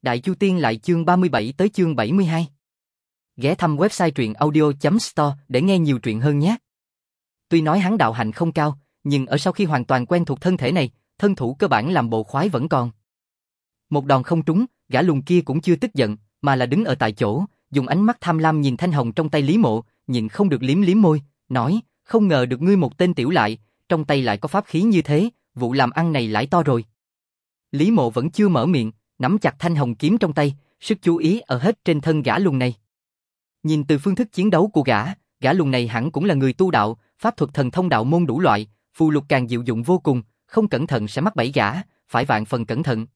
Đại Chu Tiên lại chương 37 tới chương 72. Ghé thăm website truyện audio.store để nghe nhiều truyện hơn nhé. Tuy nói hắn đạo hạnh không cao, nhưng ở sau khi hoàn toàn quen thuộc thân thể này, thân thủ cơ bản làm bộ khoái vẫn còn. Một đòn không trúng, gã lùn kia cũng chưa tức giận, mà là đứng ở tại chỗ, dùng ánh mắt tham lam nhìn thanh hồng trong tay Lý Mộ, nhịn không được liếm liếm môi, nói, không ngờ được ngươi một tên tiểu lại, trong tay lại có pháp khí như thế, vụ làm ăn này lãi to rồi. Lý Mộ vẫn chưa mở miệng, nắm chặt thanh hồng kiếm trong tay, sức chú ý ở hết trên thân gã lùn này. Nhìn từ phương thức chiến đấu của gã lùn này hẳn cũng là người tu đạo, pháp thuật thần thông đạo môn đủ loại, phù lục càng diệu dụng vô cùng, không cẩn thận sẽ mắc bẫy gã, phải vạn phần cẩn thận.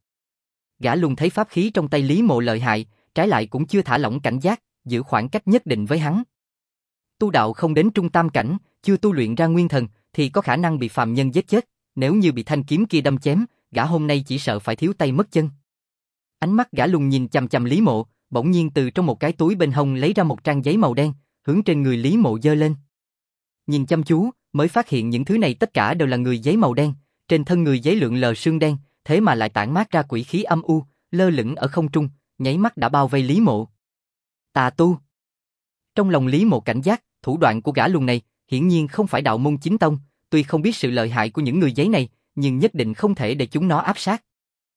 Gã lùn thấy pháp khí trong tay Lý Mộ lợi hại, trái lại cũng chưa thả lỏng cảnh giác, giữ khoảng cách nhất định với hắn. Tu đạo không đến trung tam cảnh, chưa tu luyện ra nguyên thần, thì có khả năng bị phàm nhân giết chết, nếu như bị thanh kiếm kia đâm chém, gã hôm nay chỉ sợ phải thiếu tay mất chân. Ánh mắt gã lùn nhìn chằm chằm Lý Mộ, bỗng nhiên từ trong một cái túi bên hông lấy ra một trang giấy màu đen, hướng trên người Lý Mộ giơ lên. Nhìn chăm chú, mới phát hiện những thứ này tất cả đều là người giấy màu đen, trên thân người giấy lượn lờ sương đen, thế mà lại tản mát ra quỷ khí âm u, lơ lửng ở không trung, nháy mắt đã bao vây Lý Mộ. Tà tu. Trong lòng Lý Mộ cảnh giác, thủ đoạn của gã lùn này hiển nhiên không phải đạo môn chính tông, tuy không biết sự lợi hại của những người giấy này, nhưng nhất định không thể để chúng nó áp sát.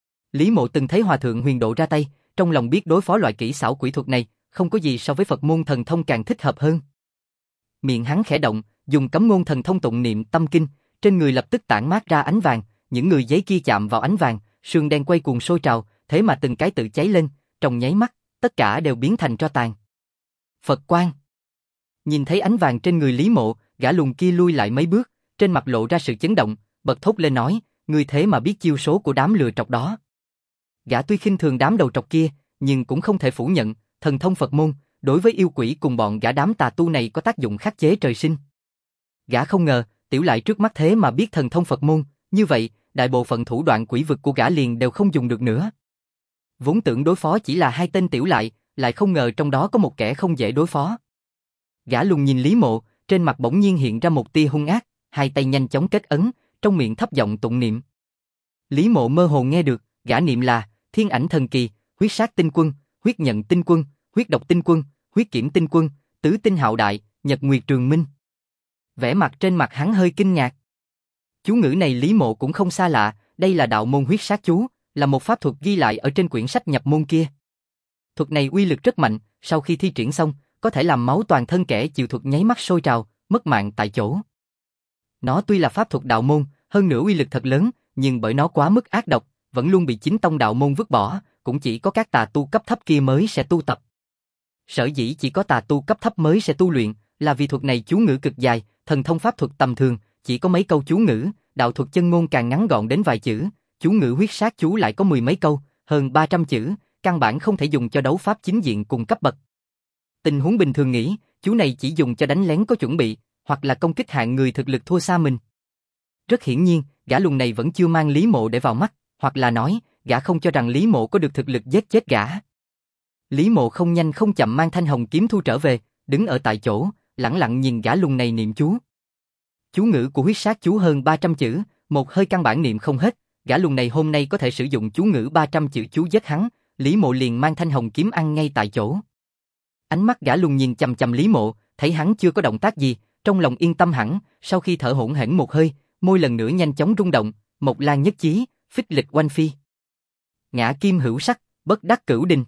Lý Mộ từng thấy Hòa thượng Huyền Độ ra tay, trong lòng biết đối phó loại kỹ xảo quỷ thuật này, không có gì so với Phật môn thần thông càng thích hợp hơn. Miệng hắn khẽ động, dùng cấm ngôn thần thông tụng niệm tâm kinh, trên người lập tức tản mát ra ánh vàng, những người giấy kia chạm vào ánh vàng, sương đen quay cuồng sôi trào, thế mà từng cái tự cháy lên, trong nháy mắt, tất cả đều biến thành tro tàn. Phật quang. Nhìn thấy ánh vàng trên người Lý Mộ, gã lùn kia lui lại mấy bước, trên mặt lộ ra sự chấn động, bật thốt lên nói, ngươi thế mà biết chiêu số của đám lừa trọc đó. Gã tuy khinh thường đám đầu trọc kia, nhưng cũng không thể phủ nhận, thần thông Phật môn, đối với yêu quỷ cùng bọn gã đám tà tu này có tác dụng khắc chế trời sinh. Gã không ngờ, tiểu lại trước mắt thế mà biết thần thông Phật môn, như vậy, đại bộ phận thủ đoạn quỷ vực của gã liền đều không dùng được nữa. Vốn tưởng đối phó chỉ là hai tên tiểu lại không ngờ trong đó có một kẻ không dễ đối phó. Gã lùn nhìn Lý Mộ, trên mặt bỗng nhiên hiện ra một tia hung ác, hai tay nhanh chóng kết ấn, trong miệng thấp giọng tụng niệm. Lý Mộ mơ hồ nghe được, gã niệm là Thiên Ảnh Thần Kỳ, Huyết Sát Tinh Quân, Huyết Nhận Tinh Quân, Huyết Độc Tinh Quân, Huyết Kiểm Tinh Quân, Tứ Tinh Hạo Đại, Nhật Nguyệt Trường Minh. Vẻ mặt trên mặt hắn hơi kinh ngạc. Chú ngữ này Lý Mộ cũng không xa lạ, đây là đạo môn huyết sát chú, là một pháp thuật ghi lại ở trên quyển sách nhập môn kia. Thuật này uy lực rất mạnh, sau khi thi triển xong, có thể làm máu toàn thân kẻ chịu thuật nháy mắt sôi trào, mất mạng tại chỗ. Nó tuy là pháp thuật đạo môn, hơn nữa uy lực thật lớn, nhưng bởi nó quá mức ác độc, vẫn luôn bị chính tông đạo môn vứt bỏ, cũng chỉ có các tà tu cấp thấp kia mới sẽ tu tập. Sở dĩ chỉ có tà tu cấp thấp mới sẽ tu luyện, là vì thuật này chú ngữ cực dài, thần thông pháp thuật tầm thường, chỉ có mấy câu chú ngữ, đạo thuật chân ngôn càng ngắn gọn đến vài chữ, chú ngữ huyết sát chú lại có mười mấy câu, hơn 300 chữ, căn bản không thể dùng cho đấu pháp chính diện cùng cấp bậc. Tình huống bình thường nghĩ, chú này chỉ dùng cho đánh lén có chuẩn bị, hoặc là công kích hạng người thực lực thua xa mình. Rất hiển nhiên, gã lùn này vẫn chưa mang Lý Mộ để vào mắt, hoặc là nói, gã không cho rằng Lý Mộ có được thực lực giết chết gã. Lý Mộ không nhanh không chậm mang thanh hồng kiếm thu trở về, đứng ở tại chỗ, lẳng lặng nhìn gã lùn này niệm chú. Chú ngữ của huyết sát chú hơn 300 chữ, một hơi căn bản niệm không hết, gã lùn này hôm nay có thể sử dụng chú ngữ 300 chữ chú giết hắn, Lý Mộ liền mang thanh hồng kiếm ăn ngay tại chỗ. Ánh mắt gã lùn nhìn chằm chằm Lý Mộ, thấy hắn chưa có động tác gì, trong lòng yên tâm hẳn, sau khi thở hổn hển một hơi, môi lần nữa nhanh chóng rung động, Mộc Lan nhất chí, phích lịch oanh phi. Ngã kim hữu sắc, bất đắc cửu đình.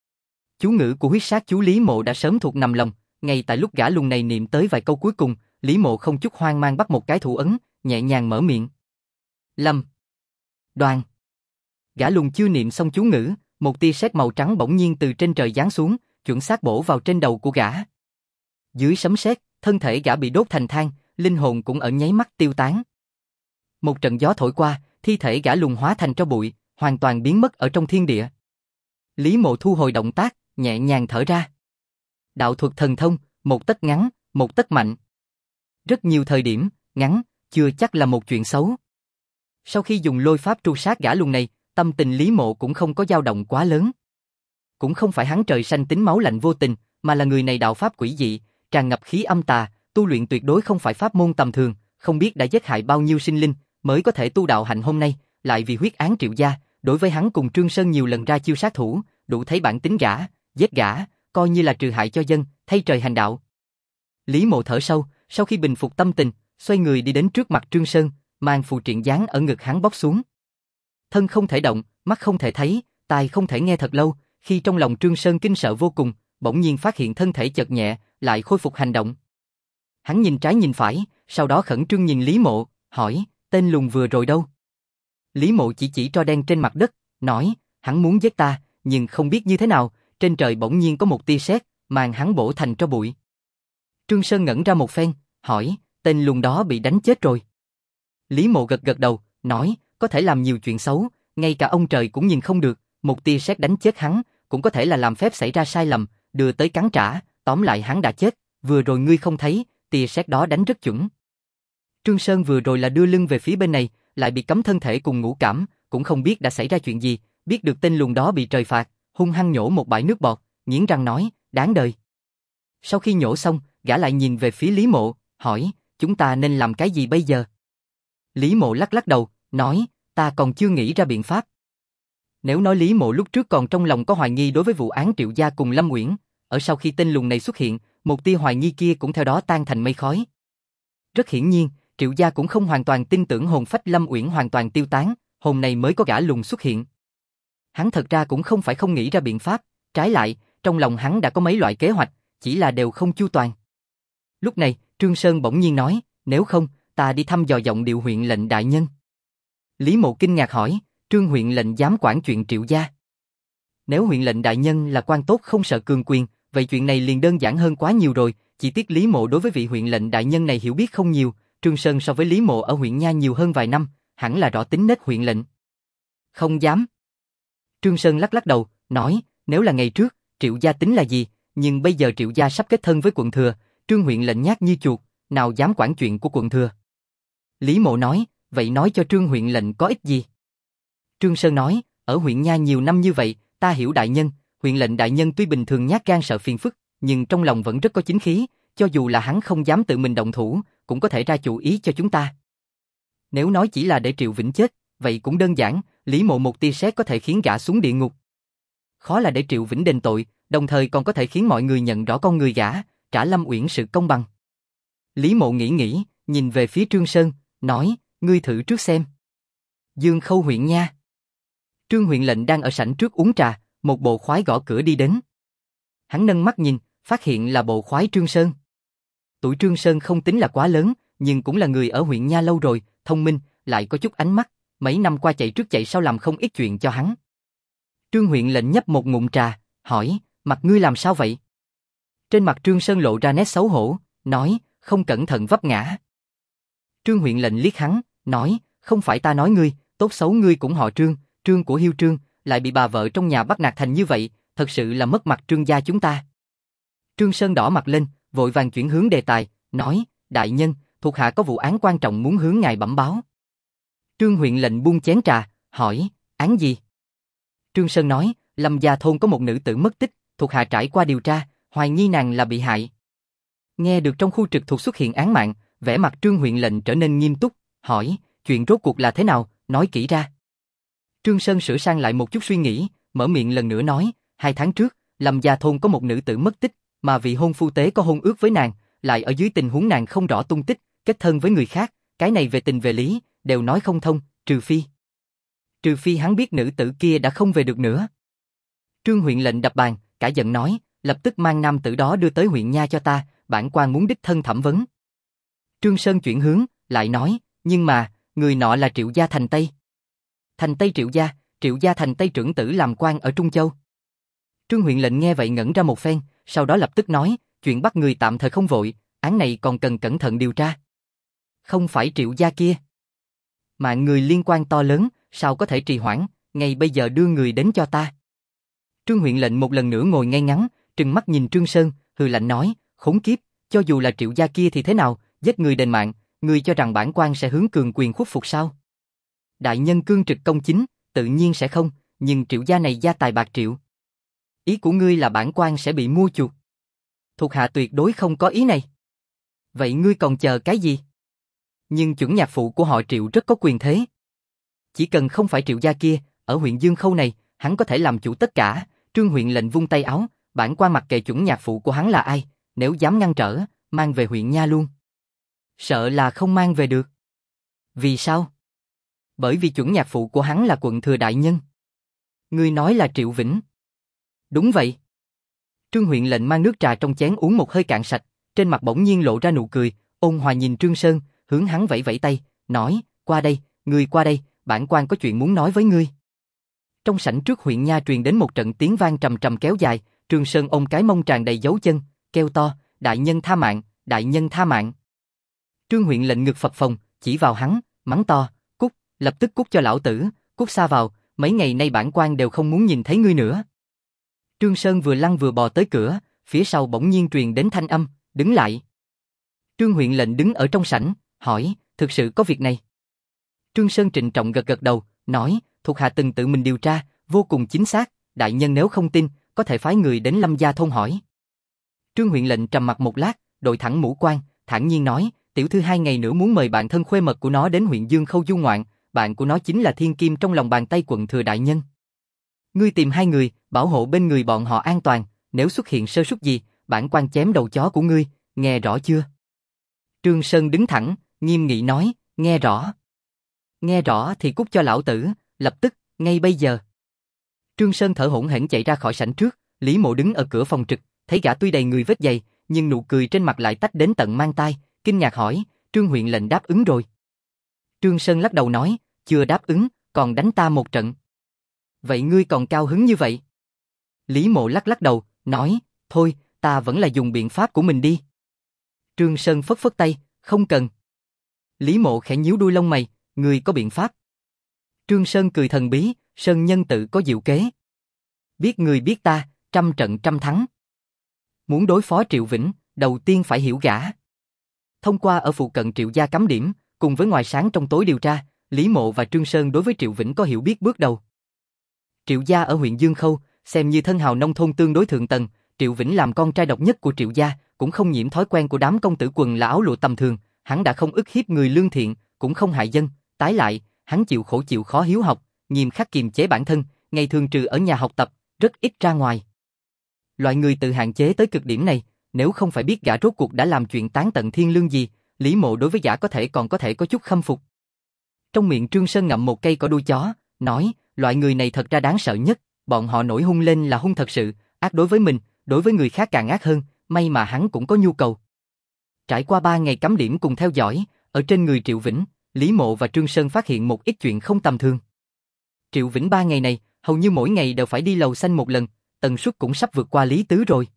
Chú ngữ của huyết sát chú Lý Mộ đã sớm thuộc nằm lòng, ngay tại lúc gã lùn này niệm tới vài câu cuối cùng, Lý Mộ không chút hoang mang bắt một cái thủ ấn, nhẹ nhàng mở miệng. Lâm. Đoàn. Gã lùn chưa niệm xong chú ngữ, một tia sét màu trắng bỗng nhiên từ trên trời giáng xuống, chuẩn xác bổ vào trên đầu của gã. Dưới sấm sét, thân thể gã bị đốt thành than, linh hồn cũng ở nháy mắt tiêu tán. Một trận gió thổi qua, thi thể gã lùn hóa thành tro bụi, hoàn toàn biến mất ở trong thiên địa. Lý Mộ thu hồi động tác, nhẹ nhàng thở ra. Đạo thuật thần thông, một tấc ngắn, một tấc mạnh. Rất nhiều thời điểm, ngắn, chưa chắc là một chuyện xấu. Sau khi dùng lôi pháp tru sát gã lùn này, tâm tình Lý Mộ cũng không có dao động quá lớn. Cũng không phải hắn trời xanh tính máu lạnh vô tình, mà là người này đạo pháp quỷ dị, tràn ngập khí âm tà, tu luyện tuyệt đối không phải pháp môn tầm thường, không biết đã giết hại bao nhiêu sinh linh, mới có thể tu đạo hạnh hôm nay, lại vì huyết án triệu gia, đối với hắn cùng Trương Sơn nhiều lần ra chiêu sát thủ, đủ thấy bản tính gã, giết gã, coi như là trừ hại cho dân, thay trời hành đạo. Lý Mộ thở sâu, sau khi bình phục tâm tình, xoay người đi đến trước mặt Trương Sơn, mang phù triện dán ở ngực hắn bóc xuống. Thân không thể động, mắt không thể thấy, tai không thể nghe thật lâu, khi trong lòng Trương Sơn kinh sợ vô cùng, bỗng nhiên phát hiện thân thể chợt nhẹ, lại khôi phục hành động. Hắn nhìn trái nhìn phải, sau đó khẩn trương nhìn Lý Mộ, hỏi, tên lùn vừa rồi đâu? Lý Mộ chỉ tro đen trên mặt đất, nói, hắn muốn giết ta, nhưng không biết như thế nào, trên trời bỗng nhiên có một tia sét, mang hắn bổ thành tro bụi. Trương Sơn ngẩn ra một phen, hỏi, tên lùn đó bị đánh chết rồi. Lý Mộ gật gật đầu, nói, có thể làm nhiều chuyện xấu, ngay cả ông trời cũng nhìn không được, một tia sét đánh chết hắn, cũng có thể là làm phép xảy ra sai lầm, đưa tới cắn trả, tóm lại hắn đã chết, vừa rồi ngươi không thấy, tia sét đó đánh rất chuẩn. Trương Sơn vừa rồi là đưa lưng về phía bên này, lại bị cấm thân thể cùng ngũ cảm, cũng không biết đã xảy ra chuyện gì, biết được tên lùn đó bị trời phạt, hung hăng nhổ một bãi nước bọt, nghiến răng nói, đáng đời. Sau khi nhổ xong, gã lại nhìn về phía Lý Mộ, hỏi, chúng ta nên làm cái gì bây giờ? Lý Mộ lắc lắc đầu, nói, ta còn chưa nghĩ ra biện pháp. Nếu nói Lý Mộ lúc trước còn trong lòng có hoài nghi đối với vụ án Triệu Gia cùng Lâm Uyển, ở sau khi tên lùn này xuất hiện, một tia hoài nghi kia cũng theo đó tan thành mây khói. Rất hiển nhiên, Triệu Gia cũng không hoàn toàn tin tưởng hồn phách Lâm Uyển hoàn toàn tiêu tán, hôm nay mới có gã lùn xuất hiện. Hắn thật ra cũng không phải không nghĩ ra biện pháp, trái lại, trong lòng hắn đã có mấy loại kế hoạch, chỉ là đều không chu toàn. Lúc này, Trương Sơn bỗng nhiên nói, nếu không, ta đi thăm dò giọng điệu huyện lệnh đại nhân. Lý Mộ kinh ngạc hỏi, Trương huyện lệnh dám quản chuyện Triệu Gia? Nếu huyện lệnh đại nhân là quan tốt không sợ cường quyền, vậy chuyện này liền đơn giản hơn quá nhiều rồi, chỉ tiếc Lý Mộ đối với vị huyện lệnh đại nhân này hiểu biết không nhiều, Trương Sơn so với Lý Mộ ở huyện Nha nhiều hơn vài năm, hẳn là rõ tính nết huyện lệnh. Không dám. Trương Sơn lắc lắc đầu, nói, nếu là ngày trước, Triệu Gia tính là gì, nhưng bây giờ Triệu Gia sắp kết thân với quận thừa, Trương huyện lệnh nhát như chuột, nào dám quản chuyện của quận thừa. Lý Mộ nói, vậy nói cho Trương huyện lệnh có ích gì? Trương Sơn nói, ở huyện Nha nhiều năm như vậy, ta hiểu đại nhân, huyện lệnh đại nhân tuy bình thường nhát gan sợ phiền phức, nhưng trong lòng vẫn rất có chính khí, cho dù là hắn không dám tự mình động thủ, cũng có thể ra chủ ý cho chúng ta. Nếu nói chỉ là để Triệu Vĩnh chết, vậy cũng đơn giản, Lý Mộ một tia sét có thể khiến gã xuống địa ngục. Khó là để Triệu Vĩnh đền tội, đồng thời còn có thể khiến mọi người nhận rõ con người gã, trả Lâm Uyển sự công bằng. Lý Mộ nghĩ, nhìn về phía Trương Sơn, nói, ngươi thử trước xem. Dương Khâu huyện Nha. Trương huyện lệnh đang ở sảnh trước uống trà, một bộ khoái gõ cửa đi đến. Hắn nâng mắt nhìn, phát hiện là bộ khoái Trương Sơn. Tuổi Trương Sơn không tính là quá lớn, nhưng cũng là người ở huyện Nha lâu rồi, thông minh, lại có chút ánh mắt, mấy năm qua chạy trước chạy sau làm không ít chuyện cho hắn. Trương huyện lệnh nhấp một ngụm trà, hỏi, mặt ngươi làm sao vậy? Trên mặt Trương Sơn lộ ra nét xấu hổ, nói, không cẩn thận vấp ngã. Trương huyện lệnh liếc hắn, nói, không phải ta nói ngươi, tốt xấu ngươi cũng họ Trương, Trương của Hiêu Trương, lại bị bà vợ trong nhà bắt nạt thành như vậy, thật sự là mất mặt Trương gia chúng ta. Trương Sơn đỏ mặt lên, vội vàng chuyển hướng đề tài, nói, đại nhân, thuộc hạ có vụ án quan trọng muốn hướng ngài bẩm báo. Trương huyện lệnh buông chén trà, hỏi, án gì? Trương Sơn nói, Lâm Gia thôn có một nữ tử mất tích, thuộc hạ trải qua điều tra, hoài nghi nàng là bị hại. Nghe được trong khu trực thuộc xuất hiện án mạng, vẻ mặt Trương huyện lệnh trở nên nghiêm túc, hỏi, chuyện rốt cuộc là thế nào, nói kỹ ra. Trương Sơn sửa sang lại một chút suy nghĩ, mở miệng lần nữa nói, 2 tháng trước, Lâm Gia thôn có một nữ tử mất tích, mà vị hôn phu tế có hôn ước với nàng, lại ở dưới tình huống nàng không rõ tung tích, kết thân với người khác, cái này về tình về lý, đều nói không thông, trừ phi hắn biết nữ tử kia đã không về được nữa. Trương huyện lệnh đập bàn, cả giận nói, lập tức mang nam tử đó đưa tới huyện Nha cho ta, bản quan muốn đích thân thẩm vấn. Trương Sơn chuyển hướng, lại nói, nhưng mà, người nọ là Triệu gia thành Tây. Thành Tây Triệu gia thành Tây trưởng tử làm quan ở Trung Châu. Trương huyện lệnh nghe vậy ngẩn ra một phen, sau đó lập tức nói, chuyện bắt người tạm thời không vội, án này còn cần cẩn thận điều tra. Không phải Triệu gia kia. Mạng người liên quan to lớn, sao có thể trì hoãn, ngay bây giờ đưa người đến cho ta. Trương huyện lệnh một lần nữa ngồi ngay ngắn, trừng mắt nhìn Trương Sơn, hừ lạnh nói, khốn kiếp, cho dù là Triệu gia kia thì thế nào, giết người đền mạng, ngươi cho rằng bản quan sẽ hướng cường quyền khuất phục sao? Đại nhân cương trực công chính, tự nhiên sẽ không, nhưng Triệu gia này gia tài bạc triệu. Ý của ngươi là bản quan sẽ bị mua chuộc. Thuộc hạ tuyệt đối không có ý này. Vậy ngươi còn chờ cái gì? Nhưng chuẩn nhạc phụ của họ Triệu rất có quyền thế. Chỉ cần không phải Triệu gia kia, ở huyện Dương Khâu này, hắn có thể làm chủ tất cả. Trương huyện lệnh vung tay áo, bản quan mặc kệ chuẩn nhạc phụ của hắn là ai, nếu dám ngăn trở, mang về huyện Nha luôn. Sợ là không mang về được. Vì sao? Bởi vì chuẩn nhạc phụ của hắn là quận thừa đại nhân. Ngươi nói là Triệu Vĩnh. Đúng vậy. Trương huyện lệnh mang nước trà trong chén uống một hơi cạn sạch, trên mặt bỗng nhiên lộ ra nụ cười, ôn hòa nhìn Trương Sơn, hướng hắn vẫy vẫy tay, nói, qua đây, ngươi qua đây, bản quan có chuyện muốn nói với ngươi. Trong sảnh trước huyện Nha truyền đến một trận tiếng vang trầm trầm kéo dài, Trương Sơn ôm cái mông tràn đầy dấu chân, kêu to, đại nhân tha mạng, đại nhân tha mạng. Trương huyện lệnh ngực phập phồng, chỉ vào hắn, mắng to, cút, lập tức cút cho lão tử, cút xa vào, mấy ngày nay bản quan đều không muốn nhìn thấy ngươi nữa. Trương Sơn vừa lăn vừa bò tới cửa, phía sau bỗng nhiên truyền đến thanh âm, đứng lại. Trương huyện lệnh đứng ở trong sảnh, hỏi, thực sự có việc này? Trương Sơn trịnh trọng gật gật đầu, nói, thuộc hạ từng tự mình điều tra, vô cùng chính xác, đại nhân nếu không tin, có thể phái người đến Lâm Gia thôn hỏi. Trương huyện lệnh trầm mặt một lát, đội thẳng mũ quan, thản nhiên nói, tiểu thư 2 ngày nữa muốn mời bạn thân khuê mật của nó đến huyện Dương Khâu du ngoạn, bạn của nó chính là thiên kim trong lòng bàn tay quận thừa đại nhân. Ngươi tìm 2 người, bảo hộ bên người bọn họ an toàn, nếu xuất hiện sơ suất gì, bản quan chém đầu chó của ngươi, nghe rõ chưa? Trương Sơn đứng thẳng, nghiêm nghị nói, nghe rõ. Nghe rõ thì cút cho lão tử, lập tức, ngay bây giờ. Trương Sơn thở hổn hển chạy ra khỏi sảnh trước, Lý Mộ đứng ở cửa phòng trực, thấy gã tuy đầy người vết giày, nhưng nụ cười trên mặt lại tách đến tận mang tai, kinh ngạc hỏi, Trương huyện lệnh đáp ứng rồi. Trương Sơn lắc đầu nói, chưa đáp ứng, còn đánh ta một trận. Vậy ngươi còn cao hứng như vậy? Lý Mộ lắc lắc đầu, nói, thôi, ta vẫn là dùng biện pháp của mình đi. Trương Sơn phất phất tay, không cần. Lý Mộ khẽ nhíu đuôi lông mày, ngươi có biện pháp? Trương Sơn cười thần bí, Sơn nhân tự có diệu kế. Biết người biết ta, trăm trận trăm thắng. Muốn đối phó Triệu Vĩnh, đầu tiên phải hiểu gã. Thông qua ở phụ cận Triệu gia cấm điểm, cùng với ngoài sáng trong tối điều tra, Lý Mộ và Trương Sơn đối với Triệu Vĩnh có hiểu biết bước đầu. Triệu gia ở huyện Dương Khâu, xem như thân hào nông thôn tương đối thượng tầng, Triệu Vĩnh làm con trai độc nhất của Triệu gia, cũng không nhiễm thói quen của đám công tử quần là áo lụa tầm thường, hắn đã không ức hiếp người lương thiện, cũng không hại dân, tái lại, hắn chịu khổ chịu khó hiếu học, nghiêm khắc kiềm chế bản thân, ngày thường trừ ở nhà học tập, rất ít ra ngoài. Loại người tự hạn chế tới cực điểm này, nếu không phải biết gã rốt cuộc đã làm chuyện tán tận thiên lương gì, Lý Mộ đối với gã có thể có chút khâm phục. Trong miệng Trương Sơn ngậm một cây cỏ đuôi chó, nói, loại người này thật ra đáng sợ nhất, bọn họ nổi hung lên là hung thật sự, ác đối với mình, đối với người khác càng ác hơn, may mà hắn cũng có nhu cầu. Trải qua 3 ngày cắm điểm cùng theo dõi, ở trên người Triệu Vĩnh, Lý Mộ và Trương Sơn phát hiện một ít chuyện không tầm thường. Triệu Vĩnh 3 ngày này, hầu như mỗi ngày đều phải đi lầu xanh một lần, tần suất cũng sắp vượt qua Lý Tứ rồi.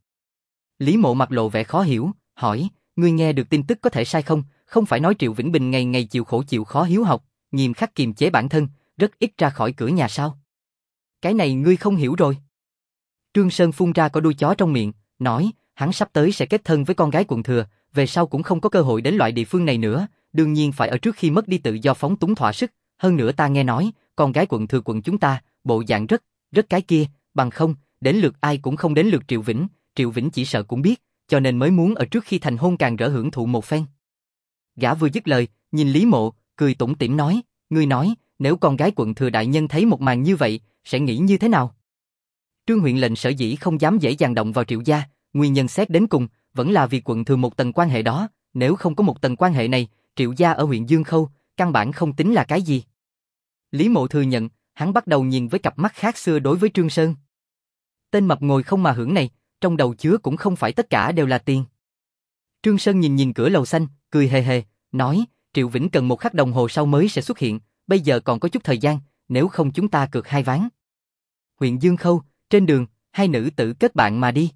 Lý Mộ mặt lộ vẻ khó hiểu, hỏi, ngươi nghe được tin tức có thể sai không? Không phải nói Triệu Vĩnh Bình ngày ngày chịu khổ chịu khó hiếu học, nghiêm khắc kiềm chế bản thân, rất ít ra khỏi cửa nhà sao? Cái này ngươi không hiểu rồi. Trương Sơn phun ra cỏ đuôi chó trong miệng, nói, hắn sắp tới sẽ kết thân với con gái quận thừa, về sau cũng không có cơ hội đến loại địa phương này nữa, đương nhiên phải ở trước khi mất đi tự do phóng túng thỏa sức. Hơn nữa ta nghe nói, con gái quận thừa quận chúng ta, bộ dạng rất cái kia, bằng không, đến lượt ai cũng không đến lượt Triệu Vĩnh chỉ sợ cũng biết, cho nên mới muốn ở trước khi thành hôn càng rỡ hưởng thụ một phen. Gã vừa dứt lời, nhìn Lý Mộ, cười tủm tỉm nói, ngươi nói, nếu con gái quận thừa đại nhân thấy một màn như vậy, sẽ nghĩ như thế nào? Trương huyện lệnh sở dĩ không dám dễ dàng động vào Triệu gia, nguyên nhân xét đến cùng, vẫn là vì quận thừa một tầng quan hệ đó, nếu không có một tầng quan hệ này, Triệu gia ở huyện Dương Khâu, căn bản không tính là cái gì. Lý Mộ thừa nhận, hắn bắt đầu nhìn với cặp mắt khác xưa đối với Trương Sơn. Tên mập ngồi không mà hưởng này, trong đầu chứa cũng không phải tất cả đều là tiền. Trương Sơn nhìn cửa lầu xanh, cười hề hề, nói, Triệu Vĩnh cần 1 khắc đồng hồ sau mới sẽ xuất hiện, bây giờ còn có chút thời gian, nếu không chúng ta cược 2 ván. Huyện Dương Khâu, trên đường, 2 nữ tử kết bạn mà đi.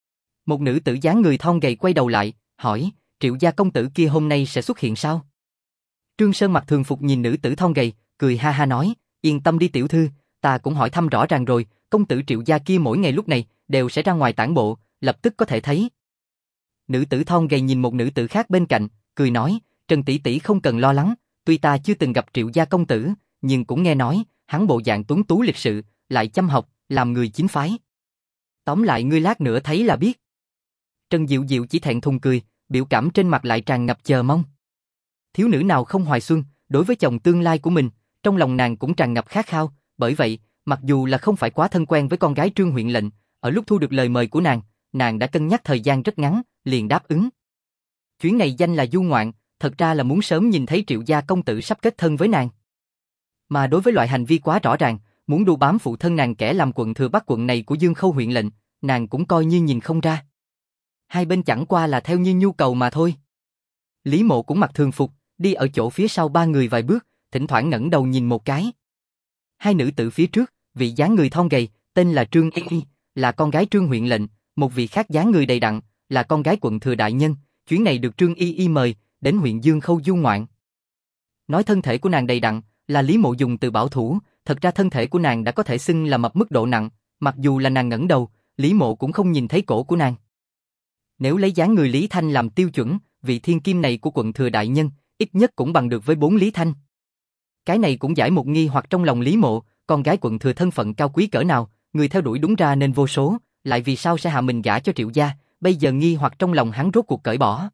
Một nữ tử dáng người thon gầy quay đầu lại, hỏi, Triệu gia công tử kia hôm nay sẽ xuất hiện sao? Trương Sơn mặc thường phục nhìn nữ tử thon gầy, cười ha ha nói, yên tâm đi tiểu thư, ta cũng hỏi thăm rõ ràng rồi, công tử Triệu gia kia mỗi ngày lúc này đều sẽ ra ngoài tản bộ, lập tức có thể thấy. Nữ tử thon gầy nhìn một nữ tử khác bên cạnh, cười nói, Trần tỷ tỷ không cần lo lắng, tuy ta chưa từng gặp Triệu gia công tử, nhưng cũng nghe nói, hắn bộ dạng tuấn tú lịch sự, lại chăm học, làm người chính phái. Tóm lại ngươi lát nữa thấy là biết. Trần Diệu Diệu chỉ thẹn thùng cười, biểu cảm trên mặt lại tràn ngập chờ mong. Thiếu nữ nào không hoài xuân, đối với chồng tương lai của mình, trong lòng nàng cũng tràn ngập khát khao, bởi vậy, mặc dù là không phải quá thân quen với con gái Trương huyện lệnh, ở lúc thu được lời mời của nàng đã cân nhắc thời gian rất ngắn, liền đáp ứng. Chuyến này danh là du ngoạn, thật ra là muốn sớm nhìn thấy Triệu gia công tử sắp kết thân với nàng. Mà đối với loại hành vi quá rõ ràng, muốn đu bám phụ thân nàng kẻ làm quận thừa Bắc quận này của Dương Khâu huyện lệnh, nàng cũng coi như nhìn không ra. Hai bên chẳng qua là theo như nhu cầu mà thôi. Lý Mộ cũng mặc thường phục, đi ở chỗ phía sau ba người vài bước, thỉnh thoảng ngẩng đầu nhìn một cái. Hai nữ tử phía trước, vị dáng người thon gầy, tên là Trương Y Y, là con gái Trương huyện lệnh, một vị khác dáng người đầy đặn, là con gái quận thừa đại nhân, chuyến này được Trương Y Y mời đến huyện Dương Khâu du ngoạn. Nói thân thể của nàng đầy đặn, là Lý Mộ dùng từ bảo thủ, thật ra thân thể của nàng đã có thể xưng là mập mức độ nặng, mặc dù là nàng ngẩng đầu, Lý Mộ cũng không nhìn thấy cổ của nàng. Nếu lấy dáng người Lý Thanh làm tiêu chuẩn, vị thiên kim này của quận thừa đại nhân, ít nhất cũng bằng được với 4 Lý Thanh. Cái này cũng giải một nghi hoặc trong lòng Lý Mộ, con gái quận thừa thân phận cao quý cỡ nào, người theo đuổi đúng ra nên vô số, lại vì sao sẽ hạ mình gả cho Triệu gia, bây giờ nghi hoặc trong lòng hắn rốt cuộc cởi bỏ.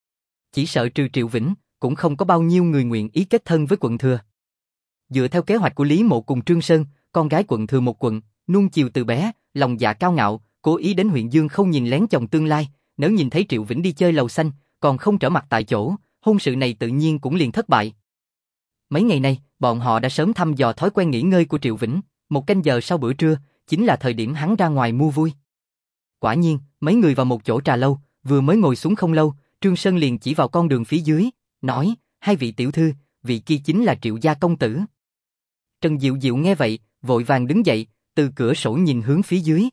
Chỉ sợ trừ Triệu Vĩnh, cũng không có bao nhiêu người nguyện ý kết thân với quận thừa. Dựa theo kế hoạch của Lý Mộ cùng Trương Sơn, con gái quận thừa một quận, nuông chiều từ bé, lòng dạ cao ngạo, cố ý đến huyện Dương Khâu nhìn lén chồng tương lai, nếu nhìn thấy Triệu Vĩnh đi chơi lầu xanh, còn không trở mặt tại chỗ, hôn sự này tự nhiên cũng liền thất bại. Mấy ngày nay, bọn họ đã sớm thăm dò thói quen nghỉ ngơi của Triệu Vĩnh, 1 canh giờ sau bữa trưa, chính là thời điểm hắn ra ngoài mua vui. Quả nhiên, mấy người vào một chỗ trà lâu, vừa mới ngồi xuống không lâu, Trương Sơn liền chỉ vào con đường phía dưới, nói, hai vị tiểu thư, vị kia chính là Triệu gia công tử. Trần Diệu Diệu nghe vậy, vội vàng đứng dậy, từ cửa sổ nhìn hướng phía dưới.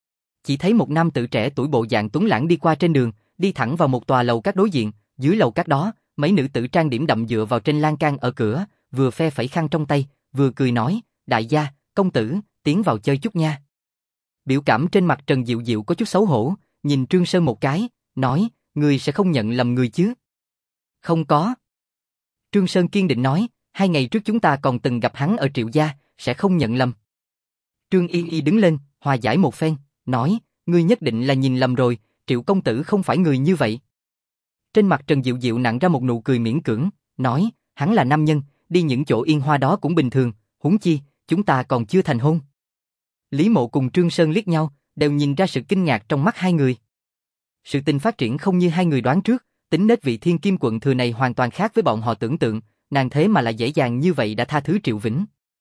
Chỉ thấy một nam tử trẻ tuổi bộ dạng tuấn lãng đi qua trên đường, đi thẳng vào một tòa lầu các đối diện, dưới lầu các đó, mấy nữ tử trang điểm đậm dựa vào trên lan can ở cửa, vừa phe phẩy khăn trong tay, vừa cười nói, đại gia, công tử, tiến vào chơi chút nha. Biểu cảm trên mặt Trần Diệu Diệu có chút xấu hổ, nhìn Trương Sơn một cái, nói, người sẽ không nhận lầm người chứ? Không có. Trương Sơn kiên định nói, 2 ngày trước chúng ta còn từng gặp hắn ở Triệu gia, sẽ không nhận lầm. Trương Y Y đứng lên, hòa giải một phen, nói, ngươi nhất định là nhìn lầm rồi, Triệu công tử không phải người như vậy. Trên mặt Trần Diệu Diệu nặn ra một nụ cười miễn cưỡng, nói, hắn là nam nhân, đi những chỗ yên hoa đó cũng bình thường, huống chi, chúng ta còn chưa thành hôn. Lý Mộ cùng Trương Sơn liếc nhau, đều nhìn ra sự kinh ngạc trong mắt hai người. Sự tình phát triển không như hai người đoán trước, tính nết vị thiên kim quận thừa này hoàn toàn khác với bọn họ tưởng tượng, nàng thế mà lại dễ dàng như vậy đã tha thứ Triệu Vĩnh.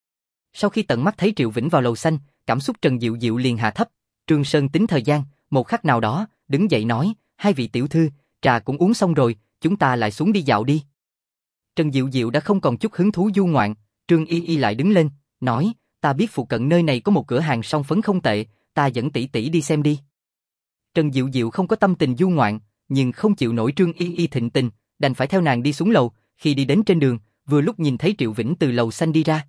Sau khi tận mắt thấy Triệu Vĩnh vào lầu xanh, cảm xúc Trần Diệu Diệu liền hạ thấp, Trương Sơn tính thời gian, một khắc nào đó, đứng dậy nói, hai vị tiểu thư, trà cũng uống xong rồi, chúng ta lại xuống đi dạo đi. Trần Diệu Diệu đã không còn chút hứng thú du ngoạn, Trương Y Y lại đứng lên, nói, ta biết phụ cận nơi này có một cửa hàng son phấn không tệ, ta dẫn tỷ tỷ đi xem đi. Trần Diệu Diệu không có tâm tình du ngoạn, nhưng không chịu nổi Trương Y Y thịnh tình, đành phải theo nàng đi xuống lầu, khi đi đến trên đường, vừa lúc nhìn thấy Triệu Vĩnh từ lầu xanh đi ra.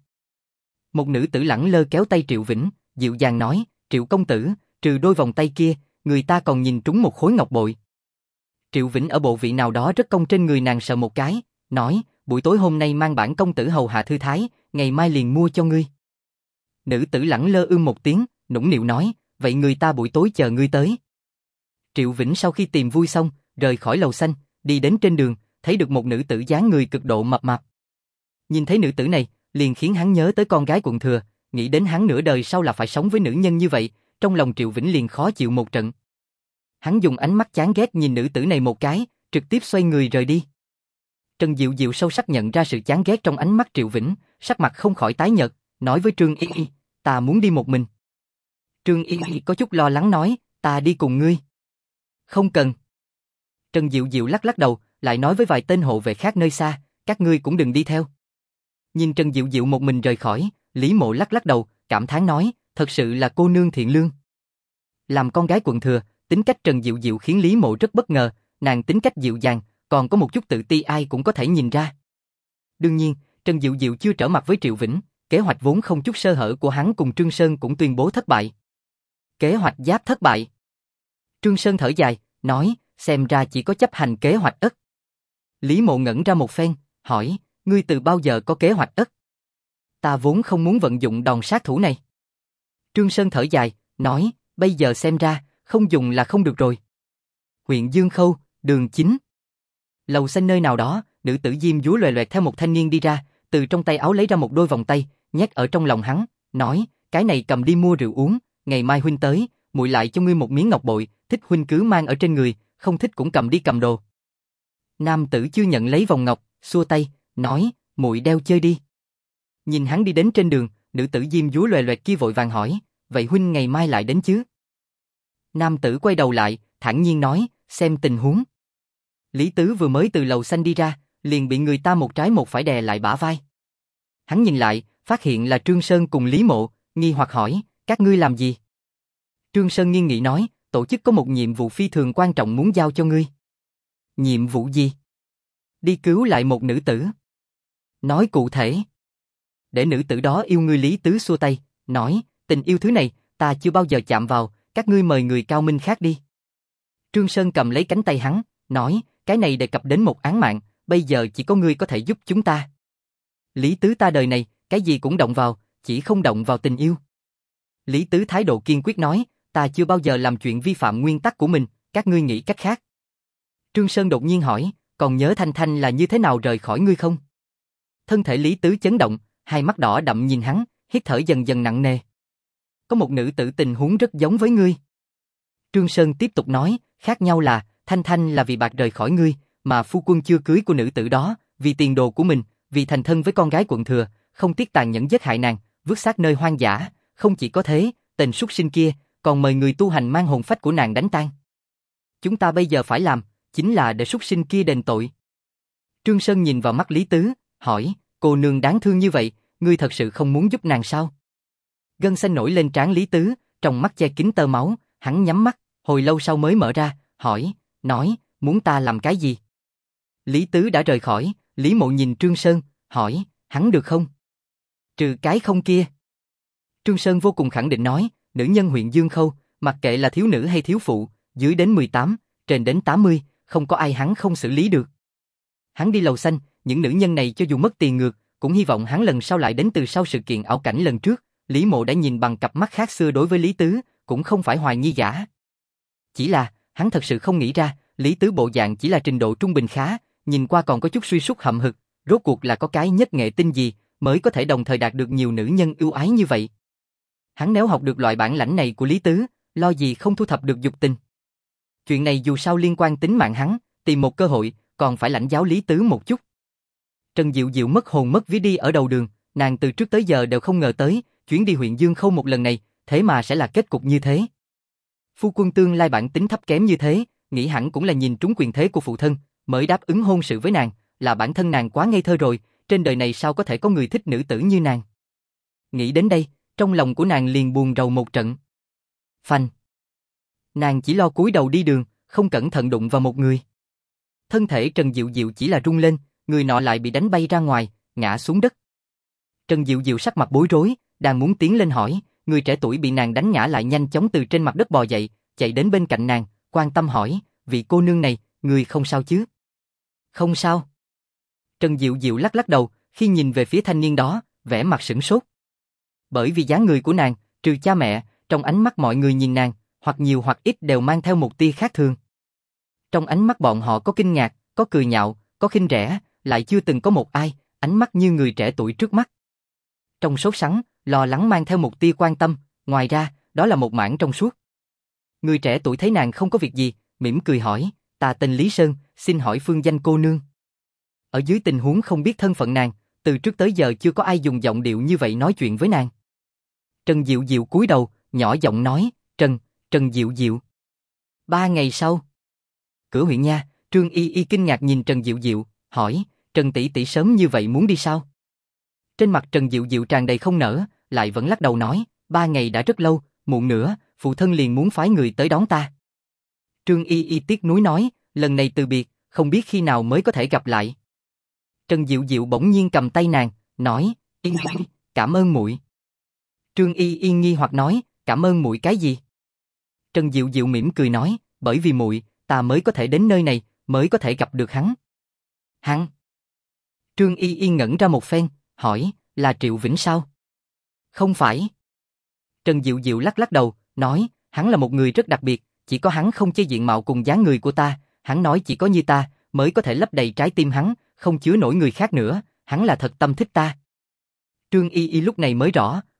Một nữ tử lẳng lơ kéo tay Triệu Vĩnh, dịu dàng nói, Triệu công tử, trừ đôi vòng tay kia, người ta còn nhìn trúng một khối ngọc bội. Triệu Vĩnh ở bộ vị nào đó rất cong trên người nàng sờ một cái, nói, buổi tối hôm nay mang bản công tử hầu hạ thư thái, ngày mai liền mua cho ngươi. Nữ tử lẳng lơ một tiếng, nũng nịu nói, vậy người ta buổi tối chờ ngươi tới. Triệu Vĩnh sau khi tìm vui xong, rời khỏi lầu xanh, đi đến trên đường, thấy được một nữ tử dáng người cực độ mập mạp. Nhìn thấy nữ tử này, liền khiến hắn nhớ tới con gái quận thừa, nghĩ đến hắn nửa đời sau là phải sống với nữ nhân như vậy, trong lòng Triệu Vĩnh liền khó chịu một trận. Hắn dùng ánh mắt chán ghét nhìn nữ tử này một cái, trực tiếp xoay người rời đi. Trần Diệu Diệu sâu sắc nhận ra sự chán ghét trong ánh mắt Triệu Vĩnh, sắc mặt không khỏi tái nhợt, nói với Trương Y Y, ta muốn đi một mình. Trương Y Y có chút lo lắng nói, ta đi cùng ngươi. Không cần. Trần Diệu Diệu lắc lắc đầu, lại nói với vài tên hộ vệ khác nơi xa, các ngươi cũng đừng đi theo. Nhìn Trần Diệu Diệu một mình rời khỏi, Lý Mộ lắc lắc đầu, cảm thán nói, thật sự là cô nương thiện lương. Làm con gái quận thừa, tính cách Trần Diệu Diệu khiến Lý Mộ rất bất ngờ, nàng tính cách dịu dàng, còn có một chút tự ti ai cũng có thể nhìn ra. Đương nhiên, Trần Diệu Diệu chưa trở mặt với Triệu Vĩnh, kế hoạch vốn không chút sơ hở của hắn cùng Trương Sơn cũng tuyên bố thất bại. Kế hoạch giáp thất bại. Trương Sơn thở dài, nói, xem ra chỉ có chấp hành kế hoạch ất. Lý Mộ ngẩn ra một phen, hỏi, ngươi từ bao giờ có kế hoạch ất? Ta vốn không muốn vận dụng đòn sát thủ này. Trương Sơn thở dài, nói, bây giờ xem ra, không dùng là không được rồi. Huyện Dương Khâu, đường 9. Lầu xanh nơi nào đó, nữ tử diêm dúa loè loẹt theo một thanh niên đi ra, từ trong tay áo lấy ra một đôi vòng tay, nhét ở trong lòng hắn, nói, cái này cầm đi mua rượu uống, ngày mai huynh tới, muội lại cho ngươi một miếng ngọc bội, thích huynh cứ mang ở trên người, không thích cũng cầm đi cầm đồ. Nam tử chưa nhận lấy vòng ngọc, xua tay, nói, muội đeo chơi đi. Nhìn hắn đi đến trên đường, nữ tử diêm dúa loè loẹt kia vội vàng hỏi, vậy huynh ngày mai lại đến chứ? Nam tử quay đầu lại, thản nhiên nói, xem tình huống. Lý Tứ vừa mới từ lầu xanh đi ra, liền bị người ta một trái một phải đè lại bả vai. Hắn nhìn lại, phát hiện là Trương Sơn cùng Lý Mộ, nghi hoặc hỏi, các ngươi làm gì? Trương Sơn nghiêng nghĩ nói, tổ chức có một nhiệm vụ phi thường quan trọng muốn giao cho ngươi. Nhiệm vụ gì? Đi cứu lại một nữ tử. Nói cụ thể. Để nữ tử đó yêu ngươi. Lý Tứ xua tay, nói, tình yêu thứ này, ta chưa bao giờ chạm vào, các ngươi mời người cao minh khác đi. Trương Sơn cầm lấy cánh tay hắn, nói, cái này đề cập đến một án mạng, bây giờ chỉ có ngươi có thể giúp chúng ta. Lý Tứ ta đời này, cái gì cũng động vào, chỉ không động vào tình yêu. Lý Tứ thái độ kiên quyết nói, ta chưa bao giờ làm chuyện vi phạm nguyên tắc của mình, các ngươi nghĩ cách khác. Trương Sơn đột nhiên hỏi, còn nhớ Thanh Thanh là như thế nào rời khỏi ngươi không? Thân thể Lý Tứ chấn động, hai mắt đỏ đậm nhìn hắn, hít thở dần dần nặng nề. Có một nữ tử tình huống rất giống với ngươi. Trương Sơn tiếp tục nói, khác nhau là, Thanh Thanh là vì bạc rời khỏi ngươi, mà phu quân chưa cưới của nữ tử đó, vì tiền đồ của mình, vì thành thân với con gái quận thừa, không tiếc tàn nhẫn giết hại nàng, vứt xác nơi hoang dã, không chỉ có thế, tên súc sinh kia, còn mời người tu hành mang hồn phách của nàng đánh tan. Chúng ta bây giờ phải làm, chính là để súc sinh kia đền tội. Trương Sơn nhìn vào mắt Lý Tứ, hỏi, cô nương đáng thương như vậy, ngươi thật sự không muốn giúp nàng sao? Gân xanh nổi lên trán Lý Tứ, trong mắt che kín tơ máu, hắn nhắm mắt, hồi lâu sau mới mở ra, hỏi, nói, muốn ta làm cái gì? Lý Tứ đã rời khỏi, Lý Mộ nhìn Trương Sơn, hỏi, hắn được không? Trừ cái không kia. Trương Sơn vô cùng khẳng định nói, nữ nhân huyện Dương Khâu, mặc kệ là thiếu nữ hay thiếu phụ, dưới đến 18, trên đến 80, không có ai hắn không xử lý được. Hắn đi lầu xanh, những nữ nhân này cho dù mất tiền ngược, cũng hy vọng hắn lần sau lại đến từ sau sự kiện ảo cảnh lần trước. Lý Mộ đã nhìn bằng cặp mắt khác xưa đối với Lý Tứ, cũng không phải hoài nghi gã. Chỉ là, hắn thật sự không nghĩ ra, Lý Tứ bộ dạng chỉ là trình độ trung bình khá, nhìn qua còn có chút suy sút hậm hực, rốt cuộc là có cái nhất nghệ tinh gì, mới có thể đồng thời đạt được nhiều nữ nhân ưu ái như vậy. Hắn nếu học được loại bản lãnh này của Lý Tứ, lo gì không thu thập được dục tình. Chuyện này dù sao liên quan tính mạng hắn, tìm một cơ hội, còn phải lãnh giáo Lý Tứ một chút. Trần Diệu Diệu mất hồn mất vía đi ở đầu đường, nàng từ trước tới giờ đều không ngờ tới, chuyến đi huyện Dương Khâu một lần này, thế mà sẽ là kết cục như thế. Phu quân tương lai bản tính thấp kém như thế, nghĩ hẳn cũng là nhìn trúng quyền thế của phụ thân, mới đáp ứng hôn sự với nàng, là bản thân nàng quá ngây thơ rồi, trên đời này sao có thể có người thích nữ tử như nàng. Nghĩ đến đây, trong lòng của nàng liền buồn rầu một trận. Phanh. Nàng chỉ lo cúi đầu đi đường, không cẩn thận đụng vào một người. Thân thể Trần Diệu Diệu chỉ là rung lên, người nọ lại bị đánh bay ra ngoài, ngã xuống đất. Trần Diệu Diệu sắc mặt bối rối, đang muốn tiến lên hỏi, người trẻ tuổi bị nàng đánh ngã lại nhanh chóng từ trên mặt đất bò dậy, chạy đến bên cạnh nàng, quan tâm hỏi, vị cô nương này, người không sao chứ? Không sao. Trần Diệu Diệu lắc lắc đầu, khi nhìn về phía thanh niên đó, vẻ mặt sửng sốt. Bởi vì dáng người của nàng, trừ cha mẹ, trong ánh mắt mọi người nhìn nàng, hoặc nhiều hoặc ít đều mang theo một tia khác thường. Trong ánh mắt bọn họ có kinh ngạc, có cười nhạo, có khinh rẻ, lại chưa từng có một ai, ánh mắt như người trẻ tuổi trước mắt. Trong sốt sắng, lo lắng mang theo một tia quan tâm, ngoài ra, đó là một mảng trong suốt. Người trẻ tuổi thấy nàng không có việc gì, mỉm cười hỏi, ta tên Lý Sơn, xin hỏi phương danh cô nương. Ở dưới tình huống không biết thân phận nàng, từ trước tới giờ chưa có ai dùng giọng điệu như vậy nói chuyện với nàng. Trần Diệu Diệu cúi đầu, nhỏ giọng nói, Trần Diệu Diệu. 3 ngày sau, cửa huyện nha, Trương Y Y kinh ngạc nhìn Trần Diệu Diệu, hỏi, Trần tỷ tỷ sớm như vậy muốn đi sao? Trên mặt Trần Diệu Diệu tràn đầy không nỡ, lại vẫn lắc đầu nói, 3 ngày đã rất lâu, muộn nữa, phụ thân liền muốn phái người tới đón ta. Trương Y Y tiếc nuối nói, lần này từ biệt, không biết khi nào mới có thể gặp lại. Trần Diệu Diệu bỗng nhiên cầm tay nàng, nói, Y Y, cảm ơn muội. Trương Y Y nghi hoặc nói, cảm ơn muội cái gì? Trần Diệu Diệu mỉm cười nói, bởi vì muội, ta mới có thể đến nơi này, mới có thể gặp được hắn. Hắn? Trương Y Y ngẩn ra một phen, hỏi, là Triệu Vĩnh sao? Không phải. Trần Diệu Diệu lắc lắc đầu, nói, hắn là một người rất đặc biệt, chỉ có hắn không chê diện mạo cùng dáng người của ta, hắn nói chỉ có như ta, mới có thể lấp đầy trái tim hắn, không chứa nổi người khác nữa, hắn là thật tâm thích ta. Trương Y Y lúc này mới rõ,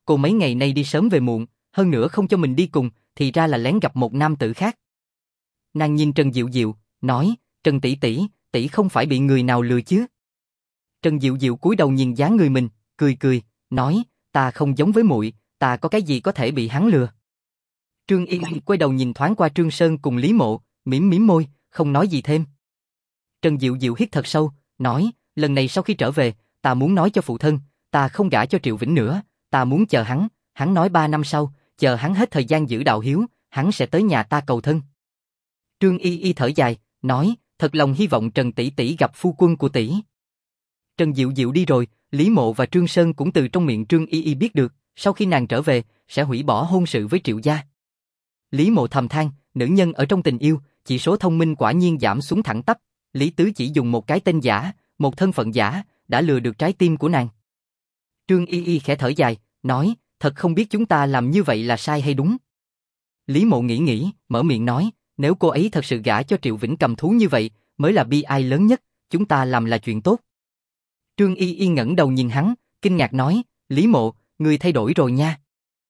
cô mấy ngày nay đi sớm về muộn, hơn nữa không cho mình đi cùng, thì ra là lén gặp một nam tử khác. Nàng nhìn Trần Diệu Diệu, nói, Trần tỷ tỷ, tỷ không phải bị người nào lừa chứ? Trần Diệu Diệu cúi đầu nhìn dáng người mình, cười cười, nói, ta không giống với muội, ta có cái gì có thể bị hắn lừa. Trương Y quay đầu nhìn thoáng qua Trương Sơn cùng Lý Mộ, mím mím môi, không nói gì thêm. Trần Diệu Diệu hít thật sâu, nói, lần này sau khi trở về, ta muốn nói cho phụ thân, ta không gả cho Triệu Vĩnh nữa, ta muốn chờ hắn nói 3 năm sau, chờ hắn hết thời gian giữ đạo hiếu, hắn sẽ tới nhà ta cầu thân. Trương Y thở dài, nói, thật lòng hy vọng Trần tỷ tỷ gặp phu quân của tỷ. Trần Diệu Diệu đi rồi, Lý Mộ và Trương Sơn cũng từ trong miệng Trương Y biết được, sau khi nàng trở về, sẽ hủy bỏ hôn sự với Triệu gia. Lý Mộ thầm than, nữ nhân ở trong tình yêu, chỉ số thông minh quả nhiên giảm xuống thẳng tắp. Lý Tứ chỉ dùng một cái tên giả, một thân phận giả, đã lừa được trái tim của nàng. Trương Y khẽ thở dài, nói, thật không biết chúng ta làm như vậy là sai hay đúng. Lý Mộ nghĩ, mở miệng nói, nếu cô ấy thật sự gả cho Triệu Vĩnh cầm thú như vậy, mới là bi ai lớn nhất, chúng ta làm là chuyện tốt. Trương Y ngẩng đầu nhìn hắn, kinh ngạc nói, Lý Mộ, người thay đổi rồi nha.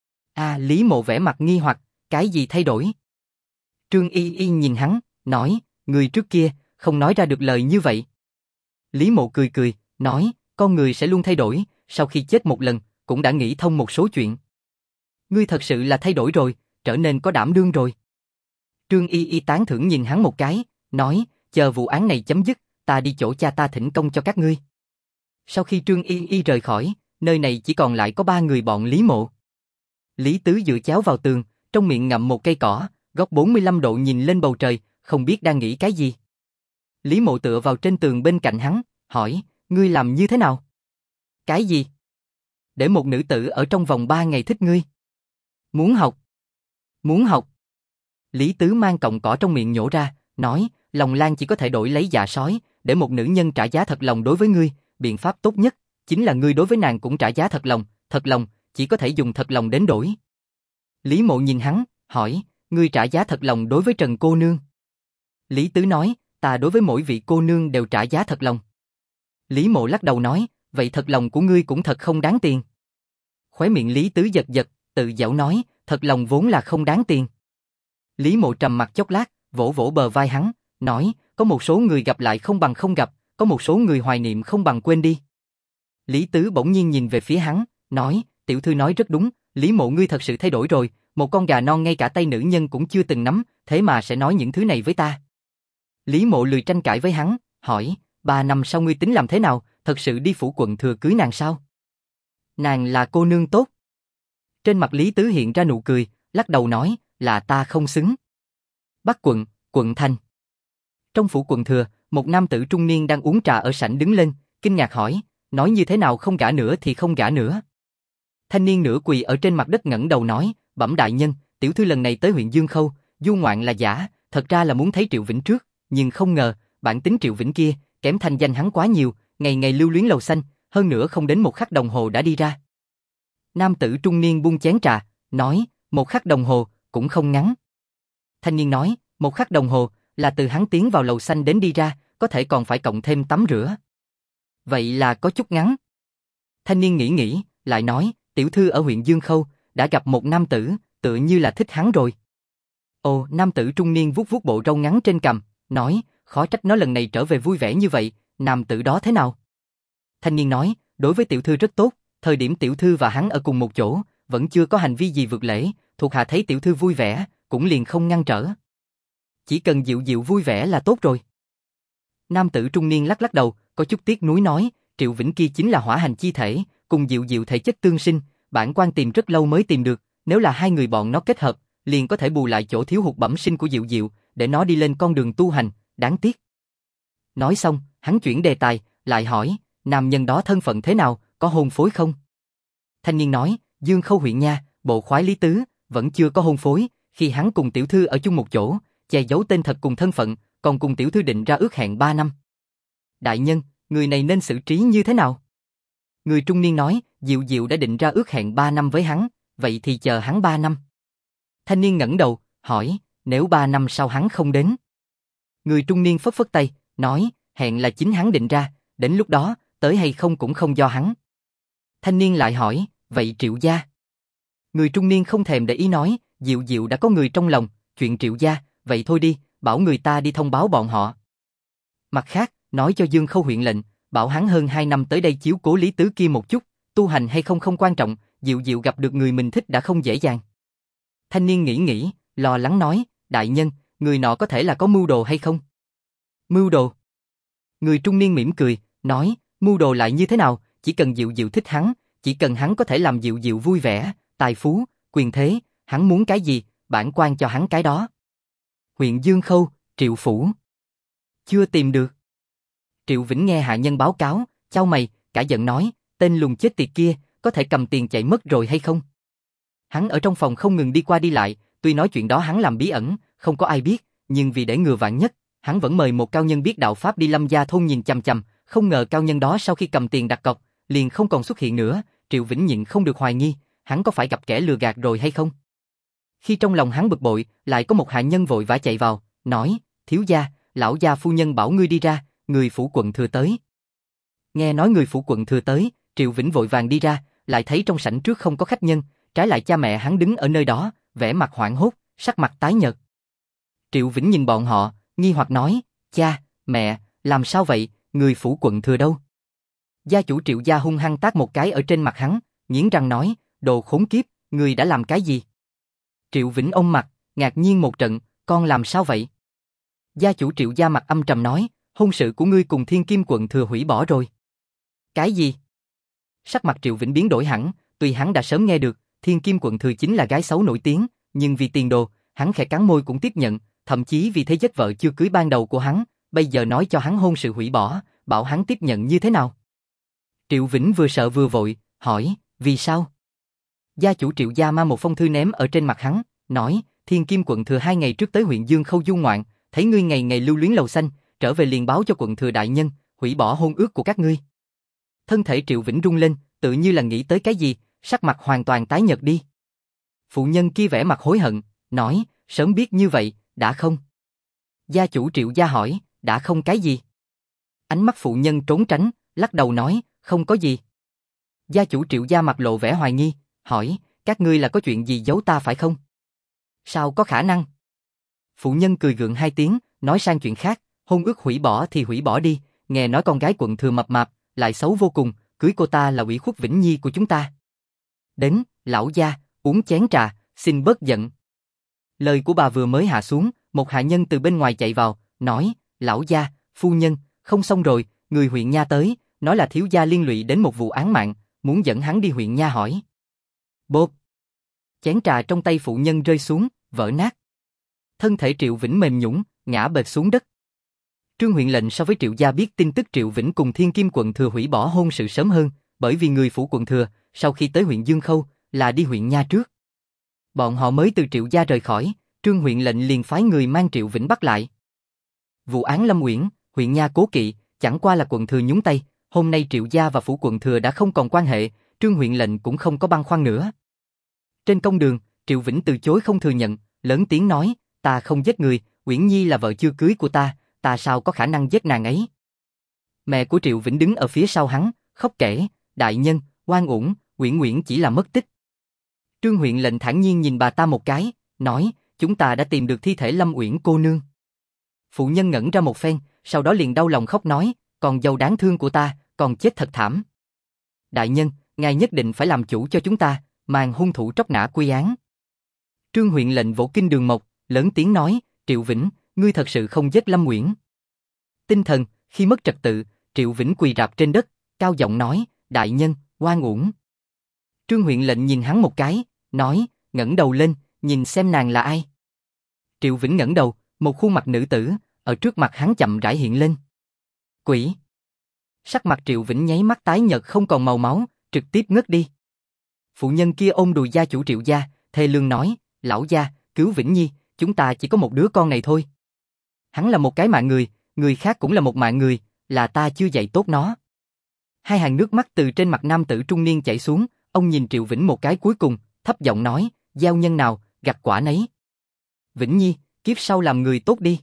Lý Mộ vẻ mặt nghi hoặc, cái gì thay đổi? Trương Y nhìn hắn, nói, người trước kia, không nói ra được lời như vậy. Lý Mộ cười, nói, con người sẽ luôn thay đổi, sau khi chết một lần, cũng đã nghĩ thông một số chuyện. Ngươi thật sự là thay đổi rồi, trở nên có đảm đương rồi. Trương Y tán thưởng nhìn hắn một cái, nói, chờ vụ án này chấm dứt, ta đi chỗ cha ta thỉnh công cho các ngươi. Sau khi Trương Y rời khỏi, nơi này chỉ còn lại có 3 người bọn Lý Mộ. Lý Tứ dựa cháo vào tường, trong miệng ngậm một cây cỏ, góc 45 độ nhìn lên bầu trời, không biết đang nghĩ cái gì. Lý Mộ tựa vào trên tường bên cạnh hắn, hỏi, ngươi làm như thế nào? Cái gì? Để một nữ tử ở trong vòng 3 ngày thích ngươi. Muốn học. Lý Tứ mang cọng cỏ trong miệng nhổ ra, nói, lòng lan chỉ có thể đổi lấy dạ sói, để một nữ nhân trả giá thật lòng đối với ngươi, biện pháp tốt nhất, chính là ngươi đối với nàng cũng trả giá thật lòng, chỉ có thể dùng thật lòng đến đổi. Lý Mộ nhìn hắn, hỏi, ngươi trả giá thật lòng đối với Trần cô nương. Lý Tứ nói, ta đối với mỗi vị cô nương đều trả giá thật lòng. Lý Mộ lắc đầu nói, vậy thật lòng của ngươi cũng thật không đáng tiền. Khóe miệng Lý Tứ giật, tự giễu nói, thật lòng vốn là không đáng tiền. Lý Mộ trầm mặt chốc lát, vỗ vỗ bờ vai hắn, nói, có một số người gặp lại không bằng không gặp, có một số người hoài niệm không bằng quên đi. Lý Tứ bỗng nhiên nhìn về phía hắn, nói, tiểu thư nói rất đúng, Lý Mộ ngươi thật sự thay đổi rồi, một con gà non ngay cả tay nữ nhân cũng chưa từng nắm, thế mà sẽ nói những thứ này với ta. Lý Mộ lười tranh cãi với hắn, hỏi, 3 năm sau ngươi tính làm thế nào, thật sự đi phủ quận thừa cưới nàng sao? Nàng là cô nương tốt. Trên mặt Lý Tứ hiện ra nụ cười, lắc đầu nói, là ta không xứng. Bắc quận, quận thành. Trong phủ quận thừa, một nam tử trung niên đang uống trà ở sảnh đứng lên, kinh ngạc hỏi, nói như thế nào không gả nữa thì không gả nữa. Thanh niên nửa quỳ ở trên mặt đất ngẩng đầu nói, bẩm đại nhân, tiểu thư lần này tới huyện Dương Khâu, du ngoạn là giả, thật ra là muốn thấy Triệu Vĩnh trước, nhưng không ngờ, bản tính Triệu Vĩnh kia, kém thanh danh hắn quá nhiều, ngày ngày lưu luyến lầu xanh, hơn nữa không đến 1 khắc đồng hồ đã đi ra. Nam tử trung niên buông chén trà, nói, 1 khắc đồng hồ, cũng không ngắn. Thanh niên nói, 1 khắc đồng hồ, là từ hắn tiến vào lầu xanh đến đi ra, có thể còn phải cộng thêm tắm rửa. Vậy là có chút ngắn. Thanh niên nghĩ, lại nói, tiểu thư ở huyện Dương Khâu, đã gặp một nam tử, tựa như là thích hắn rồi. Ồ, nam tử trung niên vuốt bộ râu ngắn trên cằm, nói, khó trách nó lần này trở về vui vẻ như vậy, nam tử đó thế nào? Thanh niên nói, đối với tiểu thư rất tốt, thời điểm tiểu thư và hắn ở cùng một chỗ, vẫn chưa có hành vi gì vượt lễ, thuộc hạ thấy tiểu thư vui vẻ, cũng liền không ngăn trở. Chỉ cần dịu dịu vui vẻ là tốt rồi. Nam tử trung niên lắc đầu, có chút tiếc nuối nói, Triệu Vĩnh kia chính là hỏa hành chi thể, cùng dịu dịu thể chất tương sinh, bản quan tìm rất lâu mới tìm được, nếu là hai người bọn nó kết hợp, liền có thể bù lại chỗ thiếu hụt bẩm sinh của dịu dịu, để nó đi lên con đường tu hành, đáng tiếc. Nói xong, hắn chuyển đề tài, lại hỏi, nam nhân đó thân phận thế nào, có hôn phối không? Thanh niên nói, Dương Khâu huyện nha, bộ khoái Lý Tứ, vẫn chưa có hôn phối, khi hắn cùng tiểu thư ở chung một chỗ, che giấu tên thật cùng thân phận, còn cùng tiểu thư định ra ước hẹn 3 năm. Đại nhân, người này nên xử trí như thế nào? Người trung niên nói, Diệu Diệu đã định ra ước hẹn 3 năm với hắn, vậy thì chờ hắn 3 năm. Thanh niên ngẩng đầu, hỏi, nếu 3 năm sau hắn không đến? Người trung niên phất phất tay, nói, hẹn là chính hắn định ra, đến lúc đó, tới hay không cũng không do hắn. Thanh niên lại hỏi, vậy Triệu gia? Người trung niên không thèm để ý nói, Diệu Diệu đã có người trong lòng, chuyện Triệu gia, vậy thôi đi, bảo người ta đi thông báo bọn họ. Mặt khác, nói cho Dương Khâu huyện lệnh, bảo hắn hơn 2 năm tới đây chiếu cố Lý Tứ kia một chút, tu hành hay không không quan trọng, Diệu Diệu gặp được người mình thích đã không dễ dàng. Thanh niên nghĩ, lo lắng nói, đại nhân, người nọ có thể là có mưu đồ hay không? Mưu đồ? Người trung niên mỉm cười, nói, mưu đồ lại như thế nào, chỉ cần Diệu Diệu thích hắn, chỉ cần hắn có thể làm Diệu Diệu vui vẻ, tài phú, quyền thế, hắn muốn cái gì, bản quan cho hắn cái đó. Huyện Dương Khâu, Triệu phủ. Chưa tìm được. Triệu Vĩnh nghe hạ nhân báo cáo, chau mày, cả giận nói, tên lùn chết tiệt kia, có thể cầm tiền chạy mất rồi hay không? Hắn ở trong phòng không ngừng đi qua đi lại, tuy nói chuyện đó hắn làm bí ẩn, không có ai biết, nhưng vì để ngừa vạn nhất, hắn vẫn mời một cao nhân biết đạo pháp đi Lâm gia thôn nhìn chằm chằm, không ngờ cao nhân đó sau khi cầm tiền đặt cọc, liền không còn xuất hiện nữa, Triệu Vĩnh nhịn không được hoài nghi, hắn có phải gặp kẻ lừa gạt rồi hay không? Khi trong lòng hắn bực bội, lại có một hạ nhân vội vã chạy vào, nói, thiếu gia, lão gia phu nhân bảo ngươi đi ra, người phủ quận thừa tới. Nghe nói người phủ quận thừa tới, Triệu Vĩnh vội vàng đi ra, lại thấy trong sảnh trước không có khách nhân, trái lại cha mẹ hắn đứng ở nơi đó, vẻ mặt hoảng hốt, sắc mặt tái nhợt. Triệu Vĩnh nhìn bọn họ, nghi hoặc nói, cha, mẹ, làm sao vậy, người phủ quận thừa đâu? Gia chủ Triệu gia hung hăng tát một cái ở trên mặt hắn, nghiến răng nói, đồ khốn kiếp, người đã làm cái gì? Triệu Vĩnh ôm mặt, ngạc nhiên một trận, con làm sao vậy? Gia chủ Triệu gia mặt âm trầm nói, hôn sự của ngươi cùng Thiên Kim quận thừa hủy bỏ rồi. Cái gì? Sắc mặt Triệu Vĩnh biến đổi hẳn, tuy hắn đã sớm nghe được, Thiên Kim quận thừa chính là gái xấu nổi tiếng, nhưng vì tiền đồ, hắn khẽ cắn môi cũng tiếp nhận, thậm chí vì thế giết vợ chưa cưới ban đầu của hắn, bây giờ nói cho hắn hôn sự hủy bỏ, bảo hắn tiếp nhận như thế nào? Triệu Vĩnh vừa sợ vừa vội, hỏi, vì sao? Gia chủ Triệu gia mang một phong thư ném ở trên mặt hắn, nói, Thiên Kim quận thừa 2 ngày trước tới huyện Dương Khâu du ngoạn, thấy ngươi ngày ngày lưu luyến lầu xanh, trở về liền báo cho quận thừa đại nhân, hủy bỏ hôn ước của các ngươi. Thân thể Triệu Vĩnh rung lên, tự như là nghĩ tới cái gì, sắc mặt hoàn toàn tái nhợt đi. Phụ nhân kia vẻ mặt hối hận, nói, sớm biết như vậy, đã không? Gia chủ Triệu gia hỏi, đã không cái gì? Ánh mắt phụ nhân trốn tránh, lắc đầu nói, không có gì. Gia chủ Triệu gia mặt lộ vẻ hoài nghi, hỏi, các ngươi là có chuyện gì giấu ta phải không? Sao có khả năng? Phụ nhân cười gượng 2 tiếng, nói sang chuyện khác, hôn ước hủy bỏ thì hủy bỏ đi, nghe nói con gái quận thừa mập mạp, lại xấu vô cùng, cưới cô ta là ủy khuất Vĩnh Nhi của chúng ta. Đến, lão gia, uống chén trà, xin bớt giận. Lời của bà vừa mới hạ xuống, một hạ nhân từ bên ngoài chạy vào, nói, lão gia, phu nhân, không xong rồi, người huyện Nha tới, nói là thiếu gia liên lụy đến một vụ án mạng, muốn dẫn hắn đi huyện Nha hỏi. Bốp! Chén trà trong tay phụ nhân rơi xuống, vỡ nát. Thân thể Triệu Vĩnh mềm nhũn, ngã bệt xuống đất. Trương huyện lệnh so với Triệu gia biết tin tức Triệu Vĩnh cùng Thiên Kim quận thừa hủy bỏ hôn sự sớm hơn, bởi vì người phủ quận thừa, sau khi tới huyện Dương Khâu, là đi huyện Nha trước. Bọn họ mới từ Triệu gia rời khỏi, Trương huyện lệnh liền phái người mang Triệu Vĩnh bắt lại. Vụ án Lâm Uyển, huyện Nha cố kỵ, chẳng qua là quận thừa nhúng tay, hôm nay Triệu gia và phủ quận thừa đã không còn quan hệ, Trương huyện lệnh cũng không có băn khoăn nữa. Trên công đường, Triệu Vĩnh từ chối không thừa nhận, lớn tiếng nói, ta không giết người, Uyển Nhi là vợ chưa cưới của ta sao có khả năng giết nàng ấy? Mẹ của Triệu Vĩnh đứng ở phía sau hắn, khóc kể, đại nhân, oan uổng, Uyển chỉ là mất tích. Trương huyện lệnh thản nhiên nhìn bà ta một cái, nói, chúng ta đã tìm được thi thể Lâm Uyển cô nương. Phụ nhân ngẩn ra một phen, sau đó liền đau lòng khóc nói, còn dâu đáng thương của ta, còn chết thật thảm. Đại nhân, ngài nhất định phải làm chủ cho chúng ta, mang hung thủ tróc nã quy án. Trương huyện lệnh vỗ kinh đường mộc, lớn tiếng nói, Triệu Vĩnh, ngươi thật sự không giết Lâm Uyển. Tinh thần, khi mất trật tự, Triệu Vĩnh quỳ rạp trên đất, cao giọng nói, đại nhân, oan uổng. Trương huyện lệnh nhìn hắn một cái, nói, ngẩng đầu lên, nhìn xem nàng là ai. Triệu Vĩnh ngẩng đầu, một khuôn mặt nữ tử, ở trước mặt hắn chậm rãi hiện lên. Quỷ! Sắc mặt Triệu Vĩnh nháy mắt tái nhợt không còn màu máu, trực tiếp ngất đi. Phụ nhân kia ôm đùi gia chủ Triệu gia, thê lương nói, lão gia, cứu Vĩnh Nhi, chúng ta chỉ có một đứa con này thôi. Hắn là một cái mạng người, người khác cũng là một mạng người, là ta chưa dạy tốt nó. Hai hàng nước mắt từ trên mặt nam tử trung niên chảy xuống, ông nhìn Triệu Vĩnh một cái cuối cùng, thấp giọng nói, gieo nhân nào, gặt quả nấy. Vĩnh Nhi, kiếp sau làm người tốt đi.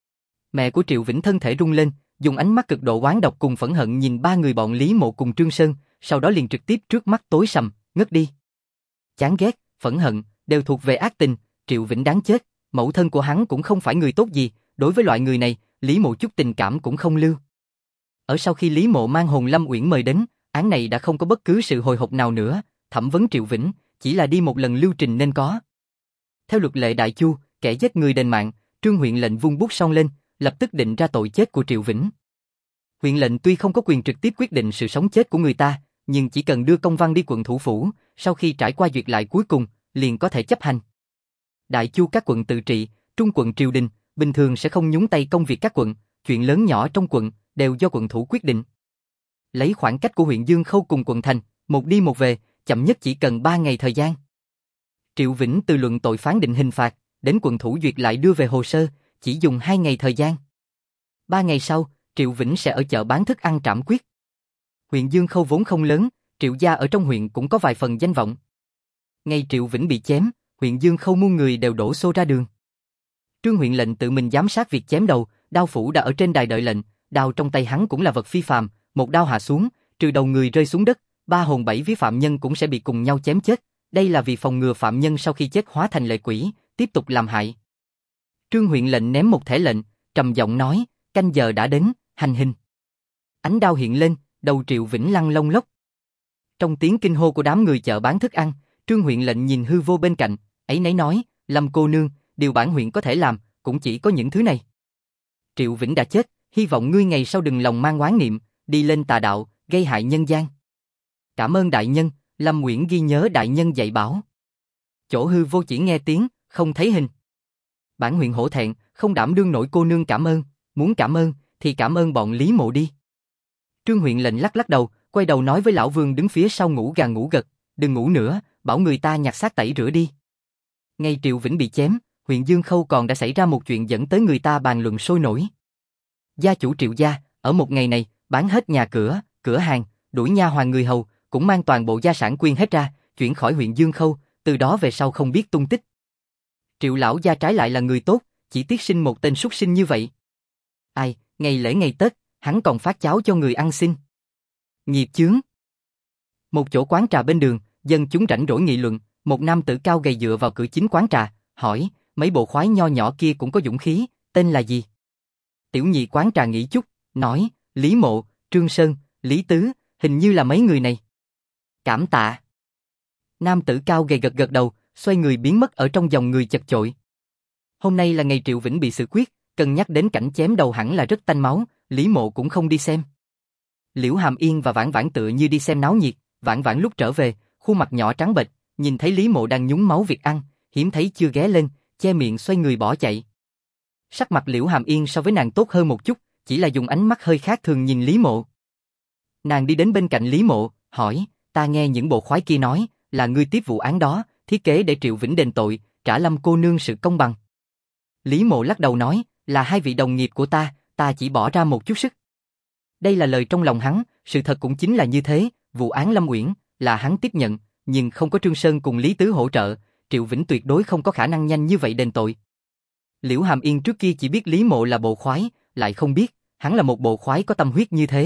Mẹ của Triệu Vĩnh thân thể rung lên, dùng ánh mắt cực độ oán độc cùng phẫn hận nhìn 3 người bọn Lý Mộ cùng Trương Sơn, sau đó liền trực tiếp trước mắt tối sầm, ngất đi. Chán ghét, phẫn hận, đều thuộc về ác tình, Triệu Vĩnh đáng chết, mẫu thân của hắn cũng không phải người tốt gì, đối với loại người này, Lý Mộ chút tình cảm cũng không lưu. Ở sau khi Lý Mộ mang hồn Lâm Uyển mời đến, án này đã không có bất cứ sự hồi hộp nào nữa, thẩm vấn Triệu Vĩnh, chỉ là đi một lần lưu trình nên có. Theo luật lệ Đại Chu, kẻ giết người đền mạng, Trương huyện lệnh vung bút son lên, lập tức định ra tội chết của Triệu Vĩnh. Huyện lệnh tuy không có quyền trực tiếp quyết định sự sống chết của người ta, nhưng chỉ cần đưa công văn đi quận thủ phủ, sau khi trải qua duyệt lại cuối cùng, liền có thể chấp hành. Đại Chu các quận tự trị, trung quận triều đình, bình thường sẽ không nhúng tay công việc các quận, chuyện lớn nhỏ trong quận đều do quận thủ quyết định. Lấy khoảng cách của huyện Dương Khâu cùng quận thành, một đi một về, chậm nhất chỉ cần 3 ngày thời gian. Triệu Vĩnh từ luận tội phán định hình phạt, đến quận thủ duyệt lại đưa về hồ sơ, chỉ dùng 2 ngày thời gian. 3 ngày sau, Triệu Vĩnh sẽ ở chợ bán thức ăn trảm quyết. Huyện Dương Khâu vốn không lớn, Triệu gia ở trong huyện cũng có vài phần danh vọng. Ngày Triệu Vĩnh bị chém, huyện Dương Khâu muôn người đều đổ xô ra đường. Trương huyện lệnh tự mình giám sát việc chém đầu, đao phủ đã ở trên đài đợi lệnh, đao trong tay hắn cũng là vật phi phàm, một đao hạ xuống, trừ đầu người rơi xuống đất, 3 hồn 7 vía phạm nhân cũng sẽ bị cùng nhau chém chết. Đây là vì phòng ngừa phạm nhân sau khi chết hóa thành lệ quỷ, tiếp tục làm hại. Trương huyện lệnh ném một thẻ lệnh, trầm giọng nói, canh giờ đã đến, hành hình. Ánh đao hiện lên, đầu Triệu Vĩnh lăn lông lốc. Trong tiếng kinh hô của đám người chợ bán thức ăn, Trương huyện lệnh nhìn hư vô bên cạnh, ấy nấy nói, Lâm cô nương, điều bản huyện có thể làm, cũng chỉ có những thứ này. Triệu Vĩnh đã chết, hy vọng ngươi ngày sau đừng lòng mang oán niệm, đi lên tà đạo, gây hại nhân gian. Cảm ơn đại nhân, Lâm Uyển ghi nhớ đại nhân dạy bảo. Chỗ hư vô chỉ nghe tiếng, không thấy hình. Bản huyện hổ thẹn, không đảm đương nổi cô nương cảm ơn, muốn cảm ơn, thì cảm ơn bọn Lý Mộ đi. Trương huyện lệnh lắc lắc đầu, quay đầu nói với lão vương đứng phía sau ngủ gà ngủ gật, đừng ngủ nữa, bảo người ta nhặt xác tẩy rửa đi. Ngày Triệu Vĩnh bị chém, huyện Dương Khâu còn đã xảy ra một chuyện dẫn tới người ta bàn luận sôi nổi. Gia chủ Triệu gia, ở một ngày này, bán hết nhà cửa, cửa hàng, đuổi nha hoàn người hầu, cũng mang toàn bộ gia sản quyên hết ra, chuyển khỏi huyện Dương Khâu, từ đó về sau không biết tung tích. Triệu lão gia trái lại là người tốt, chỉ tiếc sinh một tên súc sinh như vậy. Ai, ngày lễ ngày Tết, hắn còn phát cháo cho người ăn xin. Nghiệp chướng. Một chỗ quán trà bên đường, dân chúng rảnh rỗi nghị luận, một nam tử cao gầy dựa vào cửa chính quán trà, hỏi, mấy bộ khoái nho nhỏ kia cũng có dũng khí, tên là gì? Tiểu nhị quán trà nghĩ chút, nói, Lý Mộ, Trương Sơn, Lý Tứ, hình như là mấy người này. Cảm tạ. Nam tử cao gầy gật gật đầu, xoay người biến mất ở trong dòng người chật chội. Hôm nay là ngày Triệu Vĩnh bị xử quyết, cân nhắc đến cảnh chém đầu hẳn là rất tanh máu, Lý Mộ cũng không đi xem. Liễu Hàm Yên và Vãn Vãn tựa như đi xem náo nhiệt, Vãn Vãn lúc trở về, khuôn mặt nhỏ trắng bệch, nhìn thấy Lý Mộ đang nhúng máu việc ăn, hiếm thấy chưa ghé lên, che miệng xoay người bỏ chạy. Sắc mặt Liễu Hàm Yên so với nàng tốt hơn một chút, chỉ là dùng ánh mắt hơi khác thường nhìn Lý Mộ. Nàng đi đến bên cạnh Lý Mộ, hỏi, ta nghe những bộ khoái kia nói, là ngươi tiếp vụ án đó, thiết kế để Triệu Vĩnh đền tội, trả Lâm cô nương sự công bằng. Lý Mộ lắc đầu nói, là hai vị đồng nghiệp của ta chỉ bỏ ra một chút sức. Đây là lời trong lòng hắn, sự thật cũng chính là như thế, vụ án Lâm Uyển là hắn tiếp nhận, nhưng không có Trương Sơn cùng Lý Tứ hỗ trợ, Triệu Vĩnh tuyệt đối không có khả năng nhanh như vậy đền tội. Liễu Hàm Yên trước kia chỉ biết Lý Mộ là bộ khoái, lại không biết, hắn là một bộ khoái có tâm huyết như thế.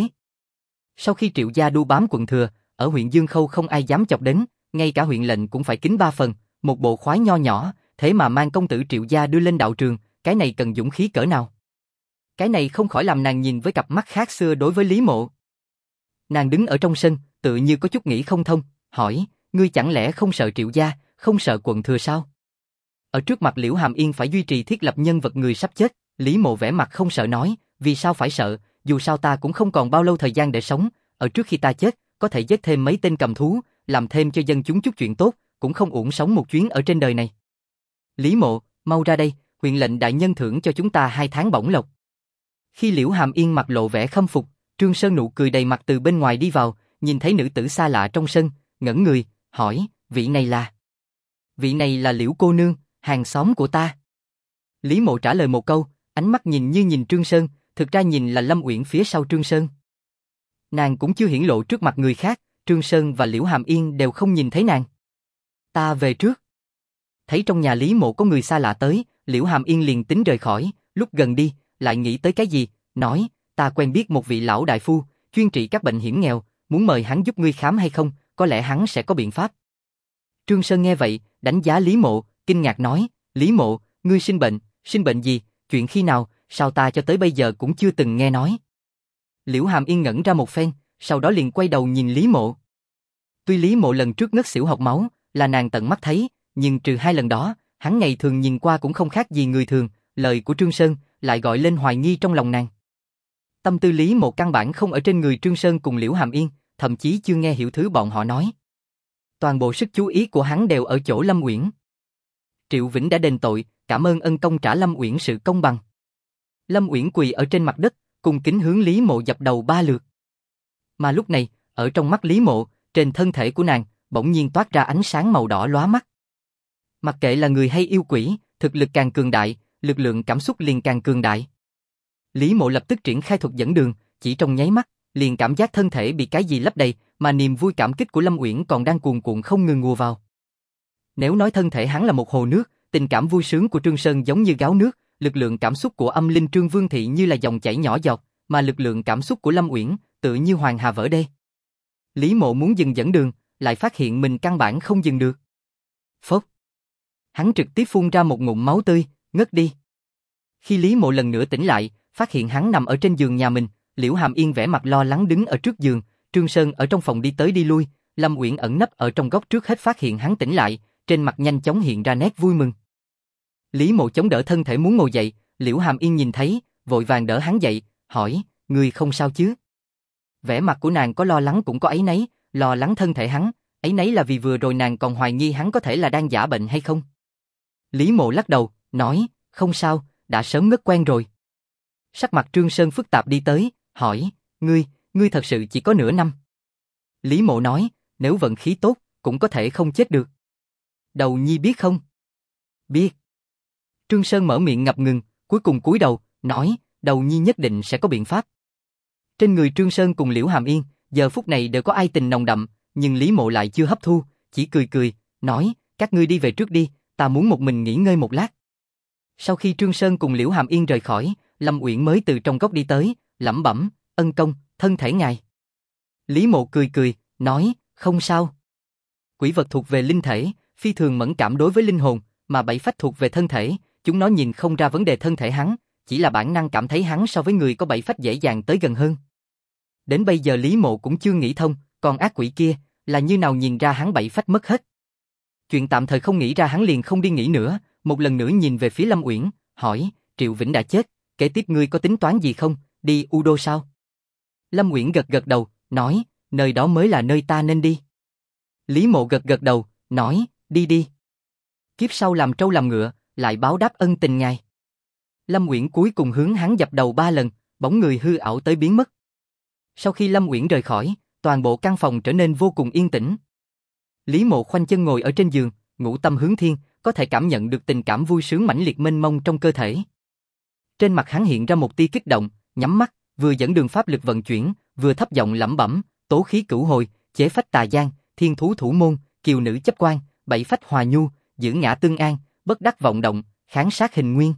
Sau khi Triệu gia đu bám quận thừa, ở huyện Dương Khâu không ai dám chọc đến, ngay cả huyện lệnh cũng phải kính 3 phần, một bộ khoái nho nhỏ, thế mà mang công tử Triệu gia đưa lên đạo trường, cái này cần dũng khí cỡ nào. Cái này không khỏi làm nàng nhìn với cặp mắt khác xưa đối với Lý Mộ. Nàng đứng ở trong sân, tự như có chút nghĩ không thông, hỏi, ngươi chẳng lẽ không sợ Triệu gia, không sợ quận thừa sao? Ở trước mặt Liễu Hàm Yên phải duy trì thiết lập nhân vật người sắp chết, Lý Mộ vẻ mặt không sợ nói, vì sao phải sợ, dù sao ta cũng không còn bao lâu thời gian để sống, ở trước khi ta chết, có thể giết thêm mấy tên cầm thú, làm thêm cho dân chúng chút chuyện tốt, cũng không uổng sống một chuyến ở trên đời này. Lý Mộ, mau ra đây, huyện lệnh đại nhân thưởng cho chúng ta 2 tháng bổng lộc. Khi Liễu Hàm Yên mặt lộ vẻ khâm phục, Trương Sơn nụ cười đầy mặt từ bên ngoài đi vào, nhìn thấy nữ tử xa lạ trong sân, ngẩn người, hỏi, vị này là Liễu cô nương, hàng xóm của ta. Lý Mộ trả lời một câu, ánh mắt nhìn như nhìn Trương Sơn, thực ra nhìn là Lâm Uyển phía sau Trương Sơn. Nàng cũng chưa hiển lộ trước mặt người khác, Trương Sơn và Liễu Hàm Yên đều không nhìn thấy nàng. Ta về trước. Thấy trong nhà Lý Mộ có người xa lạ tới, Liễu Hàm Yên liền tính rời khỏi, lúc gần đi, lại nghĩ tới cái gì, nói, ta quen biết một vị lão đại phu, chuyên trị các bệnh hiểm nghèo, muốn mời hắn giúp ngươi khám hay không, có lẽ hắn sẽ có biện pháp. Trương Sơn nghe vậy, đánh giá Lý Mộ, kinh ngạc nói, Lý Mộ, ngươi sinh bệnh gì, chuyện khi nào, sao ta cho tới bây giờ cũng chưa từng nghe nói. Liễu Hàm Yên ngẩn ra một phen, sau đó liền quay đầu nhìn Lý Mộ. Tuy Lý Mộ lần trước ngất xỉu học máu, là nàng tận mắt thấy, nhưng trừ 2 lần đó, hắn ngày thường nhìn qua cũng không khác gì người thường, lời của Trương Sơn lại gọi lên hoài nghi trong lòng nàng. Tâm tư Lý Mộ căn bản không ở trên người Trương Sơn cùng Liễu Hàm Yên, thậm chí chưa nghe hiểu thứ bọn họ nói. Toàn bộ sức chú ý của hắn đều ở chỗ Lâm Uyển. Triệu Vĩnh đã đền tội, cảm ơn ân công trả Lâm Uyển sự công bằng. Lâm Uyển quỳ ở trên mặt đất, cùng kính hướng Lý Mộ dập đầu 3 lượt. Mà lúc này, ở trong mắt Lý Mộ, trên thân thể của nàng, bỗng nhiên toát ra ánh sáng màu đỏ lóa mắt. Mặc kệ là người hay yêu quỷ, thực lực càng cường đại, lực lượng cảm xúc liền càng cường đại. Lý Mộ lập tức triển khai thuật dẫn đường, chỉ trong nháy mắt, liền cảm giác thân thể bị cái gì lấp đầy, mà niềm vui cảm kích của Lâm Uyển còn đang cuồn cuộn không ngừng ùa vào. Nếu nói thân thể hắn là một hồ nước, tình cảm vui sướng của Trương Sơn giống như gáo nước, lực lượng cảm xúc của âm linh Trương Vương Thị như là dòng chảy nhỏ giọt, mà lực lượng cảm xúc của Lâm Uyển tự như hoàng hà vỡ đê. Lý Mộ muốn dừng dẫn đường, lại phát hiện mình căn bản không dừng được. Phốc. Hắn trực tiếp phun ra một ngụm máu tươi, ngất đi. Khi Lý Mộ lần nữa tỉnh lại, phát hiện hắn nằm ở trên giường nhà mình, Liễu Hàm Yên vẻ mặt lo lắng đứng ở trước giường, Trương Sơn ở trong phòng đi tới đi lui, Lâm Uyển ẩn nấp ở trong góc trước hết phát hiện hắn tỉnh lại, trên mặt nhanh chóng hiện ra nét vui mừng. Lý Mộ chống đỡ thân thể muốn ngồi dậy, Liễu Hàm Yên nhìn thấy, vội vàng đỡ hắn dậy, hỏi, ngươi không sao chứ? Vẻ mặt của nàng có lo lắng cũng có áy náy, lo lắng thân thể hắn, áy náy là vì vừa rồi nàng còn hoài nghi hắn có thể là đang giả bệnh hay không. Lý Mộ lắc đầu, nói, không sao, đã sớm ngất quen rồi. Sắc mặt Trương Sơn phức tạp đi tới, hỏi, ngươi thật sự chỉ có nửa năm. Lý Mộ nói, nếu vận khí tốt, cũng có thể không chết được. Đầu nhi biết không? Biết. Trương Sơn mở miệng ngập ngừng, cuối cùng cúi đầu, nói, đầu nhi nhất định sẽ có biện pháp. Trên người Trương Sơn cùng Liễu Hàm Yên, giờ phút này đều có ai tình nồng đậm, nhưng Lý Mộ lại chưa hấp thu, chỉ cười cười, nói, các ngươi đi về trước đi, ta muốn một mình nghỉ ngơi một lát. Sau khi Trương Sơn cùng Liễu Hàm Yên rời khỏi, Lâm Uyển mới từ trong góc đi tới, lẩm bẩm, ân công, thân thể ngài. Lý Mộ cười cười, nói, không sao. Quỷ vật thuộc về linh thể, phi thường mẫn cảm đối với linh hồn, mà bảy phách thuộc về thân thể, chúng nó nhìn không ra vấn đề thân thể hắn, chỉ là bản năng cảm thấy hắn so với người có bảy phách dễ dàng tới gần hơn. Đến bây giờ Lý Mộ cũng chưa nghĩ thông, còn ác quỷ kia, là như nào nhìn ra hắn bảy phách mất hết. Chuyện tạm thời không nghĩ ra hắn liền không đi nghĩ nữa, một lần nữa nhìn về phía Lâm Uyển, hỏi, Triệu Vĩnh đã chết, kế tiếp ngươi có tính toán gì không, đi U Đô sao? Lâm Uyển gật gật đầu, nói, nơi đó mới là nơi ta nên đi. Lý Mộ gật gật đầu, nói, đi đi. Kiếp sau làm trâu làm ngựa, lại báo đáp ân tình ngài. Lâm Uyển cuối cùng hướng hắn dập đầu 3 lần, bóng người hư ảo tới biến mất. Sau khi Lâm Uyển rời khỏi, toàn bộ căn phòng trở nên vô cùng yên tĩnh. Lý Mộ khoanh chân ngồi ở trên giường, ngũ tâm hướng thiên, có thể cảm nhận được tình cảm vui sướng mãnh liệt mênh mông trong cơ thể. Trên mặt hắn hiện ra một tia kích động, nhắm mắt, vừa dẫn đường pháp lực vận chuyển, vừa thấp giọng lẩm bẩm, tố khí cửu hồi, chế phách tà giang, thiên thú thủ môn, kiều nữ chấp quan, bảy phách hòa nhu, giữ ngã tương an, bất đắc vọng động, kháng sát hình nguyên.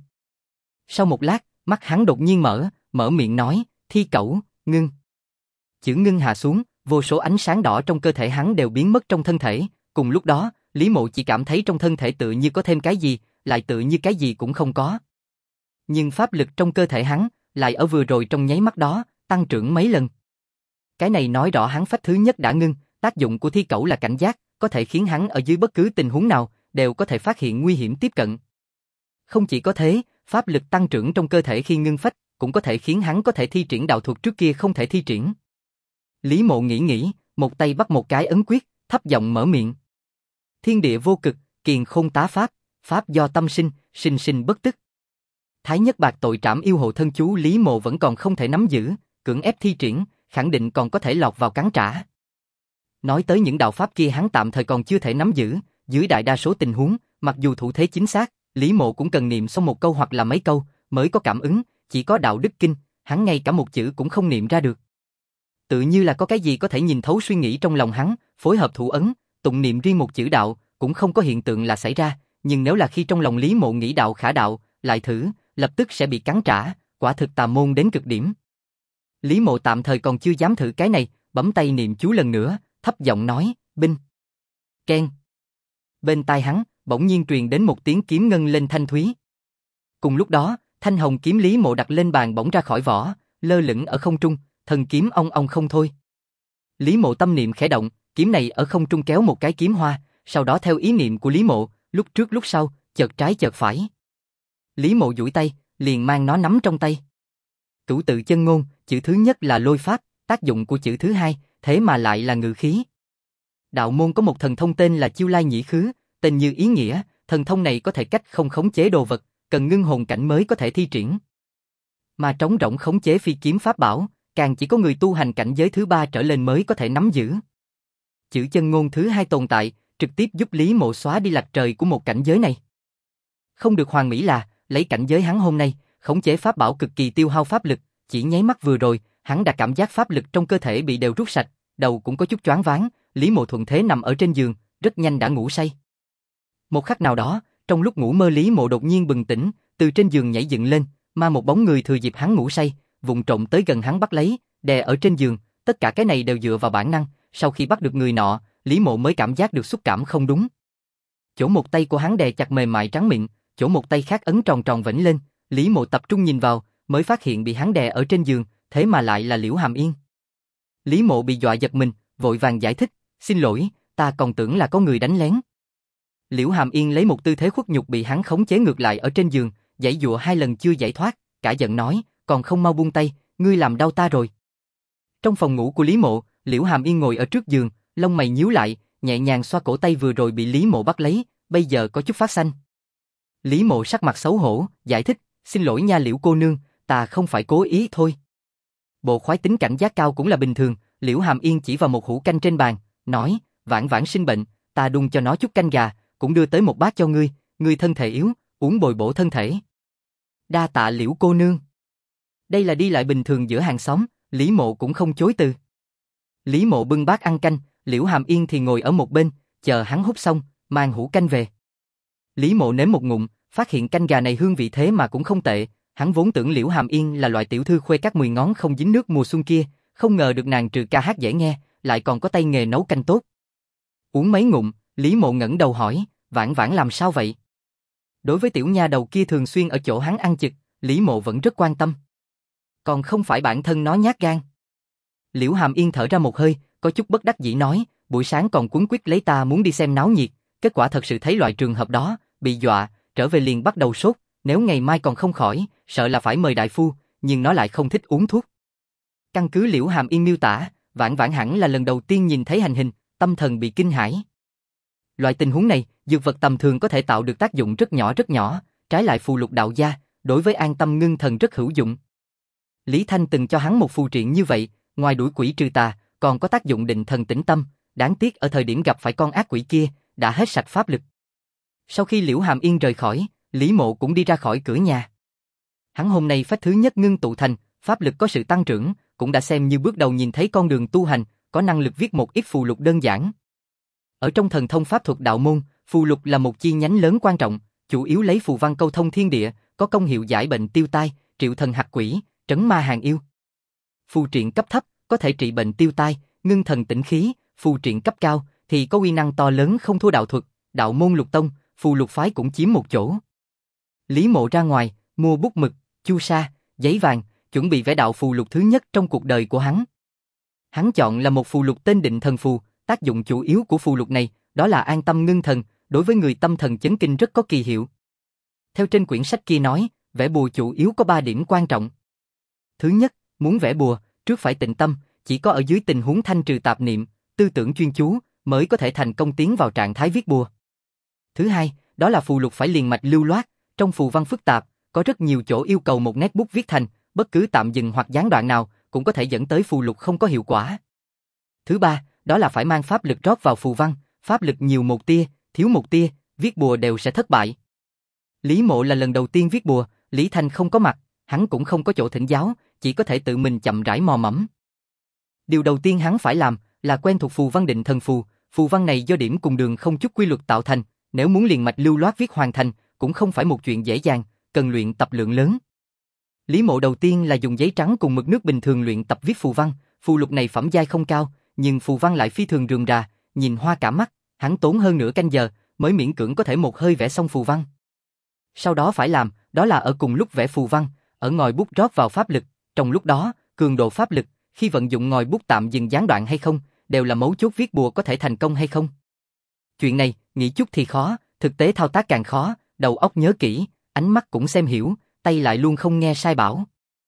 Sau một lát, mắt hắn đột nhiên mở miệng nói, thi cẩu, ngưng. Chữ ngưng hạ xuống, vô số ánh sáng đỏ trong cơ thể hắn đều biến mất trong thân thể, cùng lúc đó, Lý Mộ chỉ cảm thấy trong thân thể tự như có thêm cái gì, lại tự như cái gì cũng không có. Nhưng pháp lực trong cơ thể hắn, lại ở vừa rồi trong nháy mắt đó, tăng trưởng mấy lần. Cái này nói rõ hắn phách thứ nhất đã ngưng, tác dụng của thi cẩu là cảnh giác, có thể khiến hắn ở dưới bất cứ tình huống nào, đều có thể phát hiện nguy hiểm tiếp cận. Không chỉ có thế, pháp lực tăng trưởng trong cơ thể khi ngưng phách, cũng có thể khiến hắn có thể thi triển đạo thuật trước kia không thể thi triển. Lý Mộ nghĩ, một tay bắt một cái ấn quyết, thấp giọng mở miệng. Thiên địa vô cực, kiền khôn tá pháp, pháp do tâm sinh, sinh sinh bất tức. Thái nhất bạc tội trảm yêu hộ thân chú Lý Mộ vẫn còn không thể nắm giữ, cưỡng ép thi triển, khẳng định còn có thể lọt vào cắn trả. Nói tới những đạo pháp kia hắn tạm thời còn chưa thể nắm giữ, dưới đại đa số tình huống, mặc dù thủ thế chính xác, Lý Mộ cũng cần niệm xong một câu hoặc là mấy câu, mới có cảm ứng, chỉ có đạo đức kinh, hắn ngay cả một chữ cũng không niệm ra được. Tự như là có cái gì có thể nhìn thấu suy nghĩ trong lòng hắn, phối hợp thủ ấn, tụng niệm riêng một chữ đạo, cũng không có hiện tượng là xảy ra, nhưng nếu là khi trong lòng Lý Mộ nghĩ đạo khả đạo, lại thử, lập tức sẽ bị cắn trả, quả thực tà môn đến cực điểm. Lý Mộ tạm thời còn chưa dám thử cái này, bấm tay niệm chú lần nữa, thấp giọng nói, binh. Keng. bên tai hắn, bỗng nhiên truyền đến một tiếng kiếm ngân lên thanh thúy. Cùng lúc đó, thanh hồng kiếm Lý Mộ đặt lên bàn bỗng ra khỏi vỏ, lơ lửng ở không trung, thần kiếm ong ong không thôi. Lý Mộ tâm niệm khẽ động, kiếm này ở không trung kéo một cái kiếm hoa, sau đó theo ý niệm của Lý Mộ, lúc trước lúc sau, chợt trái chợt phải. Lý Mộ duỗi tay, liền mang nó nắm trong tay. Cửu tự chân ngôn, chữ thứ nhất là lôi pháp, tác dụng của chữ thứ hai, thế mà lại là ngự khí. Đạo môn có một thần thông tên là Chiêu Lai Nhĩ Khứ, tên như ý nghĩa, thần thông này có thể cách không khống chế đồ vật, cần ngưng hồn cảnh mới có thể thi triển. Mà trống rỗng khống chế phi kiếm pháp bảo, càng chỉ có người tu hành cảnh giới thứ ba trở lên mới có thể nắm giữ. Chữ chân ngôn thứ hai tồn tại, trực tiếp giúp Lý Mộ xóa đi lạch trời của một cảnh giới này. Không được hoàn mỹ là, lấy cảnh giới hắn hôm nay, khống chế pháp bảo cực kỳ tiêu hao pháp lực, chỉ nháy mắt vừa rồi, hắn đã cảm giác pháp lực trong cơ thể bị đều rút sạch, đầu cũng có chút choáng váng, Lý Mộ thuận thế nằm ở trên giường, rất nhanh đã ngủ say. Một khắc nào đó, trong lúc ngủ mơ Lý Mộ đột nhiên bừng tỉnh, từ trên giường nhảy dựng lên, mà một bóng người thừa dịp hắn ngủ say, vụng trộm tới gần hắn bắt lấy, đè ở trên giường, tất cả cái này đều dựa vào bản năng, sau khi bắt được người nọ, Lý Mộ mới cảm giác được xúc cảm không đúng. Chỗ một tay của hắn đè chặt mềm mại trắng mịn, chỗ một tay khác ấn tròn tròn vểnh lên, Lý Mộ tập trung nhìn vào, mới phát hiện bị hắn đè ở trên giường, thế mà lại là Liễu Hàm Yên. Lý Mộ bị dọa giật mình, vội vàng giải thích, xin lỗi, ta còn tưởng là có người đánh lén. Liễu Hàm Yên lấy một tư thế khuất nhục bị hắn khống chế ngược lại ở trên giường, giãy giụa hai lần chưa giải thoát, cả giận nói, còn không mau buông tay, ngươi làm đau ta rồi. Trong phòng ngủ của Lý Mộ, Liễu Hàm Yên ngồi ở trước giường, lông mày nhíu lại, nhẹ nhàng xoa cổ tay vừa rồi bị Lý Mộ bắt lấy, bây giờ có chút phát xanh. Lý Mộ sắc mặt xấu hổ, giải thích, xin lỗi nha Liễu cô nương, ta không phải cố ý thôi. Bộ khoái tính cảnh giác cao cũng là bình thường, Liễu Hàm Yên chỉ vào một hũ canh trên bàn, nói, Vãn Vãn sinh bệnh, ta đun cho nó chút canh gà, cũng đưa tới một bát cho ngươi, ngươi thân thể yếu, uống bồi bổ thân thể. Đa tạ Liễu cô nương. Đây là đi lại bình thường giữa hàng xóm, Lý Mộ cũng không chối từ. Lý Mộ bưng bát ăn canh, Liễu Hàm Yên thì ngồi ở một bên, chờ hắn hút xong, mang hũ canh về. Lý Mộ nếm một ngụm, phát hiện canh gà này hương vị thế mà cũng không tệ, hắn vốn tưởng Liễu Hàm Yên là loại tiểu thư khuê các 10 ngón không dính nước mùa xuân kia, không ngờ được nàng trừ ca hát dễ nghe, lại còn có tay nghề nấu canh tốt. Uống mấy ngụm, Lý Mộ ngẩng đầu hỏi, Vãn Vãn làm sao vậy? Đối với tiểu nha đầu kia thường xuyên ở chỗ hắn ăn chực, Lý Mộ vẫn rất quan tâm. Còn không phải bản thân nó nhát gan. Liễu Hàm Yên thở ra một hơi, có chút bất đắc dĩ nói, buổi sáng còn cuống quýt lấy ta muốn đi xem náo nhiệt, kết quả thật sự thấy loại trường hợp đó, bị dọa, trở về liền bắt đầu sốt, nếu ngày mai còn không khỏi, sợ là phải mời đại phu, nhưng nó lại không thích uống thuốc. Căn cứ Liễu Hàm Yên miêu tả, Vãn Vãn hẳn là lần đầu tiên nhìn thấy hành hình, tâm thần bị kinh hãi. Loại tình huống này, dược vật tầm thường có thể tạo được tác dụng rất nhỏ, trái lại phù lục đạo gia, đối với an tâm ngưng thần rất hữu dụng. Lý Thanh từng cho hắn một phù triện như vậy, ngoài đuổi quỷ trừ tà, còn có tác dụng định thần tĩnh tâm, đáng tiếc ở thời điểm gặp phải con ác quỷ kia, đã hết sạch pháp lực. Sau khi Liễu Hàm Yên rời khỏi, Lý Mộ cũng đi ra khỏi cửa nhà. Hắn hôm nay phách thứ nhất ngưng tụ thành, pháp lực có sự tăng trưởng, cũng đã xem như bước đầu nhìn thấy con đường tu hành, có năng lực viết một ít phù lục đơn giản. Ở trong thần thông pháp thuật đạo môn, phù lục là một chi nhánh lớn quan trọng, chủ yếu lấy phù văn câu thông thiên địa, có công hiệu giải bệnh tiêu tai, triệu thần hạt quỷ, trấn ma hàng yêu. Phù triện cấp thấp có thể trị bệnh tiêu tai, ngưng thần tĩnh khí, phù triện cấp cao thì có uy năng to lớn không thua đạo thuật, đạo môn lục tông, phù lục phái cũng chiếm một chỗ. Lý Mộ ra ngoài, mua bút mực, chu sa, giấy vàng, chuẩn bị vẽ đạo phù lục thứ nhất trong cuộc đời của hắn. Hắn chọn là một phù lục tên Định Thần Phù, tác dụng chủ yếu của phù lục này đó là an tâm ngưng thần, đối với người tâm thần chấn kinh rất có kỳ hiệu. Theo trên quyển sách kia nói, vẽ bùa chủ yếu có 3 điểm quan trọng. Thứ nhất, muốn vẽ bùa, trước phải tịnh tâm, chỉ có ở dưới tình huống thanh trừ tạp niệm, tư tưởng chuyên chú, mới có thể thành công tiến vào trạng thái viết bùa. Thứ hai, đó là phù lục phải liền mạch lưu loát, trong phù văn phức tạp, có rất nhiều chỗ yêu cầu một nét bút viết thành, bất cứ tạm dừng hoặc gián đoạn nào, cũng có thể dẫn tới phù lục không có hiệu quả. Thứ ba, đó là phải mang pháp lực rót vào phù văn, pháp lực nhiều một tia, thiếu một tia, viết bùa đều sẽ thất bại. Lý Mộ là lần đầu tiên viết bùa, Lý Thanh không có mặt, hắn cũng không có chỗ thỉnh giáo, chỉ có thể tự mình chậm rãi mò mẫm. Điều đầu tiên hắn phải làm là quen thuộc phù văn Định Thần Phù, phù văn này do điểm cùng đường không chút quy luật tạo thành, nếu muốn liền mạch lưu loát viết hoàn thành, cũng không phải một chuyện dễ dàng, cần luyện tập lượng lớn. Lý Mộ đầu tiên là dùng giấy trắng cùng mực nước bình thường luyện tập viết phù văn, phù lục này phẩm giai không cao, nhưng phù văn lại phi thường rườm rà, nhìn hoa cả mắt, hắn tốn hơn nửa canh giờ mới miễn cưỡng có thể một hơi vẽ xong phù văn. Sau đó phải làm, đó là ở cùng lúc vẽ phù văn, ở ngòi bút rót vào pháp lực, trong lúc đó, cường độ pháp lực, khi vận dụng ngòi bút tạm dừng gián đoạn hay không, đều là mấu chốt viết bùa có thể thành công hay không. Chuyện này, nghĩ chút thì khó, thực tế thao tác càng khó, đầu óc nhớ kỹ, ánh mắt cũng xem hiểu, tay lại luôn không nghe sai bảo.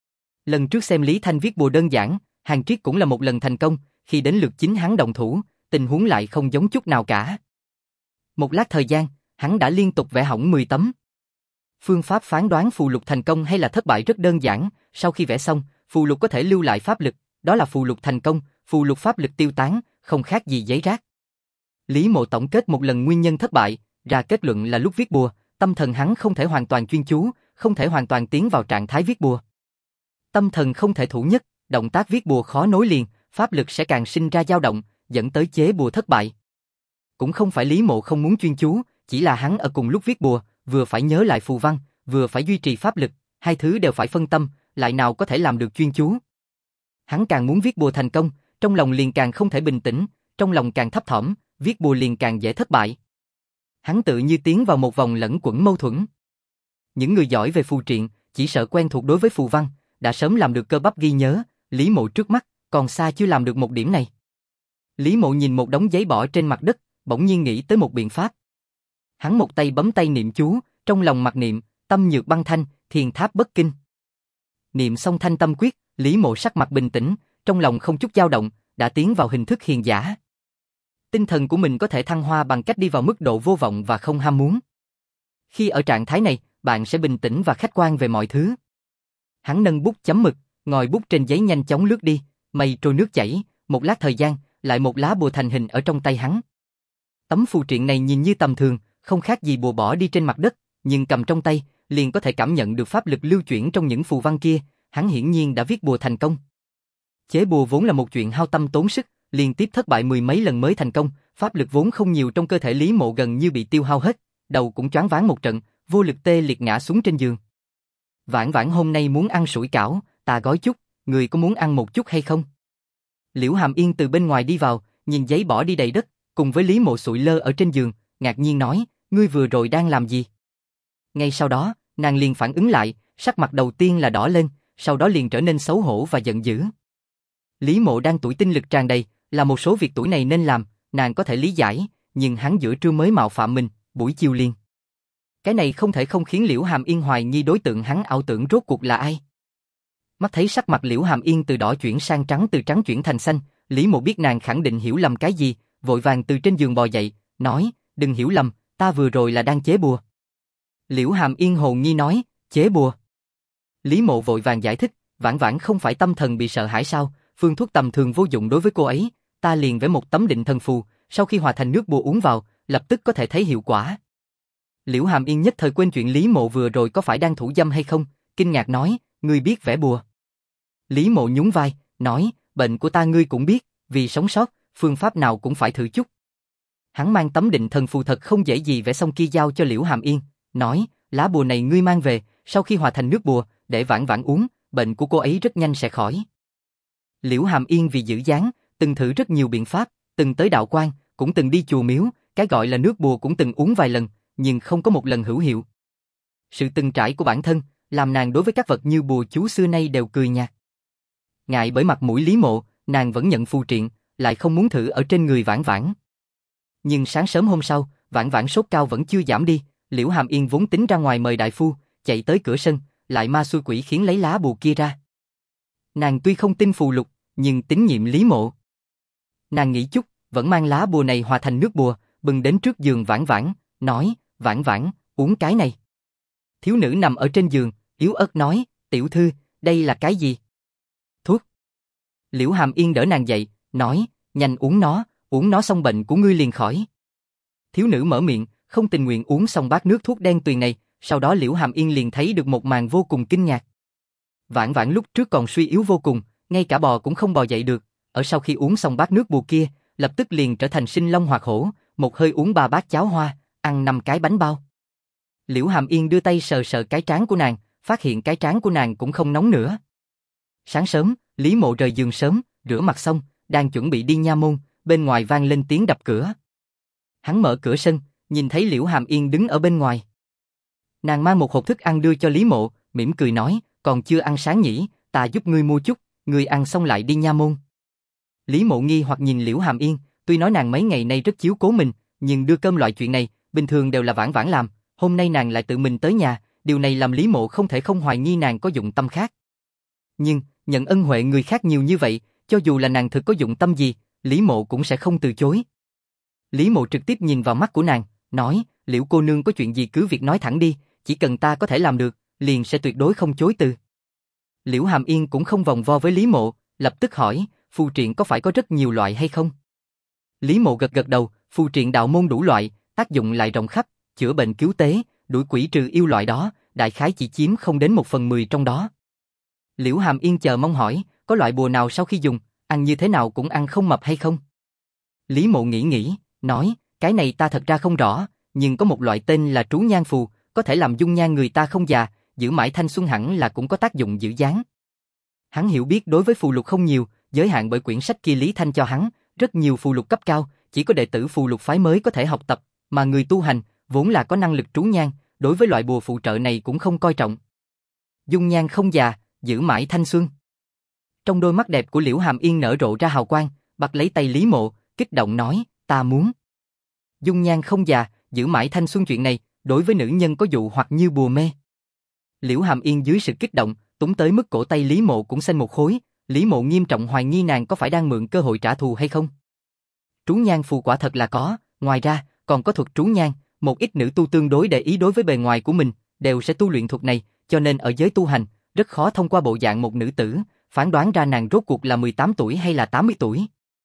Lần trước xem Lý Thanh viết bùa đơn giản, Hàn Triết cũng là một lần thành công, khi đến lượt chính hắn động thủ, tình huống lại không giống chút nào cả. Một lát thời gian, hắn đã liên tục vẽ hỏng 10 tấm. Phương pháp phán đoán phù lục thành công hay là thất bại rất đơn giản, sau khi vẽ xong, phù lục có thể lưu lại pháp lực, đó là phù lục thành công, phù lục pháp lực tiêu tán, không khác gì giấy rác. Lý Mộ tổng kết một lần nguyên nhân thất bại, ra kết luận là lúc viết bùa, tâm thần hắn không thể hoàn toàn chuyên chú, không thể hoàn toàn tiến vào trạng thái viết bùa. Tâm thần không thể thủ nhất, động tác viết bùa khó nối liền, pháp lực sẽ càng sinh ra dao động, dẫn tới chế bùa thất bại. Cũng không phải Lý Mộ không muốn chuyên chú, chỉ là hắn ở cùng lúc viết bùa, vừa phải nhớ lại phù văn, vừa phải duy trì pháp lực, hai thứ đều phải phân tâm, lại nào có thể làm được chuyên chú. Hắn càng muốn viết bùa thành công, trong lòng liền càng không thể bình tĩnh, trong lòng càng thấp thỏm, viết bùa liền càng dễ thất bại. Hắn tự như tiến vào một vòng lẫn quẩn mâu thuẫn. Những người giỏi về phù triện, chỉ sợ quen thuộc đối với phù văn, đã sớm làm được cơ bắp ghi nhớ, Lý Mộ trước mắt, còn xa chưa làm được một điểm này. Lý Mộ nhìn một đống giấy bỏ trên mặt đất, bỗng nhiên nghĩ tới một biện pháp. Hắn một tay bấm tay niệm chú, trong lòng mặc niệm, tâm nhược băng thanh, thiền tháp bất kinh. Niệm xong thanh tâm quyết, Lý Mộ sắc mặt bình tĩnh, trong lòng không chút dao động, đã tiến vào hình thức hiền giả. Tinh thần của mình có thể thăng hoa bằng cách đi vào mức độ vô vọng và không ham muốn. Khi ở trạng thái này, bạn sẽ bình tĩnh và khách quan về mọi thứ. Hắn nâng bút chấm mực, ngòi bút trên giấy nhanh chóng lướt đi, mây trôi nước chảy, một lát thời gian, lại một lá bùa thành hình ở trong tay hắn. Tấm phù triện này nhìn như tầm thường, không khác gì bùa bỏ đi trên mặt đất, nhưng cầm trong tay, liền có thể cảm nhận được pháp lực lưu chuyển trong những phù văn kia, hắn hiển nhiên đã viết bùa thành công. Chế bùa vốn là một chuyện hao tâm tốn sức, liên tiếp thất bại mười mấy lần mới thành công, pháp lực vốn không nhiều trong cơ thể Lý Mộ gần như bị tiêu hao hết, đầu cũng choáng váng một trận, vô lực tê liệt ngã xuống trên giường. Vãn Vãn hôm nay muốn ăn sủi cảo, ta gói chút, người có muốn ăn một chút hay không? Liễu Hàm Yên từ bên ngoài đi vào, nhìn giấy bỏ đi đầy đất, cùng với Lý Mộ sụi lơ ở trên giường, ngạc nhiên nói, ngươi vừa rồi đang làm gì? Ngay sau đó, nàng liền phản ứng lại, sắc mặt đầu tiên là đỏ lên, sau đó liền trở nên xấu hổ và giận dữ. Lý Mộ đang tuổi tinh lực tràn đầy, là một số việc tuổi này nên làm, nàng có thể lý giải, nhưng hắn giữa trưa mới mạo phạm mình, buổi chiều liền. Cái này không thể không khiến Liễu Hàm Yên hoài nghi đối tượng hắn ảo tưởng rốt cuộc là ai. Mắt thấy sắc mặt Liễu Hàm Yên từ đỏ chuyển sang trắng, từ trắng chuyển thành xanh, Lý Mộ biết nàng khẳng định hiểu lầm cái gì, vội vàng từ trên giường bò dậy, nói, đừng hiểu lầm, ta vừa rồi là đang chế bùa. Liễu Hàm Yên hồn nghi nói, chế bùa. Lý Mộ vội vàng giải thích, Vãn Vãn không phải tâm thần bị sợ hãi sao, phương thuốc tầm thường vô dụng đối với cô ấy, ta liền vẽ một tấm định thần phù, sau khi hòa thành nước bùa uống vào, lập tức có thể thấy hiệu quả. Liễu Hàm Yên nhất thời quên chuyện Lý Mộ vừa rồi có phải đang thủ dâm hay không, kinh ngạc nói, ngươi biết vẽ bùa. Lý Mộ nhún vai, nói, bệnh của ta ngươi cũng biết, vì sống sót, phương pháp nào cũng phải thử chút. Hắn mang tấm định thần phù thật không dễ gì vẽ xong kia giao cho Liễu Hàm Yên, nói, lá bùa này ngươi mang về, sau khi hòa thành nước bùa, để Vãn Vãn uống, bệnh của cô ấy rất nhanh sẽ khỏi. Liễu Hàm Yên vì giữ dáng, từng thử rất nhiều biện pháp, từng tới đạo quan, cũng từng đi chùa miếu, cái gọi là nước bùa cũng từng uống vài lần, nhưng không có một lần hữu hiệu. Sự từng trải của bản thân, làm nàng đối với các vật như bùa chú xưa nay đều cười nhạt. Ngại bởi mặt mũi Lý Mộ, nàng vẫn nhận phù triện, lại không muốn thử ở trên người Vãn Vãn. Nhưng sáng sớm hôm sau, Vãn Vãn sốt cao vẫn chưa giảm đi, Liễu Hàm Yên vốn tính ra ngoài mời đại phu, chạy tới cửa sân, lại ma xui quỷ khiến lấy lá bùa kia ra. Nàng tuy không tin phù lục, nhưng tín nhiệm Lý Mộ. Nàng nghĩ chút, vẫn mang lá bùa này hòa thành nước bùa, bưng đến trước giường Vãn Vãn, nói, Vãn Vãn, uống cái này. Thiếu nữ nằm ở trên giường, yếu ớt nói, tiểu thư, đây là cái gì? Thuốc. Liễu Hàm Yên đỡ nàng dậy, nói, nhanh uống nó xong bệnh của ngươi liền khỏi. Thiếu nữ mở miệng, không tình nguyện uống xong bát nước thuốc đen tuyền này, sau đó Liễu Hàm Yên liền thấy được một màn vô cùng kinh ngạc. Vãn Vãn lúc trước còn suy yếu vô cùng, ngay cả bò cũng không bò dậy được, ở sau khi uống xong bát nước bùa kia, lập tức liền trở thành sinh long hoạt hổ, một hơi uống 3 bát cháo hoa, ăn 5 cái bánh bao. Liễu Hàm Yên đưa tay sờ sờ cái trán của nàng, phát hiện cái trán của nàng cũng không nóng nữa. Sáng sớm, Lý Mộ rời giường sớm, rửa mặt xong, đang chuẩn bị đi nha môn, bên ngoài vang lên tiếng đập cửa. Hắn mở cửa sân, nhìn thấy Liễu Hàm Yên đứng ở bên ngoài. Nàng mang một hộp thức ăn đưa cho Lý Mộ, mỉm cười nói, còn chưa ăn sáng nhỉ, ta giúp ngươi mua chút, ngươi ăn xong lại đi nha môn. Lý Mộ nghi hoặc nhìn Liễu Hàm Yên, tuy nói nàng mấy ngày nay rất chiếu cố mình, nhưng đưa cơm loại chuyện này, bình thường đều là Vãn Vãn làm, hôm nay nàng lại tự mình tới nhà, điều này làm Lý Mộ không thể không hoài nghi nàng có dụng tâm khác. Nhưng, nhận ân huệ người khác nhiều như vậy, cho dù là nàng thực có dụng tâm gì, Lý Mộ cũng sẽ không từ chối. Lý Mộ trực tiếp nhìn vào mắt của nàng, nói, Liễu cô nương có chuyện gì cứ việc nói thẳng đi, chỉ cần ta có thể làm được, liền sẽ tuyệt đối không chối từ. Liễu Hàm Yên cũng không vòng vo với Lý Mộ, lập tức hỏi, phù triện có phải có rất nhiều loại hay không? Lý Mộ gật gật đầu, phù triện đạo môn đủ loại, tác dụng lại rộng khắp, chữa bệnh cứu tế, đuổi quỷ trừ yêu loại đó, đại khái chỉ chiếm không đến 1/10 trong đó. Liễu Hàm Yên chờ mong hỏi, có loại bùa nào sau khi dùng, ăn như thế nào cũng ăn không mập hay không? Lý Mộ nghĩ, nói, cái này ta thật ra không rõ, nhưng có một loại tên là trú nhan phù, có thể làm dung nhan người ta không già, giữ mãi thanh xuân, hẳn là cũng có tác dụng giữ dáng. Hắn hiểu biết đối với phù lục không nhiều, giới hạn bởi quyển sách kia Lý Thanh cho hắn, rất nhiều phù lục cấp cao, chỉ có đệ tử phù lục phái mới có thể học tập, mà người tu hành, vốn là có năng lực trú nhan, đối với loại bùa phụ trợ này cũng không coi trọng. Dung nhan không già, giữ mãi thanh xuân. Trong đôi mắt đẹp của Liễu Hàm Yên nở rộ ra hào quang, bắt lấy tay Lý Mộ, kích động nói, ta muốn. Dung nhan không già, giữ mãi thanh xuân, chuyện này, đối với nữ nhân có dụ hoặc như bùa mê. Liễu Hàm Yên dưới sự kích động, túng tới mức cổ tay Lý Mộ cũng xanh một khối, Lý Mộ nghiêm trọng hoài nghi nàng có phải đang mượn cơ hội trả thù hay không. Trú nhan phù quả thật là có, ngoài ra, còn có thuật trú nhan, một ít nữ tu tương đối để ý đối với bề ngoài của mình, đều sẽ tu luyện thuật này, cho nên ở giới tu hành, rất khó thông qua bộ dạng một nữ tử, phán đoán ra nàng rốt cuộc là 18 tuổi hay là 80 tuổi.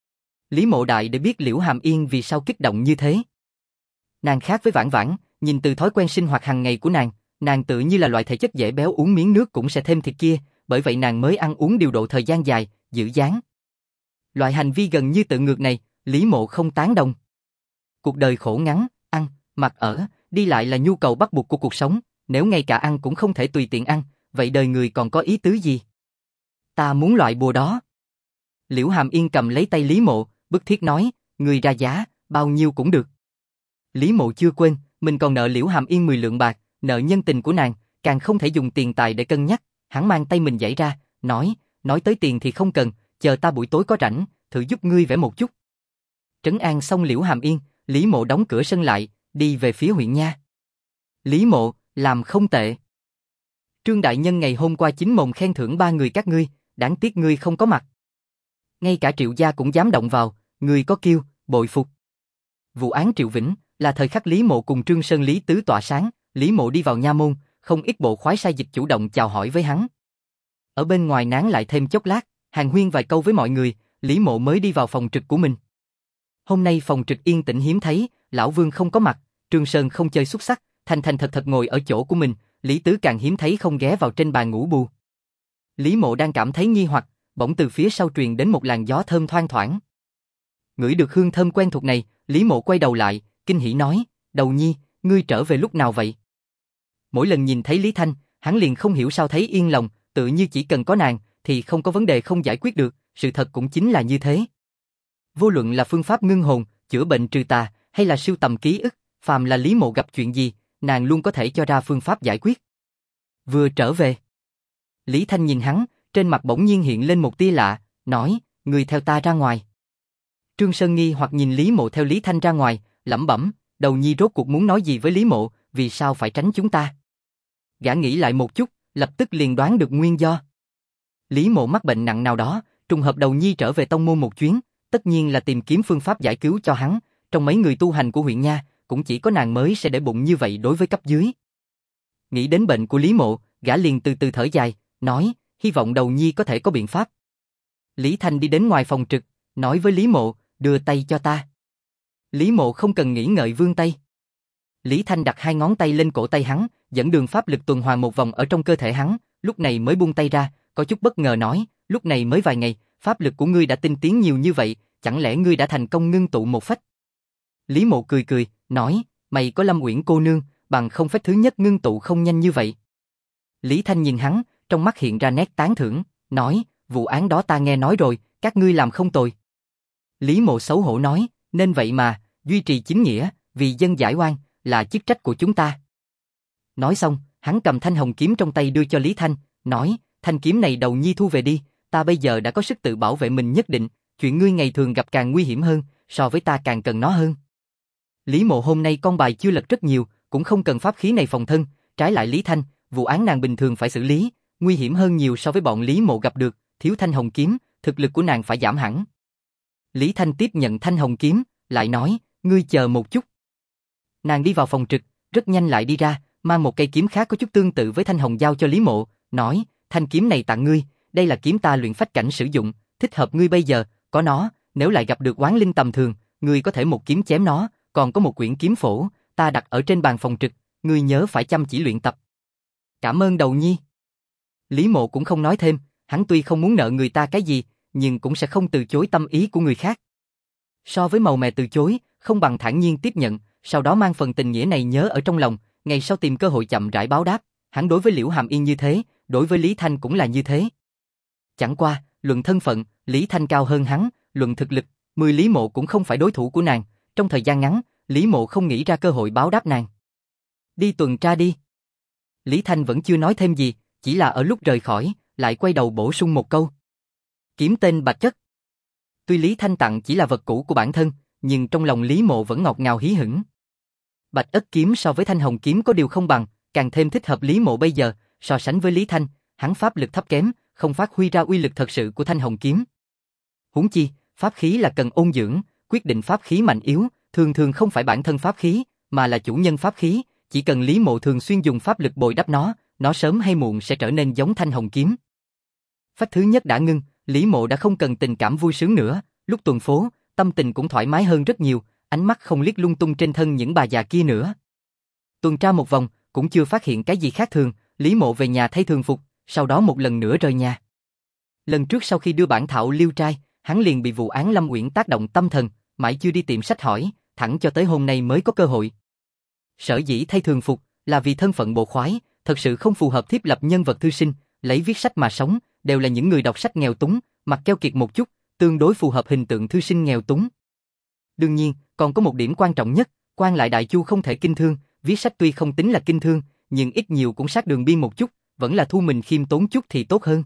Lý Mộ đại để biết Liễu Hàm Yên vì sao kích động như thế. Nàng khác với Vãn Vãn, nhìn từ thói quen sinh hoạt hàng ngày của nàng tự như là loại thể chất dễ béo, uống miếng nước cũng sẽ thêm thịt kia, bởi vậy nàng mới ăn uống điều độ thời gian dài, giữ dáng. Loại hành vi gần như tự ngược này, Lý Mộ không tán đồng. Cuộc đời khổ ngắn, ăn, mặc ở, đi lại là nhu cầu bắt buộc của cuộc sống, nếu ngay cả ăn cũng không thể tùy tiện ăn, vậy đời người còn có ý tứ gì? Ta muốn loại bùa đó. Liễu Hàm Yên cầm lấy tay Lý Mộ, bức thiết nói, người ra giá, bao nhiêu cũng được. Lý Mộ chưa quên, mình còn nợ Liễu Hàm Yên 10 lượng bạc, nợ nhân tình của nàng, càng không thể dùng tiền tài để cân nhắc, hắn mang tay mình giãy ra, nói tới tiền thì không cần, chờ ta buổi tối có rảnh, thử giúp ngươi vẽ một chút. Trấn an xong Liễu Hàm Yên, Lý Mộ đóng cửa sân lại, đi về phía huyện nha. Lý Mộ, làm không tệ. Trương đại nhân ngày hôm qua chính mồm khen thưởng 3 người các ngươi, đáng tiếc ngươi không có mặt. Ngay cả Triệu gia cũng dám động vào, ngươi có kiêu, bội phục. Vụ án Triệu Vĩnh là thời khắc Lý Mộ cùng Trương Sơn Lý Tứ tỏa sáng, Lý Mộ đi vào nha môn, không ít bộ khoái sai dịch chủ động chào hỏi với hắn. Ở bên ngoài nán lại thêm chốc lát, hàn huyên vài câu với mọi người, Lý Mộ mới đi vào phòng trực của mình. Hôm nay phòng trực yên tĩnh hiếm thấy, lão Vương không có mặt, Trương Sơn không chơi xúc sắc, thành thành thật thật ngồi ở chỗ của mình, Lý Tứ càng hiếm thấy không ghé vào trên bàn ngủ bù. Lý Mộ đang cảm thấy nghi hoặc, bỗng từ phía sau truyền đến một làn gió thơm thoang thoảng. Ngửi được hương thơm quen thuộc này, Lý Mộ quay đầu lại, kinh hỉ nói, Đầu Nhi, ngươi trở về lúc nào vậy? Mỗi lần nhìn thấy Lý Thanh, hắn liền không hiểu sao thấy yên lòng, tự như chỉ cần có nàng, thì không có vấn đề không giải quyết được, sự thật cũng chính là như thế. Vô luận là phương pháp ngưng hồn, chữa bệnh trừ tà, hay là sưu tầm ký ức, phàm là Lý Mộ gặp chuyện gì, nàng luôn có thể cho ra phương pháp giải quyết. Vừa trở về, Lý Thanh nhìn hắn, trên mặt bỗng nhiên hiện lên một tia lạ, nói, ngươi theo ta ra ngoài. Trương Sơn nghi hoặc nhìn Lý Mộ theo Lý Thanh ra ngoài, lẩm bẩm, Đầu Nhi rốt cuộc muốn nói gì với Lý Mộ, vì sao phải tránh chúng ta? Gã nghĩ lại một chút, lập tức liền đoán được nguyên do. Lý Mộ mắc bệnh nặng nào đó, trùng hợp Đầu Nhi trở về tông môn một chuyến, tất nhiên là tìm kiếm phương pháp giải cứu cho hắn, trong mấy người tu hành của huyện nha, cũng chỉ có nàng mới sẽ để bụng như vậy đối với cấp dưới. Nghĩ đến bệnh của Lý Mộ, gã liền từ từ thở dài, nói, hy vọng Đầu Nhi có thể có biện pháp. Lý Thanh đi đến ngoài phòng trực, nói với Lý Mộ, đưa tay cho ta. Lý Mộ không cần nghĩ ngợi vươn tay. Lý Thanh đặt 2 ngón tay lên cổ tay hắn, dẫn đường pháp lực tuần hoàn một vòng ở trong cơ thể hắn, lúc này mới buông tay ra, có chút bất ngờ nói, lúc này mới vài ngày, pháp lực của ngươi đã tinh tiến nhiều như vậy, chẳng lẽ ngươi đã thành công ngưng tụ một phách? Lý Mộ cười cười, nói, mày có Lâm Uyển cô nương, bằng không phách thứ nhất ngưng tụ không nhanh như vậy. Lý Thanh nhìn hắn, trong mắt hiện ra nét tán thưởng, nói, vụ án đó ta nghe nói rồi, các ngươi làm không tồi. Lý Mộ xấu hổ nói, nên vậy mà, duy trì chính nghĩa, vì dân giải oan, là chức trách của chúng ta. Nói xong, hắn cầm thanh hồng kiếm trong tay đưa cho Lý Thanh, nói, thanh kiếm này Đầu Nhi thu về đi, ta bây giờ đã có sức tự bảo vệ mình nhất định, chuyện ngươi ngày thường gặp càng nguy hiểm hơn, so với ta càng cần nó hơn. Lý Mộ hôm nay con bài chưa lật rất nhiều, cũng không cần pháp khí này phòng thân, trái lại Lý Thanh, vụ án nàng bình thường phải xử lý, nguy hiểm hơn nhiều so với bọn Lý Mộ gặp được, thiếu thanh hồng kiếm, thực lực của nàng phải giảm hẳn. Lý Thanh tiếp nhận thanh hồng kiếm, lại nói, ngươi chờ một chút. Nàng đi vào phòng trực, rất nhanh lại đi ra, mang một cây kiếm khác có chút tương tự với thanh hồng giao cho Lý Mộ, nói, thanh kiếm này tặng ngươi, đây là kiếm ta luyện phách cảnh sử dụng, thích hợp ngươi bây giờ, có nó, nếu lại gặp được oán linh tầm thường, ngươi có thể một kiếm chém nó, còn có một quyển kiếm phổ, ta đặt ở trên bàn phòng trực, ngươi nhớ phải chăm chỉ luyện tập. Cảm ơn Đầu Nhi. Lý Mộ cũng không nói thêm, hắn tuy không muốn nợ người ta cái gì, nhưng cũng sẽ không từ chối tâm ý của người khác. So với màu mè từ chối, không bằng thản nhiên tiếp nhận, sau đó mang phần tình nghĩa này nhớ ở trong lòng, ngày sau tìm cơ hội chậm rãi báo đáp. Hắn đối với Liễu Hàm Yên như thế, đối với Lý Thanh cũng là như thế. Chẳng qua, luận thân phận, Lý Thanh cao hơn hắn, luận thực lực, Lý Mộ cũng không phải đối thủ của nàng. Trong thời gian ngắn, Lý Mộ không nghĩ ra cơ hội báo đáp nàng. Đi tuần tra đi. Lý Thanh vẫn chưa nói thêm gì, chỉ là ở lúc rời khỏi, lại quay đầu bổ sung một câu. Kiếm tên Bạch Chất. Tuy Lý Thanh tặng chỉ là vật cũ của bản thân, nhưng trong lòng Lý Mộ vẫn ngọt ngào hí hửng. Bạch Ất kiếm so với thanh hồng kiếm có điều không bằng, càng thêm thích hợp Lý Mộ bây giờ, so sánh với Lý Thanh, hắn pháp lực thấp kém, không phát huy ra uy lực thật sự của thanh hồng kiếm. Huống chi, pháp khí là cần ôn dưỡng, quyết định pháp khí mạnh yếu, thường thường không phải bản thân pháp khí, mà là chủ nhân pháp khí, chỉ cần Lý Mộ thường xuyên dùng pháp lực bồi đắp nó sớm hay muộn sẽ trở nên giống thanh hồng kiếm. Phách thứ nhất đã ngưng, Lý Mộ đã không cần tình cảm vui sướng nữa, lúc tuần phố, tâm tình cũng thoải mái hơn rất nhiều, ánh mắt không liếc lung tung trên thân những bà già kia nữa. Tuần tra một vòng, cũng chưa phát hiện cái gì khác thường, Lý Mộ về nhà thay thường phục, sau đó một lần nữa rời nhà. Lần trước sau khi đưa bản thảo liêu trai, hắn liền bị vụ án Lâm Uyển tác động tâm thần, mãi chưa đi tiệm sách hỏi, thẳng cho tới hôm nay mới có cơ hội. Sở dĩ thay thường phục, là vì thân phận bộ khoái, thật sự không phù hợp thiếp lập nhân vật thư sinh, lấy viết sách mà sống, đều là những người đọc sách nghèo túng, mặt keo kiệt một chút, tương đối phù hợp hình tượng thư sinh nghèo túng. Đương nhiên, còn có một điểm quan trọng nhất, quan lại đại chu không thể kinh thương, viết sách tuy không tính là kinh thương, nhưng ít nhiều cũng sát đường biên một chút, vẫn là thu mình khiêm tốn chút thì tốt hơn.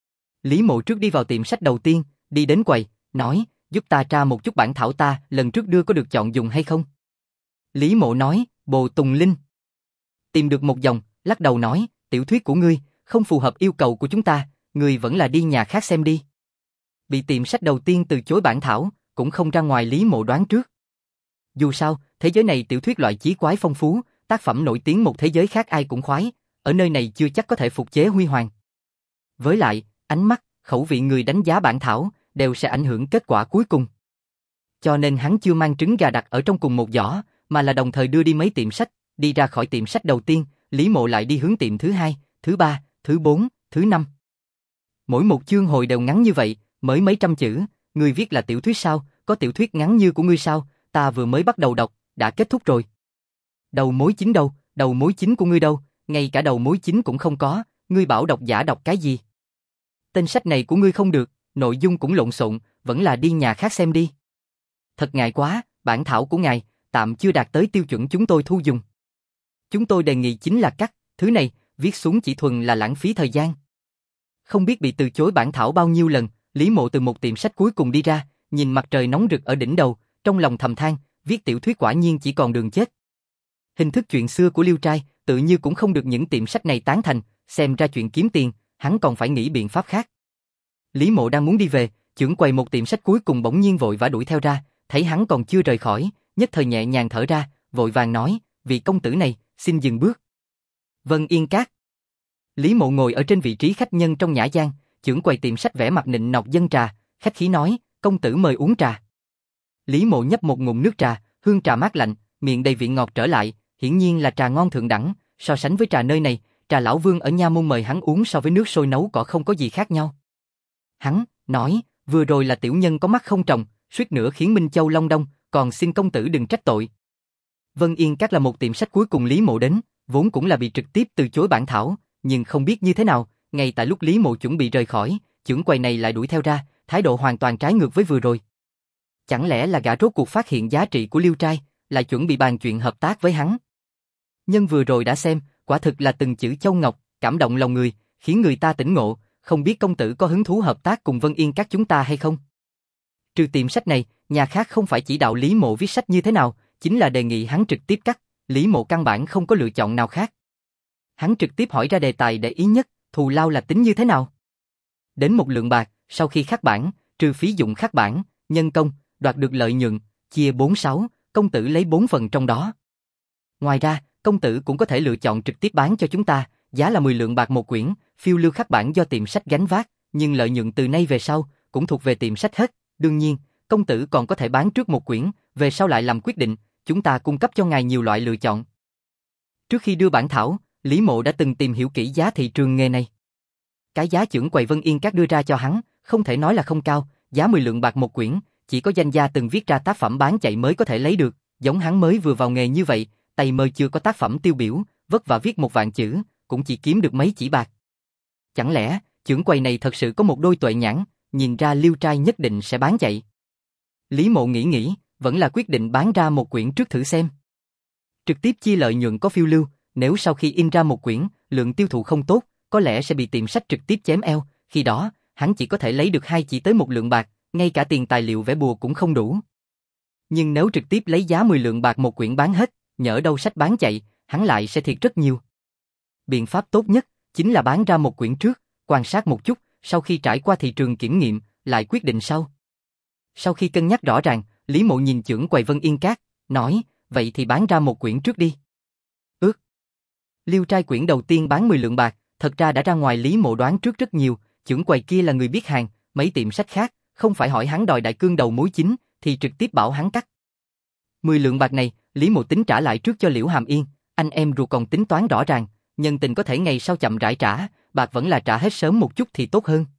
Lý Mộ trước đi vào tiệm sách đầu tiên, đi đến quầy, nói, giúp ta tra một chút bản thảo ta lần trước đưa có được chọn dùng hay không. Lý Mộ nói, Bồ Tùng Linh. Tìm được một dòng, lắc đầu nói, tiểu thuyết của ngươi, không phù hợp yêu cầu của chúng ta, ngươi vẫn là đi nhà khác xem đi. Bị tiệm sách đầu tiên từ chối bản thảo, cũng không ra ngoài Lý Mộ đoán trước. Dù sao, thế giới này tiểu thuyết loại chí quái phong phú, tác phẩm nổi tiếng một thế giới khác ai cũng khoái, ở nơi này chưa chắc có thể phục chế huy hoàng. Với lại, ánh mắt, khẩu vị người đánh giá bản thảo, đều sẽ ảnh hưởng kết quả cuối cùng. Cho nên hắn chưa mang trứng gà đặt ở trong cùng một giỏ, mà là đồng thời đưa đi mấy tiệm sách, đi ra khỏi tiệm sách đầu tiên, Lý Mộ lại đi hướng tiệm thứ hai, thứ ba, thứ bốn, thứ năm. Mỗi một chương hồi đều ngắn như vậy, mới mấy trăm chữ, ngươi viết là tiểu thuyết sao, có tiểu thuyết ngắn như của ngươi sao, ta vừa mới bắt đầu đọc, đã kết thúc rồi. Đầu mối chính đâu, đầu mối chính của ngươi đâu, ngay cả đầu mối chính cũng không có, ngươi bảo độc giả đọc cái gì? Tên sách này của ngươi không được, nội dung cũng lộn xộn, vẫn là đi nhà khác xem đi. Thật ngại quá, bản thảo của ngài, tạm chưa đạt tới tiêu chuẩn chúng tôi thu dùng. Chúng tôi đề nghị chính là cắt, thứ này, viết xuống chỉ thuần là lãng phí thời gian. Không biết bị từ chối bản thảo bao nhiêu lần, Lý Mộ từ một tiệm sách cuối cùng đi ra, nhìn mặt trời nóng rực ở đỉnh đầu, trong lòng thầm than, viết tiểu thuyết quả nhiên chỉ còn đường chết. Hình thức chuyện xưa của Liêu Trai, tự như cũng không được những tiệm sách này tán thành, xem ra chuyện kiếm tiền, hắn còn phải nghĩ biện pháp khác. Lý Mộ đang muốn đi về, chưởng quầy một tiệm sách cuối cùng bỗng nhiên vội vã đuổi theo ra, thấy hắn còn chưa rời khỏi, nhất thời nhẹ nhàng thở ra, vội vàng nói, vị công tử này, xin dừng bước. Vân Yên Các. Lý Mộ ngồi ở trên vị trí khách nhân trong nhã gian, chưởng quầy tiệm sách vẻ mặt nịnh nọt dâng trà, khách khí nói, công tử mời uống trà. Lý Mộ nhấp một ngụm nước trà, hương trà mát lạnh, miệng đầy vị ngọt trở lại, hiển nhiên là trà ngon thượng đẳng, so sánh với trà nơi này, trà lão Vương ở nha môn mời hắn uống so với nước sôi nấu cỏ không có gì khác nhau. Hắn nói, vừa rồi là tiểu nhân có mắt không tròng, suýt nữa khiến Minh Châu long đong, còn xin công tử đừng trách tội. Vân Yên Các là một tiệm sách cuối cùng Lý Mộ đến, vốn cũng là bị trực tiếp từ chối bản thảo, nhưng không biết như thế nào, ngay tại lúc Lý Mộ chuẩn bị rời khỏi, chưởng quầy này lại đuổi theo ra, thái độ hoàn toàn trái ngược với vừa rồi. Chẳng lẽ là gã rốt cuộc phát hiện giá trị của Liêu Trai, lại chuẩn bị bàn chuyện hợp tác với hắn. Nhân vừa rồi đã xem, quả thực là từng chữ châu ngọc, cảm động lòng người, khiến người ta tỉnh ngộ, không biết công tử có hứng thú hợp tác cùng Vân Yên các chúng ta hay không? Trừ tiệm sách này, nhà khác không phải chỉ đạo Lý Mộ viết sách như thế nào, chính là đề nghị hắn trực tiếp cắt, Lý Mộ căn bản không có lựa chọn nào khác. Hắn trực tiếp hỏi ra đề tài để ý nhất, thù lao là tính như thế nào? Đến 1 lượng bạc, sau khi khắc bản, trừ phí dụng khắc bản, nhân công, đoạt được lợi nhuận, chia 4/6, công tử lấy 4 phần trong đó. Ngoài ra, công tử cũng có thể lựa chọn trực tiếp bán cho chúng ta, giá là 10 lượng bạc một quyển, phiêu lưu khắc bản do tiệm sách gánh vác, nhưng lợi nhuận từ nay về sau cũng thuộc về tiệm sách hết. Đương nhiên, công tử còn có thể bán trước một quyển, về sau lại làm quyết định, chúng ta cung cấp cho ngài nhiều loại lựa chọn. Trước khi đưa bản thảo, Lý Mộ đã từng tìm hiểu kỹ giá thị trường nghề này. Cái giá chưởng quầy Vân Yên Các đưa ra cho hắn, không thể nói là không cao, giá 10 lượng bạc một quyển, chỉ có danh gia từng viết ra tác phẩm bán chạy mới có thể lấy được, giống hắn mới vừa vào nghề như vậy, tay mơ chưa có tác phẩm tiêu biểu, vất vả viết 1 vạn chữ, cũng chỉ kiếm được mấy chỉ bạc. Chẳng lẽ, chưởng quầy này thật sự có một đôi tuệ nhãn, nhìn ra liêu trai nhất định sẽ bán chạy. Lý Mộ nghĩ, vẫn là quyết định bán ra một quyển trước thử xem. Trực tiếp chia lợi nhuận có phiêu lưu, nếu sau khi in ra một quyển, lượng tiêu thụ không tốt, có lẽ sẽ bị tiệm sách trực tiếp chém eo, khi đó, hắn chỉ có thể lấy được 2 chỉ tới 1 lượng bạc, ngay cả tiền tài liệu vẽ bùa cũng không đủ. Nhưng nếu trực tiếp lấy giá 10 lượng bạc một quyển bán hết, nhỡ đâu sách bán chạy, hắn lại sẽ thiệt rất nhiều. Biện pháp tốt nhất chính là bán ra một quyển trước, quan sát một chút, sau khi trải qua thị trường kiểm nghiệm, lại quyết định sau. Sau khi cân nhắc rõ ràng, Lý Mộ nhìn chưởng quầy Vân Yên Các, nói, vậy thì bán ra một quyển trước đi. Liêu trai quyển đầu tiên bán 10 lượng bạc, thật ra đã ra ngoài Lý Mộ đoán trước rất nhiều, chưởng quầy kia là người biết hàng, mấy tiệm sách khác, không phải hỏi hắn đòi đại cương đầu mối chính, thì trực tiếp bảo hắn cắt. 10 lượng bạc này, Lý Mộ tính trả lại trước cho Liễu Hàm Yên, anh em ruột còn tính toán rõ ràng, nhân tình có thể ngày sau chậm rãi trả, bạc vẫn là trả hết sớm một chút thì tốt hơn.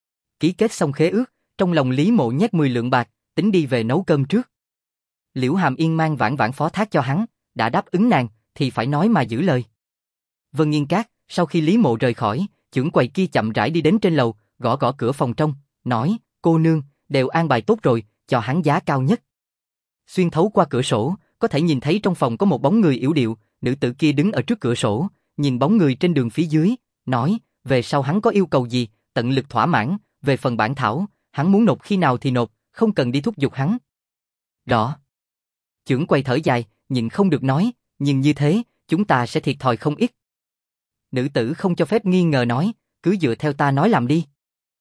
Ký kết xong khế ước, trong lòng Lý Mộ nhét 10 lượng bạc, tính đi về nấu cơm trước. Liễu Hàm Yên mang vãn vãn phó thác cho hắn, đã đáp ứng nàng, thì phải nói mà giữ lời. Vân Yên Các, sau khi Lý Mộ rời khỏi, chưởng quầy kia chậm rãi đi đến trên lầu, gõ gõ cửa phòng trong, nói, cô nương, đều an bài tốt rồi, cho hắn giá cao nhất. Xuyên thấu qua cửa sổ, có thể nhìn thấy trong phòng có một bóng người yểu điệu, nữ tử kia đứng ở trước cửa sổ, nhìn bóng người trên đường phía dưới, nói, về sau hắn có yêu cầu gì, tận lực thỏa mãn, về phần bản thảo, hắn muốn nộp khi nào thì nộp, không cần đi thúc giục hắn. Rõ. Chưởng quầy thở dài, nhịn không được nói, nhưng như thế, chúng ta sẽ thiệt thòi không ít. Nữ tử không cho phép nghi ngờ nói, cứ dựa theo ta nói làm đi.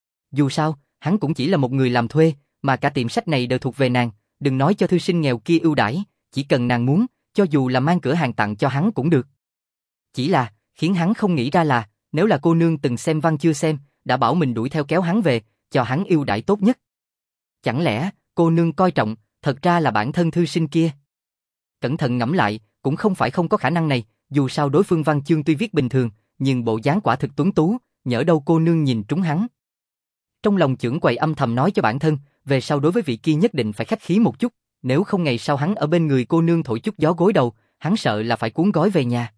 Dù sao, hắn cũng chỉ là một người làm thuê, mà cả tiệm sách này đều thuộc về nàng, đừng nói cho thư sinh nghèo kia ưu đãi, chỉ cần nàng muốn, cho dù là mang cửa hàng tặng cho hắn cũng được. Chỉ là, khiến hắn không nghĩ ra là, nếu là cô nương từng xem văn chưa xem, đã bảo mình đuổi theo kéo hắn về, cho hắn ưu đãi tốt nhất. Chẳng lẽ, cô nương coi trọng, thật ra là bản thân thư sinh kia? Cẩn thận ngẫm lại, cũng không phải không có khả năng này, dù sao đối phương văn chương tuy viết bình thường, nhưng bộ dáng quả thực tuấn tú, nhỡ đâu cô nương nhìn trúng hắn. Trong lòng chưởng quầy âm thầm nói cho bản thân, về sau đối với vị kia nhất định phải khách khí một chút, nếu không ngày sau hắn ở bên người cô nương thổi chút gió gối đầu, hắn sợ là phải cuốn gói về nhà.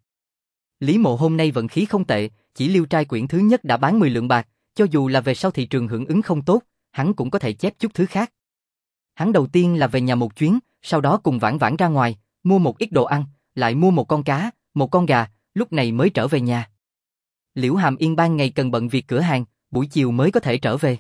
Lý Mộ hôm nay vận khí không tệ, chỉ liêu trai quyển thứ nhất đã bán 10 lượng bạc, cho dù là về sau thị trường hưởng ứng không tốt, hắn cũng có thể chép chút thứ khác. Hắn đầu tiên là về nhà một chuyến, sau đó cùng vãn vãn ra ngoài, mua một ít đồ ăn, lại mua một con cá, một con gà, lúc này mới trở về nhà. Liễu Hàm Yên ban ngày cần bận việc cửa hàng, buổi chiều mới có thể trở về.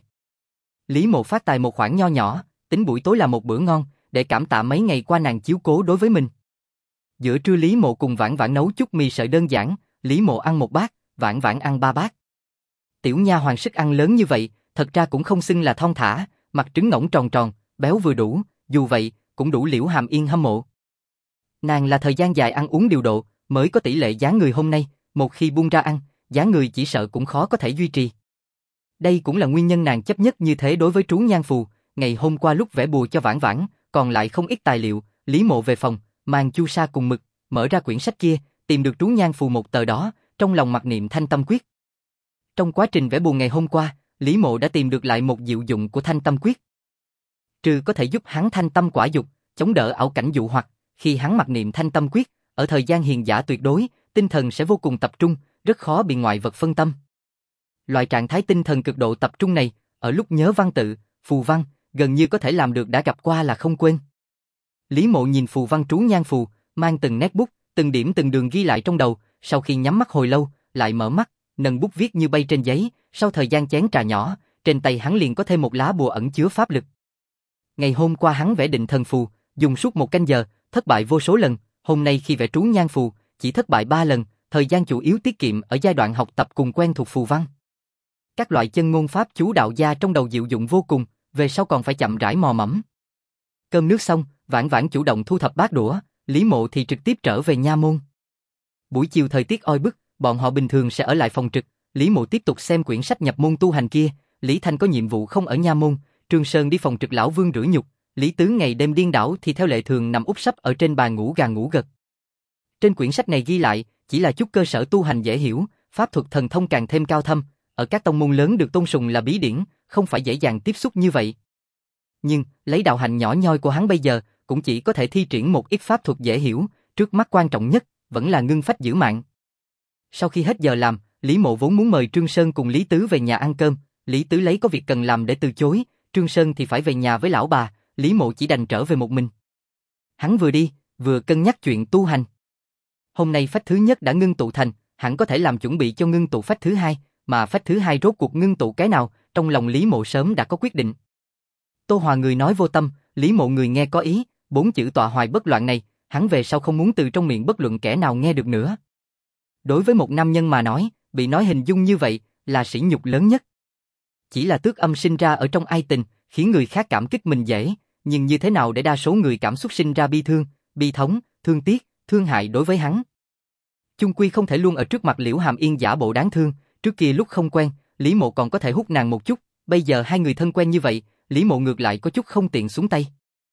Lý Mộ phát tài một khoản nho nhỏ, tính buổi tối là một bữa ngon, để cảm tạ mấy ngày qua nàng chiếu cố đối với mình. Giữa trưa Lý Mộ cùng vãn vãn nấu chút mì sợi đơn giản, Lý Mộ ăn 1 bát, vãn vãn ăn 3 bát. Tiểu nha hoàn sức ăn lớn như vậy, thật ra cũng không xưng là thon thả, mặt trứng ngỗng tròn tròn, béo vừa đủ, dù vậy, cũng đủ Liễu Hàm Yên hâm mộ. Nàng là thời gian dài ăn uống điều độ, mới có tỷ lệ dáng người hôm nay, một khi buông ra ăn, dáng người chỉ sợ cũng khó có thể duy trì. Đây cũng là nguyên nhân nàng chấp nhất như thế đối với Trú Nhan Phù, ngày hôm qua lúc vẽ bùa cho vãn vãn, còn lại không ít tài liệu, Lý Mộ về phòng, mang chu sa cùng mực, mở ra quyển sách kia, tìm được Trú Nhan Phù một tờ đó, trong lòng mặc niệm Thanh Tâm Quyết. Trong quá trình vẽ bùa ngày hôm qua, Lý Mộ đã tìm được lại một diệu dụng của Thanh Tâm Quyết. Trừ có thể giúp hắn thanh tâm quả dục, chống đỡ ảo cảnh dụ hoặc, khi hắn mặc niệm Thanh Tâm Quyết, ở thời gian hiền dã tuyệt đối, tinh thần sẽ vô cùng tập trung, rất khó bị ngoại vật phân tâm. Loại trạng thái tinh thần cực độ tập trung này, ở lúc nhớ văn tự, phù văn, gần như có thể làm được đã gặp qua là không quên. Lý Mộ nhìn phù văn trú nhang phù, mang từng nét bút, từng điểm từng đường ghi lại trong đầu, sau khi nhắm mắt hồi lâu, lại mở mắt, nâng bút viết như bay trên giấy, sau thời gian chén trà nhỏ, trên tay hắn liền có thêm một lá bùa ẩn chứa pháp lực. Ngày hôm qua hắn vẽ định thần phù, dùng suốt 1 canh giờ, thất bại vô số lần, hôm nay khi vẽ trú nhang phù, chỉ thất bại 3 lần, thời gian chủ yếu tiết kiệm ở giai đoạn học tập cùng quen thuộc phù văn. Các loại chân ngôn pháp chú đạo gia trong đầu diệu dụng vô cùng, về sau còn phải chậm rãi mò mẫm. Cơm nước xong, Vãn Vãn chủ động thu thập bát đũa, Lý Mộ thì trực tiếp trở về nha môn. Buổi chiều thời tiết oi bức, bọn họ bình thường sẽ ở lại phòng trực, Lý Mộ tiếp tục xem quyển sách nhập môn tu hành kia, Lý Thanh có nhiệm vụ không ở nha môn, Trương Sơn đi phòng trực lão Vương rửa nhục, Lý Tứ ngày đêm điên đảo thì theo lệ thường nằm úp sấp ở trên bàn ngủ gà ngủ gật. Trên quyển sách này ghi lại, chỉ là chút cơ sở tu hành dễ hiểu, pháp thuật thần thông càng thêm cao thâm, ở các tông môn lớn được tôn sùng là bí điển, không phải dễ dàng tiếp xúc như vậy. Nhưng, lấy đạo hạnh nhỏ nhoi của hắn bây giờ, cũng chỉ có thể thi triển một ít pháp thuật dễ hiểu, trước mắt quan trọng nhất, vẫn là ngưng phách giữ mạng. Sau khi hết giờ làm, Lý Mộ vốn muốn mời Trương Sơn cùng Lý Tứ về nhà ăn cơm, Lý Tứ lấy có việc cần làm để từ chối, Trương Sơn thì phải về nhà với lão bà, Lý Mộ chỉ đành trở về một mình. Hắn vừa đi, vừa cân nhắc chuyện tu hành. Hôm nay phách thứ nhất đã ngưng tụ thành, hẳn có thể làm chuẩn bị cho ngưng tụ phách thứ hai, mà phách thứ hai rốt cuộc ngưng tụ cái nào, trong lòng Lý Mộ sớm đã có quyết định. Tô Hòa người nói vô tâm, Lý Mộ người nghe có ý, 4 chữ tọa hoài bất loạn này, hắn về sau không muốn từ trong miệng bất luận kẻ nào nghe được nữa. Đối với một nam nhân mà nói, bị nói hình dung như vậy, là sỉ nhục lớn nhất. Chỉ là tước âm sinh ra ở trong ai tình, khiến người khác cảm kích mình dễ, nhưng như thế nào để đa số người cảm xúc sinh ra bi thương, bi thống, thương tiếc, thương hại đối với hắn. Chung quy không thể luôn ở trước mặt Liễu Hàm Yên giả bộ đáng thương, trước kia lúc không quen, Lý Mộ còn có thể hút nàng một chút, bây giờ hai người thân quen như vậy, Lý Mộ ngược lại có chút không tiện xuống tay.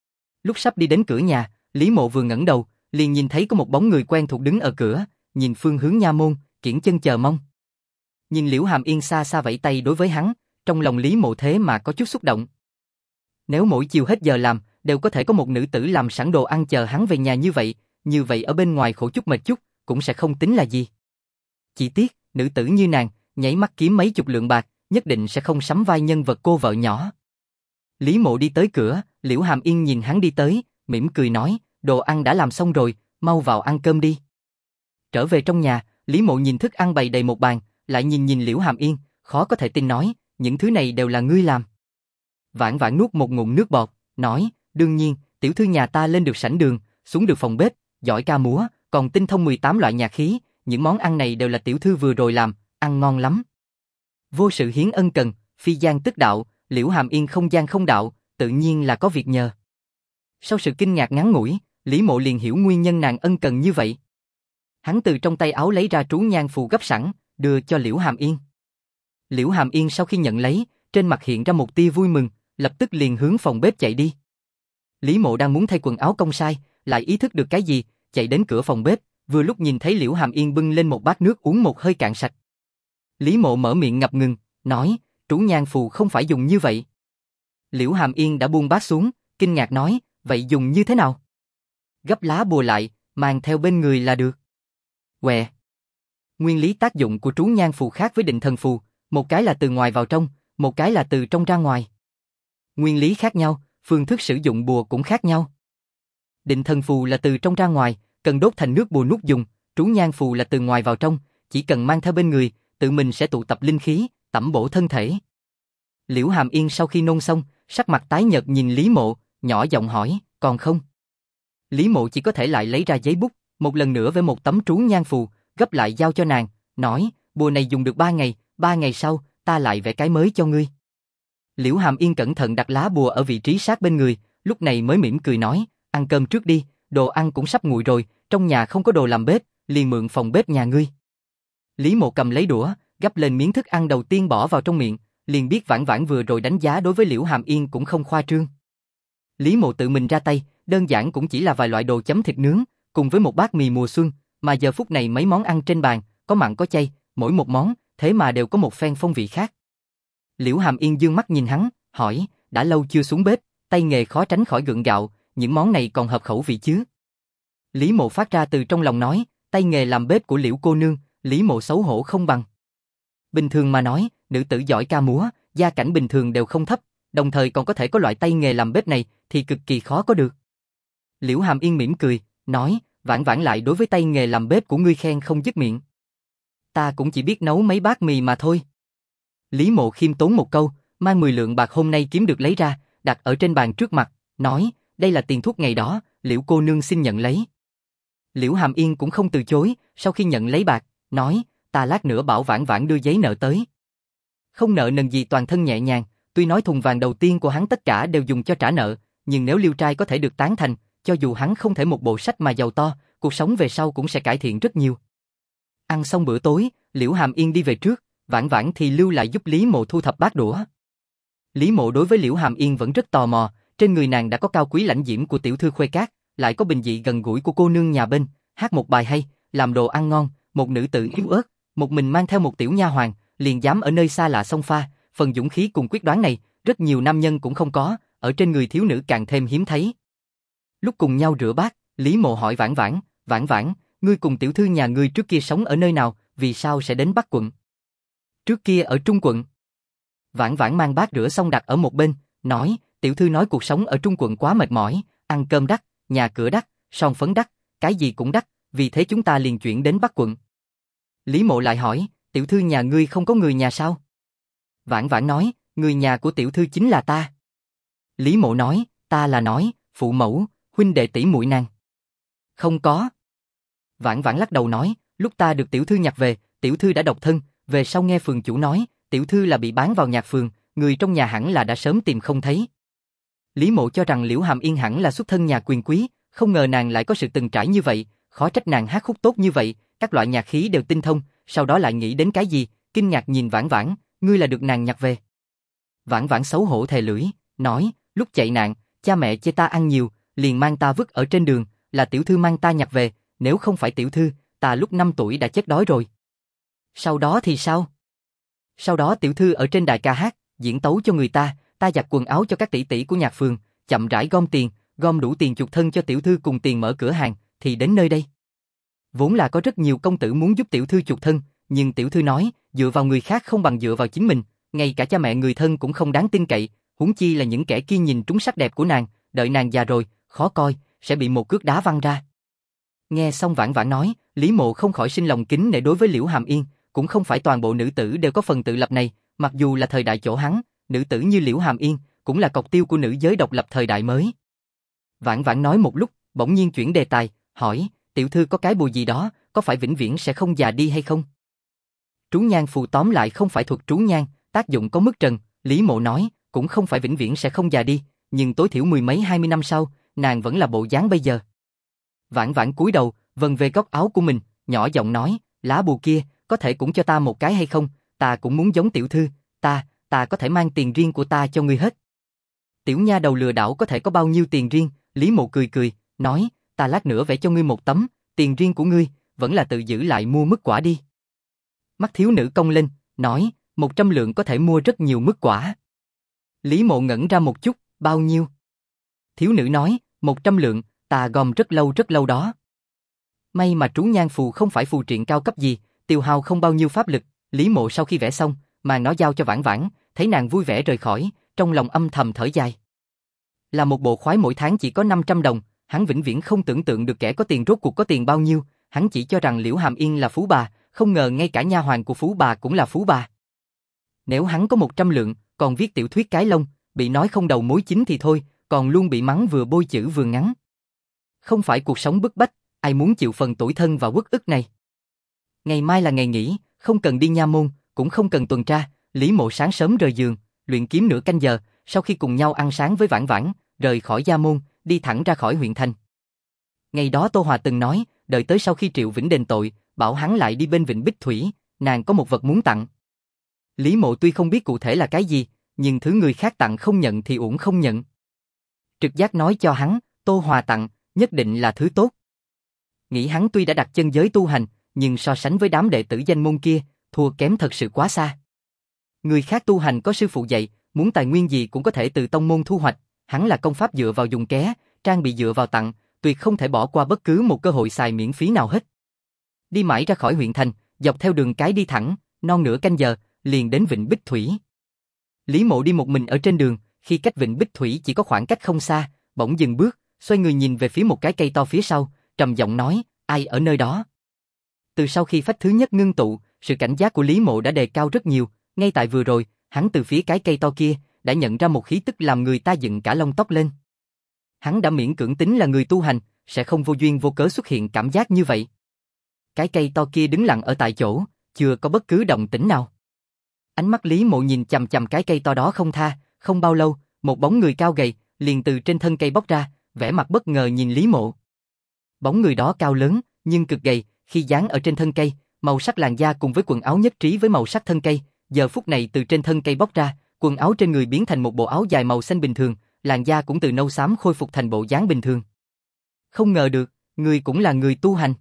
Lúc sắp đi đến cửa nhà, Lý Mộ vừa ngẩng đầu, liền nhìn thấy có một bóng người quen thuộc đứng ở cửa, nhìn phương hướng nha môn, kiễng chân chờ mong. Nhìn Liễu Hàm Yên xa xa vẫy tay đối với hắn, trong lòng Lý Mộ thế mà có chút xúc động. Nếu mỗi chiều hết giờ làm, đều có thể có một nữ tử làm sẵn đồ ăn chờ hắn về nhà như vậy ở bên ngoài khổ chút mệt chút, cũng sẽ không tính là gì. Chỉ tiếc, nữ tử như nàng, nháy mắt kiếm mấy chục lượng bạc, nhất định sẽ không sắm vai nhân vật cô vợ nhỏ. Lý Mộ đi tới cửa, Liễu Hàm Yên nhìn hắn đi tới, mỉm cười nói, đồ ăn đã làm xong rồi, mau vào ăn cơm đi. Trở về trong nhà, Lý Mộ nhìn thức ăn bày đầy một bàn, lại nhìn Liễu Hàm Yên, khó có thể tin nói, những thứ này đều là ngươi làm. Vãn Vãn nuốt một ngụm nước bọt, nói, đương nhiên, tiểu thư nhà ta lên được sảnh đường, xuống được phòng bếp, giỏi ca múa, còn tinh thông 18 loại nhạc khí, những món ăn này đều là tiểu thư vừa rồi làm, ăn ngon lắm. Vô sự hiến ân cần, phi gian tức đạo, Liễu Hàm Yên không gian không đạo, tự nhiên là có việc nhờ. Sau sự kinh ngạc ngắn ngủi, Lý Mộ liền hiểu nguyên nhân nàng ân cần như vậy. Hắn từ trong tay áo lấy ra trú nhang phù gấp sẵn, đưa cho Liễu Hàm Yên. Liễu Hàm Yên sau khi nhận lấy, trên mặt hiện ra một tia vui mừng, lập tức liền hướng phòng bếp chạy đi. Lý Mộ đang muốn thay quần áo công sai, lại ý thức được cái gì, chạy đến cửa phòng bếp, vừa lúc nhìn thấy Liễu Hàm Yên bưng lên một bát nước uống một hơi cạn sạch. Lý Mộ mở miệng ngập ngừng, nói, trú nhang phù không phải dùng như vậy. Liễu Hàm Yên đã buông bát xuống, kinh ngạc nói, vậy dùng như thế nào? Gấp lá bùa lại, mang theo bên người là được. Quẹ. Nguyên lý tác dụng của trú nhang phù khác với định thần phù, một cái là từ ngoài vào trong, một cái là từ trong ra ngoài. Nguyên lý khác nhau, phương thức sử dụng bùa cũng khác nhau. Định thần phù là từ trong ra ngoài, cần đốt thành nước bùa nút dùng, trú nhang phù là từ ngoài vào trong, chỉ cần mang theo bên người, tự mình sẽ tụ tập linh khí, tẩm bổ thân thể. Liễu Hàm Yên sau khi nôn xong, sắc mặt tái nhợt nhìn Lý Mộ, nhỏ giọng hỏi, còn không? Lý Mộ chỉ có thể lại lấy ra giấy bút, một lần nữa vẽ một tấm trú nhang phù, gấp lại giao cho nàng, nói, bùa này dùng được 3 ngày sau, ta lại vẽ cái mới cho ngươi. Liễu Hàm Yên cẩn thận đặt lá bùa ở vị trí sát bên người, lúc này mới mỉm cười nói, ăn cơm trước đi, đồ ăn cũng sắp nguội rồi, trong nhà không có đồ làm bếp, liền mượn phòng bếp nhà ngươi. Lý Mộ cầm lấy đũa, gắp lên miếng thức ăn đầu tiên bỏ vào trong miệng, liền biết Vãn Vãn vừa rồi đánh giá đối với Liễu Hàm Yên cũng không khoa trương. Lý Mộ tự mình ra tay, đơn giản cũng chỉ là vài loại đồ chấm thịt nướng, cùng với một bát mì mùa xuân, mà giờ phút này mấy món ăn trên bàn, có mặn có chay, mỗi một món, thế mà đều có một phen phong vị khác. Liễu Hàm Yên dương mắt nhìn hắn, hỏi, đã lâu chưa xuống bếp, tay nghề khó tránh khỏi gượng gạo, những món này còn hợp khẩu vị chứ? Lý Mộ phát ra từ trong lòng nói, tay nghề làm bếp của Liễu cô nương, Lý Mộ xấu hổ không bằng. Bình thường mà nói, nữ tử giỏi ca múa, gia cảnh bình thường đều không thấp, đồng thời còn có thể có loại tay nghề làm bếp này thì cực kỳ khó có được. Liễu Hàm Yên mỉm cười, nói, Vãn Vãn lại đối với tay nghề làm bếp của ngươi khen không dứt miệng. Ta cũng chỉ biết nấu mấy bát mì mà thôi. Lý Mộ khiêm tốn một câu, mang 10 lượng bạc hôm nay kiếm được lấy ra, đặt ở trên bàn trước mặt, nói, đây là tiền thuốc ngày đó, Liễu cô nương xin nhận lấy. Liễu Hàm Yên cũng không từ chối, sau khi nhận lấy bạc, nói, ta lát nữa bảo Vãn Vãn đưa giấy nợ tới. Không nợ nần gì, toàn thân nhẹ nhàng, tuy nói thùng vàng đầu tiên của hắn tất cả đều dùng cho trả nợ, nhưng nếu Liêu trai có thể được tán thành, cho dù hắn không thể một bộ sách mà giàu to, cuộc sống về sau cũng sẽ cải thiện rất nhiều. Ăn xong bữa tối, Liễu Hàm Yên đi về trước, Vãn Vãn thì lưu lại giúp Lý Mộ thu thập bát đũa. Lý Mộ đối với Liễu Hàm Yên vẫn rất tò mò, trên người nàng đã có cao quý lãnh diễm của tiểu thư Khuê Cát, lại có bình dị gần gũi của cô nương nhà bên, hát một bài hay, làm đồ ăn ngon, một nữ tử yếu ớt, một mình mang theo một tiểu nha hoàn, liền dám ở nơi xa lạ xông pha, phần dũng khí cùng quyết đoán này, rất nhiều nam nhân cũng không có, ở trên người thiếu nữ càng thêm hiếm thấy. Lúc cùng nhau rửa bát, Lý Mộ hỏi Vãn Vãn, Vãn Vãn, ngươi cùng tiểu thư nhà ngươi trước kia sống ở nơi nào, vì sao sẽ đến Bắc quận? Trước kia ở Trung quận. Vãn Vãn mang bát rửa xong đặt ở một bên, nói, tiểu thư nói cuộc sống ở Trung quận quá mệt mỏi, ăn cơm đắt, nhà cửa đắt, son phấn đắt, cái gì cũng đắt, vì thế chúng ta liền chuyển đến Bắc quận. Lý Mộ lại hỏi, tiểu thư nhà ngươi không có người nhà sao? Vãn Vãn nói, người nhà của tiểu thư chính là ta. Lý Mộ nói, ta là nói, phụ mẫu, huynh đệ tỷ muội nàng. Không có. Vãn Vãn lắc đầu nói, lúc ta được tiểu thư nhặt về, tiểu thư đã độc thân, về sau nghe phường chủ nói, tiểu thư là bị bán vào nhạc phường, người trong nhà hẳn là đã sớm tìm không thấy. Lý Mộ cho rằng Liễu Hàm Yên hẳn là xuất thân nhà quyền quý, không ngờ nàng lại có sự từng trải như vậy, khó trách nàng hát khúc tốt như vậy, các loại nhạc khí đều tinh thông, sau đó lại nghĩ đến cái gì, kinh ngạc nhìn Vãn Vãn, ngươi là được nàng nhặt về. Vãn Vãn xấu hổ thè lưỡi, nói, lúc chạy nạn, cha mẹ chê ta ăn nhiều, liền mang ta vứt ở trên đường, là tiểu thư mang ta nhặt về, nếu không phải tiểu thư, ta lúc 5 tuổi đã chết đói rồi. Sau đó thì sao? Sau đó tiểu thư ở trên đài ca hát, diễn tấu cho người ta giặt quần áo cho các tỷ tỷ của nhạc phường, chậm rãi gom tiền, gom đủ tiền chuộc thân cho tiểu thư cùng tiền mở cửa hàng, thì đến nơi đây. Vốn là có rất nhiều công tử muốn giúp tiểu thư chuộc thân, nhưng tiểu thư nói, dựa vào người khác không bằng dựa vào chính mình, ngay cả cha mẹ người thân cũng không đáng tin cậy, huống chi là những kẻ kia nhìn trúng sắc đẹp của nàng, đợi nàng già rồi, khó coi, sẽ bị một cước đá văng ra. Nghe xong Vãn Vãn nói, Lý Mộ không khỏi sinh lòng kính nể đối với Liễu Hàm Yên, cũng không phải toàn bộ nữ tử đều có phần tự lập này, mặc dù là thời đại chỗ hắn, nữ tử như Liễu Hàm Yên cũng là cọc tiêu của nữ giới độc lập thời đại mới. Vãn Vãn nói một lúc, bỗng nhiên chuyển đề tài, hỏi, tiểu thư có cái bùa gì đó, có phải vĩnh viễn sẽ không già đi hay không? Trú nhang phù tóm lại không phải thuật trú nhang, tác dụng có mức trần, Lý Mộ nói, cũng không phải vĩnh viễn sẽ không già đi, nhưng tối thiểu 10 mấy 20 năm sau, nàng vẫn là bộ dáng bây giờ. Vãn Vãn cúi đầu, vần về góc áo của mình, nhỏ giọng nói, lá bùa kia, có thể cũng cho ta một cái hay không, ta cũng muốn giống tiểu thư, ta có thể mang tiền riêng của ta cho ngươi hết. Tiểu nha đầu lừa đảo có thể có bao nhiêu tiền riêng, Lý Mộ cười cười, nói, ta lát nữa vẽ cho ngươi một tấm, tiền riêng của ngươi, vẫn là tự giữ lại mua mứt quả đi. Mắt thiếu nữ cong lên, nói, 100 lượng có thể mua rất nhiều mứt quả. Lý Mộ ngẩn ra một chút, bao nhiêu? Thiếu nữ nói, 100 lượng, ta gom rất lâu đó. May mà trú nhang phù không phải phù triện cao cấp gì, tiêu hao không bao nhiêu pháp lực. Lý Mộ sau khi vẽ xong, mang nó giao cho Vãn Vãn, thấy nàng vui vẻ rời khỏi, trong lòng âm thầm thở dài. Là một bộ khoái mỗi tháng chỉ có 500 đồng, hắn vĩnh viễn không tưởng tượng được kẻ có tiền rốt cuộc có tiền bao nhiêu, hắn chỉ cho rằng Liễu Hàm Yên là phú bà, không ngờ ngay cả nha hoàn của phú bà cũng là phú bà. Nếu hắn có 100 lượng, còn viết tiểu thuyết cái lông, bị nói không đầu mối chính thì thôi, còn luôn bị mắng vừa bôi chữ vừa ngắn. Không phải cuộc sống bức bách, ai muốn chịu phần tủi thân và uất ức này. Ngày mai là ngày nghỉ, không cần đi nha môn, cũng không cần tuần tra, Lý Mộ sáng sớm rời giường, luyện kiếm nửa canh giờ, sau khi cùng nhau ăn sáng với Vãn Vãn, rời khỏi gia môn, đi thẳng ra khỏi huyện thành. Ngày đó Tô Hòa từng nói, đợi tới sau khi Triệu Vĩnh đền tội, bảo hắn lại đi bên Vịnh Bích Thủy, nàng có một vật muốn tặng. Lý Mộ tuy không biết cụ thể là cái gì, nhưng thứ người khác tặng không nhận thì uổng không nhận. Trực giác nói cho hắn, Tô Hòa tặng, nhất định là thứ tốt. Nghĩ hắn tuy đã đặt chân giới tu hành, nhưng so sánh với đám đệ tử danh môn kia, thua kém thật sự quá xa. Người khác tu hành có sư phụ dạy, muốn tài nguyên gì cũng có thể từ tông môn thu hoạch, hắn là công pháp dựa vào dùng ké, trang bị dựa vào tặng, tuyệt không thể bỏ qua bất cứ một cơ hội xài miễn phí nào hết. Đi mãi ra khỏi huyện thành, dọc theo đường cái đi thẳng, non nửa canh giờ, liền đến Vịnh Bích Thủy. Lý Mộ đi một mình ở trên đường, khi cách Vịnh Bích Thủy chỉ có khoảng cách không xa, bỗng dừng bước, xoay người nhìn về phía một cái cây to phía sau, trầm giọng nói, ai ở nơi đó? Từ sau khi phách thứ nhất ngưng tụ, sự cảnh giác của Lý Mộ đã đề cao rất nhiều, ngay tại vừa rồi, hắn từ phía cái cây to kia, đã nhận ra một khí tức làm người ta dựng cả lông tóc lên. Hắn đã miễn cưỡng tính là người tu hành, sẽ không vô duyên vô cớ xuất hiện cảm giác như vậy. Cái cây to kia đứng lặng ở tại chỗ, chưa có bất cứ động tĩnh nào. Ánh mắt Lý Mộ nhìn chằm chằm cái cây to đó không tha, không bao lâu, một bóng người cao gầy, liền từ trên thân cây bóc ra, vẻ mặt bất ngờ nhìn Lý Mộ. Bóng người đó cao lớn, nhưng cực gầy, khi dán ở trên thân cây, màu sắc làn da cùng với quần áo nhất trí với màu sắc thân cây, giờ phút này từ trên thân cây bóc ra, quần áo trên người biến thành một bộ áo dài màu xanh bình thường, làn da cũng từ nâu xám khôi phục thành bộ dáng bình thường. Không ngờ được, người cũng là người tu hành.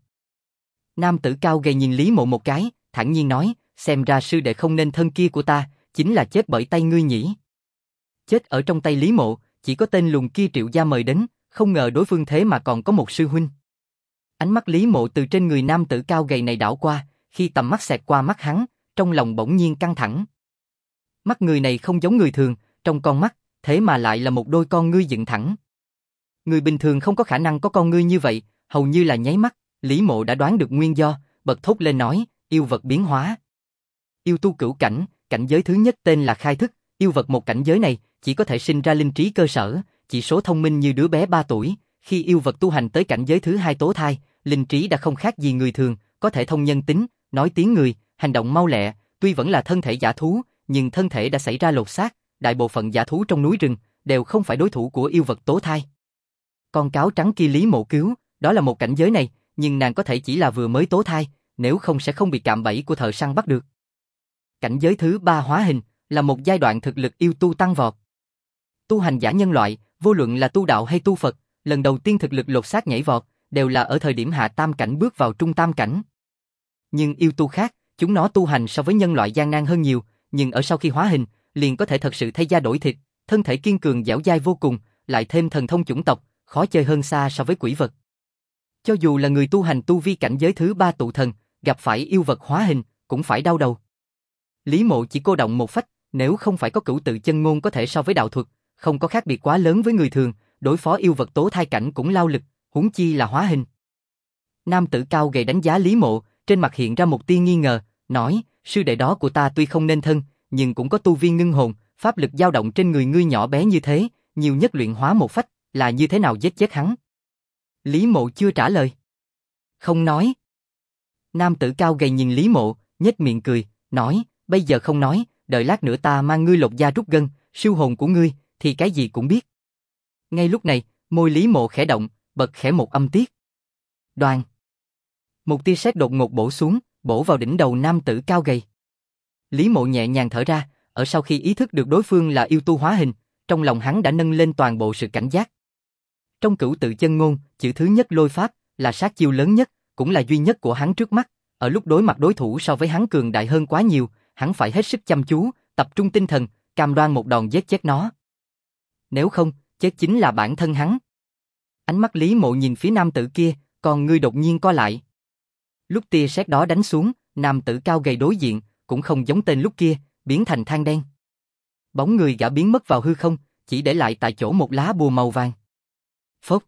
Nam tử cao gầy nhìn Lý Mộ một cái, thản nhiên nói, xem ra sư đệ không nên thân kia của ta, chính là chết bởi tay ngươi nhỉ. Chết ở trong tay Lý Mộ, chỉ có tên lùn kia Triệu gia mời đến, không ngờ đối phương thế mà còn có một sư huynh. Ánh mắt Lý Mộ từ trên người nam tử cao gầy này đảo qua, khi tầm mắt xẹt qua mắt hắn, trong lòng bỗng nhiên căng thẳng. Mắt người này không giống người thường, trong con mắt, thế mà lại là một đôi con ngươi dựng thẳng. Người bình thường không có khả năng có con ngươi như vậy, hầu như là nháy mắt, Lý Mộ đã đoán được nguyên do, bật thốt lên nói, yêu vật biến hóa. Yêu tu cửu cảnh, cảnh giới thứ nhất tên là khai thức, yêu vật một cảnh giới này, chỉ có thể sinh ra linh trí cơ sở, chỉ số thông minh như đứa bé 3 tuổi, khi yêu vật tu hành tới cảnh giới thứ hai tố thai, linh trí đã không khác gì người thường, có thể thông nhân tính, nói tiếng người, hành động mau lẹ, tuy vẫn là thân thể dã thú, nhưng thân thể đã xảy ra lột xác, đại bộ phận dã thú trong núi rừng đều không phải đối thủ của yêu vật tố thai. Con cáo trắng kia Lý Mộ cứu, đó là một cảnh giới này, nhưng nàng có thể chỉ là vừa mới tố thai, nếu không sẽ không bị cạm bẫy của thợ săn bắt được. Cảnh giới thứ ba hóa hình, là một giai đoạn thực lực yêu tu tăng vọt. Tu hành giả nhân loại, vô luận là tu đạo hay tu Phật, lần đầu tiên thực lực lột xác nhảy vọt, đều là ở thời điểm hạ tam cảnh bước vào trung tam cảnh. Nhưng yêu tu khác, chúng nó tu hành so với nhân loại gian nan hơn nhiều, nhưng ở sau khi hóa hình, liền có thể thật sự thay da đổi thịt, thân thể kiên cường dẻo dai vô cùng, lại thêm thần thông chủng tộc, khó chơi hơn xa so với quỷ vật. Cho dù là người tu hành tu vi cảnh giới thứ ba tụ thần, gặp phải yêu vật hóa hình, cũng phải đau đầu. Lý Mộ chỉ cô động một phách, nếu không phải có cửu tự chân ngôn có thể so với đạo thuật, không có khác biệt quá lớn với người thường, đối phó yêu vật tố thai cảnh cũng lao lực, huống chi là hóa hình. Nam tử cao gầy đánh giá Lý Mộ, trên mặt hiện ra một tia nghi ngờ, nói, sư đệ đó của ta tuy không nên thân, nhưng cũng có tu vi ngưng hồn, pháp lực dao động trên người ngươi nhỏ bé như thế, nhiều nhất luyện hóa một phách, là như thế nào giết chết hắn? Lý Mộ chưa trả lời. Không nói. Nam tử cao gầy nhìn Lý Mộ, nhếch miệng cười, nói, bây giờ không nói, đợi lát nữa ta mang ngươi lột da rút gân, siêu hồn của ngươi, thì cái gì cũng biết. Ngay lúc này, môi Lý Mộ khẽ động, bật khẽ một âm tiết. Đoàng. Một tia sét đột ngột bổ xuống, bổ vào đỉnh đầu nam tử cao gầy. Lý Mộ nhẹ nhàng thở ra, ở sau khi ý thức được đối phương là yêu tu hóa hình, trong lòng hắn đã nâng lên toàn bộ sự cảnh giác. Trong cửu tự chân ngôn, chữ thứ nhất lôi pháp, là sát chiêu lớn nhất, cũng là duy nhất của hắn trước mắt, ở lúc đối mặt đối thủ so với hắn cường đại hơn quá nhiều, hắn phải hết sức chăm chú, tập trung tinh thần, cam đoan một đòn giết chết nó. Nếu không, chết chính là bản thân hắn. Ánh mắt Lý Mộ nhìn phía nam tử kia, còn ngươi đột nhiên co lại. Lúc tia sét đó đánh xuống, nam tử cao gầy đối diện, cũng không giống tên lúc kia, biến thành than đen. Bóng người gã biến mất vào hư không, chỉ để lại tại chỗ một lá bùa màu vàng. Phốc.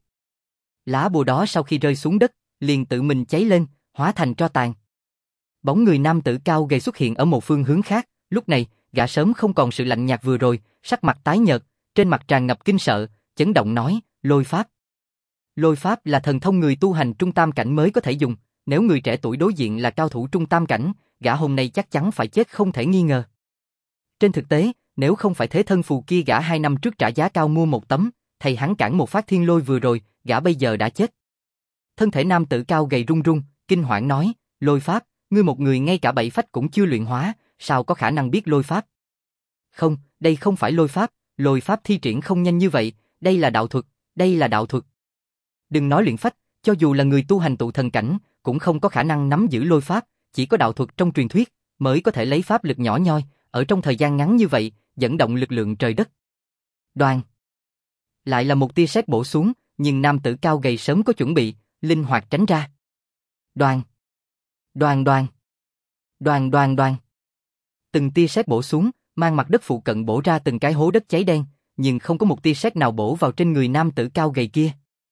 Lá bùa đó sau khi rơi xuống đất, liền tự mình cháy lên, hóa thành tro tàn. Bóng người nam tử cao gầy xuất hiện ở một phương hướng khác, lúc này, gã sớm không còn sự lạnh nhạt vừa rồi, sắc mặt tái nhợt, trên mặt tràn ngập kinh sợ, chấn động nói, lôi pháp. Lôi pháp là thần thông người tu hành trung tam cảnh mới có thể dùng, nếu người trẻ tuổi đối diện là cao thủ trung tam cảnh, gã hôm nay chắc chắn phải chết không thể nghi ngờ. Trên thực tế, nếu không phải thế thân phù kia gã 2 năm trước trả giá cao mua một tấm, thầy hắn cản một phát thiên lôi vừa rồi, gã bây giờ đã chết. Thân thể nam tử cao gầy run run, kinh hoảng nói, lôi pháp, ngươi một người ngay cả 7 phách cũng chưa luyện hóa, sao có khả năng biết lôi pháp? Không, đây không phải lôi pháp thi triển không nhanh như vậy, đây là đạo thuật, đây là đạo thuật. Đừng nói luyện phách, cho dù là người tu hành tụ thần cảnh, cũng không có khả năng nắm giữ lôi pháp, chỉ có đạo thuật trong truyền thuyết, mới có thể lấy pháp lực nhỏ nhoi, ở trong thời gian ngắn như vậy, dẫn động lực lượng trời đất. Đoàng. Lại là một tia sét bổ xuống, nhưng nam tử cao gầy sớm có chuẩn bị, linh hoạt tránh ra. Đoàng. Đoàng đoàng. Đoàng đoàng đoàng. Từng tia sét bổ xuống, mang mặt đất phụ cận bổ ra từng cái hố đất cháy đen, nhưng không có một tia sét nào bổ vào trên người nam tử cao gầy kia.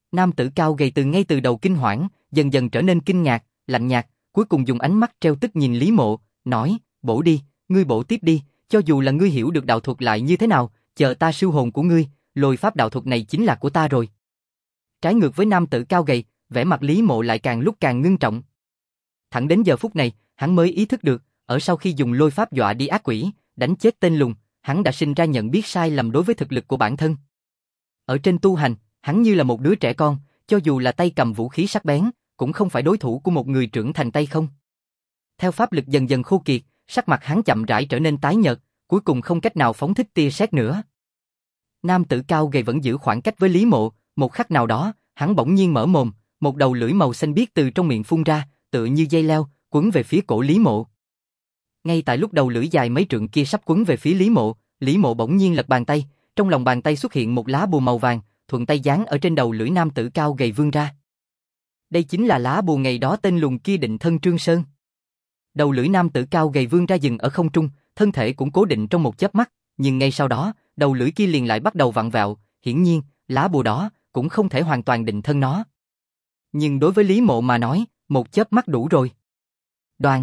Nam tử cao gầy ngay từ đầu kinh hoảng, dần dần trở nên kinh ngạc, lạnh nhạt, cuối cùng dùng ánh mắt treo tức nhìn Lý Mộ, nói, bổ đi, ngươi bổ tiếp đi, cho dù là ngươi hiểu được đạo thuật lại như thế nào, chờ ta siêu hồn của ngươi, lôi pháp đạo thuật này chính là của ta rồi. Trái ngược với nam tử cao gầy, vẻ mặt Lý Mộ lại càng lúc càng ngưng trọng. Thẳng đến giờ phút này, hắn mới ý thức được, ở sau khi dùng lôi pháp dọa đi ác quỷ, đánh chết tên lùng, hắn đã sinh ra nhận biết sai lầm đối với thực lực của bản thân. Ở trên tu hành, hắn như là một đứa trẻ con, cho dù là tay cầm vũ khí sắc bén, cũng không phải đối thủ của một người trưởng thành tay không. Theo pháp lực dần dần khô kiệt, sắc mặt hắn chậm rãi trở nên tái nhợt, cuối cùng không cách nào phóng thích tia sét nữa. Nam tử cao gầy vẫn giữ khoảng cách với Lý Mộ, một khắc nào đó, hắn bỗng nhiên mở mồm, một đầu lưỡi màu xanh biếc từ trong miệng phun ra, tựa như dây leo, quấn về phía cổ Lý Mộ. Ngay tại lúc đầu lưỡi dài mấy trượng kia sắp quấn về phía Lý Mộ bỗng nhiên lật bàn tay, trong lòng bàn tay xuất hiện một lá bùa màu vàng, thuận tay dán ở trên đầu lưỡi nam tử cao gầy vươn ra. Đây chính là lá bùa ngày đó tên lùng kia định thân Trương Sơn. Đầu lưỡi nam tử cao gầy vươn ra dừng ở không trung, thân thể cũng cố định trong một chớp mắt, nhưng ngay sau đó, đầu lưỡi kia liền lại bắt đầu vặn vẹo, hiển nhiên, lá bùa đó cũng không thể hoàn toàn định thân nó. Nhưng đối với Lý Mộ mà nói, một chớp mắt đủ rồi. Đoàn.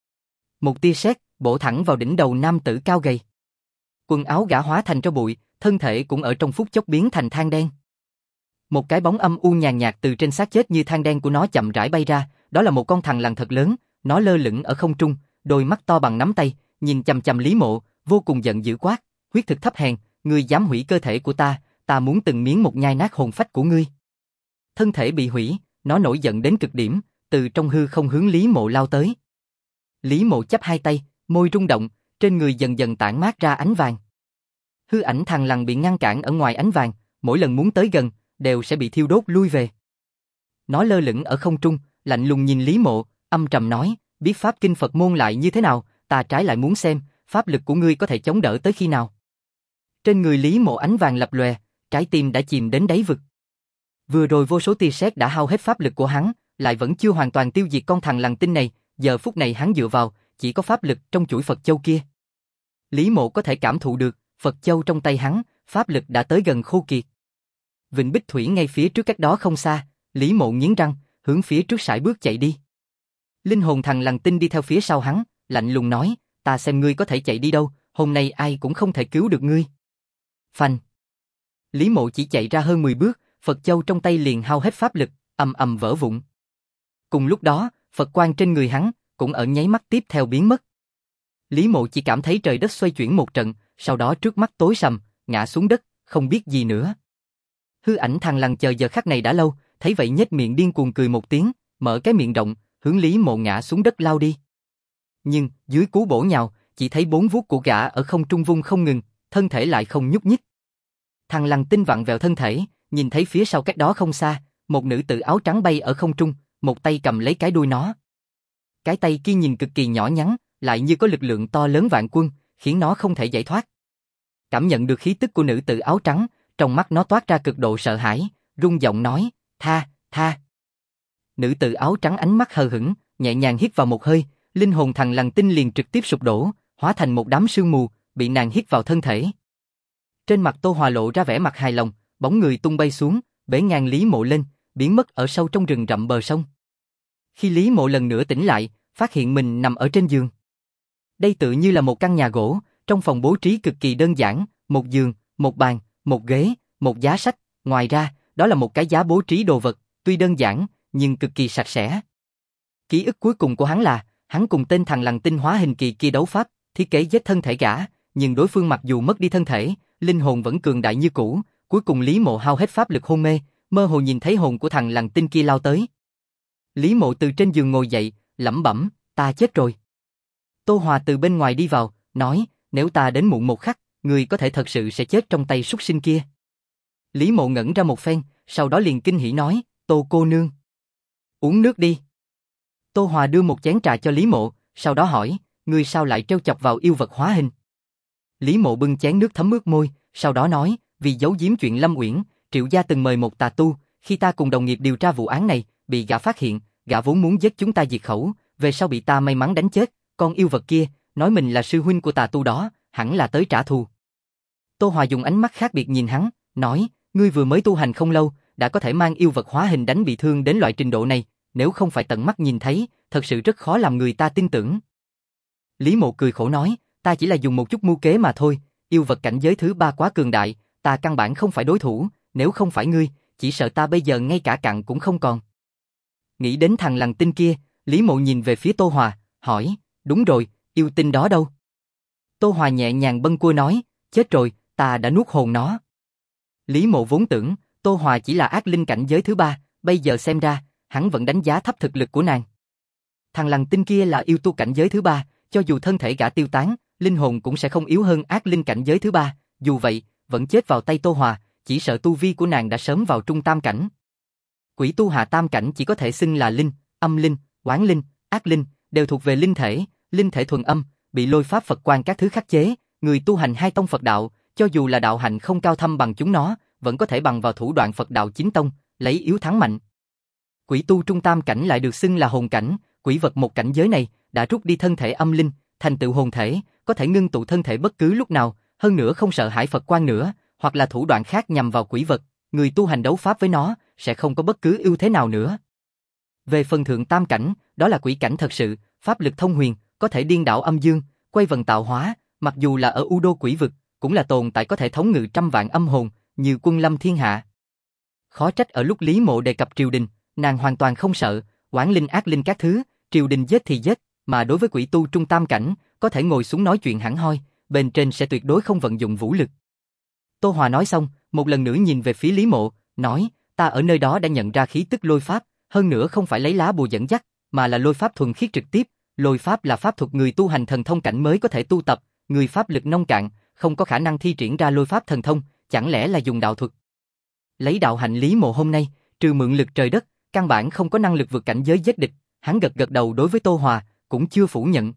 Một tia sét bổ thẳng vào đỉnh đầu nam tử cao gầy. Quần áo gã hóa thành tro bụi, thân thể cũng ở trong phút chốc biến thành than đen. Một cái bóng âm u nhàn nhạt từ trên xác chết như than đen của nó chậm rãi bay ra, đó là một con thằn lằn thật lớn, nó lơ lửng ở không trung, đôi mắt to bằng nắm tay, nhìn chằm chằm Lý Mộ, vô cùng giận dữ quát, huyết thực thấp hèn, ngươi dám hủy cơ thể của ta muốn từng miếng một nhai nát hồn phách của ngươi. Thân thể bị hủy, nó nổi giận đến cực điểm, từ trong hư không hướng Lý Mộ lao tới. Lý Mộ chắp hai tay, môi rung động, trên người dần dần tản mát ra ánh vàng. Hư ảnh thằn lằn bị ngăn cản ở ngoài ánh vàng, mỗi lần muốn tới gần, đều sẽ bị thiêu đốt lui về. Nó lơ lửng ở không trung, lạnh lùng nhìn Lý Mộ, âm trầm nói, biết pháp kinh Phật môn lại như thế nào, ta trái lại muốn xem, pháp lực của ngươi có thể chống đỡ tới khi nào. Trên người Lý Mộ ánh vàng lập lòe, trái tim đã chìm đến đáy vực. Vừa rồi vô số tia sét đã hao hết pháp lực của hắn, lại vẫn chưa hoàn toàn tiêu diệt con thằn lằn tinh này, giờ phút này hắn dựa vào, chỉ có pháp lực trong chuỗi Phật Châu kia. Lý Mộ có thể cảm thụ được, Phật Châu trong tay hắn, pháp lực đã tới gần khô kiệt. Vịnh Bích Thủy ngay phía trước cách đó không xa, Lý Mộ nghiến răng, hướng phía trước sải bước chạy đi. Linh hồn thằn lằn tinh đi theo phía sau hắn, lạnh lùng nói, ta xem ngươi có thể chạy đi đâu, hôm nay ai cũng không thể cứu được ngươi. Phanh. Lý Mộ chỉ chạy ra hơn 10 bước, Phật Châu trong tay liền hao hết pháp lực, ầm ầm vỡ vụn. Cùng lúc đó, Phật quang trên người hắn cũng ở nháy mắt tiếp theo biến mất. Lý Mộ chỉ cảm thấy trời đất xoay chuyển một trận, sau đó trước mắt tối sầm, ngã xuống đất, không biết gì nữa. Hư ảnh thằn lằn chờ giờ khắc này đã lâu, thấy vậy nhếch miệng điên cuồng cười một tiếng, mở cái miệng rộng, hướng Lý Mộ ngã xuống đất lao đi. Nhưng dưới cú bổ nhào, chỉ thấy bốn vuốt của gã ở không trung vung không ngừng, thân thể lại không nhúc nhích. Thằn lằn tinh vặn vẹo thân thể, nhìn thấy phía sau cách đó không xa, một nữ tử áo trắng bay ở không trung, một tay cầm lấy cái đuôi nó. Cái tay kia nhìn cực kỳ nhỏ nhắn, lại như có lực lượng to lớn vạn quân, khiến nó không thể giải thoát. Cảm nhận được khí tức của nữ tử áo trắng, trong mắt nó toát ra cực độ sợ hãi, rung giọng nói, tha. Nữ tử áo trắng ánh mắt hờ hững, nhẹ nhàng hít vào một hơi, linh hồn thằn lằn tinh liền trực tiếp sụp đổ, hóa thành một đám sương mù, bị nàng hít vào thân thể. Trên mặt Tô Hòa lộ ra vẻ mặt hài lòng, bóng người tung bay xuống, bế ngang Lý Mộ lên, biến mất ở sâu trong rừng rậm bờ sông. Khi Lý Mộ lần nữa tỉnh lại, phát hiện mình nằm ở trên giường. Đây tự như là một căn nhà gỗ, trong phòng bố trí cực kỳ đơn giản, một giường, một bàn, một ghế, một giá sách, ngoài ra, đó là một cái giá bố trí đồ vật, tuy đơn giản, nhưng cực kỳ sạch sẽ. Ký ức cuối cùng của hắn là, hắn cùng tên thằn lằn tinh hóa hình kỳ kia đấu pháp, thiết kế giết thân thể gã, nhưng đối phương mặc dù mất đi thân thể, linh hồn vẫn cường đại như cũ, cuối cùng Lý Mộ hao hết pháp lực hôn mê, mơ hồ nhìn thấy hồn của thằn lằn tinh kia lao tới. Lý Mộ từ trên giường ngồi dậy, lẩm bẩm, ta chết rồi. Tô Hòa từ bên ngoài đi vào, nói, nếu ta đến muộn một khắc, người có thể thật sự sẽ chết trong tay súc sinh kia. Lý Mộ ngẩn ra một phen, sau đó liền kinh hỉ nói, Tô cô nương, uống nước đi. Tô Hòa đưa một chén trà cho Lý Mộ, sau đó hỏi, ngươi sao lại trêu chọc vào yêu vật hóa hình? Lý Mộ bưng chén nước thấm ướt môi, sau đó nói, vì giấu giếm chuyện Lâm Uyển, Triệu gia từng mời một tà tu, khi ta cùng đồng nghiệp điều tra vụ án này, bị gã phát hiện, gã vốn muốn giết chúng ta diệt khẩu, về sau bị ta may mắn đánh chết, con yêu vật kia, nói mình là sư huynh của tà tu đó, hẳn là tới trả thù. Tô Hòa dùng ánh mắt khác biệt nhìn hắn, nói, ngươi vừa mới tu hành không lâu, đã có thể mang yêu vật hóa hình đánh bị thương đến loại trình độ này, nếu không phải tận mắt nhìn thấy, thật sự rất khó làm người ta tin tưởng. Lý Mộ cười khổ nói, ta chỉ là dùng một chút mưu kế mà thôi, yêu vật cảnh giới thứ 3 quá cường đại, ta căn bản không phải đối thủ, nếu không phải ngươi, chỉ sợ ta bây giờ ngay cả cặn cũng không còn. Nghĩ đến thằng lằn tinh kia, Lý Mộ nhìn về phía Tô Hòa, hỏi, đúng rồi, yêu tinh đó đâu? Tô Hòa nhẹ nhàng bâng quơ nói, chết rồi, ta đã nuốt hồn nó. Lý Mộ vốn tưởng, Tô Hòa chỉ là ác linh cảnh giới thứ 3, bây giờ xem ra, hắn vẫn đánh giá thấp thực lực của nàng. Thằng lằn tinh kia là yêu tu cảnh giới thứ 3, cho dù thân thể gã tiêu tán, linh hồn cũng sẽ không yếu hơn ác linh cảnh giới thứ 3, dù vậy, vẫn chết vào tay Tô Hòa, chỉ sợ tu vi của nàng đã sớm vào trung tam cảnh. Quỷ tu hạ tam cảnh chỉ có thể xưng là linh, âm linh, oán linh, ác linh, đều thuộc về linh thể thuần âm, bị lôi pháp Phật quan các thứ khắc chế, người tu hành hai tông Phật đạo, cho dù là đạo hạnh không cao thâm bằng chúng nó, vẫn có thể bằng vào thủ đoạn Phật đạo chính tông, lấy yếu thắng mạnh. Quỷ tu trung tam cảnh lại được xưng là hồn cảnh, quỷ vật một cảnh giới này đã rút đi thân thể âm linh, thành tựu hồn thể, có thể ngưng tụ thân thể bất cứ lúc nào, hơn nữa không sợ hãi Phật quan nữa, hoặc là thủ đoạn khác nhằm vào quỷ vật, người tu hành đấu pháp với nó sẽ không có bất cứ ưu thế nào nữa. Về phần thượng tam cảnh, đó là quỷ cảnh thật sự, pháp lực thông huyền, có thể điên đảo âm dương, quay vần tạo hóa, mặc dù là ở U Đô quỷ vực, cũng là tồn tại có thể thống ngự trăm vạn âm hồn, như quân lâm thiên hạ. Khó trách ở lúc Lý Mộ đề cập triều đình, nàng hoàn toàn không sợ, oán linh ác linh các thứ, triều đình giết thì giết, mà đối với quỷ tu trung tam cảnh, có thể ngồi xuống nói chuyện hẳn hoi, bên trên sẽ tuyệt đối không vận dụng vũ lực. Tô Hòa nói xong, một lần nữa nhìn về phía Lý Mộ, nói, ta ở nơi đó đã nhận ra khí tức lôi pháp, hơn nữa không phải lấy lá bùa dẫn dắt, mà là lôi pháp thuần khiết trực tiếp, lôi pháp là pháp thuật người tu hành thần thông cảnh mới có thể tu tập, người pháp lực nông cạn, không có khả năng thi triển ra lôi pháp thần thông, chẳng lẽ là dùng đạo thuật. Lấy đạo hạnh Lý Mộ hôm nay, trừ mượn lực trời đất, căn bản không có năng lực vượt cảnh giới giết địch, hắn gật gật đầu đối với Tô Hòa, cũng chưa phủ nhận.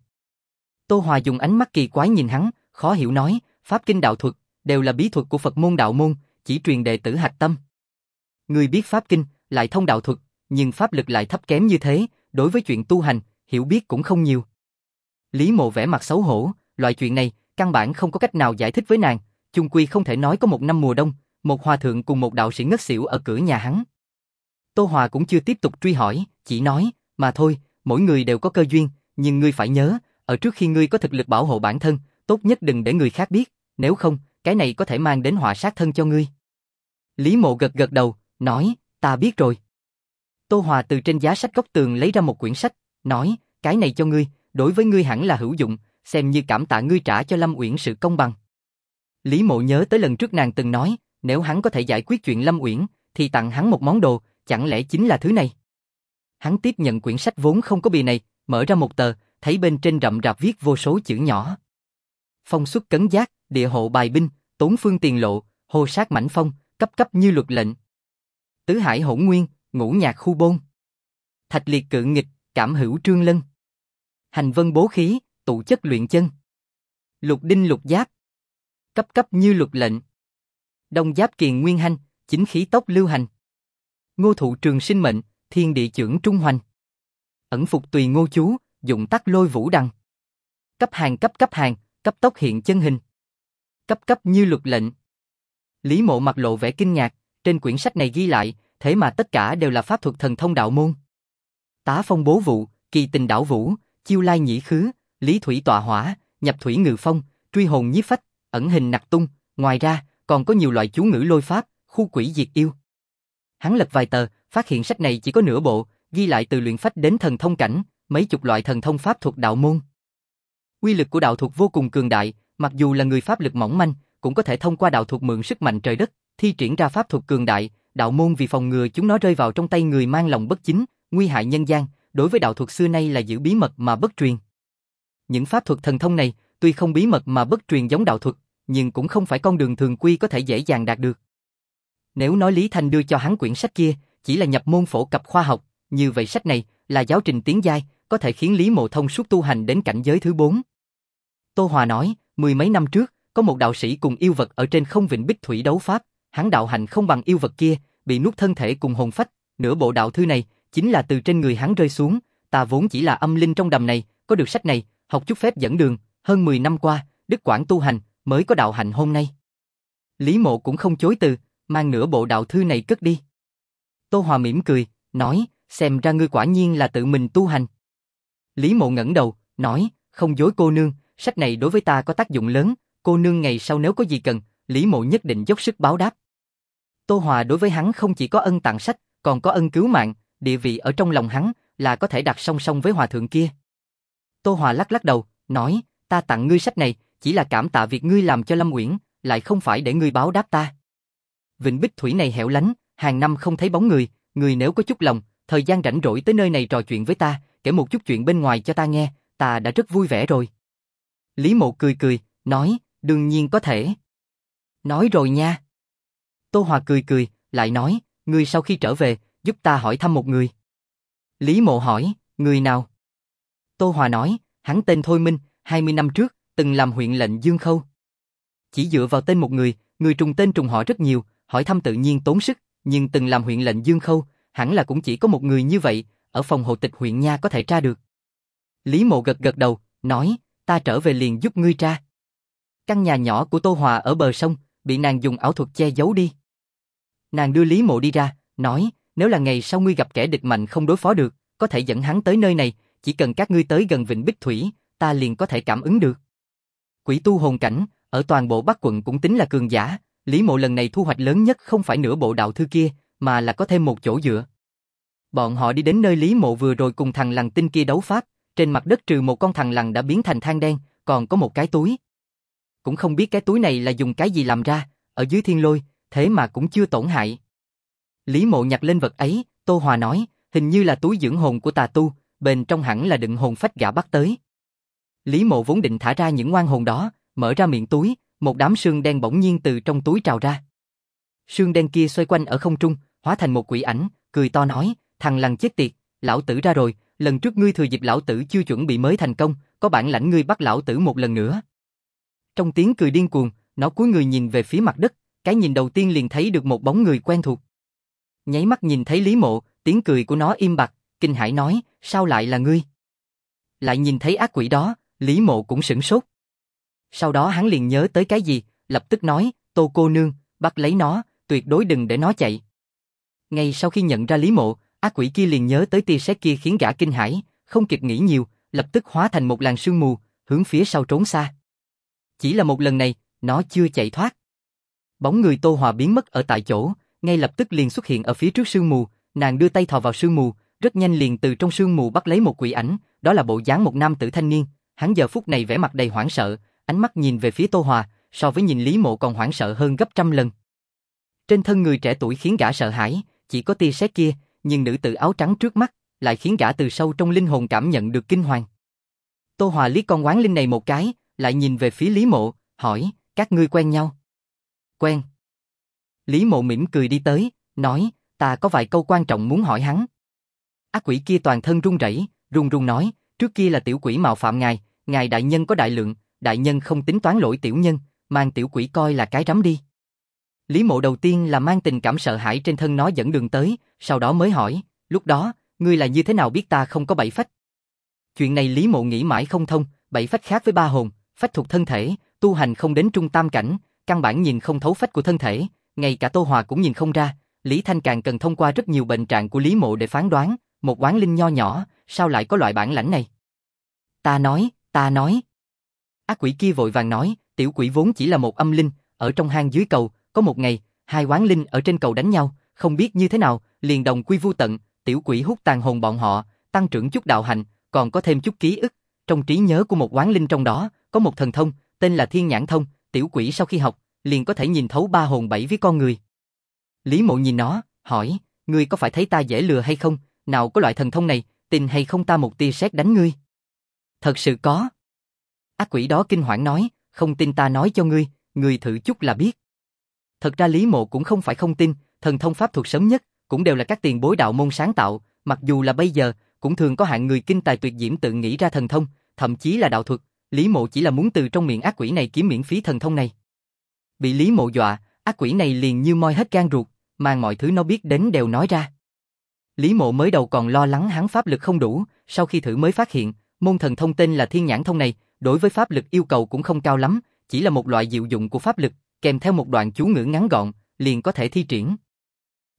Tô Hòa dùng ánh mắt kỳ quái nhìn hắn, khó hiểu nói, pháp kinh đạo thuật, đều là bí thuật của Phật môn đạo môn, chỉ truyền đệ tử hạch tâm. Người biết pháp kinh, lại thông đạo thuật, nhưng pháp lực lại thấp kém như thế, đối với chuyện tu hành, hiểu biết cũng không nhiều. Lý Mộ vẻ mặt xấu hổ, loại chuyện này, căn bản không có cách nào giải thích với nàng, chung quy không thể nói có một năm mùa đông, một hòa thượng cùng một đạo sĩ ngất xỉu ở cửa nhà hắn. Tô Hòa cũng chưa tiếp tục truy hỏi, chỉ nói, mà thôi, mỗi người đều có cơ duyên, nhưng ngươi phải nhớ, ở trước khi ngươi có thực lực bảo hộ bản thân, tốt nhất đừng để người khác biết, nếu không, cái này có thể mang đến họa sát thân cho ngươi. Lý Mộ gật gật đầu, nói, ta biết rồi. Tô Hòa từ trên giá sách góc tường lấy ra một quyển sách, nói, cái này cho ngươi, đối với ngươi hẳn là hữu dụng, xem như cảm tạ ngươi trả cho Lâm Uyển sự công bằng. Lý Mộ nhớ tới lần trước nàng từng nói, nếu hắn có thể giải quyết chuyện Lâm Uyển, thì tặng hắn một món đồ, chẳng lẽ chính là thứ này. Hắn tiếp nhận quyển sách vốn không có bìa này, mở ra một tờ, thấy bên trên rậm rạp viết vô số chữ nhỏ. Phong xuất cấn giác, địa hộ bài binh, tốn phương tiền lộ, hô sát mãnh phong, cấp cấp như luật lệnh. Tứ hải hỗn nguyên, ngũ nhạc khu bôn. Thạch liệt cự nghịch, cảm hữu trương lân. Hành vân bố khí, tụ chất luyện chân. Lục đinh lục giáp. Cấp cấp như luật lệnh. Đông giáp kiền nguyên hành, chính khí tốc lưu hành. Ngô thụ trường sinh mệnh, thiên địa trưởng trung hoành. Ẩn phục tùy ngô chú, dụng tắc lôi vũ đằng. Cấp hàng, cấp tốc hiện chân hình. Cấp cấp như luật lệnh. Lý Mộ mặt lộ vẻ kinh ngạc, trên quyển sách này ghi lại, thế mà tất cả đều là pháp thuật thần thông đạo môn. Tá phong bố vụ, kỳ tình đảo vũ, chiêu lai nhĩ khứ, lý thủy tọa hỏa, nhập thủy ngự phong, truy hồn nhiếp phách, ẩn hình nặc tung, ngoài ra, còn có nhiều loại chú ngữ lôi pháp, khu quỷ diệt yêu. Hắn lật vài tờ, phát hiện sách này chỉ có nửa bộ, ghi lại từ luyện phách đến thần thông cảnh, mấy chục loại thần thông pháp thuật đạo môn. Uy lực của đạo thuật vô cùng cường đại, mặc dù là người pháp lực mỏng manh, cũng có thể thông qua đạo thuật mượn sức mạnh trời đất, thi triển ra pháp thuật cường đại. Đạo môn vì phòng ngừa chúng nó rơi vào trong tay người mang lòng bất chính, nguy hại nhân gian, đối với đạo thuật xưa nay là giữ bí mật mà bất truyền. Những pháp thuật thần thông này, tuy không bí mật mà bất truyền giống đạo thuật, nhưng cũng không phải con đường thường quy có thể dễ dàng đạt được. Nếu nói Lý Thanh đưa cho hắn quyển sách kia, chỉ là nhập môn phổ cập khoa học, như vậy sách này là giáo trình tiến giai, có thể khiến Lý Mộ thông suốt tu hành đến cảnh giới thứ 4. Tô Hòa nói, mười mấy năm trước, có một đạo sĩ cùng yêu vật ở trên không vịnh Bích Thủy đấu pháp, hắn đạo hạnh không bằng yêu vật kia, bị nuốt thân thể cùng hồn phách, nửa bộ đạo thư này chính là từ trên người hắn rơi xuống, ta vốn chỉ là âm linh trong đầm này, có được sách này, học chút phép dẫn đường, hơn 10 năm qua, đức quãng tu hành, mới có đạo hạnh hôm nay. Lý Mộ cũng không chối từ, mang nửa bộ đạo thư này cất đi. Tô Hòa mỉm cười, nói, xem ra ngươi quả nhiên là tự mình tu hành. Lý Mộ ngẩng đầu, nói, không dối cô nương, sách này đối với ta có tác dụng lớn, cô nương ngày sau nếu có gì cần, Lý Mộ nhất định dốc sức báo đáp. Tô Hòa đối với hắn không chỉ có ân tặng sách, còn có ân cứu mạng, địa vị ở trong lòng hắn là có thể đặt song song với hòa thượng kia. Tô Hòa lắc lắc đầu, nói, ta tặng ngươi sách này, chỉ là cảm tạ việc ngươi làm cho Lâm Uyển, lại không phải để ngươi báo đáp ta. Vịnh Bích Thủy này hẻo lánh, hàng năm không thấy bóng người, ngươi nếu có chút lòng, thời gian rảnh rỗi tới nơi này trò chuyện với ta, kể một chút chuyện bên ngoài cho ta nghe, ta đã rất vui vẻ rồi. Lý Mộ cười cười, nói, đương nhiên có thể. Nói rồi nha. Tô Hòa cười cười, lại nói, ngươi sau khi trở về, giúp ta hỏi thăm một người. Lý Mộ hỏi, người nào? Tô Hòa nói, hắn tên Thôi Minh, 20 năm trước, từng làm huyện lệnh Dương Khâu. Chỉ dựa vào tên một người trùng tên trùng họ rất nhiều, hỏi thăm tự nhiên tốn sức, nhưng từng làm huyện lệnh Dương Khâu, hẳn là cũng chỉ có một người như vậy, ở phòng hộ tịch huyện nha có thể tra được. Lý Mộ gật gật đầu, nói, ta trở về liền giúp ngươi tra. Căn nhà nhỏ của Tô Hòa ở bờ sông, bị nàng dùng ảo thuật che giấu đi. Nàng đưa Lý Mộ đi ra, nói, nếu là ngày sau ngươi gặp kẻ địch mạnh không đối phó được, có thể dẫn hắn tới nơi này, chỉ cần các ngươi tới gần Vịnh Bích Thủy, ta liền có thể cảm ứng được. Quỷ tu hồn cảnh, ở toàn bộ Bắc quận cũng tính là cường giả, Lý Mộ lần này thu hoạch lớn nhất không phải nửa bộ đạo thư kia, mà là có thêm một chỗ dựa. Bọn họ đi đến nơi Lý Mộ vừa rồi cùng thằng lằn tinh kia đấu pháp, trên mặt đất trừ một con thằng lằn đã biến thành than đen, còn có một cái túi. Cũng không biết cái túi này là dùng cái gì làm ra, ở dưới thiên lôi, thế mà cũng chưa tổn hại. Lý Mộ nhặt lên vật ấy, Tô Hòa nói, hình như là túi dưỡng hồn của tà tu, bên trong hẳn là đựng hồn phách gã bắt tới. Lý Mộ vốn định thả ra những oan hồn đó, mở ra miệng túi, một đám sương đen bỗng nhiên từ trong túi trào ra. Sương đen kia xoay quanh ở không trung, hóa thành một quỷ ảnh, cười to nói, thằng lằn chết tiệt, lão tử ra rồi, lần trước ngươi thừa dịp lão tử chưa chuẩn bị mới thành công, có bản lãnh ngươi bắt lão tử một lần nữa. Trong tiếng cười điên cuồng, nó cúi người nhìn về phía mặt đất, cái nhìn đầu tiên liền thấy được một bóng người quen thuộc. Nháy mắt nhìn thấy Lý Mộ, tiếng cười của nó im bặt, kinh hãi nói, sao lại là ngươi? Lại nhìn thấy ác quỷ đó, Lý Mộ cũng sửng sốt. Sau đó hắn liền nhớ tới cái gì, lập tức nói, Tô cô nương, bắt lấy nó, tuyệt đối đừng để nó chạy. Ngay sau khi nhận ra Lý Mộ, ác quỷ kia liền nhớ tới tia sét kia khiến gã kinh hãi, không kịp nghĩ nhiều, lập tức hóa thành một làn sương mù, hướng phía sau trốn xa. Chỉ là một lần này, nó chưa chạy thoát. Bóng người Tô Hòa biến mất ở tại chỗ, ngay lập tức liền xuất hiện ở phía trước sương mù, nàng đưa tay thò vào sương mù, rất nhanh liền từ trong sương mù bắt lấy một quỷ ảnh, đó là bộ dáng một nam tử thanh niên, hắn giờ phút này vẻ mặt đầy hoảng sợ, ánh mắt nhìn về phía Tô Hòa, so với nhìn Lý Mộ còn hoảng sợ hơn gấp trăm lần. Trên thân người trẻ tuổi khiến gã sợ hãi, chỉ có tia sét kia, nhưng nữ tử áo trắng trước mắt lại khiến gã từ sâu trong linh hồn cảm nhận được kinh hoàng. Tô Hòa liếc con oán linh này một cái, lại nhìn về phía Lý Mộ, hỏi, các ngươi quen nhau? Quen. Lý Mộ mỉm cười đi tới, nói, ta có vài câu quan trọng muốn hỏi hắn. Ác quỷ kia toàn thân run rẩy, run run nói, trước kia là tiểu quỷ mạo phạm ngài đại nhân có đại lượng, đại nhân không tính toán lỗi tiểu nhân, mang tiểu quỷ coi là cái rắm đi. Lý Mộ đầu tiên là mang tình cảm sợ hãi trên thân nó dẫn đường tới, sau đó mới hỏi, lúc đó, ngươi là như thế nào biết ta không có bảy phách? Chuyện này Lý Mộ nghĩ mãi không thông, bảy phách khác với ba hồn, phách thuộc thân thể, tu hành không đến trung tam cảnh, căn bản nhìn không thấu phách của thân thể, ngay cả Tô Hòa cũng nhìn không ra, Lý Thanh càng cần thông qua rất nhiều bệnh trạng của Lý Mộ để phán đoán, một oán linh nho nhỏ, sao lại có loại bản lãnh này? Ta nói. Ác quỷ kia vội vàng nói, tiểu quỷ vốn chỉ là một âm linh, ở trong hang dưới cầu, có một ngày, hai oán linh ở trên cầu đánh nhau, không biết như thế nào, liền đồng quy vu tận, tiểu quỷ hút tàn hồn bọn họ, tăng trưởng chút đạo hạnh, còn có thêm chút ký ức, trong trí nhớ của một oán linh trong đó, có một thần thông, tên là Thiên Nhãn Thông, tiểu quỷ sau khi học, liền có thể nhìn thấu ba hồn bảy vía con người. Lý Mộ nhìn nó, hỏi, ngươi có phải thấy ta dễ lừa hay không, nào có loại thần thông này, tin hay không ta một tia sét đánh ngươi? Thật sự có. Ác quỷ đó kinh hoảng nói, không tin ta nói cho ngươi thử chút là biết. Thật ra Lý Mộ cũng không phải không tin, thần thông pháp thuật sớm nhất, cũng đều là các tiền bối đạo môn sáng tạo, mặc dù là bây giờ, cũng thường có hạng người kinh tài tuyệt diễm tự nghĩ ra thần thông, thậm chí là đạo thuật, Lý Mộ chỉ là muốn từ trong miệng ác quỷ này kiếm miễn phí thần thông này. Bị Lý Mộ dọa, ác quỷ này liền như moi hết gan ruột, mang mọi thứ nó biết đến đều nói ra. Lý Mộ mới đầu còn lo lắng hắn pháp lực không đủ, sau khi thử mới phát hiện, môn thần thông tên là Thiên Nhãn Thông này, đối với pháp lực yêu cầu cũng không cao lắm, chỉ là một loại diệu dụng của pháp lực, kèm theo một đoạn chú ngữ ngắn gọn, liền có thể thi triển.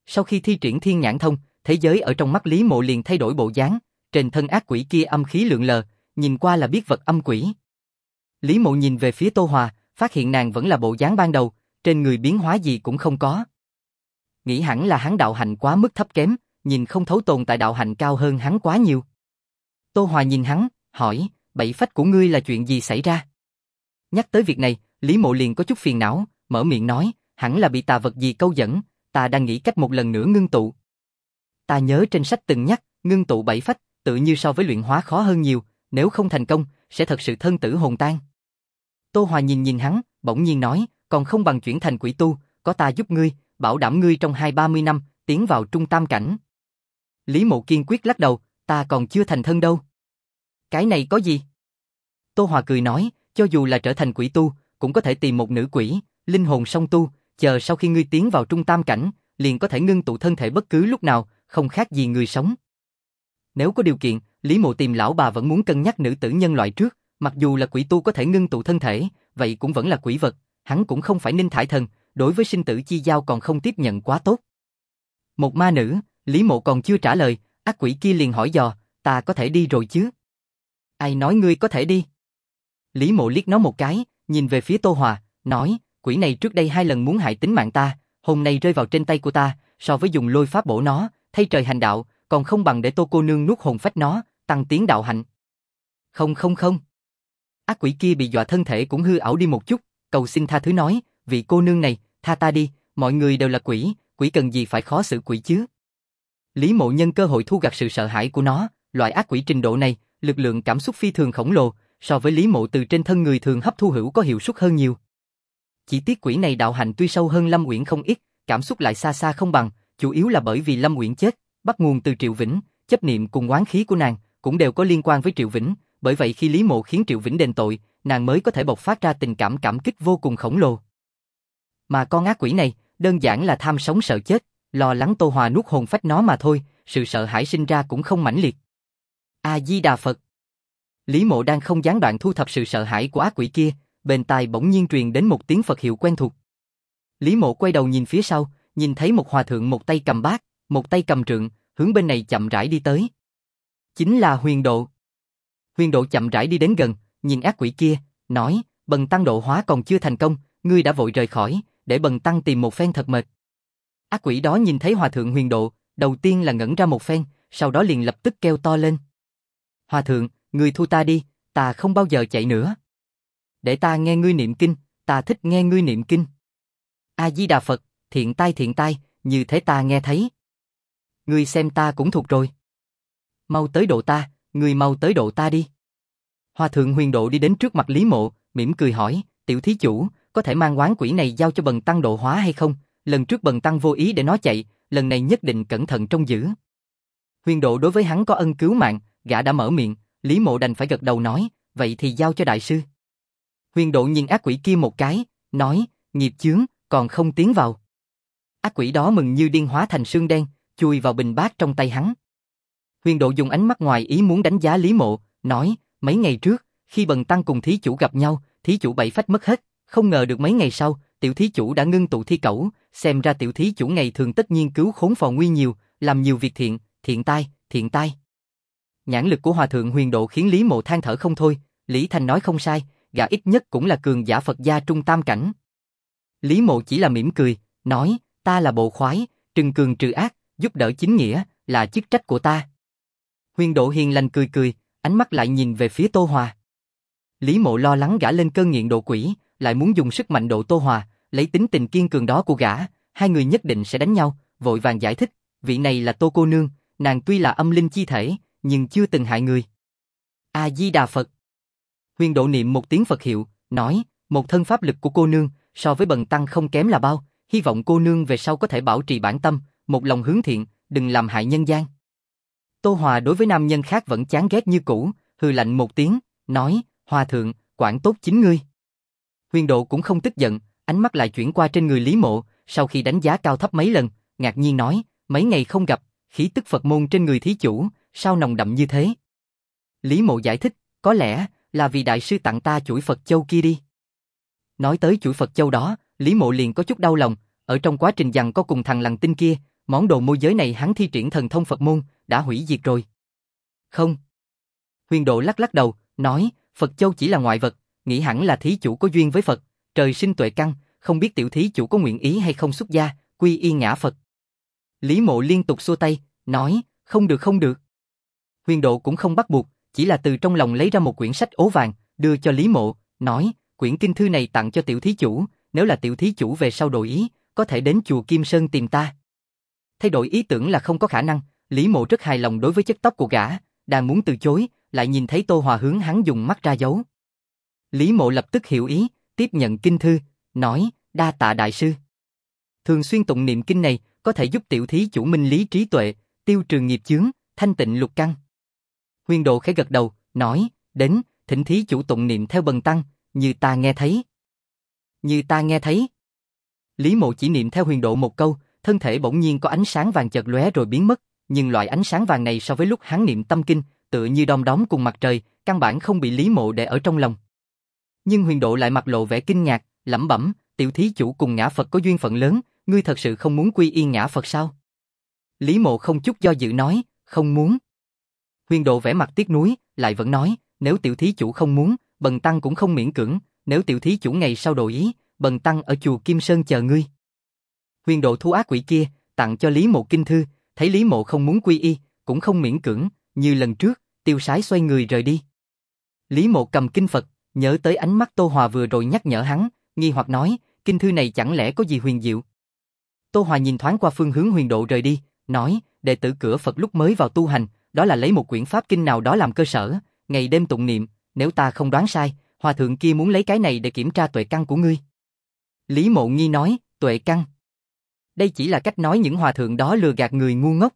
Sau khi thi triển thiên nhãn thông, thế giới ở trong mắt Lý Mộ liền thay đổi bộ dáng, trên thân ác quỷ kia âm khí lượn lờ, nhìn qua là biết vật âm quỷ. Lý Mộ nhìn về phía Tô Hòa, phát hiện nàng vẫn là bộ dáng ban đầu, trên người biến hóa gì cũng không có. Nghĩ hẳn là hắn đạo hạnh quá mức thấp kém, nhìn không thấu tồn tại đạo hạnh cao hơn hắn quá nhiều. Tô Hòa nhìn hắn, hỏi, bảy phách của ngươi là chuyện gì xảy ra? Nhắc tới việc này, Lý Mộ liền có chút phiền não, mở miệng nói, hẳn là bị tà vật gì câu dẫn, ta đang nghĩ cách một lần nữa ngưng tụ. Ta nhớ trên sách từng nhắc, ngưng tụ bảy phách, tự như so với luyện hóa khó hơn nhiều, nếu không thành công, sẽ thật sự thân tử hồn tan. Tô Hòa nhìn hắn, bỗng nhiên nói, còn không bằng chuyển thành quỷ tu, có ta giúp ngươi, bảo đảm ngươi trong 20-30 năm, tiến vào trung tam cảnh. Lý Mộ kiên quyết lắc đầu, ta còn chưa thành thân đâu. Cái này có gì? Tô Hòa cười nói, cho dù là trở thành quỷ tu, cũng có thể tìm một nữ quỷ, linh hồn song tu, chờ sau khi ngươi tiến vào trung tam cảnh, liền có thể ngưng tụ thân thể bất cứ lúc nào, không khác gì người sống. Nếu có điều kiện, Lý Mộ tìm lão bà vẫn muốn cân nhắc nữ tử nhân loại trước, mặc dù là quỷ tu có thể ngưng tụ thân thể, vậy cũng vẫn là quỷ vật, hắn cũng không phải Ninh Thải Thần, đối với sinh tử chi giao còn không tiếp nhận quá tốt. Một ma nữ, Lý Mộ còn chưa trả lời, ác quỷ kia liền hỏi dò, ta có thể đi rồi chứ? Ai nói ngươi có thể đi? Lý Mộ liếc nó một cái, nhìn về phía Tô Hòa, nói, quỷ này trước đây 2 lần muốn hại tính mạng ta, hôm nay rơi vào trên tay của ta, so với dùng lôi pháp bổ nó, thay trời hành đạo, còn không bằng để Tô cô nương nuốt hồn phách nó, tăng tiến đạo hạnh. Không. Ác quỷ kia bị dọa thân thể cũng hư ảo đi một chút, cầu xin tha thứ nói, vị cô nương này, tha ta đi, mọi người đều là quỷ, quỷ cần gì phải khó xử quỷ chứ? Lý Mộ nhân cơ hội thu gặt sự sợ hãi của nó, loại ác quỷ trình độ này, lực lượng cảm xúc phi thường khổng lồ, so với Lý Mộ từ trên thân người thường hấp thu hữu có hiệu suất hơn nhiều. Chỉ tiếc quỷ này đạo hạnh tuy sâu hơn Lâm Uyển không ít, cảm xúc lại xa xa không bằng, chủ yếu là bởi vì Lâm Uyển chết, bắt nguồn từ Triệu Vĩnh, chấp niệm cùng oán khí của nàng cũng đều có liên quan với Triệu Vĩnh, bởi vậy khi Lý Mộ khiến Triệu Vĩnh đền tội, nàng mới có thể bộc phát ra tình cảm cảm kích vô cùng khổng lồ. Mà con ác quỷ này, đơn giản là tham sống sợ chết, lo lắng Tô Hòa nuốt hồn phách nó mà thôi, sự sợ hãi sinh ra cũng không mãnh liệt. A Di Đà Phật. Lý Mộ đang không gián đoạn thu thập sự sợ hãi của ác quỷ kia, bên tai bỗng nhiên truyền đến một tiếng Phật hiệu quen thuộc. Lý Mộ quay đầu nhìn phía sau, nhìn thấy một hòa thượng một tay cầm bát, một tay cầm trượng, hướng bên này chậm rãi đi tới. Chính là Huyền Độ. Huyền Độ chậm rãi đi đến gần, nhìn ác quỷ kia, nói, bần tăng độ hóa còn chưa thành công, ngươi đã vội rời khỏi, để bần tăng tìm một phen thật mệt. Ác quỷ đó nhìn thấy hòa thượng Huyền Độ, đầu tiên là ngẩn ra một phen, sau đó liền lập tức kêu to lên. Hòa thượng, ngươi thu ta đi, ta không bao giờ chạy nữa. Để ta nghe ngươi niệm kinh, ta thích nghe ngươi niệm kinh. A Di Đà Phật, thiện tai, như thế ta nghe thấy. Ngươi xem ta cũng thuộc rồi. Mau tới độ ta, ngươi mau tới độ ta đi. Hòa thượng Huyền Độ đi đến trước mặt Lý Mộ, mỉm cười hỏi, tiểu thí chủ, có thể mang oán quỷ này giao cho bần tăng độ hóa hay không? Lần trước bần tăng vô ý để nó chạy, lần này nhất định cẩn thận trông giữ. Huyền Độ đối với hắn có ân cứu mạng, gã đã mở miệng, Lý Mộ đành phải gật đầu nói, vậy thì giao cho đại sư. Huyền Độ nhìn ác quỷ kia một cái, nói, nghiệp chướng, còn không tiến vào. Ác quỷ đó mừng như điên hóa thành sương đen, chui vào bình bát trong tay hắn. Huyền Độ dùng ánh mắt ngoài ý muốn đánh giá Lý Mộ, nói, mấy ngày trước, khi bần tăng cùng thí chủ gặp nhau, thí chủ bảy phách mất hết, không ngờ được mấy ngày sau, tiểu thí chủ đã ngưng tụ thi cẩu, xem ra tiểu thí chủ ngày thường tất nhiên cứu khốn phò nguy nhiều, làm nhiều việc thiện, thiện tai. Nhãn lực của hòa thượng Huyền Độ khiến Lý Mộ than thở không thôi, Lý Thành nói không sai, gã ít nhất cũng là cường giả Phật gia trung tam cảnh. Lý Mộ chỉ là mỉm cười, nói, ta là bộ khoái, trừng cường trừ ác, giúp đỡ chính nghĩa, là chức trách của ta. Huyền Độ hiền lành cười, ánh mắt lại nhìn về phía Tô Hòa. Lý Mộ lo lắng gã lên cơn nghiện độ quỷ, lại muốn dùng sức mạnh độ Tô Hòa, lấy tính tình kiên cường đó của gã, hai người nhất định sẽ đánh nhau, vội vàng giải thích, vị này là Tô cô nương, nàng tuy là âm linh chi thể, nhưng chưa từng hại người. A Di Đà Phật. Huyền Độ niệm một tiếng Phật hiệu, nói, một thân pháp lực của cô nương, so với bần tăng không kém là bao, hy vọng cô nương về sau có thể bảo trì bản tâm, một lòng hướng thiện, đừng làm hại nhân gian. Tô Hòa đối với nam nhân khác vẫn chán ghét như cũ, hừ lạnh một tiếng, nói, hòa thượng, quản tốt chính ngươi. Huyền Độ cũng không tức giận, ánh mắt lại chuyển qua trên người Lý Mộ, sau khi đánh giá cao thấp mấy lần, ngạc nhiên nói, mấy ngày không gặp, khí tức Phật môn trên người thí chủ, sao nồng đậm như thế? Lý Mộ giải thích, có lẽ là vì đại sư tặng ta chuỗi Phật châu kia đi. Nói tới chuỗi Phật châu đó, Lý Mộ liền có chút đau lòng, ở trong quá trình giằng co cùng thằng lằn tinh kia, món đồ môi giới này hắn thi triển thần thông Phật môn, đã hủy diệt rồi. Không. Huyền Độ lắc lắc đầu, nói, Phật Châu chỉ là ngoại vật, nghĩ hẳn là thí chủ có duyên với Phật, trời sinh tuệ căn, không biết tiểu thí chủ có nguyện ý hay không xuất gia, quy y ngã Phật. Lý Mộ liên tục xua tay, nói, không được không được. Huyền Độ cũng không bắt buộc, chỉ là từ trong lòng lấy ra một quyển sách ố vàng, đưa cho Lý Mộ, nói, quyển kinh thư này tặng cho tiểu thí chủ, nếu là tiểu thí chủ về sau đổi ý, có thể đến chùa Kim Sơn tìm ta. Thay đổi ý tưởng là không có khả năng, Lý Mộ rất hài lòng đối với chất tóc của gã, đang muốn từ chối, lại nhìn thấy Tô Hòa hướng hắn dùng mắt ra dấu. Lý Mộ lập tức hiểu ý, tiếp nhận kinh thư, nói, đa tạ đại sư. Thường xuyên tụng niệm kinh này, có thể giúp tiểu thí chủ minh lý trí tuệ, tiêu trừ nghiệp chướng, thanh tịnh lục căn. Huyền Độ khẽ gật đầu, nói, đến, thỉnh thí chủ tụng niệm theo bần tăng, như ta nghe thấy. Như ta nghe thấy. Lý Mộ chỉ niệm theo Huyền Độ một câu, thân thể bỗng nhiên có ánh sáng vàng chợt lóe rồi biến mất, nhưng loại ánh sáng vàng này so với lúc hắn niệm tâm kinh, tựa như đom đóm cùng mặt trời, căn bản không bị Lý Mộ để ở trong lòng. Nhưng Huyền Độ lại mặt lộ vẻ kinh ngạc, lẩm bẩm, tiểu thí chủ cùng ngã Phật có duyên phận lớn, ngươi thật sự không muốn quy y ngã Phật sao? Lý Mộ không chút do dự nói, không muốn. Huyền Độ vẻ mặt tiếc nuối, lại vẫn nói, nếu tiểu thí chủ không muốn, bần tăng cũng không miễn cưỡng, nếu tiểu thí chủ ngày sau đổi ý, bần tăng ở chùa Kim Sơn chờ ngươi. Huyền Độ thu ác quỷ kia, tặng cho Lý Mộ kinh thư, thấy Lý Mộ không muốn quy y, cũng không miễn cưỡng, như lần trước, tiêu sái xoay người rời đi. Lý Mộ cầm kinh Phật, nhớ tới ánh mắt Tô Hòa vừa rồi nhắc nhở hắn, nghi hoặc nói, kinh thư này chẳng lẽ có gì huyền diệu. Tô Hòa nhìn thoáng qua phương hướng Huyền Độ rời đi, nói, đệ tử cửa Phật lúc mới vào tu hành, đó là lấy một quyển pháp kinh nào đó làm cơ sở, ngày đêm tụng niệm, nếu ta không đoán sai, hòa thượng kia muốn lấy cái này để kiểm tra tuệ căn của ngươi. Lý Mộ nghi nói, tuệ căn. Đây chỉ là cách nói những hòa thượng đó lừa gạt người ngu ngốc.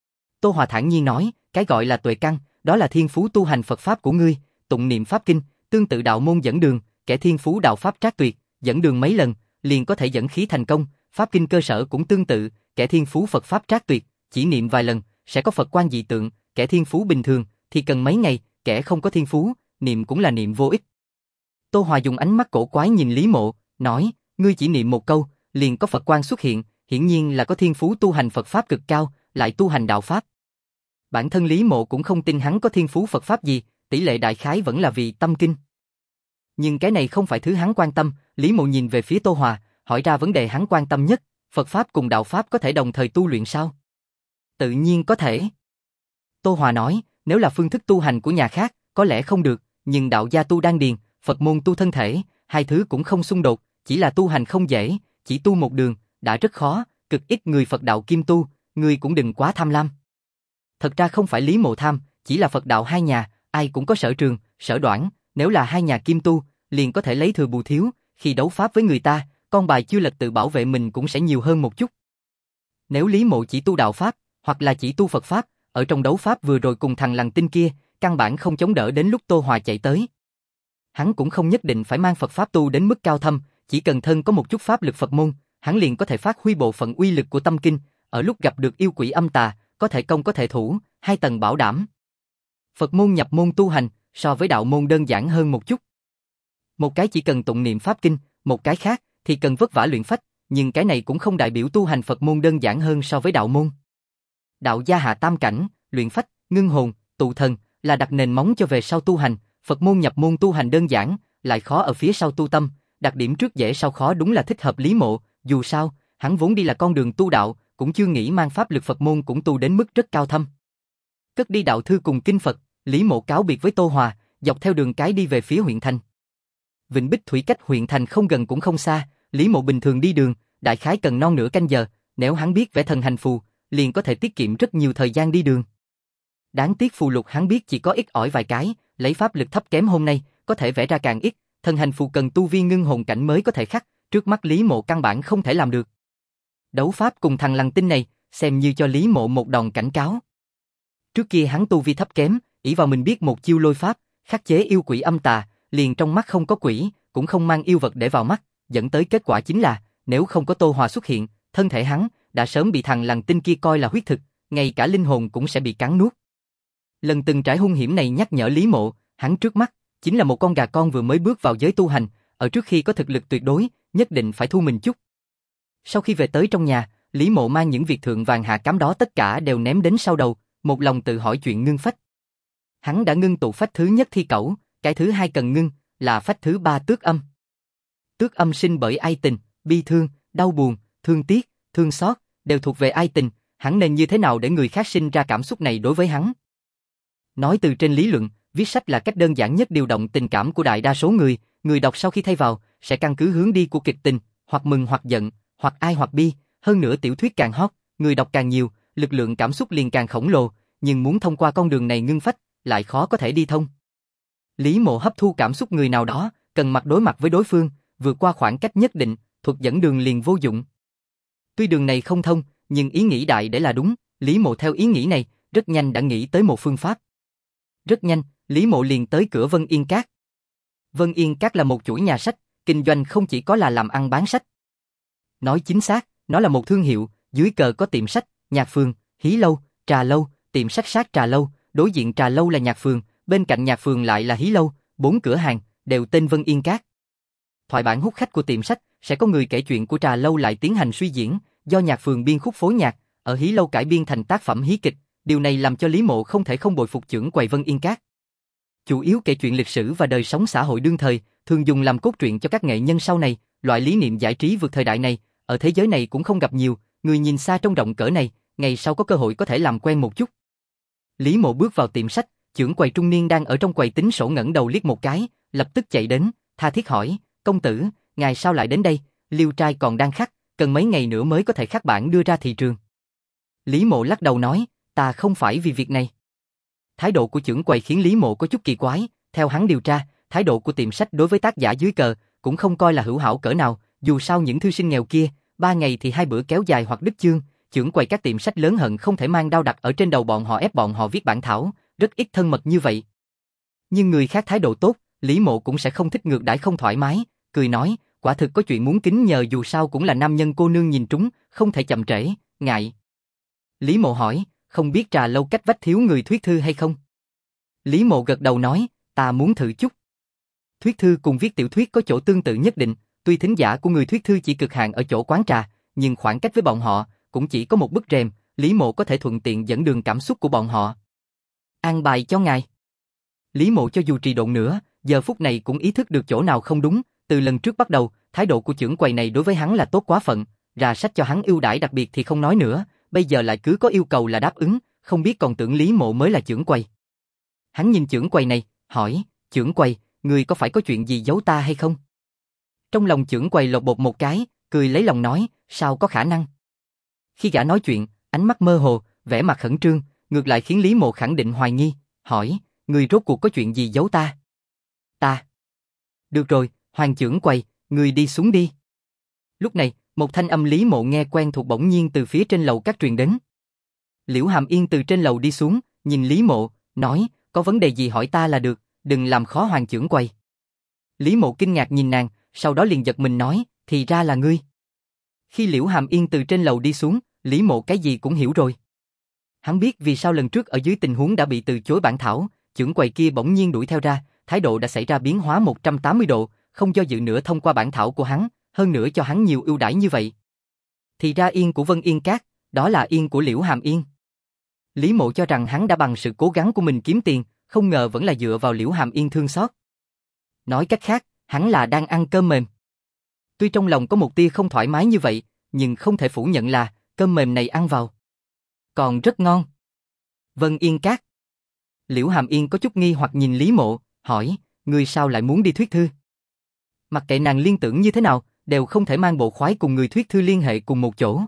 Tô Hòa thản nhiên nói, cái gọi là tuệ căn, đó là thiên phú tu hành Phật pháp của ngươi, tụng niệm pháp kinh, tương tự đạo môn dẫn đường, kẻ thiên phú đạo pháp trác tuyệt, dẫn đường mấy lần, liền có thể dẫn khí thành công, pháp kinh cơ sở cũng tương tự, kẻ thiên phú Phật pháp trác tuyệt, chỉ niệm vài lần, sẽ có Phật quan dị tượng, kẻ thiên phú bình thường, thì cần mấy ngày, kẻ không có thiên phú, niệm cũng là niệm vô ích. Tô Hòa dùng ánh mắt cổ quái nhìn Lý Mộ, nói, ngươi chỉ niệm một câu, liền có Phật quan xuất hiện, hiển nhiên là có thiên phú tu hành Phật pháp cực cao, lại tu hành đạo pháp. Bản thân Lý Mộ cũng không tin hắn có thiên phú Phật pháp gì, tỷ lệ đại khái vẫn là vì tâm kinh. Nhưng cái này không phải thứ hắn quan tâm, Lý Mộ nhìn về phía Tô Hòa, hỏi ra vấn đề hắn quan tâm nhất, Phật pháp cùng đạo pháp có thể đồng thời tu luyện sao? Tự nhiên có thể. Tô Hòa nói, nếu là phương thức tu hành của nhà khác, có lẽ không được, nhưng đạo gia tu đan điền, Phật môn tu thân thể, hai thứ cũng không xung đột, chỉ là tu hành không dễ, chỉ tu một đường, đã rất khó, cực ít người Phật đạo kim tu, người cũng đừng quá tham lam. Thật ra không phải Lý Mộ tham, chỉ là Phật đạo hai nhà, ai cũng có sở trường, sở đoản, nếu là hai nhà kim tu, liền có thể lấy thừa bù thiếu, khi đấu pháp với người ta, con bài chưa lật tự bảo vệ mình cũng sẽ nhiều hơn một chút. Nếu Lý Mộ chỉ tu đạo pháp, hoặc là chỉ tu Phật pháp, ở trong đấu pháp vừa rồi cùng thằng lằn tinh kia, căn bản không chống đỡ đến lúc Tô Hòa chạy tới. Hắn cũng không nhất định phải mang Phật pháp tu đến mức cao thâm, chỉ cần thân có một chút pháp lực Phật môn, hắn liền có thể phát huy bộ phận uy lực của tâm kinh, ở lúc gặp được yêu quỷ âm tà, có thể công có thể thủ, hai tầng bảo đảm. Phật môn nhập môn tu hành, so với đạo môn đơn giản hơn một chút. Một cái chỉ cần tụng niệm pháp kinh, một cái khác thì cần vất vả luyện phách, nhưng cái này cũng không đại biểu tu hành Phật môn đơn giản hơn so với đạo môn. Đạo gia hạ tam cảnh, luyện phách, ngưng hồn, tụ thần là đặt nền móng cho về sau tu hành, Phật môn nhập môn tu hành đơn giản, lại khó ở phía sau tu tâm, đặc điểm trước dễ sau khó đúng là thích hợp Lý Mộ, dù sao, hắn vốn đi là con đường tu đạo, cũng chưa nghĩ mang pháp lực Phật môn cũng tu đến mức rất cao thâm. Cất đi đạo thư cùng kinh Phật, Lý Mộ cáo biệt với Tô Hòa, dọc theo đường cái đi về phía huyện thành. Vịnh Bích Thủy cách huyện thành không gần cũng không xa, Lý Mộ bình thường đi đường, đại khái cần non nửa canh giờ, nếu hắn biết vẽ thần hành phù, liền có thể tiết kiệm rất nhiều thời gian đi đường. Đáng tiếc phù lục hắn biết chỉ có ít ỏi vài cái, lấy pháp lực thấp kém hôm nay, có thể vẽ ra càng ít, thần hành phù cần tu vi ngưng hồn cảnh mới có thể khắc, trước mắt Lý Mộ căn bản không thể làm được. Đấu pháp cùng thằng lằn tinh này, xem như cho Lý Mộ một đòn cảnh cáo. Trước kia hắn tu vi thấp kém, ỷ vào mình biết một chiêu lôi pháp, khắc chế yêu quỷ âm tà, liền trong mắt không có quỷ, cũng không mang yêu vật để vào mắt, dẫn tới kết quả chính là, nếu không có Tô Hòa xuất hiện, thân thể hắn đã sớm bị thằng lằn tinh kia coi là huyết thực, ngay cả linh hồn cũng sẽ bị cắn nuốt. Lần từng trải hung hiểm này nhắc nhở Lý Mộ, hắn trước mắt chính là một con gà con vừa mới bước vào giới tu hành, ở trước khi có thực lực tuyệt đối, nhất định phải thu mình chút. Sau khi về tới trong nhà, Lý Mộ mang những việc thượng vàng hạ cám đó tất cả đều ném đến sau đầu, một lòng tự hỏi chuyện ngưng phách. Hắn đã ngưng tụ phách thứ nhất thi cẩu, cái thứ hai cần ngưng là phách thứ ba tước âm. Tước âm sinh bởi ai tình, bi thương, đau buồn, thương tiếc, thương xót, đều thuộc về ai tình, hắn nên như thế nào để người khác sinh ra cảm xúc này đối với hắn? Nói từ trên lý luận, viết sách là cách đơn giản nhất điều động tình cảm của đại đa số người đọc sau khi thay vào, sẽ căn cứ hướng đi của kịch tình, hoặc mừng hoặc giận, hoặc ai hoặc bi, hơn nữa tiểu thuyết càng hot, người đọc càng nhiều, lực lượng cảm xúc liền càng khổng lồ, nhưng muốn thông qua con đường này ngưng phách, lại khó có thể đi thông. Lý Mộ hấp thu cảm xúc người nào đó, cần mặt đối mặt với đối phương, vượt qua khoảng cách nhất định, thuật dẫn đường liền vô dụng. Tuy đường này không thông, nhưng ý nghĩ đại để là đúng, Lý Mộ theo ý nghĩ này, rất nhanh đã nghĩ tới một phương pháp. Rất nhanh, Lý Mộ liền tới cửa Vân Yên Các. Vân Yên Các là một chuỗi nhà sách, kinh doanh không chỉ có là làm ăn bán sách. Nói chính xác, nó là một thương hiệu, dưới cờ có tiệm sách, nhạc phường, hí lâu, trà lâu, tiệm sách sát trà lâu, đối diện trà lâu là nhạc phường, bên cạnh nhạc phường lại là hí lâu, 4 cửa hàng, đều tên Vân Yên Các. Thoại bản hút khách của tiệm sách, sẽ có người kể chuyện của trà lâu lại tiến hành suy diễn, do nhạc phường biên khúc phối nhạc, ở hí lâu cải biên thành tác phẩm hí kịch, điều này làm cho Lý Mộ không thể không bội phục chưởng quầy Vân Yên Các. Chủ yếu kể chuyện lịch sử và đời sống xã hội đương thời, thường dùng làm cốt truyện cho các nghệ nhân sau này, loại lý niệm giải trí vượt thời đại này, ở thế giới này cũng không gặp nhiều, người nhìn xa trông rộng cỡ này, ngày sau có cơ hội có thể làm quen một chút. Lý Mộ bước vào tiệm sách, chưởng quầy trung niên đang ở trong quầy tính sổ ngẩng đầu liếc một cái, lập tức chạy đến, tha thiết hỏi, công tử, ngài sao lại đến đây, liêu trai còn đang khắc, cần mấy ngày nữa mới có thể khắc bản đưa ra thị trường. Lý Mộ lắc đầu nói, ta không phải vì việc này. Thái độ của chưởng quầy khiến Lý Mộ có chút kỳ quái, theo hắn điều tra, thái độ của tiệm sách đối với tác giả dưới cờ cũng không coi là hữu hảo cỡ nào, dù sao những thư sinh nghèo kia, 3 ngày thì 2 bữa kéo dài hoặc đứt chương, chưởng quầy các tiệm sách lớn hận không thể mang đao đặt ở trên đầu bọn họ ép bọn họ viết bản thảo, rất ít thân mật như vậy. Nhưng người khác thái độ tốt, Lý Mộ cũng sẽ không thích ngược đãi không thoải mái, cười nói, quả thực có chuyện muốn kính nhờ dù sao cũng là nam nhân cô nương nhìn trúng, không thể chậm trễ, ngại. Lý Mộ hỏi, không biết trà lâu cách vách thiếu người thuyết thư hay không? Lý Mộ gật đầu nói, ta muốn thử chút. Thuyết thư cùng viết tiểu thuyết có chỗ tương tự nhất định, tuy thính giả của người thuyết thư chỉ cực hạn ở chỗ quán trà, nhưng khoảng cách với bọn họ cũng chỉ có một bức rèm, Lý Mộ có thể thuận tiện dẫn đường cảm xúc của bọn họ. An bài cho ngài. Lý Mộ cho dù trì độn nữa, giờ phút này cũng ý thức được chỗ nào không đúng, từ lần trước bắt đầu, thái độ của chưởng quầy này đối với hắn là tốt quá phận, ra sách cho hắn ưu đãi đặc biệt thì không nói nữa, bây giờ lại cứ có yêu cầu là đáp ứng, không biết còn tưởng Lý Mộ mới là chưởng quầy. Hắn nhìn chưởng quầy này, hỏi, chưởng quầy, người có phải có chuyện gì giấu ta hay không? Trong lòng chưởng quầy lột bột một cái, cười lấy lòng nói, sao có khả năng? Khi gã nói chuyện, ánh mắt mơ hồ, vẻ mặt khẩn trương, ngược lại khiến Lý Mộ khẳng định hoài nghi, hỏi, người rốt cuộc có chuyện gì giấu ta? Ta. Được rồi, Hoàng chưởng quầy, người đi xuống đi. Lúc này, một thanh âm Lý Mộ nghe quen thuộc bỗng nhiên từ phía trên lầu các truyền đến. Liễu Hàm Yên từ trên lầu đi xuống, nhìn Lý Mộ, nói, có vấn đề gì hỏi ta là được, đừng làm khó Hoàng chưởng quầy. Lý Mộ kinh ngạc nhìn nàng, sau đó liền giật mình nói, thì ra là ngươi. Khi Liễu Hàm Yên từ trên lầu đi xuống, Lý Mộ cái gì cũng hiểu rồi. Hắn biết vì sao lần trước ở dưới tình huống đã bị từ chối bản thảo, chưởng quầy kia bỗng nhiên đuổi theo ra, thái độ đã xảy ra biến hóa 180 độ, không do dự nữa thông qua bản thảo của hắn, hơn nữa cho hắn nhiều ưu đãi như vậy. Thì ra yên của Vân Yên Các, đó là yên của Liễu Hàm Yên. Lý Mộ cho rằng hắn đã bằng sự cố gắng của mình kiếm tiền, không ngờ vẫn là dựa vào Liễu Hàm Yên thương xót. Nói cách khác, hắn là đang ăn cơm mềm. Tuy trong lòng có một tia không thoải mái như vậy, nhưng không thể phủ nhận là cơm mềm này ăn vào còn rất ngon. Vân Yên Các. Liễu Hàm Yên có chút nghi hoặc nhìn Lý Mộ, hỏi, ngươi sao lại muốn đi thuyết thư? Mặc kệ nàng liên tưởng như thế nào, đều không thể mang bộ khoái cùng người thuyết thư liên hệ cùng một chỗ.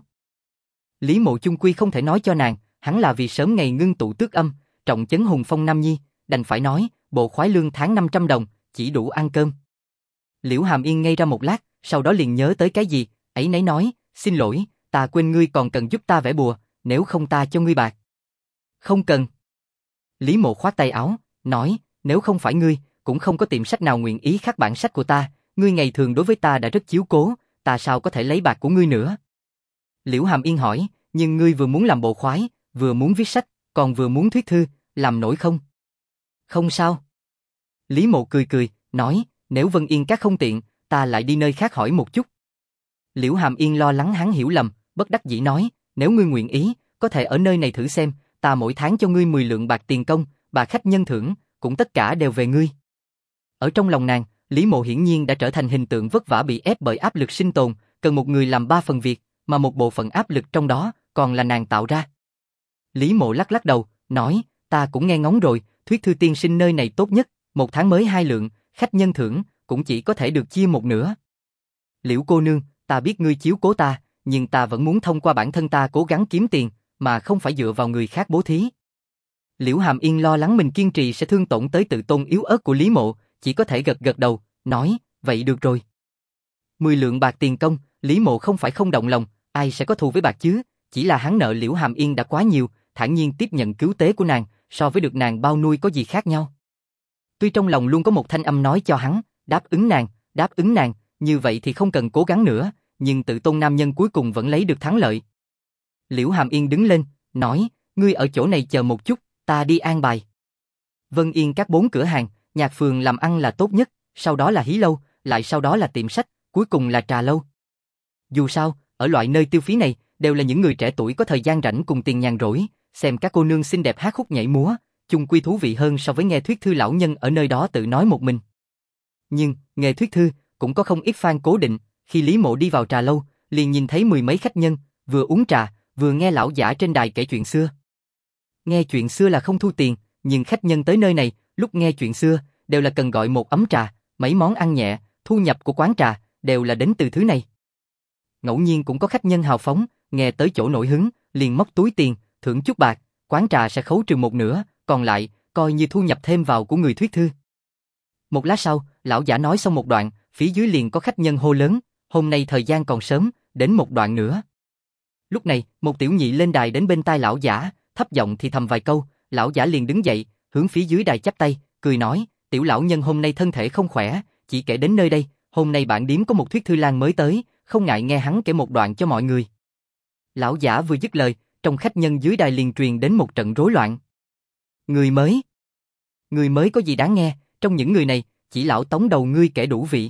Lý Mộ chung quy không thể nói cho nàng, hắn là vì sớm ngày ngưng tụ tước âm, trọng chấn hùng phong nam nhi, đành phải nói, bộ khoái lương tháng 500 đồng, chỉ đủ ăn cơm. Liễu Hàm Yên ngây ra một lát, sau đó liền nhớ tới cái gì, ấy nấy nói, xin lỗi, ta quên ngươi còn cần giúp ta vẽ bùa, nếu không ta cho ngươi bạc. Không cần. Lý Mộ khoát tay áo, nói, nếu không phải ngươi, cũng không có tiệm sách nào nguyện ý khắc bản sách của ta, ngươi ngày thường đối với ta đã rất chiếu cố, ta sao có thể lấy bạc của ngươi nữa. Liễu Hàm Yên hỏi, nhưng ngươi vừa muốn làm bộ khoái, vừa muốn viết sách, còn vừa muốn thuyết thư, làm nổi không? Không sao. Lý Mộ cười cười, nói, nếu Vân Yên Các không tiện, ta lại đi nơi khác hỏi một chút. Liễu Hàm Yên lo lắng hắn hiểu lầm, bất đắc dĩ nói, nếu ngươi nguyện ý, có thể ở nơi này thử xem, ta mỗi tháng cho ngươi 10 lượng bạc tiền công, bà khách nhân thưởng, cũng tất cả đều về ngươi. Ở trong lòng nàng, Lý Mộ hiển nhiên đã trở thành hình tượng vất vả bị ép bởi áp lực sinh tồn, cần một người làm 3 phần việc, mà một bộ phận áp lực trong đó còn là nàng tạo ra. Lý Mộ lắc lắc đầu, nói, ta cũng nghe ngóng rồi, Thuyết Thư tiên sinh nơi này tốt nhất, 1 tháng mới 2 lượng, khách nhân thưởng, cũng chỉ có thể được chia 1/2. Liễu cô nương, ta biết ngươi chiếu cố ta, nhưng ta vẫn muốn thông qua bản thân ta cố gắng kiếm tiền, mà không phải dựa vào người khác bố thí. Liễu Hàm Yên lo lắng mình kiên trì sẽ thương tổn tới tự tôn yếu ớt của Lý Mộ, chỉ có thể gật gật đầu, nói, vậy được rồi. 10 lượng bạc tiền công, Lý Mộ không phải không động lòng, ai sẽ có thù với bạc chứ, chỉ là hắn nợ Liễu Hàm Yên đã quá nhiều, thản nhiên tiếp nhận cứu tế của nàng, so với được nàng bao nuôi có gì khác nhau. Tuy trong lòng luôn có một thanh âm nói cho hắn, đáp ứng nàng, như vậy thì không cần cố gắng nữa, nhưng tự tôn nam nhân cuối cùng vẫn lấy được thắng lợi. Liễu Hàm Yên đứng lên, nói, ngươi ở chỗ này chờ một chút, ta đi an bài. Vân Yên các 4 cửa hàng, nhạc phường làm ăn là tốt nhất, sau đó là hí lâu, lại sau đó là tiệm sách, cuối cùng là trà lâu. Dù sao, ở loại nơi tiêu phí này, đều là những người trẻ tuổi có thời gian rảnh cùng tiền nhàn rỗi, xem các cô nương xinh đẹp hát khúc nhảy múa, chung quy thú vị hơn so với nghe thuyết thư lão nhân ở nơi đó tự nói một mình. Nhưng, nghề thuyết thư, cũng có không ít fan cố định, khi Lý Mộ đi vào trà lâu, liền nhìn thấy 10 mấy khách nhân, vừa uống trà, vừa nghe lão giả trên đài kể chuyện xưa. Nghe chuyện xưa là không thu tiền, nhưng khách nhân tới nơi này, lúc nghe chuyện xưa, đều là cần gọi một ấm trà, mấy món ăn nhẹ, thu nhập của quán trà, đều là đến từ thứ này. Ngẫu nhiên cũng có khách nhân hào phóng, nghe tới chỗ nổi hứng, liền móc túi tiền, thưởng chút bạc, quán trà sẽ khấu trừ 1/2, còn lại, coi như thu nhập thêm vào của người thuyết thư. Một lát sau, lão giả nói xong một đoạn, phía dưới liền có khách nhân hô lớn, hôm nay thời gian còn sớm, đến một đoạn nữa. Lúc này, một tiểu nhị lên đài đến bên tai lão giả, thấp giọng thì thầm vài câu, lão giả liền đứng dậy, hướng phía dưới đài chắp tay, cười nói, tiểu lão nhân hôm nay thân thể không khỏe, chỉ kể đến nơi đây, hôm nay bản điếm có một thuyết thư lang mới tới, không ngại nghe hắn kể một đoạn cho mọi người. Lão giả vừa dứt lời, trong khách nhân dưới đài liền truyền đến một trận rối loạn. Người mới có gì đáng nghe, trong những người này, chỉ lão Tống đầu ngươi kể đủ vị.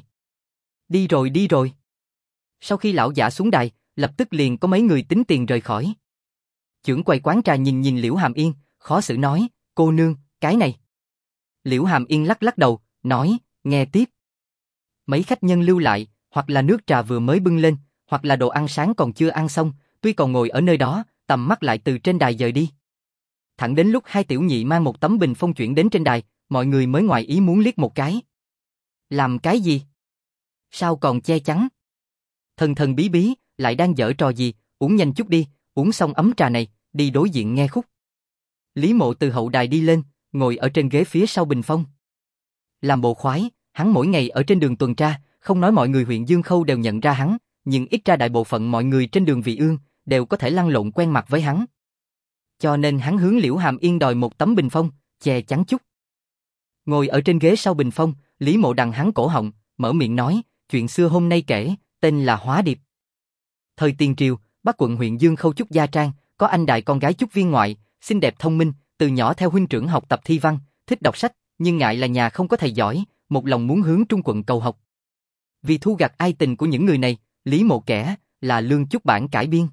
Đi rồi. Sau khi lão giả xuống đài, lập tức liền có mấy người tính tiền rời khỏi. Chưởng quầy quán trà nhìn Liễu Hàm Yên, khó xử nói, cô nương, cái này. Liễu Hàm Yên lắc lắc đầu, nói, nghe tiếp. Mấy khách nhân lưu lại, hoặc là nước trà vừa mới bưng lên, hoặc là đồ ăn sáng còn chưa ăn xong, tuy còn ngồi ở nơi đó, tầm mắt lại từ trên đài dời đi. Thẳng đến lúc 2 tiểu nhị mang một tấm bình phong chuyển đến trên đài, mọi người mới ngoài ý muốn liếc một cái. Làm cái gì? Sao còn che chắn? Thần bí bí, lại đang giở trò gì, uống nhanh chút đi, uống xong ấm trà này, đi đối diện nghe khúc. Lý Mộ từ hậu đài đi lên, ngồi ở trên ghế phía sau bình phong. Làm bộ khoái, hắn mỗi ngày ở trên đường tuần tra, không nói mọi người huyện Dương Khâu đều nhận ra hắn, nhưng ít ra đại bộ phận mọi người trên đường Vị Ương đều có thể lăn lộn quen mặt với hắn. Cho nên hắn hướng Liễu Hàm Yên đòi một tấm bình phong, che chắn chút. Ngồi ở trên ghế sau bình phong, Lý Mộ đằng hắn cổ họng, mở miệng nói, chuyện xưa hôm nay kể, tên là Hóa Điệp. Thời tiền triều, Bắc quận huyện Dương Khâu Chúc Gia Trang, có anh đại con gái Chúc Viên Ngoại, xinh đẹp thông minh, từ nhỏ theo huynh trưởng học tập thi văn, thích đọc sách, nhưng ngại là nhà không có thầy giỏi, một lòng muốn hướng Trung quận cầu học. Vì thu gặt ai tình của những người này, Lý Mộ kể là Lương Chúc bản cải biên.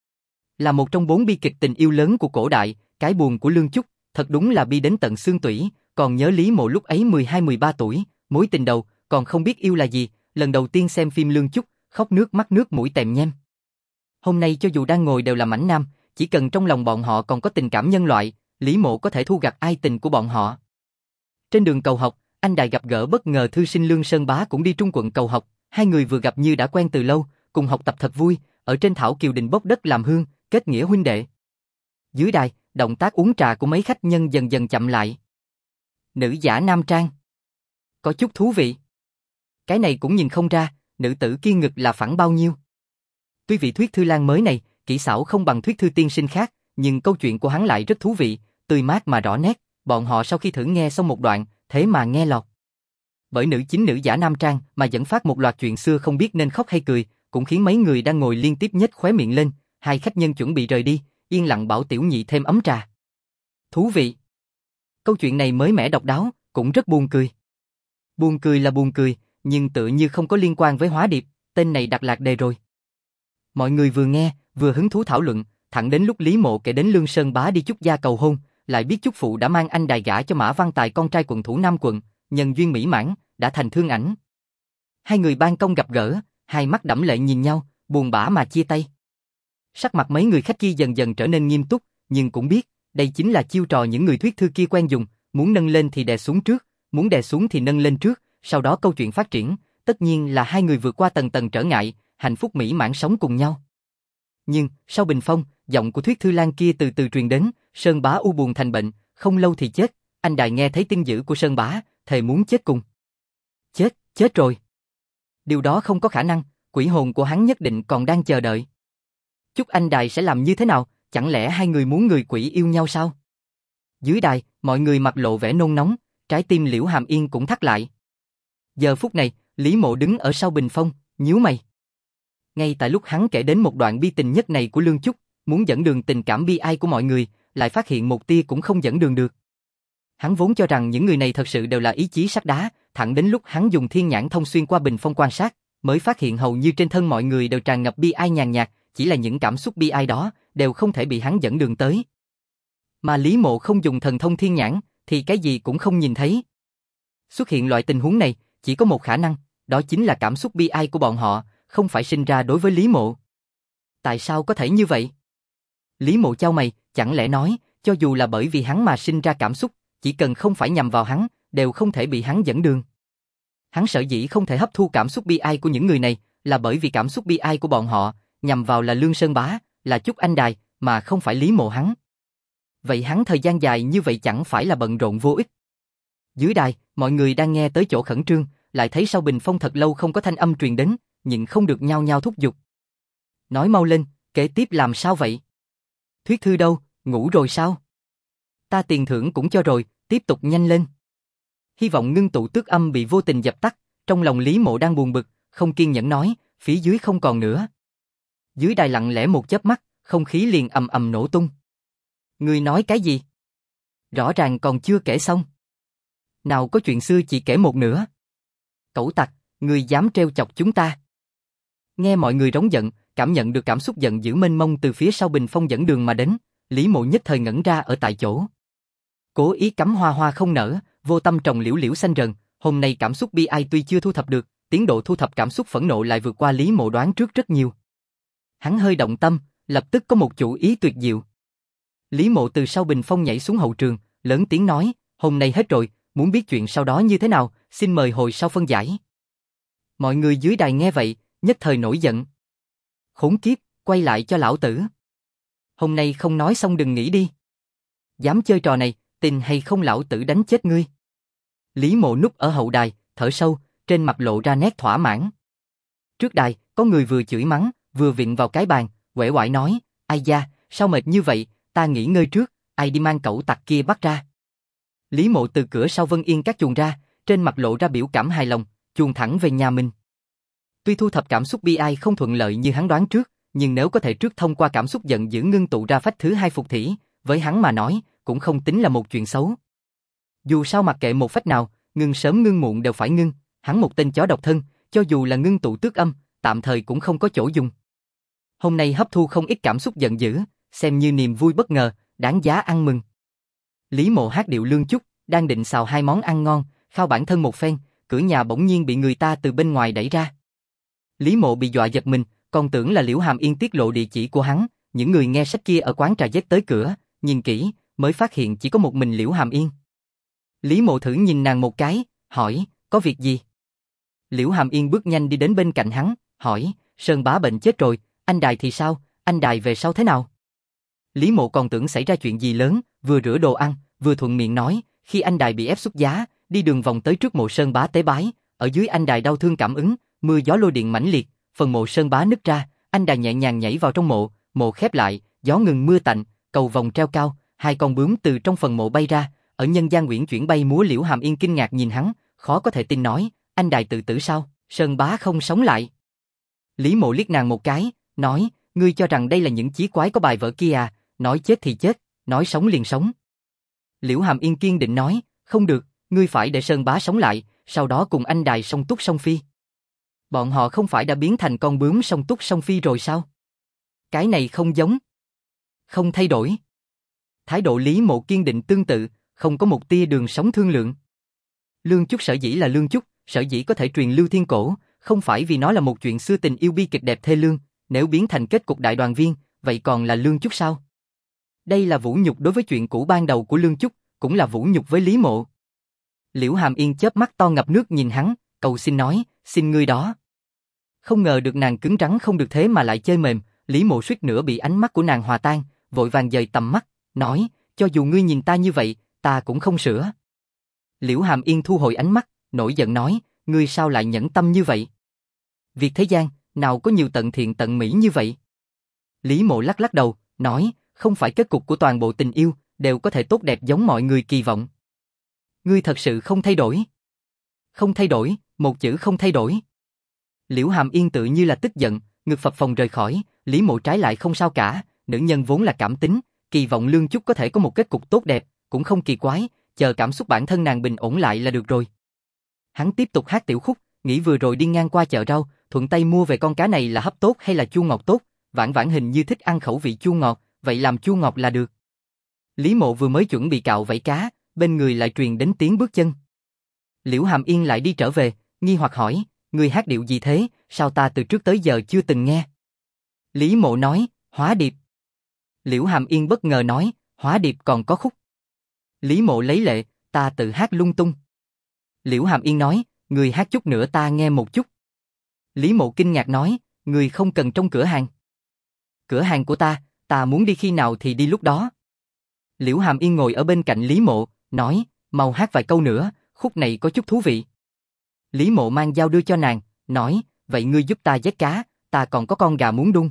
Là một trong 4 bi kịch tình yêu lớn của cổ đại, cái buồn của Lương Chúc, thật đúng là bi đến tận xương tủy, còn nhớ Lý Mộ lúc ấy 12-13 tuổi, mối tình đầu, còn không biết yêu là gì, lần đầu tiên xem phim Lương Chúc, khóc nước mắt nước mũi tèm nhem. Hôm nay cho dù đang ngồi đều là mảnh nam, chỉ cần trong lòng bọn họ còn có tình cảm nhân loại, Lý Mộ có thể thu gặt ai tình của bọn họ. Trên đường cầu học, anh Đại gặp gỡ bất ngờ thư sinh Lương Sơn Bá cũng đi Trung quận cầu học, hai người vừa gặp như đã quen từ lâu, cùng học tập thật vui, ở trên thảo kiều đình bốc đất làm hương, kết nghĩa huynh đệ. Dưới đài, động tác uống trà của mấy khách nhân dần dần chậm lại. Nữ giả nam trang. Có chút thú vị. Cái này cũng nhìn không ra, nữ tử kia ngực là phẳng bao nhiêu. Tuy vị thuyết thư lang mới này, kỹ xảo không bằng thuyết thư tiên sinh khác, nhưng câu chuyện của hắn lại rất thú vị, tươi mát mà rõ nét, bọn họ sau khi thử nghe xong một đoạn, thế mà nghe lọt. Bởi nữ chính nữ giả nam trang mà dẫn phát một loạt chuyện xưa không biết nên khóc hay cười, cũng khiến mấy người đang ngồi liên tiếp nhếch khóe miệng lên, hai khách nhân chuẩn bị rời đi, yên lặng bảo tiểu nhị thêm ấm trà. Thú vị. Câu chuyện này mới mẻ độc đáo, cũng rất buồn cười. Buồn cười là buồn cười, nhưng tựa như không có liên quan với Hóa Điệp, tên này đặt lạc đề rồi. Mọi người vừa nghe, vừa hứng thú thảo luận, thẳng đến lúc Lý Mộ kể đến Lương Sơn Bá đi chúc gia cầu hôn, lại biết chúc phụ đã mang anh đài gả cho Mã Văn Tài con trai quận thủ Nam quận, nhân duyên mỹ mãn, đã thành thương ảnh. Hai người ban công gặp gỡ, hai mắt đẫm lệ nhìn nhau, buồn bã mà chia tay. Sắc mặt mấy người khách kia dần dần trở nên nghiêm túc, nhưng cũng biết, đây chính là chiêu trò những người thuyết thư kia quen dùng, muốn nâng lên thì đè xuống trước, muốn đè xuống thì nâng lên trước, sau đó câu chuyện phát triển, tất nhiên là hai người vượt qua tầng tầng trở ngại, hạnh phúc mỹ mãn sống cùng nhau. Nhưng, sau bình phong, giọng của Thuyết Thư Lan kia từ từ truyền đến, Sơn Bá u buồn thành bệnh, không lâu thì chết, anh đài nghe thấy tin dữ của Sơn Bá, thề muốn chết cùng. Chết rồi. Điều đó không có khả năng, quỷ hồn của hắn nhất định còn đang chờ đợi. Chúc anh đài sẽ làm như thế nào, chẳng lẽ hai người muốn người quỷ yêu nhau sao? Dưới đài, mọi người mặt lộ vẻ nôn nóng, trái tim Liễu Hàm Yên cũng thắt lại. Giờ phút này, Lý Mộ đứng ở sau bình phong, nhíu mày. Ngay tại lúc hắn kể đến một đoạn bi tình nhất này của Lương Chúc, muốn dẫn đường tình cảm bi ai của mọi người, lại phát hiện một tia cũng không dẫn đường được. Hắn vốn cho rằng những người này thật sự đều là ý chí sắt đá, thẳng đến lúc hắn dùng thiên nhãn thông xuyên qua bình phong quan sát, mới phát hiện hầu như trên thân mọi người đều tràn ngập bi ai nhàn nhạt, chỉ là những cảm xúc bi ai đó đều không thể bị hắn dẫn đường tới. Mà Lý Mộ không dùng thần thông thiên nhãn, thì cái gì cũng không nhìn thấy. Xuất hiện loại tình huống này, chỉ có một khả năng, đó chính là cảm xúc bi ai của bọn họ, không phải sinh ra đối với Lý Mộ. Tại sao có thể như vậy? Lý Mộ chau mày, chẳng lẽ nói, cho dù là bởi vì hắn mà sinh ra cảm xúc, chỉ cần không phải nhằm vào hắn, đều không thể bị hắn dẫn đường. Hắn sở dĩ không thể hấp thu cảm xúc bi ai của những người này, là bởi vì cảm xúc bi ai của bọn họ, nhằm vào là Lương Sơn Bá, là Chúc Anh Đài, mà không phải Lý Mộ hắn. Vậy hắn thời gian dài như vậy chẳng phải là bận rộn vô ích. Dưới đài, mọi người đang nghe tới chỗ khẩn trương, lại thấy sau bình phong thật lâu không có thanh âm truyền đến, nhưng không được nhao nhao thúc giục. Nói mau lên, kế tiếp làm sao vậy? Thuyết Thư đâu, ngủ rồi sao? Ta tiền thưởng cũng cho rồi, tiếp tục nhanh lên. Hy vọng ngưng tụ tước âm bị vô tình dập tắt, trong lòng Lý Mộ đang buồn bực, không kiên nhẫn nói, phía dưới không còn nữa. Dưới đài lặng lẽ một chớp mắt, không khí liền ầm ầm nổ tung. Ngươi nói cái gì? Rõ ràng còn chưa kể xong. Nào có chuyện xưa chỉ kể một nửa. Cẩu tặc, ngươi dám trêu chọc chúng ta. Nghe mọi người rống giận, cảm nhận được cảm xúc giận dữ mênh mông từ phía sau bình phong dẫn đường mà đến, Lý Mộ nhất thời ngẩn ra ở tại chỗ. Cố ý cắm hoa hoa không nở, vô tâm trồng liễu liễu xanh rần, hôm nay cảm xúc bi ai tuy chưa thu thập được, tiến độ thu thập cảm xúc phẫn nộ lại vượt qua Lý Mộ đoán trước rất nhiều. Hắn hơi động tâm, lập tức có một chủ ý tuyệt diệu. Lý Mộ từ sau bình phong nhảy xuống hậu trường, lớn tiếng nói, hôm nay hết rồi, muốn biết chuyện sau đó như thế nào, xin mời hồi sau phân giải. Mọi người dưới đài nghe vậy, nhất thời nổi giận. Khốn kiếp, quay lại cho lão tử. Hôm nay không nói xong đừng nghĩ đi. Dám chơi trò này, tin hay không lão tử đánh chết ngươi. Lý Mộ núp ở hậu đài, thở sâu, trên mặt lộ ra nét thỏa mãn. Trước đài, có người vừa chửi mắng, vừa vịn vào cái bàn, uể oải nói, ai da, sao mệt như vậy, ta nghỉ ngơi trước, ai đi mang cẩu tặc kia bắt ra. Lý Mộ từ cửa sau Vân Yên các chuồng ra, trên mặt lộ ra biểu cảm hài lòng, chuồn thẳng về nhà mình. Tuy thu thập cảm xúc bi ai không thuận lợi như hắn đoán trước, nhưng nếu có thể trước thông qua cảm xúc giận dữ ngưng tụ ra phách thứ hai phục thỉ, với hắn mà nói, cũng không tính là một chuyện xấu. Dù sao mặc kệ một phách nào, ngưng sớm ngưng muộn đều phải ngưng, hắn một tên chó độc thân, cho dù là ngưng tụ tước âm, tạm thời cũng không có chỗ dùng. Hôm nay hấp thu không ít cảm xúc giận dữ, xem như niềm vui bất ngờ, đáng giá ăn mừng. Lý Mộ hát điệu Lương Chúc, đang định xào hai món ăn ngon, khao bản thân một phen, cửa nhà bỗng nhiên bị người ta từ bên ngoài đẩy ra. Lý Mộ bị dọa giật mình, còn tưởng là Liễu Hàm Yên tiết lộ địa chỉ của hắn, những người nghe sách kia ở quán trà dết tới cửa, nhìn kỹ, mới phát hiện chỉ có một mình Liễu Hàm Yên. Lý Mộ thử nhìn nàng một cái, hỏi, có việc gì? Liễu Hàm Yên bước nhanh đi đến bên cạnh hắn, hỏi, Sơn Bá bệnh chết rồi, anh Đài thì sao, anh Đài về sau thế nào? Lý Mộ còn tưởng xảy ra chuyện gì lớn, vừa rửa đồ ăn, vừa thuận miệng nói, khi anh Đài bị ép xuất giá, đi đường vòng tới trước mộ Sơn Bá tế bái, ở dưới anh Đài đau thương cảm ứng, mưa gió lôi điện mãnh liệt, phần mộ Sơn Bá nứt ra, anh Đài nhẹ nhàng nhảy vào trong mộ, mộ khép lại, gió ngừng mưa tạnh, cầu vồng treo cao, hai con bướm từ trong phần mộ bay ra, ở nhân gian uyển chuyển bay múa. Liễu Hàm Yên kinh ngạc nhìn hắn, khó có thể tin nói, anh Đài tự tử sao, Sơn Bá không sống lại. Lý Mộ liếc nàng một cái, nói, ngươi cho rằng đây là những chí quái có bài vở kia à, nói chết thì chết, nói sống liền sống. Liễu Hàm Yên kiên định nói, không được, ngươi phải để Sơn Bá sống lại, sau đó cùng anh Đài song túc song phi. Bọn họ không phải đã biến thành con bướm song túc song phi rồi sao? Cái này không giống. Không thay đổi. Thái độ Lý Mộ kiên định tương tự, không có một tia đường sống thương lượng. Lương Chúc sở dĩ là Lương Chúc, sở dĩ có thể truyền lưu thiên cổ, không phải vì nó là một chuyện xưa tình yêu bi kịch đẹp thê lương, nếu biến thành kết cục đại đoàn viên, vậy còn là Lương Chúc sao? Đây là vũ nhục đối với chuyện cũ ban đầu của Lương Chúc, cũng là vũ nhục với Lý Mộ. Liễu Hàm Yên chớp mắt to ngập nước nhìn hắn, cầu xin nói, xin ngươi đó. Không ngờ được nàng cứng rắn không được thế mà lại chơi mềm, Lý Mộ suýt nữa bị ánh mắt của nàng hòa tan, vội vàng dời tầm mắt, nói, cho dù ngươi nhìn ta như vậy, ta cũng không sửa. Liễu Hàm Yên thu hồi ánh mắt, nổi giận nói, ngươi sao lại nhẫn tâm như vậy? Việc thế gian, nào có nhiều tận thiện tận mỹ như vậy? Lý Mộ lắc lắc đầu, nói, không phải kết cục của toàn bộ tình yêu, đều có thể tốt đẹp giống mọi người kỳ vọng. Ngươi thật sự không thay đổi. Không thay đổi, một chữ không thay đổi. Liễu Hàm Yên tự như là tức giận, ngực phập phồng rời khỏi, Lý Mộ trái lại không sao cả, nữ nhân vốn là cảm tính, kỳ vọng Lương Chúc có thể có một kết cục tốt đẹp, cũng không kỳ quái, chờ cảm xúc bản thân nàng bình ổn lại là được rồi. Hắn tiếp tục hát tiểu khúc, nghĩ vừa rồi đi ngang qua chợ rau, thuận tay mua về con cá này là hấp tốt hay là chua ngọt tốt, Vãn Vãn hình như thích ăn khẩu vị chua ngọt, vậy làm chua ngọt là được. Lý Mộ vừa mới chuẩn bị cạo vảy cá, bên người lại truyền đến tiếng bước chân. Liễu Hàm Yên lại đi trở về, nghi hoặc hỏi, người hát điệu gì thế, sao ta từ trước tới giờ chưa từng nghe? Lý Mộ nói, Hóa Điệp. Liễu Hàm Yên bất ngờ nói, Hóa Điệp còn có khúc. Lý Mộ lấy lệ, ta tự hát lung tung. Liễu Hàm Yên nói, người hát chút nữa ta nghe một chút. Lý Mộ kinh ngạc nói, người không cần trong cửa hàng. Cửa hàng của ta muốn đi khi nào thì đi lúc đó. Liễu Hàm Yên ngồi ở bên cạnh Lý Mộ, nói, mau hát vài câu nữa, khúc này có chút thú vị. Lý Mộ mang dao đưa cho nàng, nói, vậy ngươi giúp ta giết cá, ta còn có con gà muốn đun.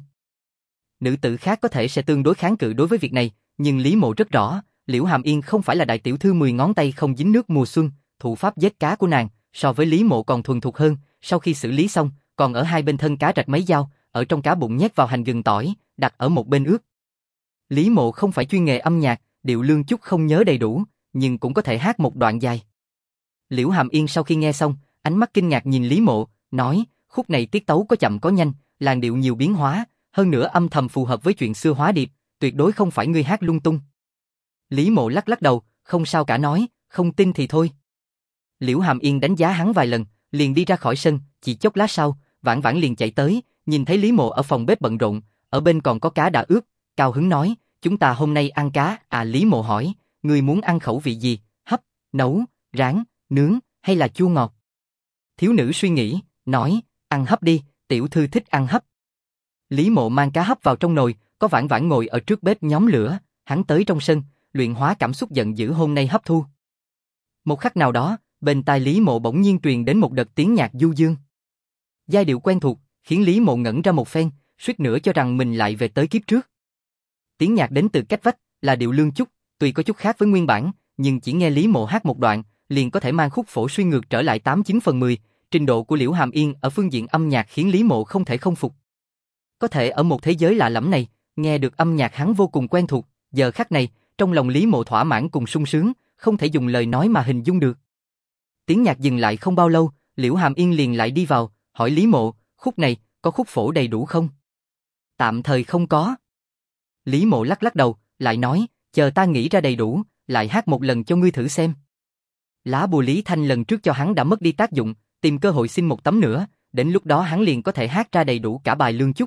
Nữ tử khác có thể sẽ tương đối kháng cự đối với việc này, nhưng Lý Mộ rất rõ, Liễu Hàm Yên không phải là đại tiểu thư 10 ngón tay không dính nước mùa xuân, thủ pháp giết cá của nàng, so với Lý Mộ còn thuần thục hơn, sau khi xử lý xong, còn ở hai bên thân cá rạch mấy dao, ở trong cá bụng nhét vào hành gừng tỏi, đặt ở một bên ướp. Lý Mộ không phải chuyên nghề âm nhạc, điệu Lương Chúc không nhớ đầy đủ, nhưng cũng có thể hát một đoạn dài. Liễu Hàm Yên sau khi nghe xong, ánh mắt kinh ngạc nhìn Lý Mộ, nói, khúc này tiết tấu có chậm có nhanh, làn điệu nhiều biến hóa, hơn nữa âm thầm phù hợp với chuyện xưa Hóa Điệp, tuyệt đối không phải ngươi hát lung tung. Lý Mộ lắc lắc đầu, không sao cả nói, không tin thì thôi. Liễu Hàm Yên đánh giá hắn vài lần, liền đi ra khỏi sân, chỉ chốc lát sau, Vãn Vãn liền chạy tới, nhìn thấy Lý Mộ ở phòng bếp bận rộn, ở bên còn có cá đã ướp, cao hứng nói, chúng ta hôm nay ăn cá, à Lý Mộ hỏi, ngươi muốn ăn khẩu vị gì, hấp, nấu, rán, nướng, hay là chua ngọt? Thiếu nữ suy nghĩ, nói, ăn hấp đi, tiểu thư thích ăn hấp. Lý Mộ mang cá hấp vào trong nồi, có Vãn Vãn ngồi ở trước bếp nhóm lửa, hắn tới trong sân, luyện hóa cảm xúc giận dữ hôm nay hấp thu. Một khắc nào đó, bên tai Lý Mộ bỗng nhiên truyền đến một đợt tiếng nhạc du dương. Giai điệu quen thuộc, khiến Lý Mộ ngẩn ra một phen, suýt nữa cho rằng mình lại về tới kiếp trước. Tiếng nhạc đến từ cách vách, là điệu Lương Chúc, tuy có chút khác với nguyên bản, nhưng chỉ nghe Lý Mộ hát một đoạn, liền có thể mang khúc phổ suy ngược trở lại 89/10, trình độ của Liễu Hàm Yên ở phương diện âm nhạc khiến Lý Mộ không thể không phục. Có thể ở một thế giới lạ lẫm này, nghe được âm nhạc hắn vô cùng quen thuộc, giờ khắc này, trong lòng Lý Mộ thỏa mãn cùng sung sướng, không thể dùng lời nói mà hình dung được. Tiếng nhạc dừng lại không bao lâu, Liễu Hàm Yên liền lại đi vào, hỏi Lý Mộ, khúc này, có khúc phổ đầy đủ không? Tạm thời không có. Lý Mộ lắc lắc đầu, lại nói, chờ ta nghĩ ra đầy đủ, lại hát một lần cho ngươi thử xem. Lá bùa Lý Thanh lần trước cho hắn đã mất đi tác dụng, tìm cơ hội xin một tấm nữa, đến lúc đó hắn liền có thể hát ra đầy đủ cả bài Lương Chúc.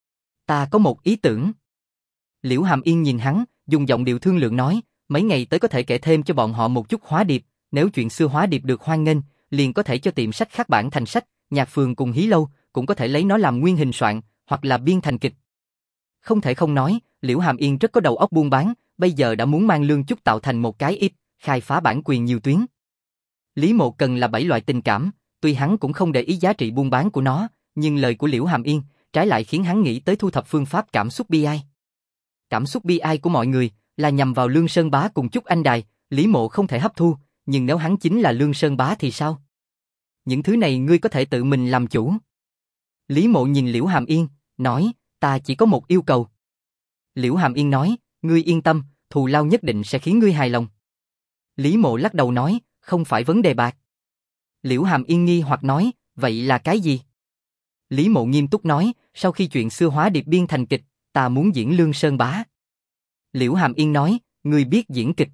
Ta có một ý tưởng. Liễu Hàm Yên nhìn hắn, dùng giọng điệu thương lượng nói, mấy ngày tới có thể kể thêm cho bọn họ một chút Hóa Điệp, nếu chuyện xưa Hóa Điệp được hoan nghênh, liền có thể cho tiệm sách khắc bản thành sách, nhạc phường cùng hí lâu, cũng có thể lấy nó làm nguyên hình soạn, hoặc là biên thành kịch. Không thể không nói, Liễu Hàm Yên rất có đầu óc buôn bán, bây giờ đã muốn mang Lương Chúc tạo thành một cái IP, khai phá bản quyền nhiều tuyến. Lý Mộ cần là 7 loại tình cảm, tuy hắn cũng không để ý giá trị buôn bán của nó, nhưng lời của Liễu Hàm Yên trái lại khiến hắn nghĩ tới thu thập phương pháp cảm xúc bi ai. Cảm xúc bi ai của mọi người là nhằm vào Lương Sơn Bá cùng Trúc Anh Đài, Lý Mộ không thể hấp thu, nhưng nếu hắn chính là Lương Sơn Bá thì sao? Những thứ này ngươi có thể tự mình làm chủ. Lý Mộ nhìn Liễu Hàm Yên, nói, ta chỉ có một yêu cầu. Liễu Hàm Yên nói, ngươi yên tâm, thù lao nhất định sẽ khiến ngươi hài lòng. Lý Mộ lắc đầu nói, không phải vấn đề bạc. Liễu Hàm Yên nghi hoặc nói, vậy là cái gì? Lý Mộ nghiêm túc nói, sau khi chuyện xưa Hóa Điệp biên thành kịch, ta muốn diễn Lương Sơn Bá. Liễu Hàm Yên nói, ngươi biết diễn kịch.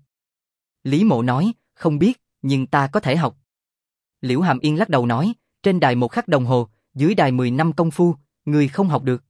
Lý Mộ nói, không biết, nhưng ta có thể học. Liễu Hàm Yên lắc đầu nói, trên đài 1 khắc đồng hồ, dưới đài 10 năm công phu, ngươi không học được.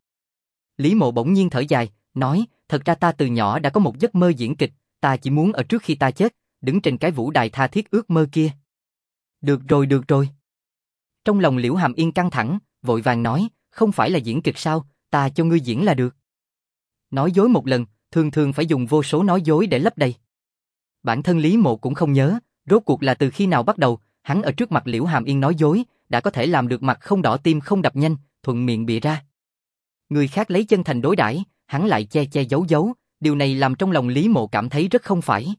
Lý Mộ bỗng nhiên thở dài, nói, thật ra ta từ nhỏ đã có một giấc mơ diễn kịch, ta chỉ muốn ở trước khi ta chết, đứng trên cái vũ đài tha thiết ước mơ kia. Được rồi. Trong lòng Liễu Hàm Yên căng thẳng, vội vàng nói, không phải là diễn kịch sao, ta cho ngươi diễn là được. Nói dối một lần, thường phải dùng vô số nói dối để lấp đầy. Bản thân Lý Mộ cũng không nhớ, rốt cuộc là từ khi nào bắt đầu, hắn ở trước mặt Liễu Hàm Yên nói dối, đã có thể làm được mặt không đỏ tim không đập nhanh, thuận miệng bịa ra. Người khác lấy chân thành đối đãi, hắn lại che giấu, điều này làm trong lòng Lý Mộ cảm thấy rất không phải.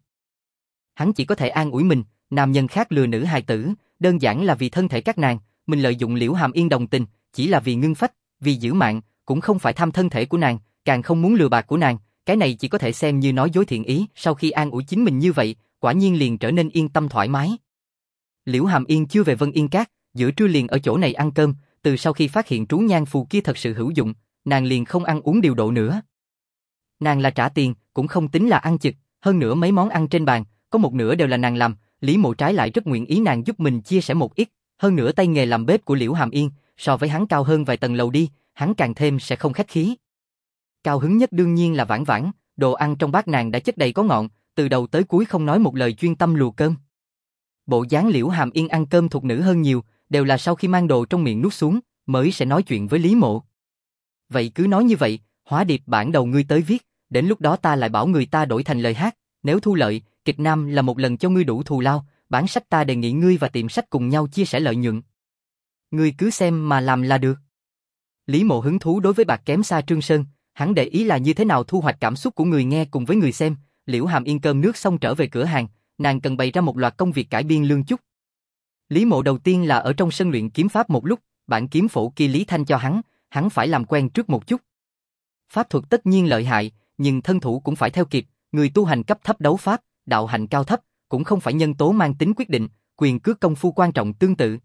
Hắn chỉ có thể an ủi mình, nam nhân khác lừa nữ hài tử, đơn giản là vì thân thể các nàng, mình lợi dụng Liễu Hàm Yên đồng tình, chỉ là vì ngưng phách, vì giữ mạng, cũng không phải tham thân thể của nàng, càng không muốn lừa bạc của nàng, cái này chỉ có thể xem như nói dối thiện ý. Sau khi an ủi chính mình như vậy, quả nhiên liền trở nên yên tâm thoải mái. Liễu Hàm Yên chưa về Vân Yên Các, giữa trưa liền ở chỗ này ăn cơm, từ sau khi phát hiện trú nhang phù kia thật sự hữu dụng, nàng liền không ăn uống điều độ nữa. Nàng là trả tiền, cũng không tính là ăn chực, hơn nữa mấy món ăn trên bàn, có một nửa đều là nàng làm, Lý Mộ trái lại rất nguyện ý nàng giúp mình chia sẻ một ít, hơn nữa tay nghề làm bếp của Liễu Hàm Yên, so với hắn cao hơn vài tầng lầu đi, hắn càng thêm sẽ không khách khí. Cao hứng nhất đương nhiên là Vãn Vãn, đồ ăn trong bát nàng đã chất đầy có ngọn, từ đầu tới cuối không nói một lời chuyên tâm lùa cơm. Bộ dáng Liễu Hàm Yên ăn cơm thục nữ hơn nhiều, đều là sau khi mang đồ trong miệng nuốt xuống, mới sẽ nói chuyện với Lý Mộ. Vậy cứ nói như vậy, hóa điệp bản đầu ngươi tới viết, đến lúc đó ta lại bảo người ta đổi thành lời hát, nếu thu lợi, kịch nam là một lần cho ngươi đủ thù lao, bản sách ta đề nghị ngươi và tiệm sách cùng nhau chia sẻ lợi nhuận. Ngươi cứ xem mà làm là được. Lý Mộ hứng thú đối với bạc kém xa Trương Sơn, hắn để ý là như thế nào thu hoạch cảm xúc của người nghe cùng với người xem. Liễu Hàm Yên cơm nước xong trở về cửa hàng, nàng cần bày ra một loạt công việc cải biên lương chúc. Lý Mộ đầu tiên là ở trong sân luyện kiếm pháp một lúc, bản kiếm phổ kia Lý Thanh cho hắn phải làm quen trước một chút. Pháp thuật tất nhiên lợi hại, nhưng thân thủ cũng phải theo kịp, người tu hành cấp thấp đấu pháp, đạo hạnh cao thấp, cũng không phải nhân tố mang tính quyết định, quyền cước công phu quan trọng tương tự.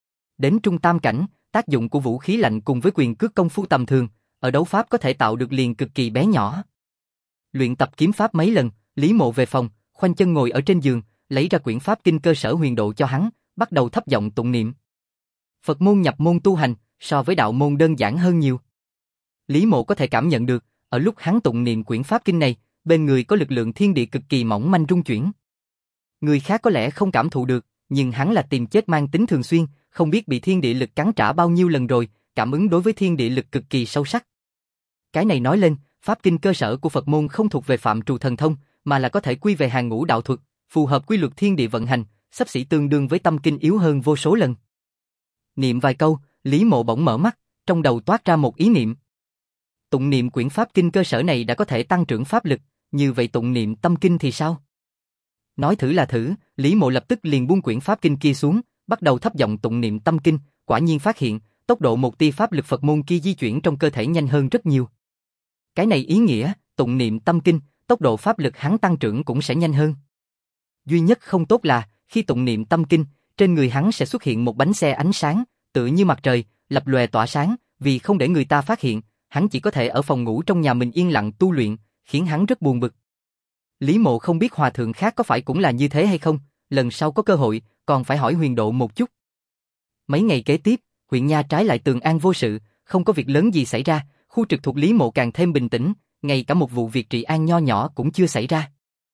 Đến trung tam cảnh, tác dụng của vũ khí lạnh cùng với quyền cước công phu tầm thường, ở đấu pháp có thể tạo được liền cực kỳ bé nhỏ. Luyện tập kiếm pháp mấy lần, Lý Mộ về phòng, khoanh chân ngồi ở trên giường, lấy ra quyển pháp kinh cơ sở huyền độ cho hắn, bắt đầu thấp giọng tụng niệm. Phật môn nhập môn tu hành, so với đạo môn đơn giản hơn nhiều. Lý Mộ có thể cảm nhận được, ở lúc hắn tụng niệm quyển pháp kinh này, bên người có lực lượng thiên địa cực kỳ mỏng manh rung chuyển. Người khác có lẽ không cảm thụ được, nhưng hắn là tìm chết mang tính thường xuyên, không biết bị thiên địa lực cắn trả bao nhiêu lần rồi, cảm ứng đối với thiên địa lực cực kỳ sâu sắc. Cái này nói lên, pháp kinh cơ sở của Phật môn không thuộc về phạm trù thần thông, mà là có thể quy về hàng ngũ đạo thuật, phù hợp quy luật thiên địa vận hành, xấp xỉ tương đương với tâm kinh yếu hơn vô số lần. Niệm vài câu, Lý Mộ bỗng mở mắt, trong đầu toát ra một ý niệm. Tụng niệm quyển pháp kinh cơ sở này đã có thể tăng trưởng pháp lực, như vậy tụng niệm tâm kinh thì sao? Nói thử là thử, Lý Mộ lập tức liền buông quyển pháp kinh kia xuống, bắt đầu thấp giọng tụng niệm tâm kinh, quả nhiên phát hiện, tốc độ một tia pháp lực Phật môn kia di chuyển trong cơ thể nhanh hơn rất nhiều. Cái này ý nghĩa, tụng niệm tâm kinh, tốc độ pháp lực hắn tăng trưởng cũng sẽ nhanh hơn. Duy nhất không tốt là, khi tụng niệm tâm kinh, trên người hắn sẽ xuất hiện một bánh xe ánh sáng, tựa như mặt trời, lập lòe tỏa sáng, vì không để người ta phát hiện, hắn chỉ có thể ở phòng ngủ trong nhà mình yên lặng tu luyện, khiến hắn rất buồn bực. Lý Mộ không biết hòa thượng khác có phải cũng là như thế hay không, lần sau có cơ hội, còn phải hỏi huyền độ một chút. Mấy ngày kế tiếp, huyện Nha trái lại tường an vô sự, không có việc lớn gì xảy ra, khu trực thuộc Lý Mộ càng thêm bình tĩnh, ngay cả một vụ việc trị an nho nhỏ cũng chưa xảy ra.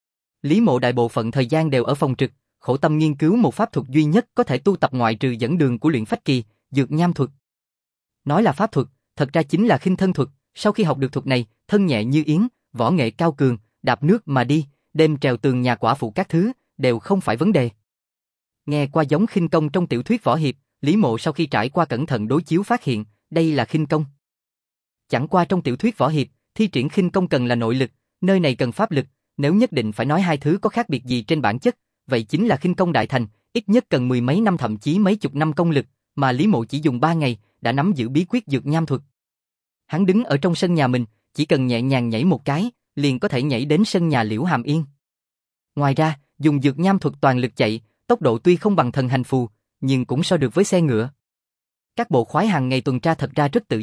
Lý Mộ đại bộ phận thời gian đều ở phòng trực, khổ tâm nghiên cứu một pháp thuật duy nhất có thể tu tập ngoại trừ dẫn đường của luyện phách kỳ, dược nham thuật. Nói là pháp thuật, thật ra chính là khinh thân thuật, sau khi học được thuật này, thân nhẹ như yến, võ nghệ cao cường, đạp nước mà đi, đêm trèo tường nhà quả phụ các thứ, đều không phải vấn đề. Nghe qua giống khinh công trong tiểu thuyết võ hiệp, Lý Mộ sau khi trải qua cẩn thận đối chiếu phát hiện, đây là khinh công. Chẳng qua trong tiểu thuyết võ hiệp, thi triển khinh công cần là nội lực, nơi này cần pháp lực, nếu nhất định phải nói hai thứ có khác biệt gì trên bản chất, vậy chính là khinh công đại thành, ít nhất cần mười mấy năm thậm chí mấy chục năm công lực, mà Lý Mộ chỉ dùng 3 ngày, đã nắm giữ bí quyết dược nham thuật. Hắn đứng ở trong sân nhà mình, chỉ cần nhẹ nhàng nhảy một cái, liền có thể nhảy đến sân nhà Liễu Hàm Yên. Ngoài ra, dùng dược nham thuật toàn lực chạy, tốc độ tuy không bằng thần hành phù, nhưng cũng so được với xe ngựa. Các bộ khoái hàng ngày tuần tra thật ra rất tự do,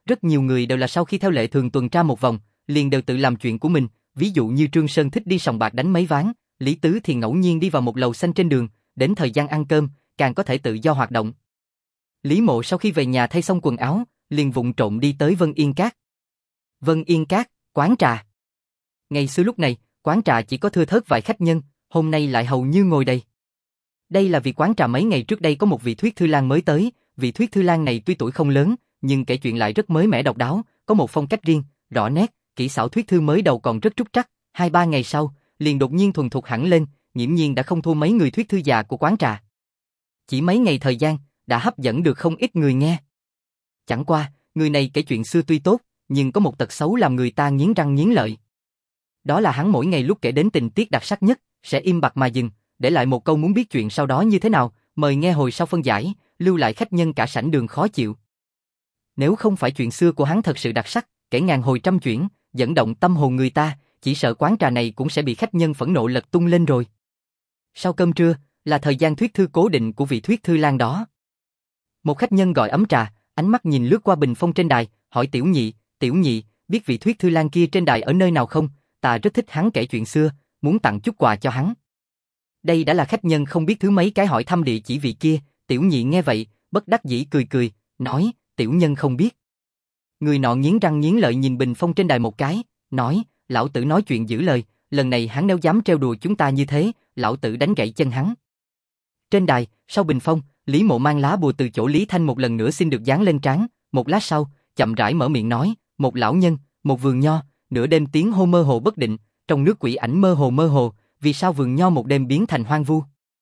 Rất nhiều người đều là sau khi theo lệ thường tuần tra một vòng, liền đều tự làm chuyện của mình, ví dụ như Trương Sơn thích đi sòng bạc đánh mấy ván, Lý Tứ thì ngẫu nhiên đi vào một lầu xanh trên đường, đến thời gian ăn cơm, càng có thể tự do hoạt động. Lý Mộ sau khi về nhà thay xong quần áo, liền vụng trộm đi tới Vân Yên Các. Vân Yên Các, quán trà. Ngày xưa lúc này, quán trà chỉ có thưa thớt vài khách nhân, hôm nay lại hầu như ngồi đầy. Đây là vì quán trà mấy ngày trước đây có một vị Thuyết Thư Lang mới tới, vị Thuyết Thư Lang này tuy tuổi không lớn, nhưng kể chuyện lại rất mới mẻ độc đáo, có một phong cách riêng, rõ nét, kỹ xảo thuyết thư mới đầu còn rất trúc trắc, 2-3 ngày sau, liền đột nhiên thuần thục hẳn lên, nghiễm nhiên đã không thua mấy người thuyết thư già của quán trà. Chỉ mấy ngày thời gian, đã hấp dẫn được không ít người nghe. Chẳng qua, người này kể chuyện xưa tuy tốt, nhưng có một tật xấu làm người ta nghiến răng nghiến lợi. Đó là hắn mỗi ngày lúc kể đến tình tiết đặc sắc nhất, sẽ im bặt mà dừng, để lại một câu muốn biết chuyện sau đó như thế nào, mời nghe hồi sau phân giải, lưu lại khách nhân cả sảnh đường khó chịu. Nếu không phải chuyện xưa của hắn thật sự đặc sắc, kể ngàn hồi trăm chuyển, dẫn động tâm hồn người ta, chỉ sợ quán trà này cũng sẽ bị khách nhân phẫn nộ lật tung lên rồi. Sau cơm trưa, là thời gian thuyết thư cố định của vị Thuyết Thư Lang đó. Một khách nhân gọi ấm trà, ánh mắt nhìn lướt qua bình phong trên đài, hỏi Tiểu Nhị, biết vị Thuyết Thư Lang kia trên đài ở nơi nào không? Ta rất thích hắn kể chuyện xưa, muốn tặng chút quà cho hắn. Đây đã là khách nhân không biết thứ mấy cái hỏi thăm địa chỉ vị kia, Tiểu Nhị nghe vậy, bất đắc dĩ cười, nói, tiểu nhân không biết. Người nọ nghiến răng nghiến lợi nhìn bình phong trên đài một cái, nói, lão tử nói chuyện giữ lời, lần này hắn nếu dám trêu đùa chúng ta như thế, lão tử đánh gãy chân hắn. Trên đài, sau bình phong, Lý Mộ mang lá bùa từ chỗ Lý Thanh một lần nữa xin được dán lên trán, một lát sau, chậm rãi mở miệng nói, một lão nhân, một vườn nho, nửa đêm tiếng hô mơ hồ bất định, trong nước quỷ ảnh mơ hồ, vì sao vườn nho một đêm biến thành hoang vu?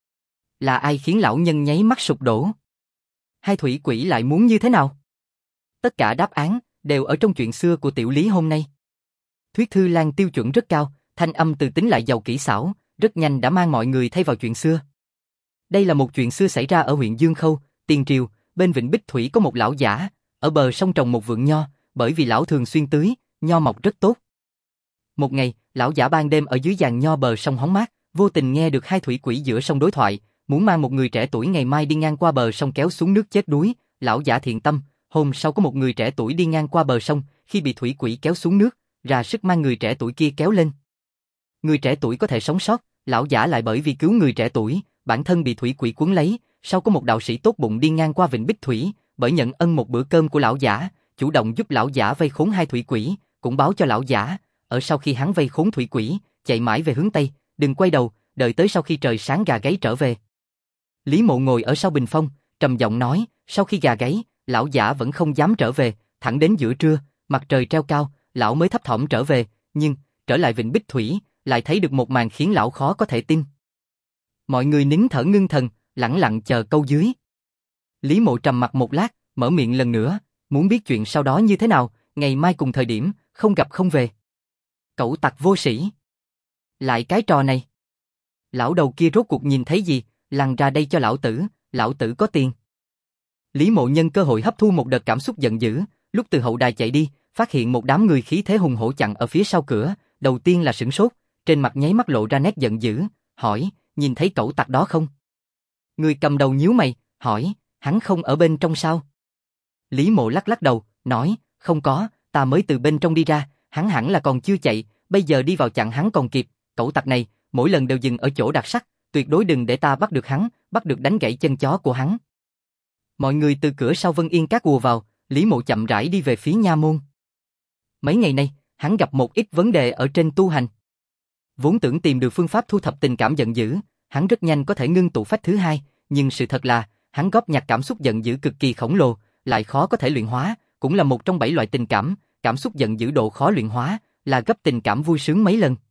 Là ai khiến lão nhân nháy mắt sụp đổ? Hai thủy quỷ lại muốn như thế nào? Tất cả đáp án đều ở trong chuyện xưa của tiểu Lý hôm nay. Thuyết Thư Lang tiêu chuẩn rất cao, thanh âm từ tính lại giàu kỹ xảo, rất nhanh đã mang mọi người thay vào chuyện xưa. Đây là một chuyện xưa xảy ra ở huyện Dương Khâu, tiền triều, bên vịnh Bích Thủy có một lão giả, ở bờ sông trồng một vườn nho, bởi vì lão thường xuyên tưới, nho mọc rất tốt. Một ngày, lão giả ban đêm ở dưới giàn nho bờ sông hóng mát, vô tình nghe được hai thủy quỷ giữa sông đối thoại, muốn mang một người trẻ tuổi ngày mai đi ngang qua bờ sông kéo xuống nước chết đuối. Lão giả thiện tâm, hôm sau có một người trẻ tuổi đi ngang qua bờ sông, khi bị thủy quỷ kéo xuống nước, ra sức mang người trẻ tuổi kia kéo lên. Người trẻ tuổi có thể sống sót, lão giả lại bởi vì cứu người trẻ tuổi, bản thân bị thủy quỷ cuốn lấy. Sau có một đạo sĩ tốt bụng đi ngang qua vịnh Bích Thủy, bởi nhận ân một bữa cơm của lão giả, chủ động giúp lão giả vây khốn hai thủy quỷ, cũng báo cho lão giả, ở sau khi hắn vây khốn thủy quỷ, chạy mãi về hướng tây, đừng quay đầu, đợi tới sau khi trời sáng gà gáy trở về. Lý Mộ ngồi ở sau bình phong, trầm giọng nói, sau khi gà gáy, lão giả vẫn không dám trở về, thẳng đến giữa trưa, mặt trời treo cao, lão mới thấp thỏm trở về, nhưng trở lại vịnh Bích Thủy, lại thấy được một màn khiến lão khó có thể tin. Mọi người nín thở ngưng thần, lẳng lặng chờ câu dưới. Lý Mộ trầm mặt một lát, mở miệng lần nữa, muốn biết chuyện sau đó như thế nào, ngày mai cùng thời điểm, không gặp không về. Cẩu tặc vô sĩ. Lại cái trò này. Lão đầu kia rốt cuộc nhìn thấy gì, lăn ra đây cho lão tử có tiền. Lý Mộ nhân cơ hội hấp thu một đợt cảm xúc giận dữ, lúc từ hậu đài chạy đi, phát hiện một đám người khí thế hùng hổ chặn ở phía sau cửa, đầu tiên là sửng sốt, trên mặt nháy mắt lộ ra nét giận dữ, hỏi, nhìn thấy cẩu tặc đó không? Người cầm đầu nhíu mày, hỏi, hắn không ở bên trong sao? Lý Mộ lắc lắc đầu, nói, không có, ta mới từ bên trong đi ra, hắn hẳn là còn chưa chạy, bây giờ đi vào chặn hắn còn kịp, cẩu tặc này, mỗi lần đều dừng ở chỗ đặc sắc, tuyệt đối đừng để ta bắt được hắn, bắt được đánh gãy chân chó của hắn. Mọi người từ cửa sau Vân Yên Các ùa vào, Lý Mộ chậm rãi đi về phía nha môn. Mấy ngày nay, hắn gặp một ít vấn đề ở trên tu hành. Vốn tưởng tìm được phương pháp thu thập tình cảm giận dữ, hắn rất nhanh có thể ngưng tụ phách thứ hai, nhưng sự thật là, hắn góp nhặt cảm xúc giận dữ cực kỳ khổng lồ, lại khó có thể luyện hóa, cũng là một trong 7 loại tình cảm, cảm xúc giận dữ độ khó luyện hóa, là gấp tình cảm vui sướng mấy lần.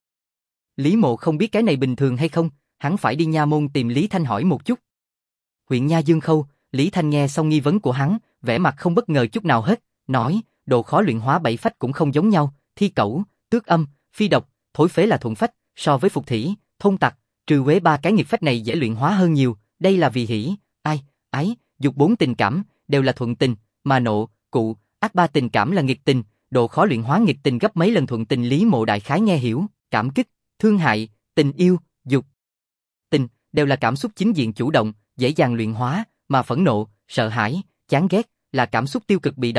Lý Mộ không biết cái này bình thường hay không, hắn phải đi nha môn tìm Lý Thanh hỏi một chút. Huyện Nha Dương Khâu, Lý Thanh nghe xong nghi vấn của hắn, vẻ mặt không bất ngờ chút nào hết, nói, độ khó luyện hóa 7 phách cũng không giống nhau, thi cẩu, tước âm, phi độc, thối phế là thuận phách, so với phục thủy, thôn tặc, trừ quế 3 cái nghiệp phách này dễ luyện hóa hơn nhiều, đây là vì hỉ, ai, ái, dục 4 tình cảm, đều là thuận tình, mà nộ, kụ, ác 3 tình cảm là nghịch tình, độ khó luyện hóa nghịch tình gấp mấy lần thuận tình. Lý Mộ đại khái nghe hiểu, cảm kích, thương hại, tình yêu, dục, tình, đều là cảm xúc chính diện chủ động, dễ dàng luyện hóa, mà phẫn nộ, sợ hãi, chán ghét, là cảm xúc tiêu cực bị động,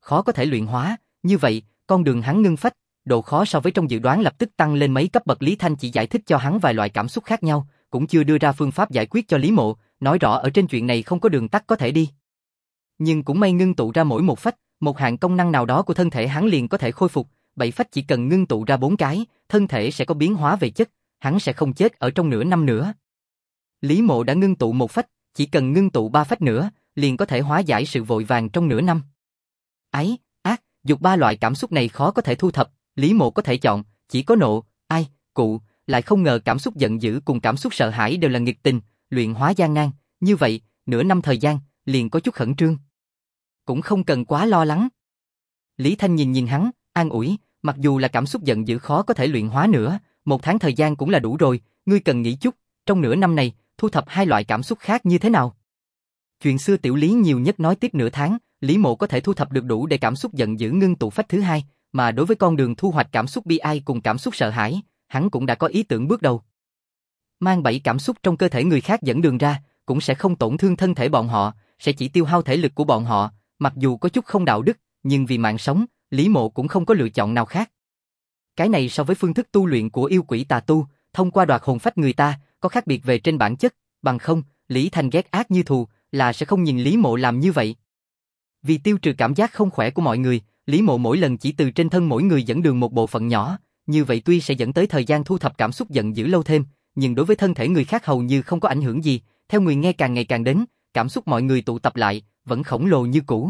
khó có thể luyện hóa, như vậy, con đường hắn ngưng phách, độ khó so với trong dự đoán lập tức tăng lên mấy cấp bậc. Lý Thanh chỉ giải thích cho hắn vài loại cảm xúc khác nhau, cũng chưa đưa ra phương pháp giải quyết cho Lý Mộ, nói rõ ở trên chuyện này không có đường tắt có thể đi. Nhưng cũng may ngưng tụ ra mỗi một phách, một hạng công năng nào đó của thân thể hắn liền có thể khôi phục, 7 phách chỉ cần ngưng tụ ra 4 cái, thân thể sẽ có biến hóa về chất, hắn sẽ không chết ở trong nửa năm nữa. Lý Mộ đã ngưng tụ một phách, chỉ cần ngưng tụ 3 phách nữa, liền có thể hóa giải sự vội vàng trong nửa năm. Ái, ác, dục 3 loại cảm xúc này khó có thể thu thập, Lý Mộ có thể chọn, chỉ có nộ, ai, cụ, lại không ngờ cảm xúc giận dữ cùng cảm xúc sợ hãi đều là nghịch tình, luyện hóa gian nan, như vậy, nửa năm thời gian, liền có chút khẩn trương. Cũng không cần quá lo lắng. Lý Thanh nhìn hắn, an ủi, mặc dù là cảm xúc giận dữ khó có thể luyện hóa nữa, 1 tháng thời gian cũng là đủ rồi, ngươi cần nghĩ chút, trong nửa năm này, thu thập 2 loại cảm xúc khác như thế nào? Chuyện xưa tiểu Lý nhiều nhất nói tiếp nửa tháng, Lý Mộ có thể thu thập được đủ để cảm xúc giận dữ ngưng tụ phách thứ 2, mà đối với con đường thu hoạch cảm xúc bi ai cùng cảm xúc sợ hãi, hắn cũng đã có ý tưởng bước đầu. Mang 7 cảm xúc trong cơ thể người khác dẫn đường ra, cũng sẽ không tổn thương thân thể bọn họ, sẽ chỉ tiêu hao thể lực của bọn họ, mặc dù có chút không đạo đức, nhưng vì mạng sống, Lý Mộ cũng không có lựa chọn nào khác. Cái này so với phương thức tu luyện của yêu quỷ tà tu, thông qua đoạt hồn phách người ta, có khác biệt về trên bản chất, bằng không, Lý Thanh ghét ác như thù, là sẽ không nhìn Lý Mộ làm như vậy. Vì tiêu trừ cảm giác không khỏe của mọi người, Lý Mộ mỗi lần chỉ từ trên thân mỗi người dẫn đường một bộ phận nhỏ, như vậy tuy sẽ dẫn tới thời gian thu thập cảm xúc giận dữ lâu thêm, nhưng đối với thân thể người khác hầu như không có ảnh hưởng gì, theo người nghe càng ngày càng đến, cảm xúc mọi người tụ tập lại, vẫn khổng lồ như cũ.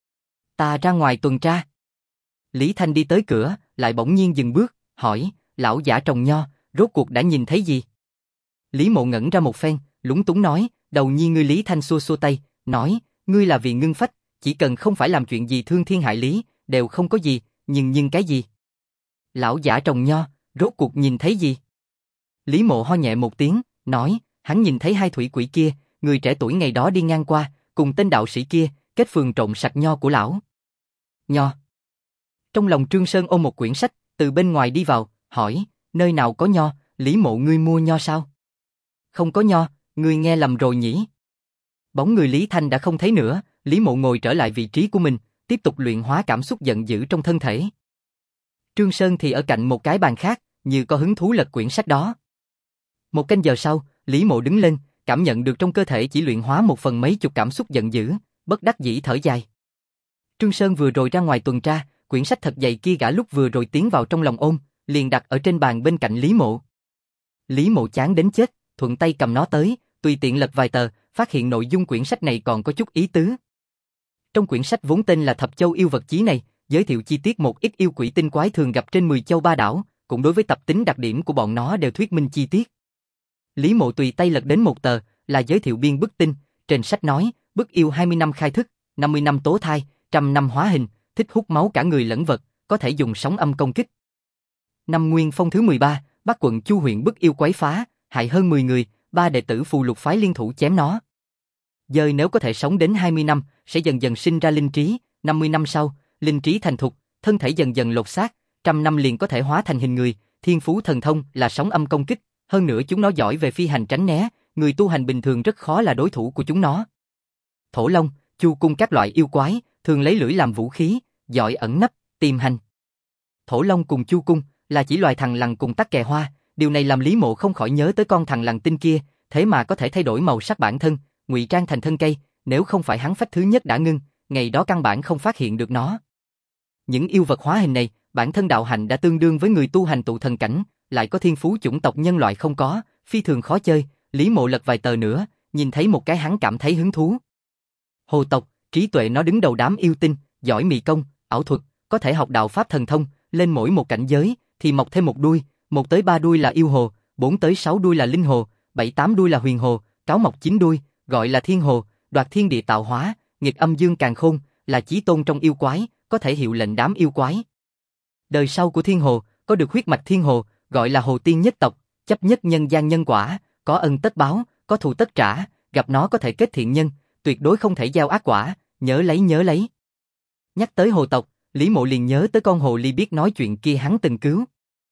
Ta ra ngoài tuần tra. Lý Thanh đi tới cửa, lại bỗng nhiên dừng bước, hỏi, lão giả trồng nho, rốt cuộc đã nhìn thấy gì? Lý Mộ ngẩn ra một phen, lúng túng nói, đầu nhiên ngươi. Lý Thanh xua xua tay, nói, ngươi là vì ngưng phách, chỉ cần không phải làm chuyện gì thương thiên hại lý, đều không có gì, nhưng cái gì? Lão giả trồng nho, rốt cuộc nhìn thấy gì? Lý Mộ ho nhẹ một tiếng, nói, hắn nhìn thấy 2 thủy quỷ kia, người trẻ tuổi ngày đó đi ngang qua, cùng tên đạo sĩ kia, kết phường trộm sạch nho của lão. Nho. Trong lòng Trương Sơn ôm một quyển sách, từ bên ngoài đi vào, hỏi, nơi nào có nho, Lý Mộ ngươi mua nho sao? Không có nho, ngươi nghe lầm rồi nhỉ? Bóng người Lý Thanh đã không thấy nữa, Lý Mộ ngồi trở lại vị trí của mình, tiếp tục luyện hóa cảm xúc giận dữ trong thân thể. Trương Sơn thì ở cạnh một cái bàn khác, như có hứng thú lật quyển sách đó. 1 canh giờ sau, Lý Mộ đứng lên, cảm nhận được trong cơ thể chỉ luyện hóa 1 phần mấy chục cảm xúc giận dữ, bất đắc dĩ thở dài. Trương Sơn vừa rồi ra ngoài tuần tra, quyển sách thật dày kia gã lúc vừa rồi tiến vào trong lòng ôm, liền đặt ở trên bàn bên cạnh Lý Mộ. Lý Mộ chán đến chết, thuận tay cầm nó tới, tùy tiện lật vài tờ, phát hiện nội dung quyển sách này còn có chút ý tứ. Trong quyển sách vốn tên là Thập Châu Yêu Vật Chí này, giới thiệu chi tiết một ít yêu quỷ tinh quái thường gặp trên 10 châu ba đảo, cũng đối với tập tính đặc điểm của bọn nó đều thuyết minh chi tiết. Lý Mộ tùy tay lật đến một tờ, là giới thiệu biên bức tinh, trên sách nói, bức yêu 20 năm khai thức, 50 năm tố thai, 100 năm hóa hình, thích hút máu cả người lẫn vật, có thể dùng sóng âm công kích. Năm Nguyên Phong thứ 13, Bắc quận Chu huyện bức yêu quấy phá, hại hơn 10 người, 3 đệ tử Phù Lục phái liên thủ chém nó. Dơi nếu có thể sống đến 20 năm, sẽ dần dần sinh ra linh trí, 50 năm sau, linh trí thành thục, thân thể dần dần lột xác, 100 năm liền có thể hóa thành hình người, thiên phú thần thông là sóng âm công kích, hơn nữa chúng nó giỏi về phi hành tránh né, người tu hành bình thường rất khó là đối thủ của chúng nó. Thổ Long, Chu Cung các loại yêu quái, thường lấy lưỡi làm vũ khí, giỏi ẩn nấp, tìm hành. Thổ Long cùng Chu Cung là chỉ loài thằn lằn cùng tắc kè hoa, điều này làm Lý Mộ không khỏi nhớ tới con thằn lằn tinh kia, thế mà có thể thay đổi màu sắc bản thân, ngụy trang thành thân cây, nếu không phải hắn phách thứ nhất đã ngưng, ngày đó căn bản không phát hiện được nó. Những yêu vật hóa hình này, bản thân đạo hạnh đã tương đương với người tu hành tụ thần cảnh, lại có thiên phú chủng tộc nhân loại không có, phi thường khó chơi. Lý Mộ lật vài tờ nữa, nhìn thấy một cái hắn cảm thấy hứng thú. Hồ tộc, trí tuệ nó đứng đầu đám yêu tinh, giỏi mị công, ảo thuật, có thể học đạo pháp thần thông, lên mỗi một cảnh giới thì mọc thêm một đuôi, 1 tới 3 đuôi là yêu hồ, 4 tới 6 đuôi là linh hồ, 7, 8 đuôi là huyền hồ, cáo mọc 9 đuôi, gọi là thiên hồ, đoạt thiên địa tạo hóa, nghịch âm dương càn khôn, là chí tôn trong yêu quái, có thể hiệu lệnh đám yêu quái. Đời sau của thiên hồ, có được huyết mạch thiên hồ, gọi là hồ tiên nhất tộc, chấp nhất nhân gian nhân quả, có ân tất báo, có thù tất trả, gặp nó có thể kết thiện nhân, tuyệt đối không thể gieo ác quả, nhớ lấy nhớ lấy. Nhắc tới hồ tộc, Lý Mộ liền nhớ tới con hồ ly biết nói chuyện kia hắn từng cứu.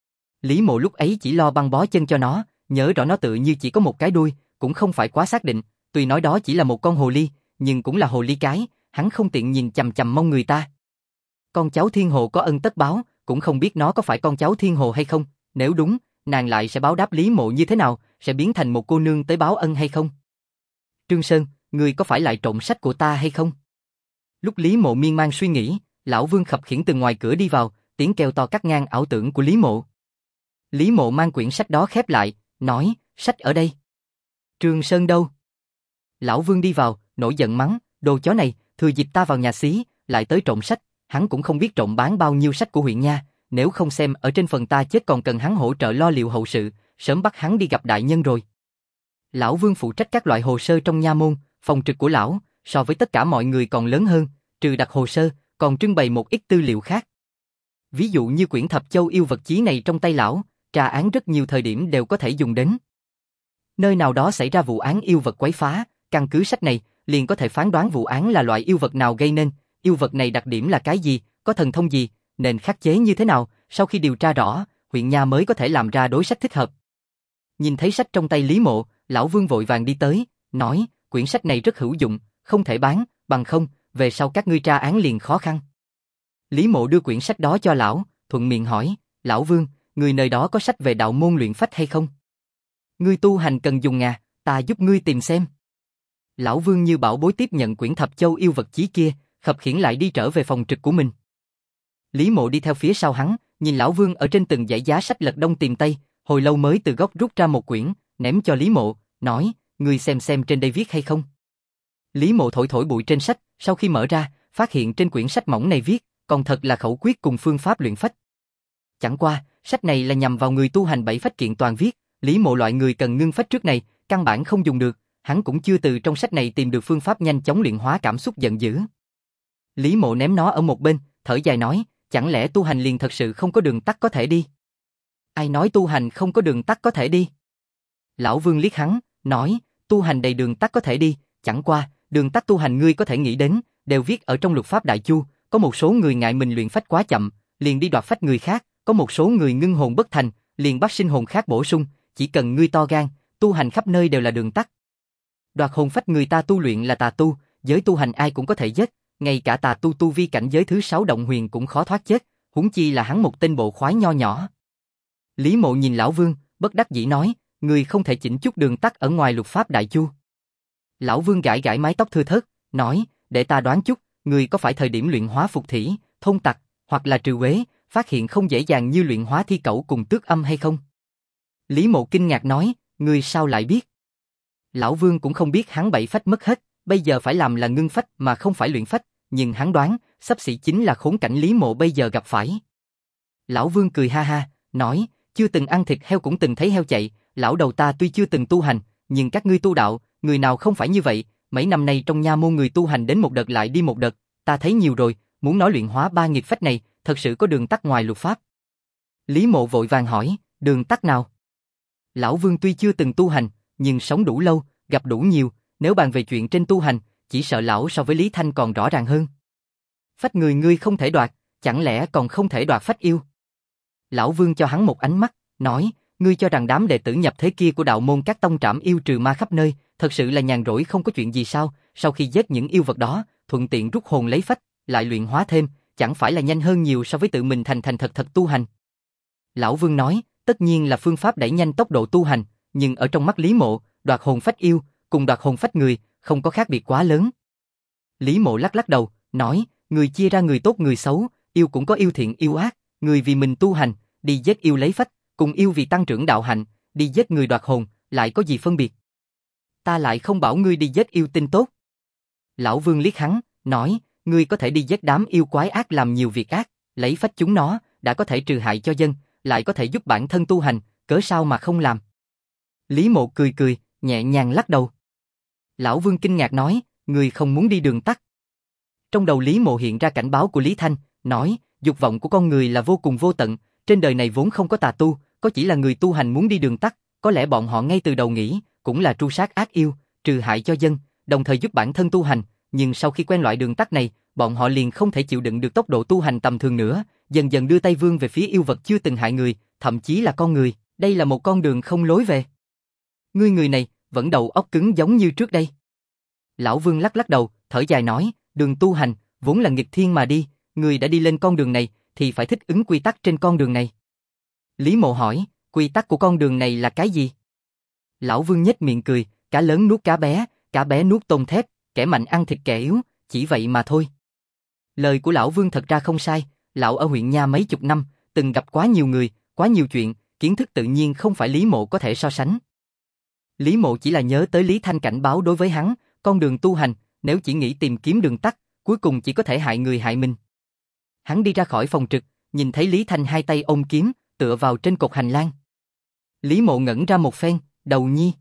Lý Mộ lúc ấy chỉ lo băng bó chân cho nó, nhớ rõ nó tự như chỉ có một cái đuôi, cũng không phải quá xác định, tuy nói đó chỉ là một con hồ ly, nhưng cũng là hồ ly cái, hắn không tiện nhìn chằm chằm mông người ta. Con cháu thiên hồ có ân tất báo, cũng không biết nó có phải con cháu thiên hồ hay không, nếu đúng, nàng lại sẽ báo đáp Lý Mộ như thế nào, sẽ biến thành một cô nương tới báo ân hay không? Trương Sơn, ngươi có phải lại trộm sách của ta hay không? Lúc Lý Mộ miên man suy nghĩ, lão Vương khập khiễng từ ngoài cửa đi vào, tiếng kêu to cắt ngang ảo tưởng của Lý Mộ. Lý Mộ mang quyển sách đó khép lại, nói, sách ở đây. Trương Sơn đâu? Lão Vương đi vào, nổi giận mắng, đồ chó này, thừa dịp ta vào nhà xí, lại tới trộm sách, hắn cũng không biết trộm bán bao nhiêu sách của huyện nha, nếu không xem ở trên phần ta chết còn cần hắn hỗ trợ lo liệu hậu sự, sớm bắt hắn đi gặp đại nhân rồi. Lão Vương phụ trách các loại hồ sơ trong nha môn, phòng trực của lão, so với tất cả mọi người còn lớn hơn, trừ đặt hồ sơ, còn trưng bày một ít tư liệu khác. Ví dụ như quyển Thập Châu yêu vật chí này trong tay lão, tra án rất nhiều thời điểm đều có thể dùng đến. Nơi nào đó xảy ra vụ án yêu vật quấy phá, căn cứ sách này, liền có thể phán đoán vụ án là loại yêu vật nào gây nên, yêu vật này đặc điểm là cái gì, có thần thông gì, nên khắc chế như thế nào, sau khi điều tra rõ, huyện nha mới có thể làm ra đối sách thích hợp. Nhìn thấy sách trong tay Lý Mộ, lão Vương vội vàng đi tới, nói, quyển sách này rất hữu dụng, không thể bán, bằng không, về sau các ngươi tra án liền khó khăn. Lý Mộ đưa quyển sách đó cho lão, thuận miệng hỏi, lão Vương, người nơi đó có sách về đạo môn luyện phách hay không? Ngươi tu hành cần dùng à, ta giúp ngươi tìm xem. Lão Vương như bảo bối tiếp nhận quyển Thập Châu yêu vật chí kia, khập khiễng lại đi trở về phòng trực của mình. Lý Mộ đi theo phía sau hắn, nhìn lão Vương ở trên từng dãy giá sách lật đông tìm tây, hồi lâu mới từ góc rút ra một quyển, ném cho Lý Mộ, nói, ngươi xem trên đây viết hay không. Lý Mộ thổi thổi bụi trên sách, sau khi mở ra, phát hiện trên quyển sách mỏng này viết, còn thật là khẩu quyết cùng phương pháp luyện phách. Chẳng qua, sách này là nhằm vào người tu hành bảy phách kiện toàn viết, Lý Mộ loại người cần ngưng phách trước này, căn bản không dùng được, hắn cũng chưa từ trong sách này tìm được phương pháp nhanh chóng luyện hóa cảm xúc giận dữ. Lý Mộ ném nó ở một bên, thở dài nói, chẳng lẽ tu hành liền thật sự không có đường tắt có thể đi? Ai nói tu hành không có đường tắt có thể đi? Lão Vương liếc hắn, nói, tu hành đầy đường tắt có thể đi, chẳng qua, đường tắt tu hành ngươi có thể nghĩ đến, đều viết ở trong luật pháp Đại Chu, có một số người ngại mình luyện phách quá chậm, liền đi đoạt phách người khác, có một số người ngưng hồn bất thành, liền bắt sinh hồn khác bổ sung, chỉ cần ngươi to gan, tu hành khắp nơi đều là đường tắt. Đoạt hồn phách người ta tu luyện là tà tu, giới tu hành ai cũng có thể giết, ngay cả tà tu tu vi cảnh giới thứ 6 động huyền cũng khó thoát chết, huống chi là hắn một tên bộ khoái nho nhỏ. Lý Mộ nhìn lão Vương, bất đắc dĩ nói, ngươi không thể chỉnh chút đường tắt ở ngoài luật pháp Đại Chu. Lão Vương gãi gãi mái tóc thưa thớt, nói, để ta đoán chút, ngươi có phải thời điểm luyện hóa phục thủy, thôn tặc, hoặc là trừ uế, phát hiện không dễ dàng như luyện hóa thi cẩu cùng tước âm hay không? Lý Mộ kinh ngạc nói, ngươi sao lại biết? Lão Vương cũng không biết hắn bảy phách mất hết, bây giờ phải làm là ngưng phách mà không phải luyện phách, nhưng hắn đoán, xấp xỉ chính là khốn cảnh Lý Mộ bây giờ gặp phải. Lão Vương cười ha ha, nói, chưa từng ăn thịt heo cũng từng thấy heo chạy, lão đầu ta tuy chưa từng tu hành, nhưng các ngươi tu đạo, người nào không phải như vậy, mấy năm nay trong nha môn người tu hành đến một đợt lại đi một đợt, ta thấy nhiều rồi, muốn nói luyện hóa ba nghiệp phách này, thật sự có đường tắt ngoài luật pháp. Lý Mộ vội vàng hỏi, đường tắt nào? Lão Vương tuy chưa từng tu hành, nhưng sống đủ lâu, gặp đủ nhiều, nếu bàn về chuyện trên tu hành, chỉ sợ lão so với Lý Thanh còn rõ ràng hơn. Phách người ngươi không thể đoạt, chẳng lẽ còn không thể đoạt phách yêu? Lão Vương cho hắn một ánh mắt, nói, ngươi cho rằng đám đệ tử nhập thế kia của đạo môn các tông trảm yêu trừ ma khắp nơi, thật sự là nhàn rỗi không có chuyện gì sao? Sau khi giết những yêu vật đó, thuận tiện rút hồn lấy phách, lại luyện hóa thêm, chẳng phải là nhanh hơn nhiều so với tự mình thành thật tu hành. Lão Vương nói, tất nhiên là phương pháp đẩy nhanh tốc độ tu hành, nhưng ở trong mắt Lý Mộ, đoạt hồn phách yêu, cùng đoạt hồn phách người, không có khác biệt quá lớn. Lý Mộ lắc lắc đầu, nói, người chia ra người tốt người xấu, yêu cũng có yêu thiện yêu ác, người vì mình tu hành, đi giết yêu lấy phách, cùng yêu vì tăng trưởng đạo hạnh, đi giết người đoạt hồn, lại có gì phân biệt? Ta lại không bảo ngươi đi giết yêu tinh tốt. Lão Vương liếc hắn, nói, ngươi có thể đi giết đám yêu quái ác làm nhiều việc ác, lấy phách chúng nó, đã có thể trừ hại cho dân, lại có thể giúp bản thân tu hành, cớ sao mà không làm? Lý Mộ cười cười, nhẹ nhàng lắc đầu. Lão Vương kinh ngạc nói, ngươi không muốn đi đường tắt. Trong đầu Lý Mộ hiện ra cảnh báo của Lý Thanh, nói, dục vọng của con người là vô cùng vô tận, trên đời này vốn không có tà tu, có chỉ là người tu hành muốn đi đường tắt, có lẽ bọn họ ngay từ đầu nghĩ, cũng là tru sát ác yêu, trừ hại cho dân, đồng thời giúp bản thân tu hành, nhưng sau khi quen loại đường tắt này, bọn họ liền không thể chịu đựng được tốc độ tu hành tầm thường nữa, dần dần đưa tay vươn về phía yêu vật chưa từng hại người, thậm chí là con người, đây là một con đường không lối về. Ngươi người này, vẫn đầu óc cứng giống như trước đây. Lão Vương lắc lắc đầu, thở dài nói, đường tu hành, vốn là nghịch thiên mà đi, người đã đi lên con đường này, thì phải thích ứng quy tắc trên con đường này. Lý Mộ hỏi, quy tắc của con đường này là cái gì? Lão Vương nhếch miệng cười, cá lớn nuốt cá bé nuốt tôm thép, kẻ mạnh ăn thịt kẻ yếu, chỉ vậy mà thôi. Lời của Lão Vương thật ra không sai, lão ở huyện Nha mấy chục năm, từng gặp quá nhiều người, quá nhiều chuyện, kiến thức tự nhiên không phải Lý Mộ có thể so sánh. Lý Mộ chỉ là nhớ tới Lý Thanh cảnh báo đối với hắn, con đường tu hành, nếu chỉ nghĩ tìm kiếm đường tắt, cuối cùng chỉ có thể hại người hại mình. Hắn đi ra khỏi phòng trực, nhìn thấy Lý Thanh hai tay ôm kiếm, tựa vào trên cột hành lang. Lý Mộ ngẩn ra một phen, Đầu Nhi.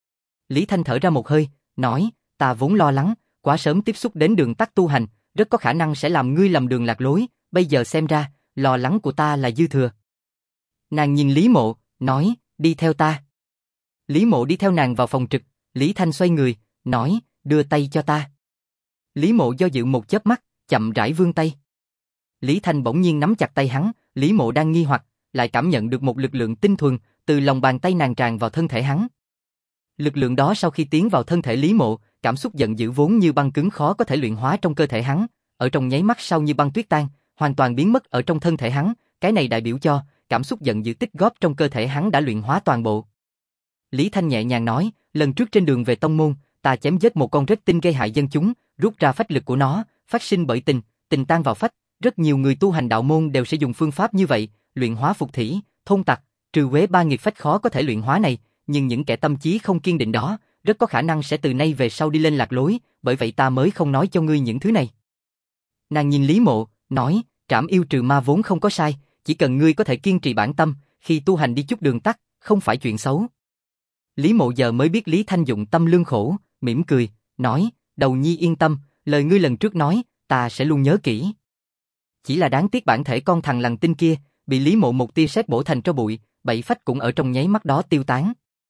Lý Thanh thở ra một hơi, nói, ta vốn lo lắng, quá sớm tiếp xúc đến đường tắt tu hành, rất có khả năng sẽ làm ngươi lầm đường lạc lối, bây giờ xem ra, lo lắng của ta là dư thừa. Nàng nhìn Lý Mộ, nói, đi theo ta. Lý Mộ đi theo nàng vào phòng trực, Lý Thanh xoay người, nói, đưa tay cho ta. Lý Mộ do dự một chớp mắt, chậm rãi vươn tay. Lý Thanh bỗng nhiên nắm chặt tay hắn, Lý Mộ đang nghi hoặc, lại cảm nhận được một lực lượng tinh thuần từ lòng bàn tay nàng tràn vào thân thể hắn. Lực lượng đó sau khi tiến vào thân thể Lý Mộ, cảm xúc giận dữ vốn như băng cứng khó có thể luyện hóa trong cơ thể hắn, ở trong nháy mắt sau như băng tuyết tan, hoàn toàn biến mất ở trong thân thể hắn, cái này đại biểu cho cảm xúc giận dữ tích góp trong cơ thể hắn đã luyện hóa toàn bộ. Lý Thanh nhẹ nhàng nói, lần trước trên đường về tông môn, ta chém giết một con rết tinh gây hại dân chúng, rút ra phách lực của nó, phát sinh bởi tình, tình tan vào phách, rất nhiều người tu hành đạo môn đều sẽ dùng phương pháp như vậy, luyện hóa phục thủy, thôn tặc, trừ quế ba nghiệt phách khó có thể luyện hóa này, nhưng những kẻ tâm trí không kiên định đó, rất có khả năng sẽ từ nay về sau đi lên lạc lối, bởi vậy ta mới không nói cho ngươi những thứ này. Nàng nhìn Lý Mộ, nói, trảm yêu trừ ma vốn không có sai, chỉ cần ngươi có thể kiên trì bản tâm, khi tu hành đi chút đường tắt, không phải chuyện xấu. Lý Mộ giờ mới biết Lý Thanh dụng tâm lương khổ, mỉm cười, nói, Đầu Nhi yên tâm, lời ngươi lần trước nói, ta sẽ luôn nhớ kỹ. Chỉ là đáng tiếc bản thể con thằng lằn tinh kia, bị Lý Mộ một tia sét bổ thành tro bụi, bảy phách cũng ở trong nháy mắt đó tiêu tán.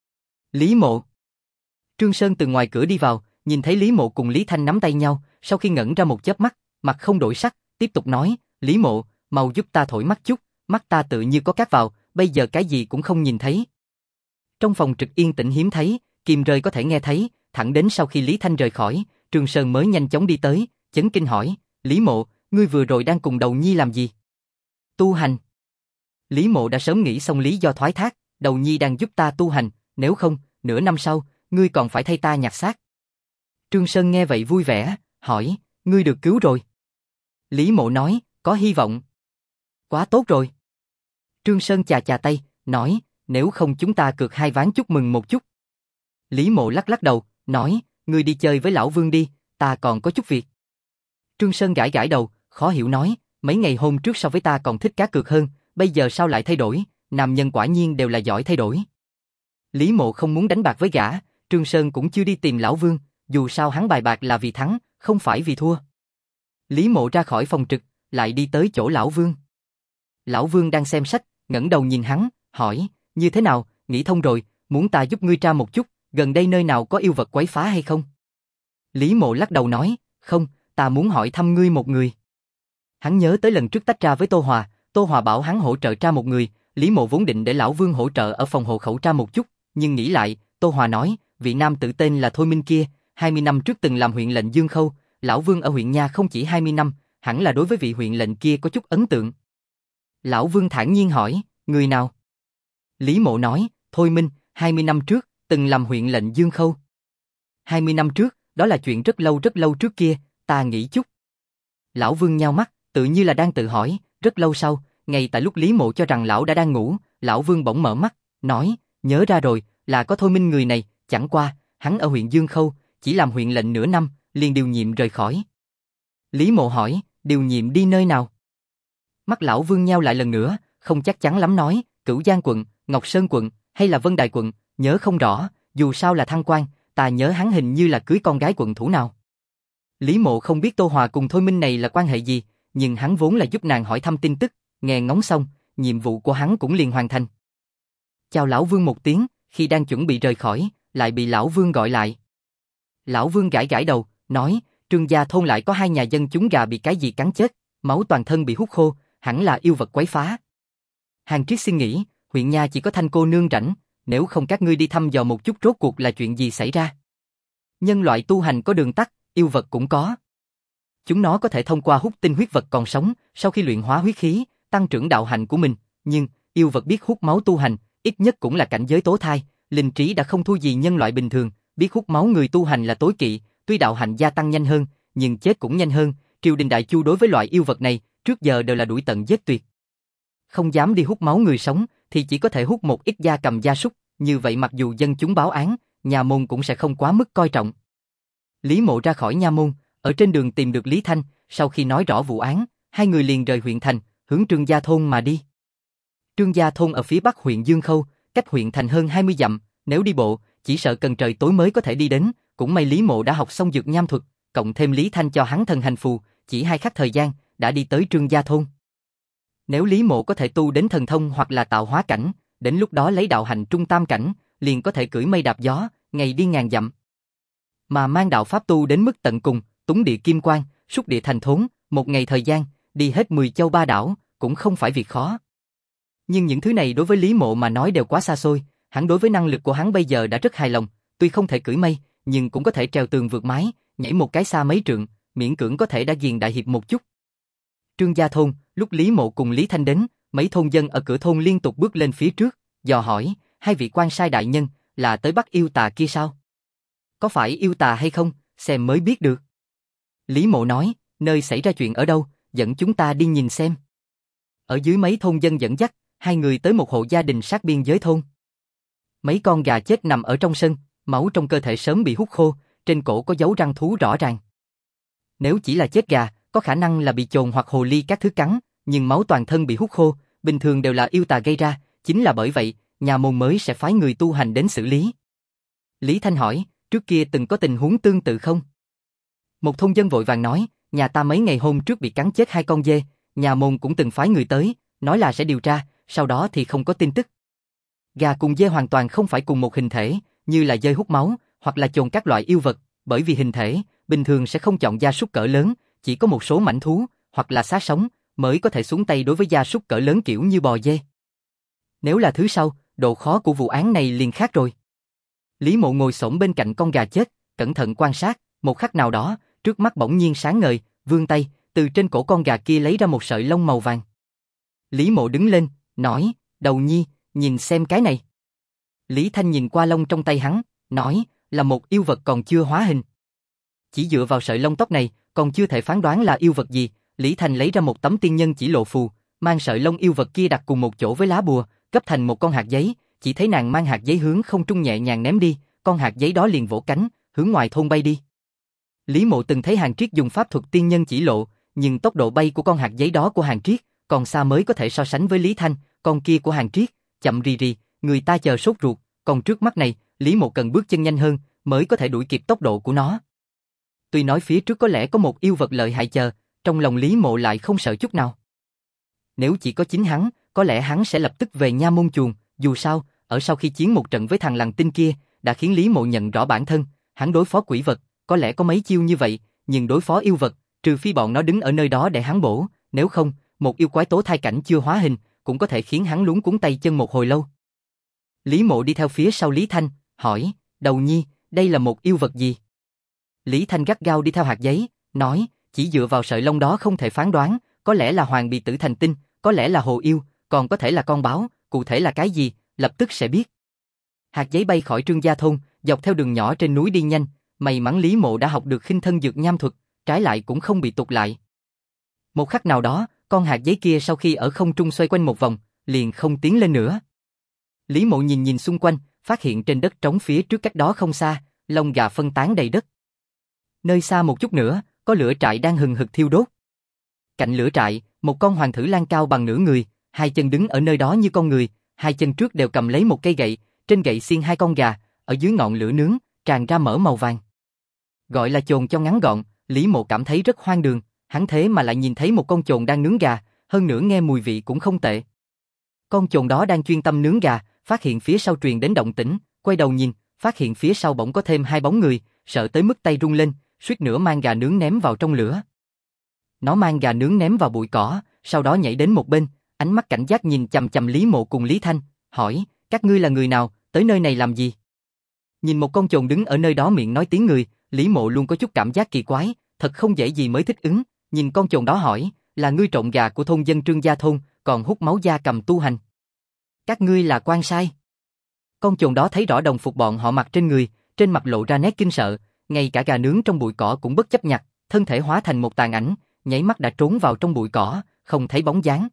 Lý Mộ. Trương Sơn từ ngoài cửa đi vào, nhìn thấy Lý Mộ cùng Lý Thanh nắm tay nhau, sau khi ngẩn ra một chớp mắt, mặt không đổi sắc, tiếp tục nói, Lý Mộ, mau giúp ta thổi mắt chút, mắt ta tự như có cát vào, bây giờ cái gì cũng không nhìn thấy. Trong phòng trực yên tĩnh hiếm thấy, kim rơi có thể nghe thấy, thẳng đến sau khi Lý Thanh rời khỏi, Trương Sơn mới nhanh chóng đi tới, chấn kinh hỏi, Lý Mộ, ngươi vừa rồi đang cùng Đầu Nhi làm gì? Tu hành. Lý Mộ đã sớm nghĩ xong lý do thoái thác, Đầu Nhi đang giúp ta tu hành, nếu không, nửa năm sau, ngươi còn phải thay ta nhặt xác. Trương Sơn nghe vậy vui vẻ, hỏi, ngươi được cứu rồi. Lý Mộ nói, có hy vọng. Quá tốt rồi. Trương Sơn chà chà tay, nói, nếu không chúng ta cược hai ván chúc mừng một chút. Lý Mộ lắc lắc đầu, nói, ngươi đi chơi với Lão Vương đi, ta còn có chút việc. Trương Sơn gãi gãi đầu, khó hiểu nói, mấy ngày hôm trước so với ta còn thích cá cược hơn, bây giờ sao lại thay đổi, nam nhân quả nhiên đều là giỏi thay đổi. Lý Mộ không muốn đánh bạc với gã, Trương Sơn cũng chưa đi tìm Lão Vương, dù sao hắn bài bạc là vì thắng, không phải vì thua. Lý Mộ ra khỏi phòng trực, lại đi tới chỗ Lão Vương. Lão Vương đang xem sách, ngẩng đầu nhìn hắn, hỏi, như thế nào, nghĩ thông rồi, muốn ta giúp ngươi tra một chút, gần đây nơi nào có yêu vật quấy phá hay không? Lý Mộ lắc đầu nói, không, ta muốn hỏi thăm ngươi một người. Hắn nhớ tới lần trước tách ra với Tô Hòa bảo hắn hỗ trợ tra một người, Lý Mộ vốn định để Lão Vương hỗ trợ ở phòng hộ khẩu tra một chút, nhưng nghĩ lại, Tô Hòa nói, vị nam tử tên là Thôi Minh kia, 20 năm trước từng làm huyện lệnh Dương Khâu, Lão Vương ở huyện Nha không chỉ 20 năm, hẳn là đối với vị huyện lệnh kia có chút ấn tượng. Lão Vương thản nhiên hỏi, người nào? Lý Mộ nói, Thôi Minh, 20 năm trước, từng làm huyện lệnh Dương Khâu. 20 năm trước, đó là chuyện rất lâu trước kia, ta nghĩ chút. Lão Vương nhao mắt, tự như là đang tự hỏi, rất lâu sau, ngay tại lúc Lý Mộ cho rằng lão đã đang ngủ, Lão Vương bỗng mở mắt, nói, nhớ ra rồi, là có Thôi Minh người này, chẳng qua, hắn ở huyện Dương Khâu, chỉ làm huyện lệnh nửa năm, liền điều nhiệm rời khỏi. Lý Mộ hỏi, điều nhiệm đi nơi nào? Mắt Lão Vương nheo lại lần nữa, không chắc chắn lắm nói, Cửu Giang quận, Ngọc Sơn quận, hay là Vân Đài quận, nhớ không rõ, dù sao là thăng quan, ta nhớ hắn hình như là cưới con gái quận thủ nào. Lý Mộ không biết Tô Hòa cùng Thôi Minh này là quan hệ gì, nhưng hắn vốn là giúp nàng hỏi thăm tin tức, nghe ngóng xong, nhiệm vụ của hắn cũng liền hoàn thành. Chào Lão Vương một tiếng, khi đang chuẩn bị rời khỏi, lại bị Lão Vương gọi lại. Lão Vương gãi gãi đầu, nói, Trương gia thôn lại có 2 nhà dân chúng gà bị cái gì cắn chết, máu toàn thân bị hút khô, hẳn là yêu vật quấy phá. Hàng Triết xin nghĩ, huyện Nha chỉ có Thanh cô nương rảnh, nếu không các ngươi đi thăm dò một chút rốt cuộc là chuyện gì xảy ra. Nhân loại tu hành có đường tắt, yêu vật cũng có. Chúng nó có thể thông qua hút tinh huyết vật còn sống, sau khi luyện hóa huyết khí, tăng trưởng đạo hạnh của mình, nhưng yêu vật biết hút máu tu hành, ít nhất cũng là cảnh giới tố thai, linh trí đã không thua gì nhân loại bình thường, biết hút máu người tu hành là tối kỵ, tuy đạo hạnh gia tăng nhanh hơn, nhưng chết cũng nhanh hơn, triều đình Đại Chu đối với loại yêu vật này, trước giờ đều là đuổi tận giết tuyệt. Không dám đi hút máu người sống, thì chỉ có thể hút một ít gia cầm gia súc, như vậy mặc dù dân chúng báo án, nhà môn cũng sẽ không quá mức coi trọng. Lý Mộ ra khỏi nha môn, ở trên đường tìm được Lý Thanh, sau khi nói rõ vụ án, hai người liền rời huyện thành, hướng Trương Gia thôn mà đi. Trương Gia thôn ở phía bắc huyện Dương Khâu, cách huyện thành hơn 20 dặm, nếu đi bộ, chỉ sợ cần trời tối mới có thể đi đến, cũng may Lý Mộ đã học xong dược nham thuật, cộng thêm Lý Thanh cho hắn thần hành phù, chỉ 2 khắc thời gian, đã đi tới Trương Gia thôn. Nếu Lý Mộ có thể tu đến thần thông hoặc là tạo hóa cảnh, đến lúc đó lấy đạo hành trung tam cảnh, liền có thể cưỡi mây đạp gió, ngày đi ngàn dặm. Mà mang đạo pháp tu đến mức tận cùng, túng địa kim quang, xúc địa thành thốn, một ngày thời gian, đi hết 10 châu ba đảo, cũng không phải việc khó. Nhưng những thứ này đối với Lý Mộ mà nói đều quá xa xôi, hắn đối với năng lực của hắn bây giờ đã rất hài lòng, tuy không thể cưỡi mây, nhưng cũng có thể trèo tường vượt mái, nhảy một cái xa mấy trượng, miễn cưỡng có thể đã ghiền đại hiệp một chút. Trương Gia thôn, lúc Lý Mộ cùng Lý Thanh đến, mấy thôn dân ở cửa thôn liên tục bước lên phía trước, dò hỏi, hai vị quan sai đại nhân, là tới bắt yêu tà kia sao? Có phải yêu tà hay không, xem mới biết được. Lý Mộ nói, nơi xảy ra chuyện ở đâu, dẫn chúng ta đi nhìn xem. Ở dưới mấy thôn dân dẫn dắt, hai người tới một hộ gia đình sát biên giới thôn. Mấy con gà chết nằm ở trong sân, máu trong cơ thể sớm bị hút khô, trên cổ có dấu răng thú rõ ràng. Nếu chỉ là chết gà, có khả năng là bị chồn hoặc hồ ly các thứ cắn, nhưng máu toàn thân bị hút khô, bình thường đều là yêu tà gây ra, chính là bởi vậy, nhà môn mới sẽ phái người tu hành đến xử lý. Lý Thanh hỏi, trước kia từng có tình huống tương tự không? Một thôn dân vội vàng nói, nhà ta mấy ngày hôm trước bị cắn chết 2 con dê, nhà môn cũng từng phái người tới, nói là sẽ điều tra, sau đó thì không có tin tức. Gà cùng dê hoàn toàn không phải cùng một hình thể, như là dơi hút máu, hoặc là chồn các loại yêu vật, bởi vì hình thể, bình thường sẽ không chọn gia súc cỡ lớn, chỉ có một số mảnh thú, hoặc là xác sống, mới có thể xuống tay đối với gia súc cỡ lớn kiểu như bò dê. Nếu là thứ sau, độ khó của vụ án này liền khác rồi. Lý Mộ ngồi xổm bên cạnh con gà chết, cẩn thận quan sát, một khắc nào đó, trước mắt bỗng nhiên sáng ngời, vươn tay, từ trên cổ con gà kia lấy ra một sợi lông màu vàng. Lý Mộ đứng lên, nói, Đầu Nhi, nhìn xem cái này. Lý Thanh nhìn qua lông trong tay hắn, nói, là một yêu vật còn chưa hóa hình. Chỉ dựa vào sợi lông tóc này, còn chưa thể phán đoán là yêu vật gì, Lý Thanh lấy ra một tấm tiên nhân chỉ lộ phù, mang sợi lông yêu vật kia đặt cùng một chỗ với lá bùa, cấp thành một con hạt giấy, chỉ thấy nàng mang hạt giấy hướng không trung nhẹ nhàng ném đi, con hạt giấy đó liền vỗ cánh, hướng ngoài thôn bay đi. Lý Mộ từng thấy Hàn Triết dùng pháp thuật tiên nhân chỉ lộ, nhưng tốc độ bay của con hạt giấy đó của Hàn Triết, còn xa mới có thể so sánh với Lý Thanh, con kia của Hàn Triết, chậm rì rì, người ta chờ sốt ruột, còn trước mắt này, Lý Mộ cần bước chân nhanh hơn, mới có thể đuổi kịp tốc độ của nó. Tuy nói phía trước có lẽ có một yêu vật lợi hại chờ, trong lòng Lý Mộ lại không sợ chút nào. Nếu chỉ có chính hắn, có lẽ hắn sẽ lập tức về nha môn chuồng, dù sao, ở sau khi chiến một trận với thằng lằn tinh kia, đã khiến Lý Mộ nhận rõ bản thân, hắn đối phó quỷ vật, có lẽ có mấy chiêu như vậy, nhưng đối phó yêu vật, trừ phi bọn nó đứng ở nơi đó để hắn bổ, nếu không, một yêu quái tố thai cảnh chưa hóa hình, cũng có thể khiến hắn luống cuống tay chân một hồi lâu. Lý Mộ đi theo phía sau Lý Thanh, hỏi, Đầu Nhi, đây là một yêu vật gì? Lý Thanh gắt gao đi theo hạt giấy, nói, chỉ dựa vào sợi lông đó không thể phán đoán, có lẽ là hoàng bì tử thành tinh, có lẽ là hồ yêu, còn có thể là con báo, cụ thể là cái gì, lập tức sẽ biết. Hạt giấy bay khỏi Trương Gia thôn, dọc theo đường nhỏ trên núi đi nhanh, may mắn Lý Mộ đã học được khinh thân dược nham thuật, trái lại cũng không bị tụt lại. Một khắc nào đó, con hạt giấy kia sau khi ở không trung xoay quanh một vòng, liền không tiến lên nữa. Lý Mộ nhìn nhìn xung quanh, phát hiện trên đất trống phía trước cách đó không xa, lông gà phân tán đầy đất. Nơi xa một chút nữa, có lửa trại đang hừng hực thiêu đốt. Cạnh lửa trại, một con hoàng thử lang cao bằng nửa người, 2 chân đứng ở nơi đó như con người, 2 chân trước đều cầm lấy một cây gậy, trên gậy xiên 2 con gà, ở dưới ngọn lửa nướng, tràn ra mỡ màu vàng. Gọi là chồn cho ngắn gọn, Lý Mộ cảm thấy rất hoang đường, hắn thế mà lại nhìn thấy một con chồn đang nướng gà, hơn nữa nghe mùi vị cũng không tệ. Con chồn đó đang chuyên tâm nướng gà, phát hiện phía sau truyền đến động tĩnh, quay đầu nhìn, phát hiện phía sau bỗng có thêm 2 bóng người, sợ tới mức tay run lên, suýt nữa mang gà nướng ném vào trong lửa. Nó mang gà nướng ném vào bụi cỏ, sau đó nhảy đến một bên, ánh mắt cảnh giác nhìn chằm chằm Lý Mộ cùng Lý Thanh, hỏi, các ngươi là người nào, tới nơi này làm gì? Nhìn một con chồn đứng ở nơi đó miệng nói tiếng người, Lý Mộ luôn có chút cảm giác kỳ quái, thật không dễ gì mới thích ứng, nhìn con chồn đó hỏi, là ngươi trộn gà của thôn dân Trương Gia thôn, còn hút máu gia cầm tu hành. Các ngươi là quan sai. Con chồn đó thấy rõ đồng phục bọn họ mặc trên người, trên mặt lộ ra nét kinh sợ, ngay cả gà nướng trong bụi cỏ cũng bất chấp nhặt, thân thể hóa thành một tàn ảnh, nháy mắt đã trốn vào trong bụi cỏ, không thấy bóng dáng.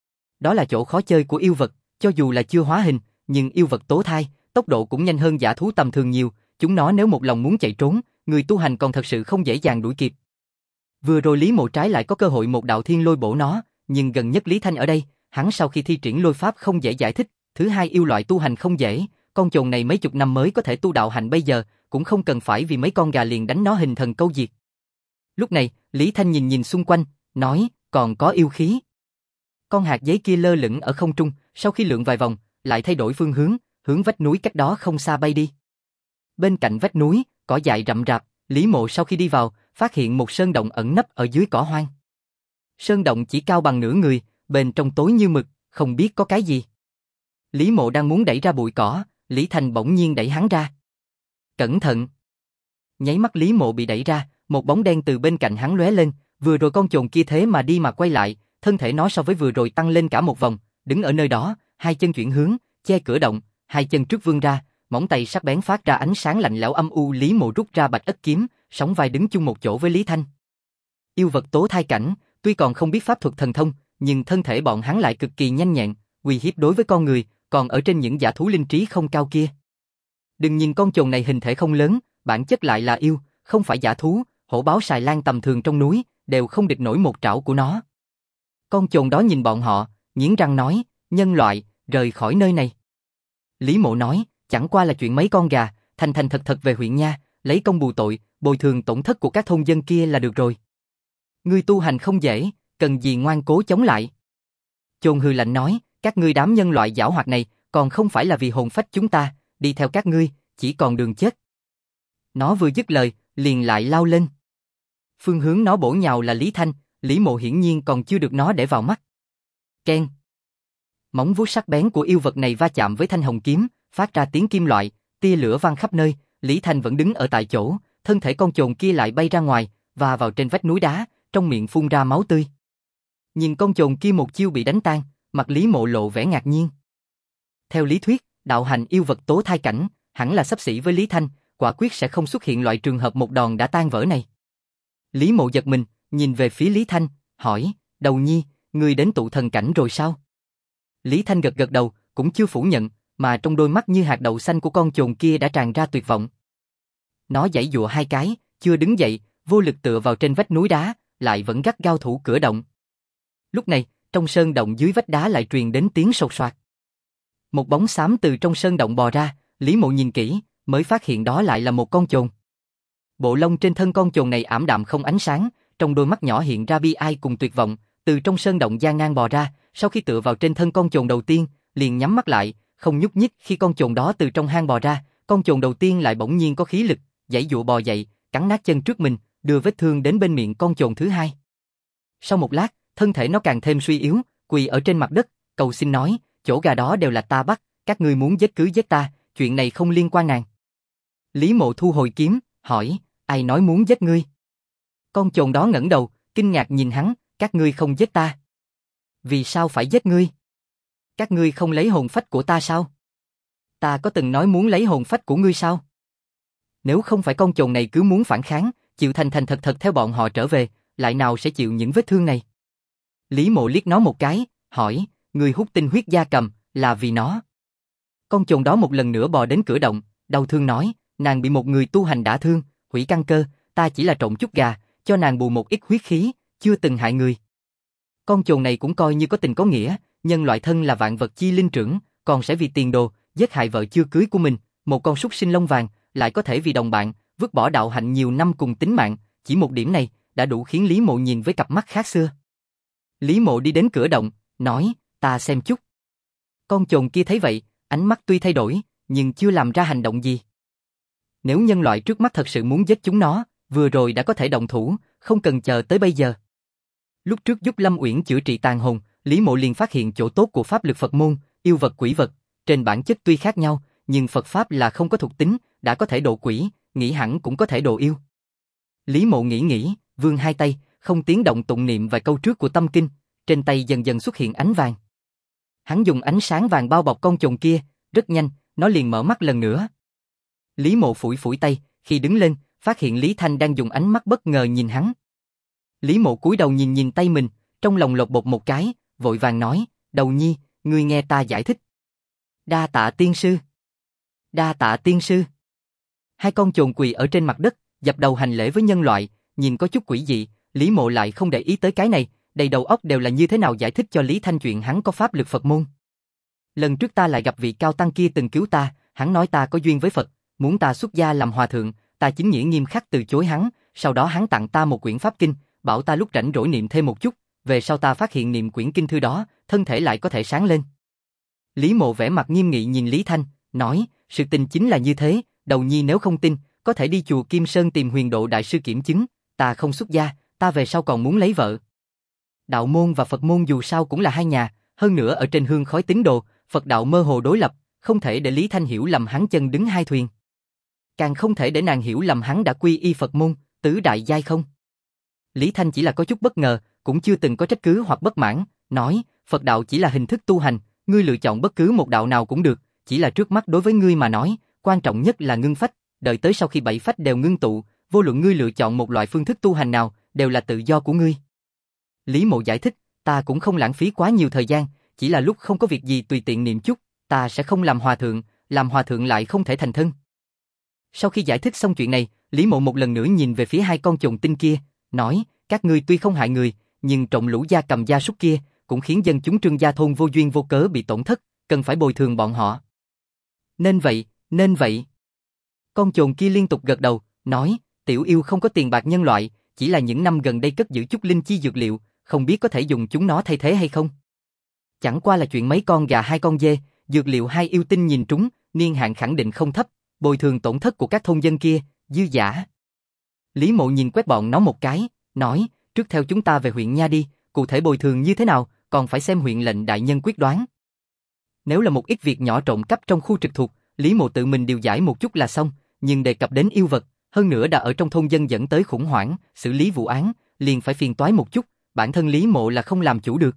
Đó là chỗ khó chơi của yêu vật, cho dù là chưa hóa hình, nhưng yêu vật tố thai, tốc độ cũng nhanh hơn dã thú tầm thường nhiều, chúng nó nếu một lòng muốn chạy trốn, người tu hành còn thật sự không dễ dàng đuổi kịp. Vừa rồi Lý Mộ trái lại có cơ hội một đạo thiên lôi bổ nó, nhưng gần nhất Lý Thanh ở đây, hắn sau khi thi triển lôi pháp không dễ giải thích, thứ hai yêu loại tu hành không dễ, con chồn này mấy chục năm mới có thể tu đạo hạnh bây giờ, cũng không cần phải vì mấy con gà liền đánh nó hình thần câu diệt. Lúc này, Lý Thanh nhìn nhìn xung quanh, nói, còn có yêu khí. Con hạt giấy kia lơ lửng ở không trung, sau khi lượn vài vòng, lại thay đổi phương hướng, hướng vách núi cách đó không xa bay đi. Bên cạnh vách núi, cỏ dại rậm rạp, Lý Mộ sau khi đi vào, phát hiện một sơn động ẩn nấp ở dưới cỏ hoang. Sơn động chỉ cao bằng nửa người, bên trong tối như mực, không biết có cái gì. Lý Mộ đang muốn đẩy ra bụi cỏ, Lý Thanh bỗng nhiên đẩy hắn ra. Cẩn thận! Nháy mắt Lý Mộ bị đẩy ra, một bóng đen từ bên cạnh hắn lóe lên, vừa rồi con chồn kia thế mà đi mà quay lại, thân thể nó so với vừa rồi tăng lên cả một vòng, đứng ở nơi đó, hai chân chuyển hướng, che cửa động, hai chân trước vươn ra, móng tay sắc bén phát ra ánh sáng lạnh lẽo âm u. Lý Mộ rút ra bạch ất kiếm, sóng vai đứng chung một chỗ với Lý Thanh. Yêu vật tố thai cảnh, tuy còn không biết pháp thuật thần thông, nhưng thân thể bọn hắn lại cực kỳ nhanh nhẹn, uy hiếp đối với con người, còn ở trên những dã thú linh trí không cao kia. Đừng nhìn con chồn này hình thể không lớn, bản chất lại là yêu, không phải dã thú, hổ báo xài lang tầm thường trong núi, đều không địch nổi một trảo của nó. Con chồn đó nhìn bọn họ, nghiến răng nói, nhân loại, rời khỏi nơi này. Lý Mộ nói, chẳng qua là chuyện mấy con gà, thành thành thật thật về huyện nha, lấy công bù tội, bồi thường tổn thất của các thôn dân kia là được rồi. Ngươi tu hành không dễ, cần gì ngoan cố chống lại. Chồn hừ lạnh nói, các ngươi đám nhân loại giảo hoạt này, còn không phải là vì hồn phách chúng ta, đi theo các ngươi, chỉ còn đường chết. Nó vừa dứt lời, liền lại lao lên. Phương hướng nó bổ nhào là Lý Thanh, Lý Mộ hiển nhiên còn chưa được nó để vào mắt. Keng. Móng vuốt sắc bén của yêu vật này va chạm với thanh hồng kiếm, phát ra tiếng kim loại, tia lửa văng khắp nơi, Lý Thanh vẫn đứng ở tại chỗ, thân thể con chồn kia lại bay ra ngoài, và vào trên vách núi đá, trong miệng phun ra máu tươi. Nhìn con chồn kia một chiêu bị đánh tan, mặt Lý Mộ lộ vẻ ngạc nhiên. Theo lý thuyết, đạo hành yêu vật tố thai cảnh, hẳn là xấp xỉ với Lý Thanh, quả quyết sẽ không xuất hiện loại trường hợp một đòn đã tan vỡ này. Lý Mộ giật mình, nhìn về phía Lý Thanh, hỏi, Đầu Nhi, ngươi đến tụ thần cảnh rồi sao? Lý Thanh gật gật đầu, cũng chưa phủ nhận, mà trong đôi mắt như hạt đậu xanh của con chồn kia đã tràn ra tuyệt vọng. Nó giãy giụa hai cái, chưa đứng dậy, vô lực tựa vào trên vách núi đá, lại vẫn gắt gao thủ cửa động. Lúc này, trong sơn động dưới vách đá lại truyền đến tiếng sột soạt. Một bóng xám từ trong sơn động bò ra, Lý Mộ nhìn kỹ, mới phát hiện đó lại là một con chồn. Bộ lông trên thân con chồn này ảm đạm không ánh sáng, trong đôi mắt nhỏ hiện ra bi ai cùng tuyệt vọng, từ trong sơn động gian ngang bò ra, sau khi tựa vào trên thân con chồn đầu tiên, liền nhắm mắt lại, không nhúc nhích. Khi con chồn đó từ trong hang bò ra, con chồn đầu tiên lại bỗng nhiên có khí lực, giãy giụa bò dậy, cắn nát chân trước mình, đưa vết thương đến bên miệng con chồn thứ hai. Sau một lát, thân thể nó càng thêm suy yếu, quỳ ở trên mặt đất, cầu xin nói, chỗ gà đó đều là ta bắt, các ngươi muốn giết cứ giết ta, chuyện này không liên quan nàng. Lý Mộ thu hồi kiếm, hỏi, ai nói muốn giết ngươi? Con chồn đó ngẩng đầu, kinh ngạc nhìn hắn, các ngươi không giết ta. Vì sao phải giết ngươi? Các ngươi không lấy hồn phách của ta sao? Ta có từng nói muốn lấy hồn phách của ngươi sao? Nếu không phải con chồn này cứ muốn phản kháng, chịu thành thành thật thật theo bọn họ trở về, lại nào sẽ chịu những vết thương này? Lý Mộ liếc nó một cái, hỏi, ngươi hút tinh huyết gia cầm, là vì nó? Con chồn đó một lần nữa bò đến cửa động, đau thương nói, nàng bị một người tu hành đả thương, hủy căn cơ, ta chỉ là trộn chút gà, cho nàng bù một ít huyết khí, chưa từng hại người. Con chồn này cũng coi như có tình có nghĩa, nhân loại thân là vạn vật chi linh trưởng, còn sẽ vì tiền đồ, giết hại vợ chưa cưới của mình, một con súc sinh lông vàng, lại có thể vì đồng bạn, vứt bỏ đạo hạnh nhiều năm cùng tính mạng, chỉ một điểm này, đã đủ khiến Lý Mộ nhìn với cặp mắt khác xưa. Lý Mộ đi đến cửa động, nói, ta xem chút. Con chồn kia thấy vậy, ánh mắt tuy thay đổi, nhưng chưa làm ra hành động gì. Nếu nhân loại trước mắt thật sự muốn giết chúng nó, vừa rồi đã có thể động thủ, không cần chờ tới bây giờ. Lúc trước giúp Lâm Uyển chữa trị tàn hồn, Lý Mộ liền phát hiện chỗ tốt của pháp lực Phật môn, yêu vật quỷ vật, trên bản chất tuy khác nhau, nhưng Phật pháp là không có thuộc tính, đã có thể độ quỷ, nghĩ hẳn cũng có thể độ yêu. Lý Mộ nghĩ, vươn hai tay, không tiếng động tụng niệm vài câu trước của tâm kinh, trên tay dần dần xuất hiện ánh vàng. Hắn dùng ánh sáng vàng bao bọc con chồn kia, rất nhanh, nó liền mở mắt lần nữa. Lý Mộ phủi phủi tay, khi đứng lên, phát hiện Lý Thanh đang dùng ánh mắt bất ngờ nhìn hắn. Lý Mộ cúi đầu nhìn nhìn tay mình, trong lòng lột bột một cái, vội vàng nói, Đầu Nhi, ngươi nghe ta giải thích. Đa tạ tiên sư. Đa tạ tiên sư. Hai con chồn quỳ ở trên mặt đất, dập đầu hành lễ với nhân loại, nhìn có chút quỷ dị, Lý Mộ lại không để ý tới cái này, đầy đầu óc đều là như thế nào giải thích cho Lý Thanh chuyện hắn có pháp lực Phật môn. Lần trước ta lại gặp vị cao tăng kia từng cứu ta, hắn nói ta có duyên với Phật, muốn ta xuất gia làm hòa thượng, ta chính nghĩa nghiêm khắc từ chối hắn, sau đó hắn tặng ta một quyển pháp kinh, bảo ta lúc rảnh rỗi niệm thêm một chút, về sau ta phát hiện niệm quyển kinh thư đó, thân thể lại có thể sáng lên. Lý Mộ vẻ mặt nghiêm nghị nhìn Lý Thanh, nói, sự tình chính là như thế, Đầu Nhi nếu không tin, có thể đi chùa Kim Sơn tìm Huyền Độ đại sư kiểm chứng, ta không xuất gia, ta về sau còn muốn lấy vợ. Đạo môn và Phật môn dù sao cũng là hai nhà, hơn nữa ở trên hương khói tín đồ, Phật đạo mơ hồ đối lập, không thể để Lý Thanh hiểu lầm hắn chân đứng hai thuyền. Càng không thể để nàng hiểu lầm hắn đã quy y Phật môn, tứ đại giai không. Lý Thanh chỉ là có chút bất ngờ, cũng chưa từng có trách cứ hoặc bất mãn, nói, Phật đạo chỉ là hình thức tu hành, ngươi lựa chọn bất cứ một đạo nào cũng được, chỉ là trước mắt đối với ngươi mà nói, quan trọng nhất là ngưng phách, đợi tới sau khi bảy phách đều ngưng tụ, vô luận ngươi lựa chọn một loại phương thức tu hành nào, đều là tự do của ngươi. Lý Mộ giải thích, ta cũng không lãng phí quá nhiều thời gian, chỉ là lúc không có việc gì tùy tiện niệm chút, ta sẽ không làm hòa thượng lại không thể thành thân. Sau khi giải thích xong chuyện này, Lý Mộ một lần nữa nhìn về phía hai con chồn tinh kia, nói, các ngươi tuy không hại người, nhưng trộm lũ gia cầm gia súc kia, cũng khiến dân chúng Trương gia thôn vô duyên vô cớ bị tổn thất, cần phải bồi thường bọn họ. Nên vậy. Con chồn kia liên tục gật đầu, nói, tiểu yêu không có tiền bạc nhân loại, chỉ là những năm gần đây cất giữ chút linh chi dược liệu, không biết có thể dùng chúng nó thay thế hay không. Chẳng qua là chuyện mấy con gà hai con dê, dược liệu hai yêu tinh nhìn trúng, niên hạn khẳng định không thấp, bồi thường tổn thất của các thôn dân kia, dư giả. Lý Mộ nhìn quét bọn nó một cái, nói, trước theo chúng ta về huyện nha đi, cụ thể bồi thường như thế nào, còn phải xem huyện lệnh đại nhân quyết đoán. Nếu là một ít việc nhỏ trộm cắp trong khu trực thuộc, Lý Mộ tự mình điều giải một chút là xong, nhưng đề cập đến yêu vật, hơn nữa đã ở trong thôn dân dẫn tới khủng hoảng, xử lý vụ án, liền phải phiền toái một chút, bản thân Lý Mộ là không làm chủ được.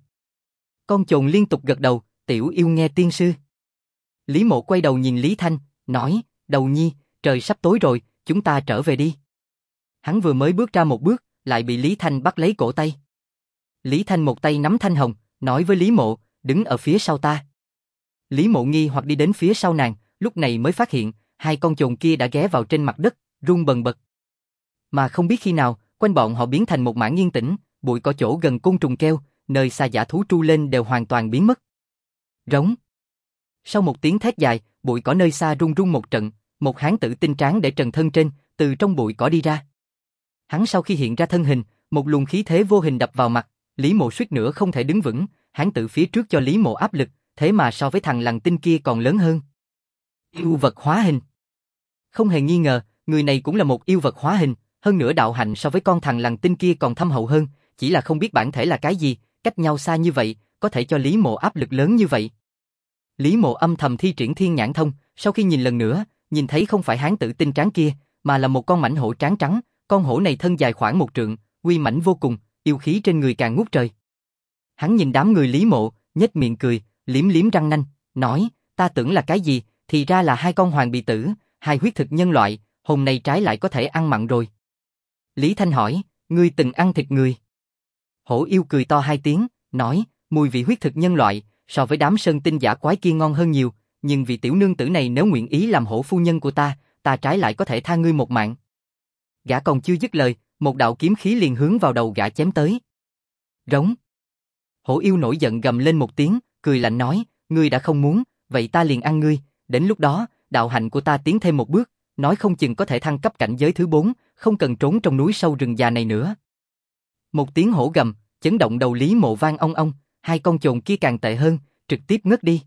Con chồn liên tục gật đầu, tiểu yêu nghe tiên sư. Lý Mộ quay đầu nhìn Lý Thanh, nói, Đầu Nhi, trời sắp tối rồi, chúng ta trở về đi. Hắn vừa mới bước ra một bước, lại bị Lý Thanh bắt lấy cổ tay. Lý Thanh một tay nắm thanh hồng, nói với Lý Mộ, đứng ở phía sau ta. Lý Mộ nghi hoặc đi đến phía sau nàng, lúc này mới phát hiện, hai con chồn kia đã ghé vào trên mặt đất, run bần bật. Mà không biết khi nào, quanh bọn họ biến thành một mảng yên tĩnh, bụi cỏ chỗ gần côn trùng kêu, nơi xa dã thú tru lên đều hoàn toàn biến mất. Rống. Sau một tiếng thét dài, bụi cỏ nơi xa rung rung một trận, một hán tử tinh tráng để trần thân trên, từ trong bụi cỏ đi ra. Hắn sau khi hiện ra thân hình, một luồng khí thế vô hình đập vào mặt, Lý Mộ suýt nữa không thể đứng vững, hán tử phía trước cho Lý Mộ áp lực, thế mà so với thằng lằn tinh kia còn lớn hơn. Yêu vật hóa hình. Không hề nghi ngờ, người này cũng là một yêu vật hóa hình, hơn nữa đạo hạnh so với con thằng lằn tinh kia còn thâm hậu hơn, chỉ là không biết bản thể là cái gì, cách nhau xa như vậy, có thể cho Lý Mộ áp lực lớn như vậy. Lý Mộ âm thầm thi triển thiên nhãn thông, sau khi nhìn lần nữa, nhìn thấy không phải hán tử tinh tráng kia, mà là một con mãnh hổ tráng trắng, con hổ này thân dài khoảng 1 trượng, uy mãnh vô cùng, yêu khí trên người càng ngút trời. Hắn nhìn đám người Lý Mộ, nhếch miệng cười, liếm liếm răng nanh, nói, ta tưởng là cái gì, thì ra là hai con hoàng bì tử, hai huyết thực nhân loại, hôm nay trái lại có thể ăn mặn rồi. Lý Thanh hỏi, ngươi từng ăn thịt người? Hổ yêu cười to hai tiếng, nói, mùi vị huyết thực nhân loại, so với đám sơn tinh giả quái kia ngon hơn nhiều, nhưng vì tiểu nương tử này nếu nguyện ý làm hổ phu nhân của ta trái lại có thể tha ngươi một mạng. Gã còn chưa dứt lời, một đạo kiếm khí liền hướng vào đầu gã chém tới. Rống. Hổ yêu nổi giận gầm lên một tiếng, cười lạnh nói, ngươi đã không muốn, vậy ta liền ăn ngươi, đến lúc đó, đạo hạnh của ta tiến thêm một bước, nói không chừng có thể thăng cấp cảnh giới thứ 4, không cần trốn trong núi sâu rừng già này nữa. Một tiếng hổ gầm, chấn động đầu Lý Mộ vang ong ong, hai con chồn kia càng tệ hơn, trực tiếp ngất đi.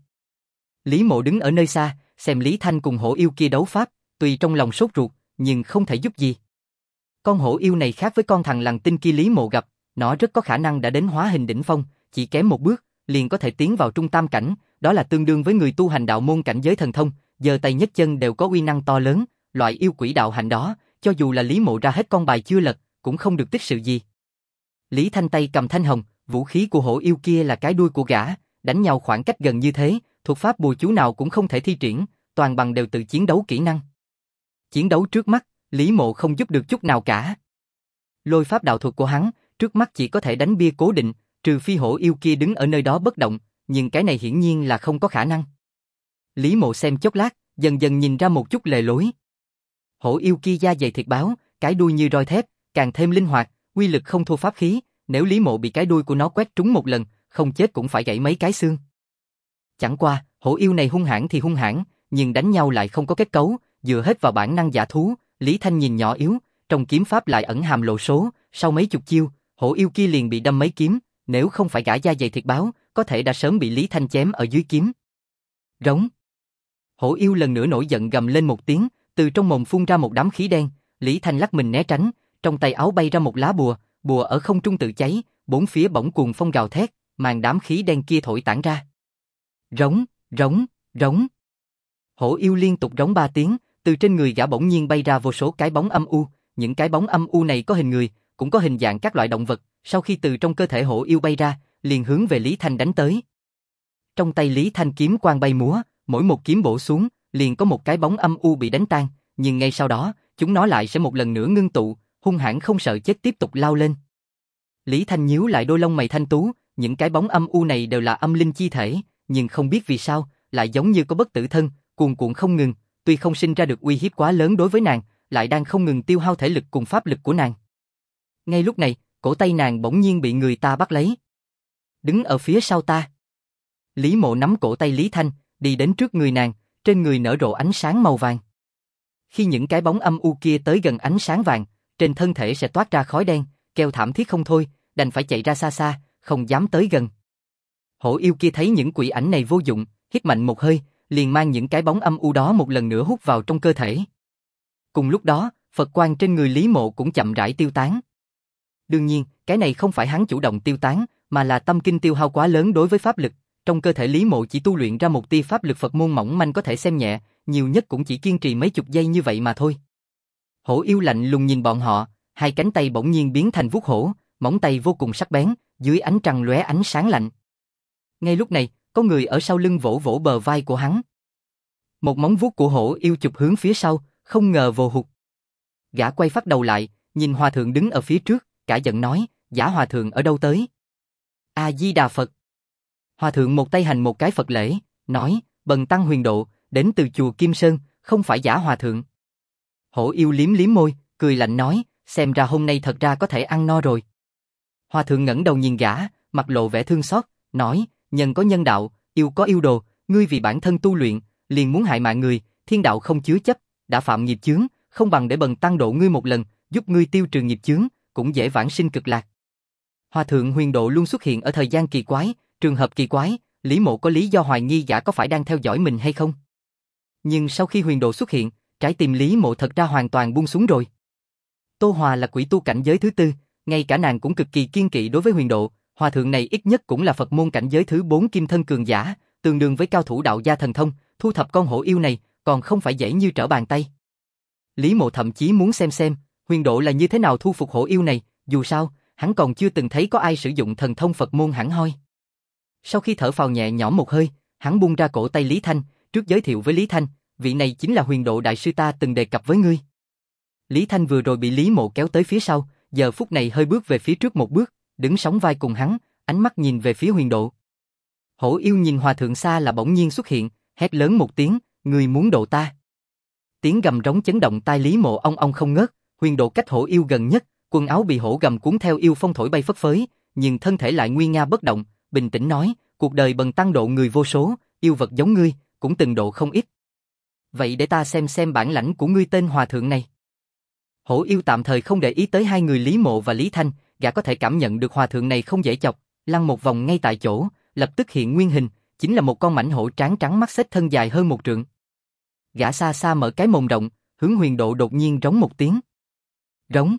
Lý Mộ đứng ở nơi xa, xem Lý Thanh cùng hổ yêu kia đấu pháp, tuy trong lòng sốt ruột, nhưng không thể giúp gì. Con hổ yêu này khác với con thằng lằn tinh kia Lý Mộ gặp, nó rất có khả năng đã đến hóa hình đỉnh phong, chỉ kém một bước, liền có thể tiến vào trung tam cảnh, đó là tương đương với người tu hành đạo môn cảnh giới thần thông, giơ tay nhấc chân đều có uy năng to lớn, loại yêu quỷ đạo hành đó, cho dù là Lý Mộ ra hết con bài chưa lật, cũng không được tích sự gì. Lý Thanh tay cầm thanh hồng, vũ khí của hổ yêu kia là cái đuôi của gã, đánh nhau khoảng cách gần như thế, thuật pháp bùa chú nào cũng không thể thi triển, toàn bằng đều tự chiến đấu kỹ năng. Chiến đấu trước mắt, Lý Mộ không giúp được chút nào cả. Lôi pháp đạo thuật của hắn, trước mắt chỉ có thể đánh bia cố định, trừ phi hổ yêu kia đứng ở nơi đó bất động, nhưng cái này hiển nhiên là không có khả năng. Lý Mộ xem chốc lát, dần dần nhìn ra một chút lề lối. Hổ yêu kia da dày thịt báo, cái đuôi như roi thép, càng thêm linh hoạt, uy lực không thua pháp khí, nếu Lý Mộ bị cái đuôi của nó quét trúng một lần, không chết cũng phải gãy mấy cái xương. Chẳng qua, hổ yêu này hung hãn thì hung hãn, nhưng đánh nhau lại không có kết cấu, dựa hết vào bản năng dã thú. Lý Thanh nhìn nhỏ yếu, trong kiếm pháp lại ẩn hàm lộ số, sau mấy chục chiêu, hổ yêu kia liền bị đâm mấy kiếm, nếu không phải gã da dày thịt báo, có thể đã sớm bị Lý Thanh chém ở dưới kiếm. Rống. Hổ yêu lần nữa nổi giận gầm lên một tiếng, từ trong mồm phun ra một đám khí đen, Lý Thanh lắc mình né tránh, trong tay áo bay ra một lá bùa, bùa ở không trung tự cháy, bốn phía bỗng cuồng phong gào thét, màn đám khí đen kia thổi tản ra. Rống, rống, rống. Hổ yêu liên tục rống 3 tiếng, từ trên người gã bỗng nhiên bay ra vô số cái bóng âm u, những cái bóng âm u này có hình người, cũng có hình dạng các loại động vật, sau khi từ trong cơ thể hổ yêu bay ra, liền hướng về Lý Thanh đánh tới. Trong tay Lý Thanh kiếm quang bay múa, mỗi một kiếm bổ xuống, liền có một cái bóng âm u bị đánh tan, nhưng ngay sau đó, chúng nó lại sẽ một lần nữa ngưng tụ, hung hãn không sợ chết tiếp tục lao lên. Lý Thanh nhíu lại đôi lông mày thanh tú, những cái bóng âm u này đều là âm linh chi thể, nhưng không biết vì sao, lại giống như có bất tử thân, cuồn cuộn không ngừng, tuy không sinh ra được uy hiếp quá lớn đối với nàng, lại đang không ngừng tiêu hao thể lực cùng pháp lực của nàng. Ngay lúc này, cổ tay nàng bỗng nhiên bị người ta bắt lấy. Đứng ở phía sau ta. Lý Mộ nắm cổ tay Lý Thanh, đi đến trước người nàng, trên người nở rộ ánh sáng màu vàng. Khi những cái bóng âm u kia tới gần ánh sáng vàng, trên thân thể sẽ toát ra khói đen, kêu thảm thiết không thôi, đành phải chạy ra xa xa, không dám tới gần. Hổ yêu kia thấy những quỷ ảnh này vô dụng, hít mạnh một hơi, liền mang những cái bóng âm u đó một lần nữa hút vào trong cơ thể. Cùng lúc đó, Phật quang trên người Lý Mộ cũng chậm rãi tiêu tán. Đương nhiên, cái này không phải hắn chủ động tiêu tán, mà là tâm kinh tiêu hao quá lớn đối với pháp lực. Trong cơ thể Lý Mộ chỉ tu luyện ra một tia pháp lực Phật môn mỏng manh có thể xem nhẹ, nhiều nhất cũng chỉ kiên trì mấy chục giây như vậy mà thôi. Hổ yêu lạnh lùng nhìn bọn họ, hai cánh tay bỗng nhiên biến thành vuốt hổ, móng tay vô cùng sắc bén, dưới ánh trăng lóe ánh sáng lạnh. Ngay lúc này, có người ở sau lưng vỗ vỗ bờ vai của hắn. Một móng vuốt của hổ yêu chụp hướng phía sau, không ngờ vồ hụt. Gã quay phát đầu lại, nhìn hòa thượng đứng ở phía trước, cả giận nói, giả hòa thượng ở đâu tới? A Di Đà Phật. Hòa thượng một tay hành một cái Phật lễ, nói, bần tăng Huyền Độ, đến từ chùa Kim Sơn, không phải giả hòa thượng. Hổ yêu liếm liếm môi, cười lạnh nói, xem ra hôm nay thật ra có thể ăn no rồi. Hòa thượng ngẩng đầu nhìn gã, mặt lộ vẻ thương xót, nói, nhân có nhân đạo, yêu có yêu đồ, ngươi vì bản thân tu luyện, liền muốn hại mạng người, thiên đạo không chứa chấp, đã phạm nghiệp chướng, không bằng để bần tăng độ ngươi một lần, giúp ngươi tiêu trừ nghiệp chướng, cũng dễ vãng sinh cực lạc. Hòa thượng Huyền Độ luôn xuất hiện ở thời gian kỳ quái, trường hợp kỳ quái, Lý Mộ có lý do hoài nghi gã có phải đang theo dõi mình hay không. Nhưng sau khi Huyền Độ xuất hiện, trái tim Lý Mộ thật ra hoàn toàn buông xuống rồi. Tô Hòa là quỷ tu cảnh giới thứ 4, ngay cả nàng cũng cực kỳ kiên kỵ đối với Huyền Độ, hòa thượng này ít nhất cũng là Phật môn cảnh giới thứ 4 kim thân cường giả, tương đương với cao thủ đạo gia thần thông, thu thập con hổ yêu này còn không phải dễ như trở bàn tay. Lý Mộ thậm chí muốn xem Huyền Độ là như thế nào thu phục hổ yêu này, dù sao, hắn còn chưa từng thấy có ai sử dụng thần thông Phật môn hẳn hoi. Sau khi thở phào nhẹ nhõm một hơi, hắn buông ra cổ tay Lý Thanh, trước giới thiệu với Lý Thanh, vị này chính là Huyền Độ đại sư ta từng đề cập với ngươi. Lý Thanh vừa rồi bị Lý Mộ kéo tới phía sau, giờ phút này hơi bước về phía trước một bước, đứng sóng vai cùng hắn, ánh mắt nhìn về phía Huyền Độ. Hổ yêu nhìn hòa thượng xa là bỗng nhiên xuất hiện, hét lớn một tiếng, ngươi muốn độ ta. Tiếng gầm rống chấn động tai Lý Mộ ong ong không ngớt, Huyền Độ cách hổ yêu gần nhất, quần áo bị hổ gầm cuốn theo yêu phong thổi bay phất phới, nhưng thân thể lại nguy nga bất động, bình tĩnh nói, cuộc đời bần tăng độ người vô số, yêu vật giống ngươi, cũng từng độ không ít. Vậy để ta xem bản lãnh của ngươi tên hòa thượng này. Hổ yêu tạm thời không để ý tới hai người Lý Mộ và Lý Thanh, gã có thể cảm nhận được hòa thượng này không dễ chọc, lăn một vòng ngay tại chỗ, lập tức hiện nguyên hình, chính là một con mãnh hổ tráng trắng mắt xếp thân dài hơn 1 trượng. Gã xa xa mở cái mồm rộng, hướng Huyền Độ đột nhiên rống một tiếng. Rống.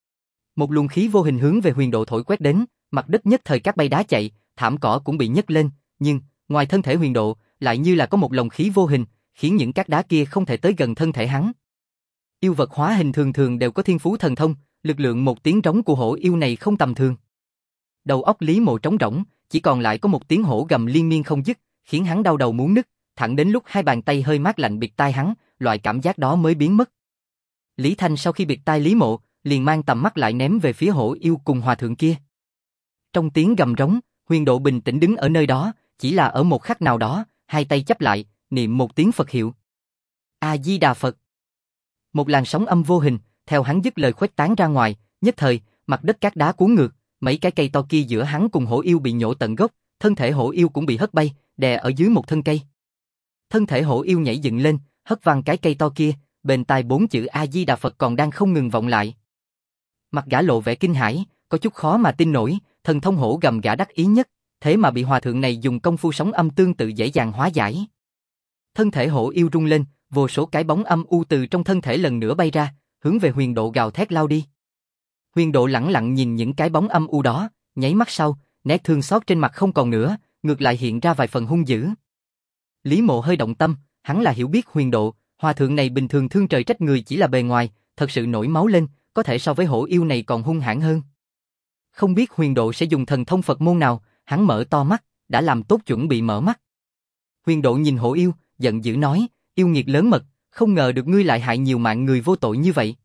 Một luồng khí vô hình hướng về Huyền Độ thổi quét đến, mặt đất nhất thời các bay đá chạy, thảm cỏ cũng bị nhấc lên, nhưng ngoài thân thể Huyền Độ, lại như là có một lồng khí vô hình, khiến những cát đá kia không thể tới gần thân thể hắn. Yêu vật hóa hình thường thường đều có thiên phú thần thông, Lực lượng một tiếng trống của hổ yêu này không tầm thường. Đầu óc Lý Mộ trống rỗng, chỉ còn lại có một tiếng hổ gầm liên miên không dứt, khiến hắn đau đầu muốn nứt, thẳng đến lúc hai bàn tay hơi mát lạnh bịt tai hắn, loại cảm giác đó mới biến mất. Lý Thanh sau khi bịt tai Lý Mộ, liền mang tầm mắt lại ném về phía hổ yêu cùng hòa thượng kia. Trong tiếng gầm rống, Huyền Độ bình tĩnh đứng ở nơi đó, chỉ là ở một khắc nào đó, hai tay chắp lại, niệm một tiếng Phật hiệu. A Di Đà Phật. Một làn sóng âm vô hình, theo hắn dứt lời khuếch tán ra ngoài, nhất thời, mặt đất cát đá cuốn ngược, mấy cái cây to kia giữa hắn cùng hổ yêu bị nhổ tận gốc, thân thể hổ yêu cũng bị hất bay, đè ở dưới một thân cây. Thân thể hổ yêu nhảy dựng lên, hất văng cái cây to kia, bên tai 4 chữ A Di Đà Phật còn đang không ngừng vọng lại. Mặt gã lộ vẻ kinh hãi, có chút khó mà tin nổi, thần thông hổ gầm gã đắc ý nhất, thế mà bị hòa thượng này dùng công phu sóng âm tương tự dễ dàng hóa giải. Thân thể hổ yêu rung lên, vô số cái bóng âm u từ trong thân thể lần nữa bay ra, hướng về Huyền Độ gào thét lao đi. Huyền Độ lẳng lặng nhìn những cái bóng âm u đó, nháy mắt sau, nét thương xót trên mặt không còn nữa, ngược lại hiện ra vài phần hung dữ. Lý Mộ hơi động tâm, hắn là hiểu biết Huyền Độ, hòa thượng này bình thường thương trời trách người chỉ là bề ngoài, thật sự nổi máu lên, có thể so với hổ yêu này còn hung hãn hơn. Không biết Huyền Độ sẽ dùng thần thông Phật môn nào, hắn mở to mắt, đã làm tốt chuẩn bị mở mắt. Huyền Độ nhìn hổ yêu, giận dữ nói, yêu nghiệt lớn mật, không ngờ được ngươi lại hại nhiều mạng người vô tội như vậy.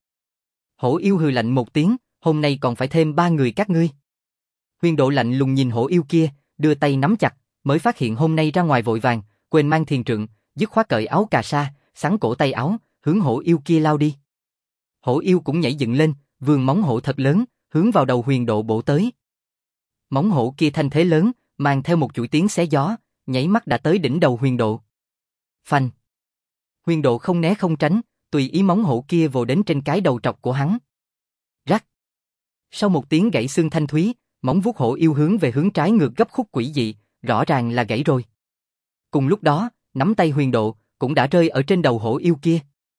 Hổ yêu hừ lạnh một tiếng, hôm nay còn phải thêm 3 người các ngươi. Huyền Độ lạnh lùng nhìn hổ yêu kia, đưa tay nắm chặt, mới phát hiện hôm nay ra ngoài vội vàng, quên mang thiền trượng, dứt khoát cởi áo cà sa, xắn cổ tay áo, hướng hổ yêu kia lao đi. Hổ yêu cũng nhảy dựng lên, vươn móng hổ thật lớn, hướng vào đầu Huyền Độ bổ tới. Móng hổ kia thanh thế lớn, mang theo một chuỗi tiếng xé gió, nháy mắt đã tới đỉnh đầu Huyền Độ. Phanh! Huyền Độ không né không tránh, tùy ý móng hổ kia vồ đến trên cái đầu trọc của hắn. Rắc! Sau một tiếng gãy xương thanh thúy, móng vuốt hổ yêu hướng về hướng trái ngược gấp khúc quỷ dị, rõ ràng là gãy rồi. Cùng lúc đó, nắm tay Huyền Độ cũng đã rơi ở trên đầu hổ yêu kia.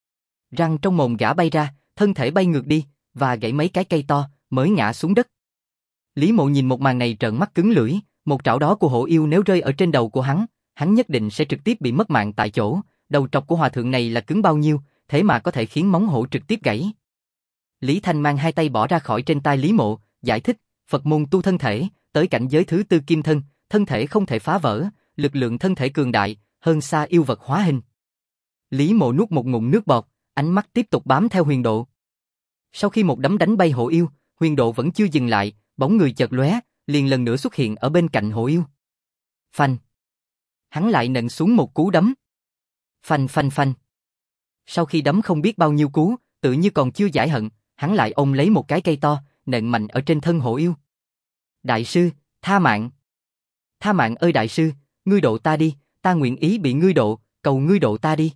Răng trong mồm gã bay ra, thân thể bay ngược đi, và gãy mấy cái cây to, mới ngã xuống đất. Lý Mộ nhìn một màn này trợn mắt cứng lưỡi, một trảo đó của hổ yêu nếu rơi ở trên đầu của hắn nhất định sẽ trực tiếp bị mất mạng tại chỗ, đầu trọc của hòa thượng này là cứng bao nhiêu, thế mà có thể khiến móng hổ trực tiếp gãy. Lý Thanh mang hai tay bỏ ra khỏi trên tay Lý Mộ, giải thích, Phật môn tu thân thể, tới cảnh giới thứ 4 kim thân, thân thể không thể phá vỡ, lực lượng thân thể cường đại, hơn xa yêu vật hóa hình. Lý Mộ nuốt một ngụm nước bọt, ánh mắt tiếp tục bám theo Huyền Độ. Sau khi một đấm đánh bay hổ yêu, Huyền Độ vẫn chưa dừng lại, bóng người chợt lóe, liền lần nữa xuất hiện ở bên cạnh hổ yêu. Phanh! Hắn lại nện xuống một cú đấm. Phanh phanh phanh! Sau khi đấm không biết bao nhiêu cú, tự như còn chưa giải hận, hắn lại ôm lấy một cái cây to, nện mạnh ở trên thân hổ yêu. Đại sư, tha mạng! Tha mạng ơi đại sư, ngươi độ ta đi, ta nguyện ý bị ngươi độ, cầu ngươi độ ta đi.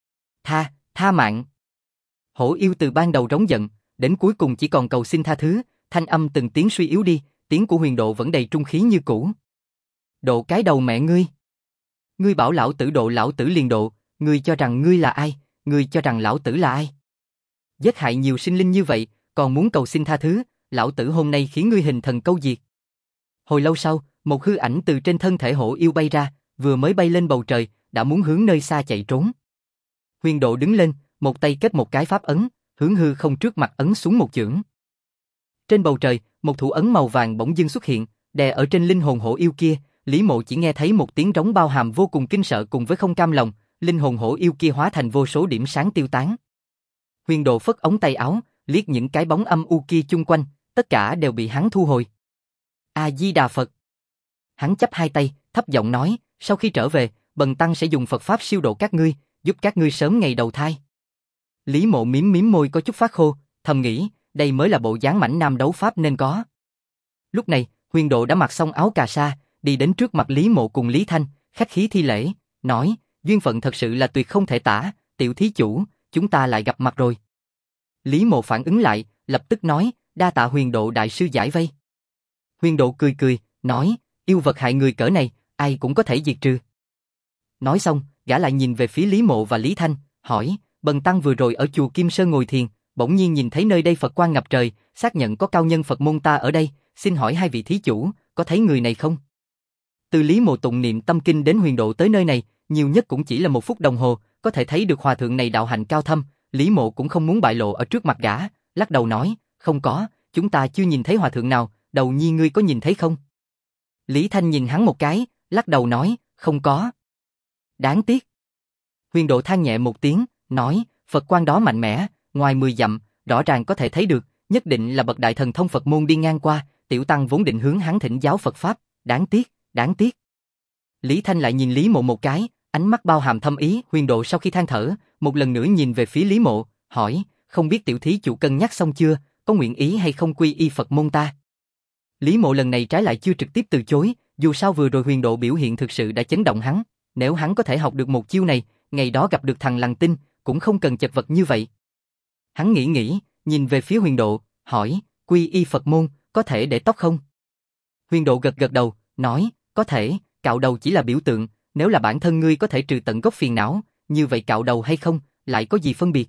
Tha mạng! Hổ yêu từ ban đầu rống giận, đến cuối cùng chỉ còn cầu xin tha thứ, thanh âm từng tiếng suy yếu đi, tiếng của Huyền Độ vẫn đầy trung khí như cũ. Độ cái đầu mẹ ngươi! Ngươi bảo lão tử độ lão tử liền độ, ngươi cho rằng ngươi là ai, ngươi cho rằng lão tử là ai? Giết hại nhiều sinh linh như vậy, còn muốn cầu xin tha thứ, lão tử hôm nay khiến ngươi hình thần câu diệt. Hồi lâu sau, một hư ảnh từ trên thân thể hổ yêu bay ra, vừa mới bay lên bầu trời, đã muốn hướng nơi xa chạy trốn. Huyền Độ đứng lên, một tay kết một cái pháp ấn, hướng hư không trước mặt ấn xuống một chưởng. Trên bầu trời, một thủ ấn màu vàng bỗng dưng xuất hiện, đè ở trên linh hồn hổ yêu kia. Lý Mộ chỉ nghe thấy một tiếng rống bao hàm vô cùng kinh sợ cùng với không cam lòng, linh hồn hổ yêu kia hóa thành vô số điểm sáng tiêu tán. Huyền Độ phất ống tay áo, liếc những cái bóng âm u kia chung quanh, tất cả đều bị hắn thu hồi. A Di Đà Phật. Hắn chắp hai tay, thấp giọng nói, sau khi trở về, Bần tăng sẽ dùng Phật pháp siêu độ các ngươi, giúp các ngươi sớm ngày đầu thai. Lý Mộ mím môi có chút phát khô, thầm nghĩ, đây mới là bộ dáng mãnh nam đấu pháp nên có. Lúc này, Huyền Độ đã mặc xong áo cà sa, đi đến trước mặt Lý Mộ cùng Lý Thanh, khách khí thi lễ, nói, duyên phận thật sự là tuyệt không thể tả, tiểu thí chủ, chúng ta lại gặp mặt rồi. Lý Mộ phản ứng lại, lập tức nói, đa tạ Huyền Độ đại sư giải vây. Huyền Độ cười cười, nói, yêu vật hại người cỡ này, ai cũng có thể diệt trừ. Nói xong, gã lại nhìn về phía Lý Mộ và Lý Thanh, hỏi, Bần tăng vừa rồi ở chùa Kim Sơn ngồi thiền, bỗng nhiên nhìn thấy nơi đây Phật quang ngập trời, xác nhận có cao nhân Phật môn ta ở đây, xin hỏi hai vị thí chủ, có thấy người này không? Từ Lý Mộ tụng niệm tâm kinh đến Huyền Độ tới nơi này, nhiều nhất cũng chỉ là 1 phút đồng hồ, có thể thấy được hòa thượng này đạo hạnh cao thâm, Lý Mộ cũng không muốn bại lộ ở trước mặt gã, lắc đầu nói, không có, chúng ta chưa nhìn thấy hòa thượng nào, Đầu Nhi ngươi có nhìn thấy không? Lý Thanh nhìn hắn một cái, lắc đầu nói, không có. Đáng tiếc. Huyền Độ than nhẹ một tiếng, nói, Phật quan đó mạnh mẽ, ngoài 10 dặm, rõ ràng có thể thấy được, nhất định là bậc đại thần thông Phật môn đi ngang qua, tiểu tăng vốn định hướng hắn thỉnh giáo Phật Pháp, đáng tiếc, đáng tiếc. Lý Thanh lại nhìn Lý Mộ một cái, ánh mắt bao hàm thâm ý. Huyền Độ sau khi than thở, một lần nữa nhìn về phía Lý Mộ, hỏi, không biết tiểu thí chủ cân nhắc xong chưa, có nguyện ý hay không quy y Phật môn ta? Lý Mộ lần này trái lại chưa trực tiếp từ chối, dù sao vừa rồi Huyền Độ biểu hiện thực sự đã chấn động hắn, nếu hắn có thể học được một chiêu này, ngày đó gặp được thằng lằn tinh, cũng không cần chật vật như vậy. Hắn nghĩ, nhìn về phía Huyền Độ, hỏi, quy y Phật môn, có thể để tóc không? Huyền Độ gật đầu, nói, có thể, cạo đầu chỉ là biểu tượng, nếu là bản thân ngươi có thể trừ tận gốc phiền não, như vậy cạo đầu hay không, lại có gì phân biệt?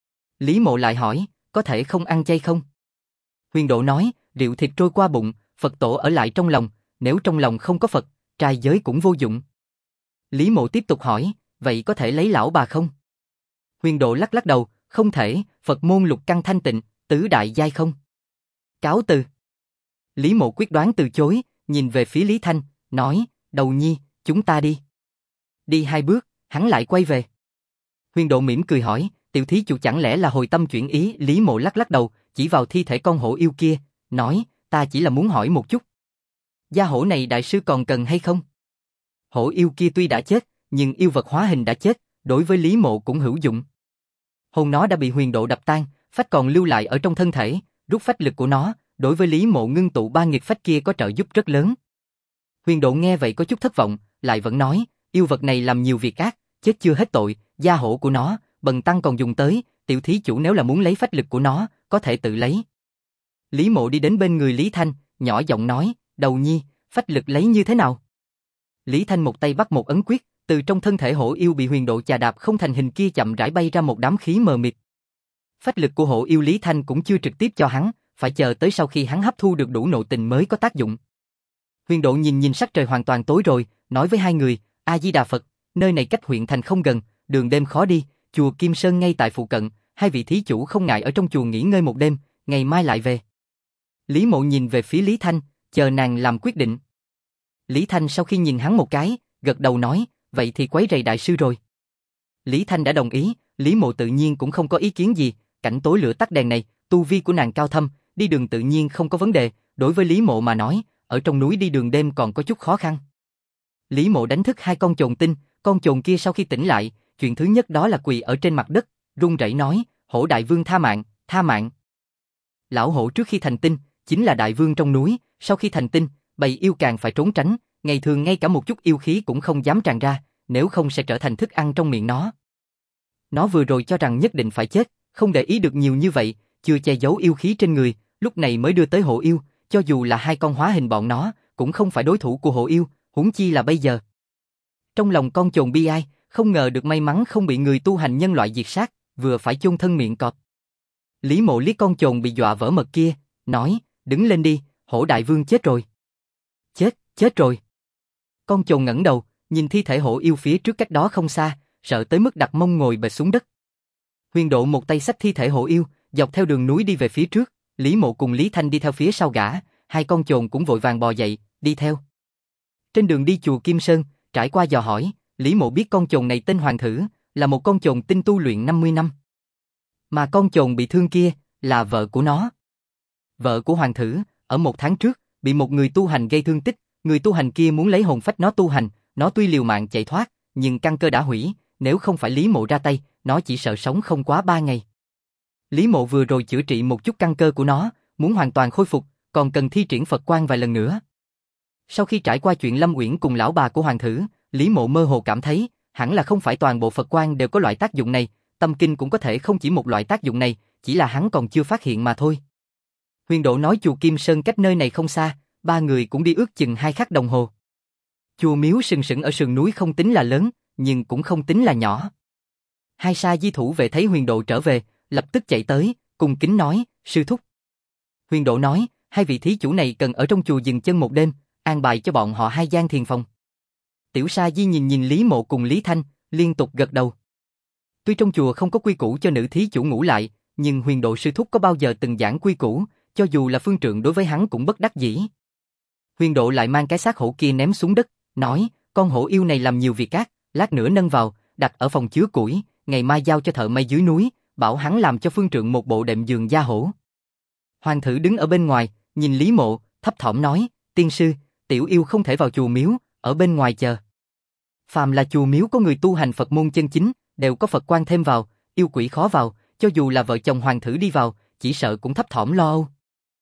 Lý Mộ lại hỏi, có thể không ăn chay không? Huyền Độ nói, rượu thịt trôi qua bụng, Phật tổ ở lại trong lòng, nếu trong lòng không có Phật, trai giới cũng vô dụng. Lý Mộ tiếp tục hỏi, vậy có thể lấy lão bà không? Huyền Độ lắc đầu, không thể, Phật môn lục căn thanh tịnh, tứ đại giai không. Cáo từ. Lý Mộ quyết đoán từ chối, nhìn về phía Lý Thanh, nói, Đầu Nhi, chúng ta đi. Đi 2 bước, hắn lại quay về. Huyền Độ mỉm cười hỏi, tiểu thí chủ chẳng lẽ là hồi tâm chuyển ý? Lý Mộ lắc đầu, chỉ vào thi thể con hổ yêu kia, nói, ta chỉ là muốn hỏi một chút. Gia hổ này đại sư còn cần hay không? Hổ yêu kia tuy đã chết, nhưng yêu vật hóa hình đã chết, đối với Lý Mộ cũng hữu dụng. Hồn nó đã bị Huyền Độ đập tan, phách còn lưu lại ở trong thân thể, rút phách lực của nó, đối với Lý Mộ ngưng tụ 3 nghịch phách kia có trợ giúp rất lớn. Huyền Độ nghe vậy có chút thất vọng, lại vẫn nói, yêu vật này làm nhiều việc ác, chết chưa hết tội, gia hổ của nó, bần tăng còn dùng tới, tiểu thí chủ nếu là muốn lấy phách lực của nó, có thể tự lấy. Lý Mộ đi đến bên người Lý Thanh, nhỏ giọng nói, Đầu Nhi, phách lực lấy như thế nào? Lý Thanh một tay bắt một ấn quyết, từ trong thân thể hổ yêu bị Huyền Độ chà đạp không thành hình kia chậm rãi bay ra một đám khí mờ mịt. Phách lực của hổ yêu Lý Thanh cũng chưa trực tiếp cho hắn, phải chờ tới sau khi hắn hấp thu được đủ nội tình mới có tác dụng. Huyền Độ nhìn sắc trời hoàn toàn tối rồi, nói với hai người, A Di Đà Phật, nơi này cách huyện thành không gần, đường đêm khó đi, chùa Kim Sơn ngay tại phụ cận, hai vị thí chủ không ngại ở trong chùa nghỉ ngơi một đêm, ngày mai lại về. Lý Mộ nhìn về phía Lý Thanh, chờ nàng làm quyết định. Lý Thanh sau khi nhìn hắn một cái, gật đầu nói, vậy thì quấy rầy đại sư rồi. Lý Thanh đã đồng ý, Lý Mộ tự nhiên cũng không có ý kiến gì, cảnh tối lửa tắt đèn này, tu vi của nàng cao thâm, đi đường tự nhiên không có vấn đề, đối với Lý Mộ mà nói, ở trong núi đi đường đêm còn có chút khó khăn. Lý Mộ đánh thức 2 con chồn tinh, con chồn kia sau khi tỉnh lại, chuyện thứ nhất đó là quỳ ở trên mặt đất, run rẩy nói, Hổ đại vương tha mạng, tha mạng. Lão hổ trước khi thành tinh, chính là đại vương trong núi, sau khi thành tinh, bầy yêu càng phải trốn tránh, ngày thường ngay cả một chút yêu khí cũng không dám tràn ra, nếu không sẽ trở thành thức ăn trong miệng nó. Nó vừa rồi cho rằng nhất định phải chết, không để ý được nhiều như vậy, chưa che giấu yêu khí trên người, lúc này mới đưa tới hổ yêu, cho dù là 2 con hóa hình bọn nó, cũng không phải đối thủ của hổ yêu, huống chi là bây giờ. Trong lòng con chồn bi ai, không ngờ được may mắn không bị người tu hành nhân loại diệt sát, vừa phải chôn thân miệng cọp. Lý Mộ liếc con chồn bị dọa vỡ mật kia, nói, đứng lên đi, hổ đại vương chết rồi. Chết rồi. Con chồn ngẩng đầu, nhìn thi thể hổ yêu phía trước cách đó không xa, sợ tới mức đặt mông ngồi bệt xuống đất. Huyền Độ một tay xách thi thể hổ yêu, dọc theo đường núi đi về phía trước, Lý Mộ cùng Lý Thanh đi theo phía sau gã, 2 con chồn cũng vội vàng bò dậy, đi theo. Trên đường đi chùa Kim Sơn, trải qua dò hỏi, Lý Mộ biết con chồn này tên Hoàng Thử, là một con chồn tinh tu luyện 50 năm. Mà con chồn bị thương kia, là vợ của nó. Vợ của Hoàng Thử, ở 1 tháng trước, bị một người tu hành gây thương tích, người tu hành kia muốn lấy hồn phách nó tu hành, nó tuy liều mạng chạy thoát, nhưng căn cơ đã hủy, nếu không phải Lý Mộ ra tay, nó chỉ sợ sống không quá 3 ngày. Lý Mộ vừa rồi chữa trị một chút căn cơ của nó, muốn hoàn toàn khôi phục, còn cần thi triển Phật Quang vài lần nữa. Sau khi trải qua chuyện Lâm Uyển cùng lão bà của Hoàng Thử, Lý Mộ mơ hồ cảm thấy, hẳn là không phải toàn bộ Phật Quang đều có loại tác dụng này, tâm kinh cũng có thể không chỉ một loại tác dụng này, chỉ là hắn còn chưa phát hiện mà thôi. Huyền Độ nói chùa Kim Sơn cách nơi này không xa, 3 người cũng đi ước chừng 2 khắc đồng hồ. Chùa miếu sừng sững ở sườn núi không tính là lớn, nhưng cũng không tính là nhỏ. 2 sa di thủ vệ thấy Huyền Độ trở về, lập tức chạy tới, cung kính nói, sư thúc. Huyền Độ nói, 2 vị thí chủ này cần ở trong chùa dừng chân một đêm, an bài cho bọn họ 2 gian thiền phòng. Tiểu sa di nhìn Lý Mộ cùng Lý Thanh, liên tục gật đầu. Tuy trong chùa không có quy củ cho nữ thí chủ ngủ lại, nhưng Huyền Độ sư thúc có bao giờ từng giảng quy củ, cho dù là phương trượng đối với hắn cũng bất đắc dĩ. Huyền Độ lại mang cái xác hổ kia ném xuống đất, nói, con hổ yêu này làm nhiều việc ác, lát nữa nâng vào, đặt ở phòng chứa củi, ngày mai giao cho thợ may dưới núi, bảo hắn làm cho phương trượng một bộ đệm giường da hổ. Hoàng thử đứng ở bên ngoài, nhìn Lý Mộ, thấp thỏm nói, tiên sư, tiểu yêu không thể vào chùa miếu, ở bên ngoài chờ. Phàm là chùa miếu có người tu hành Phật môn chân chính, đều có Phật quan thêm vào, yêu quỷ khó vào, cho dù là vợ chồng hoàng thử đi vào, chỉ sợ cũng thấp thỏm lo âu.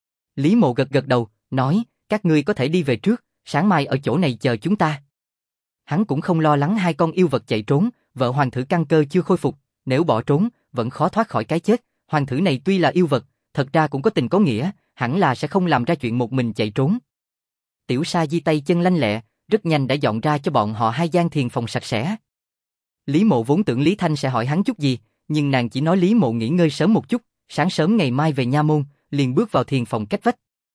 Lý Mộ gật gật đầu, nói, các ngươi có thể đi về trước, sáng mai ở chỗ này chờ chúng ta. Hắn cũng không lo lắng hai con yêu vật chạy trốn, vợ hoàng thử căn cơ chưa khôi phục, nếu bỏ trốn, vẫn khó thoát khỏi cái chết. Hoàng thử này tuy là yêu vật, thật ra cũng có tình có nghĩa, hẳn là sẽ không làm ra chuyện một mình chạy trốn. Tiểu Sa Di tay chân lanh lẹ, rất nhanh đã dọn ra cho bọn họ hai gian thiền phòng sạch sẽ. Lý Mộ vốn tưởng Lý Thanh sẽ hỏi hắn chút gì, nhưng nàng chỉ nói Lý Mộ nghỉ ngơi sớm một chút, sáng sớm ngày mai về nha môn, liền bước vào thiền phòng cách vách.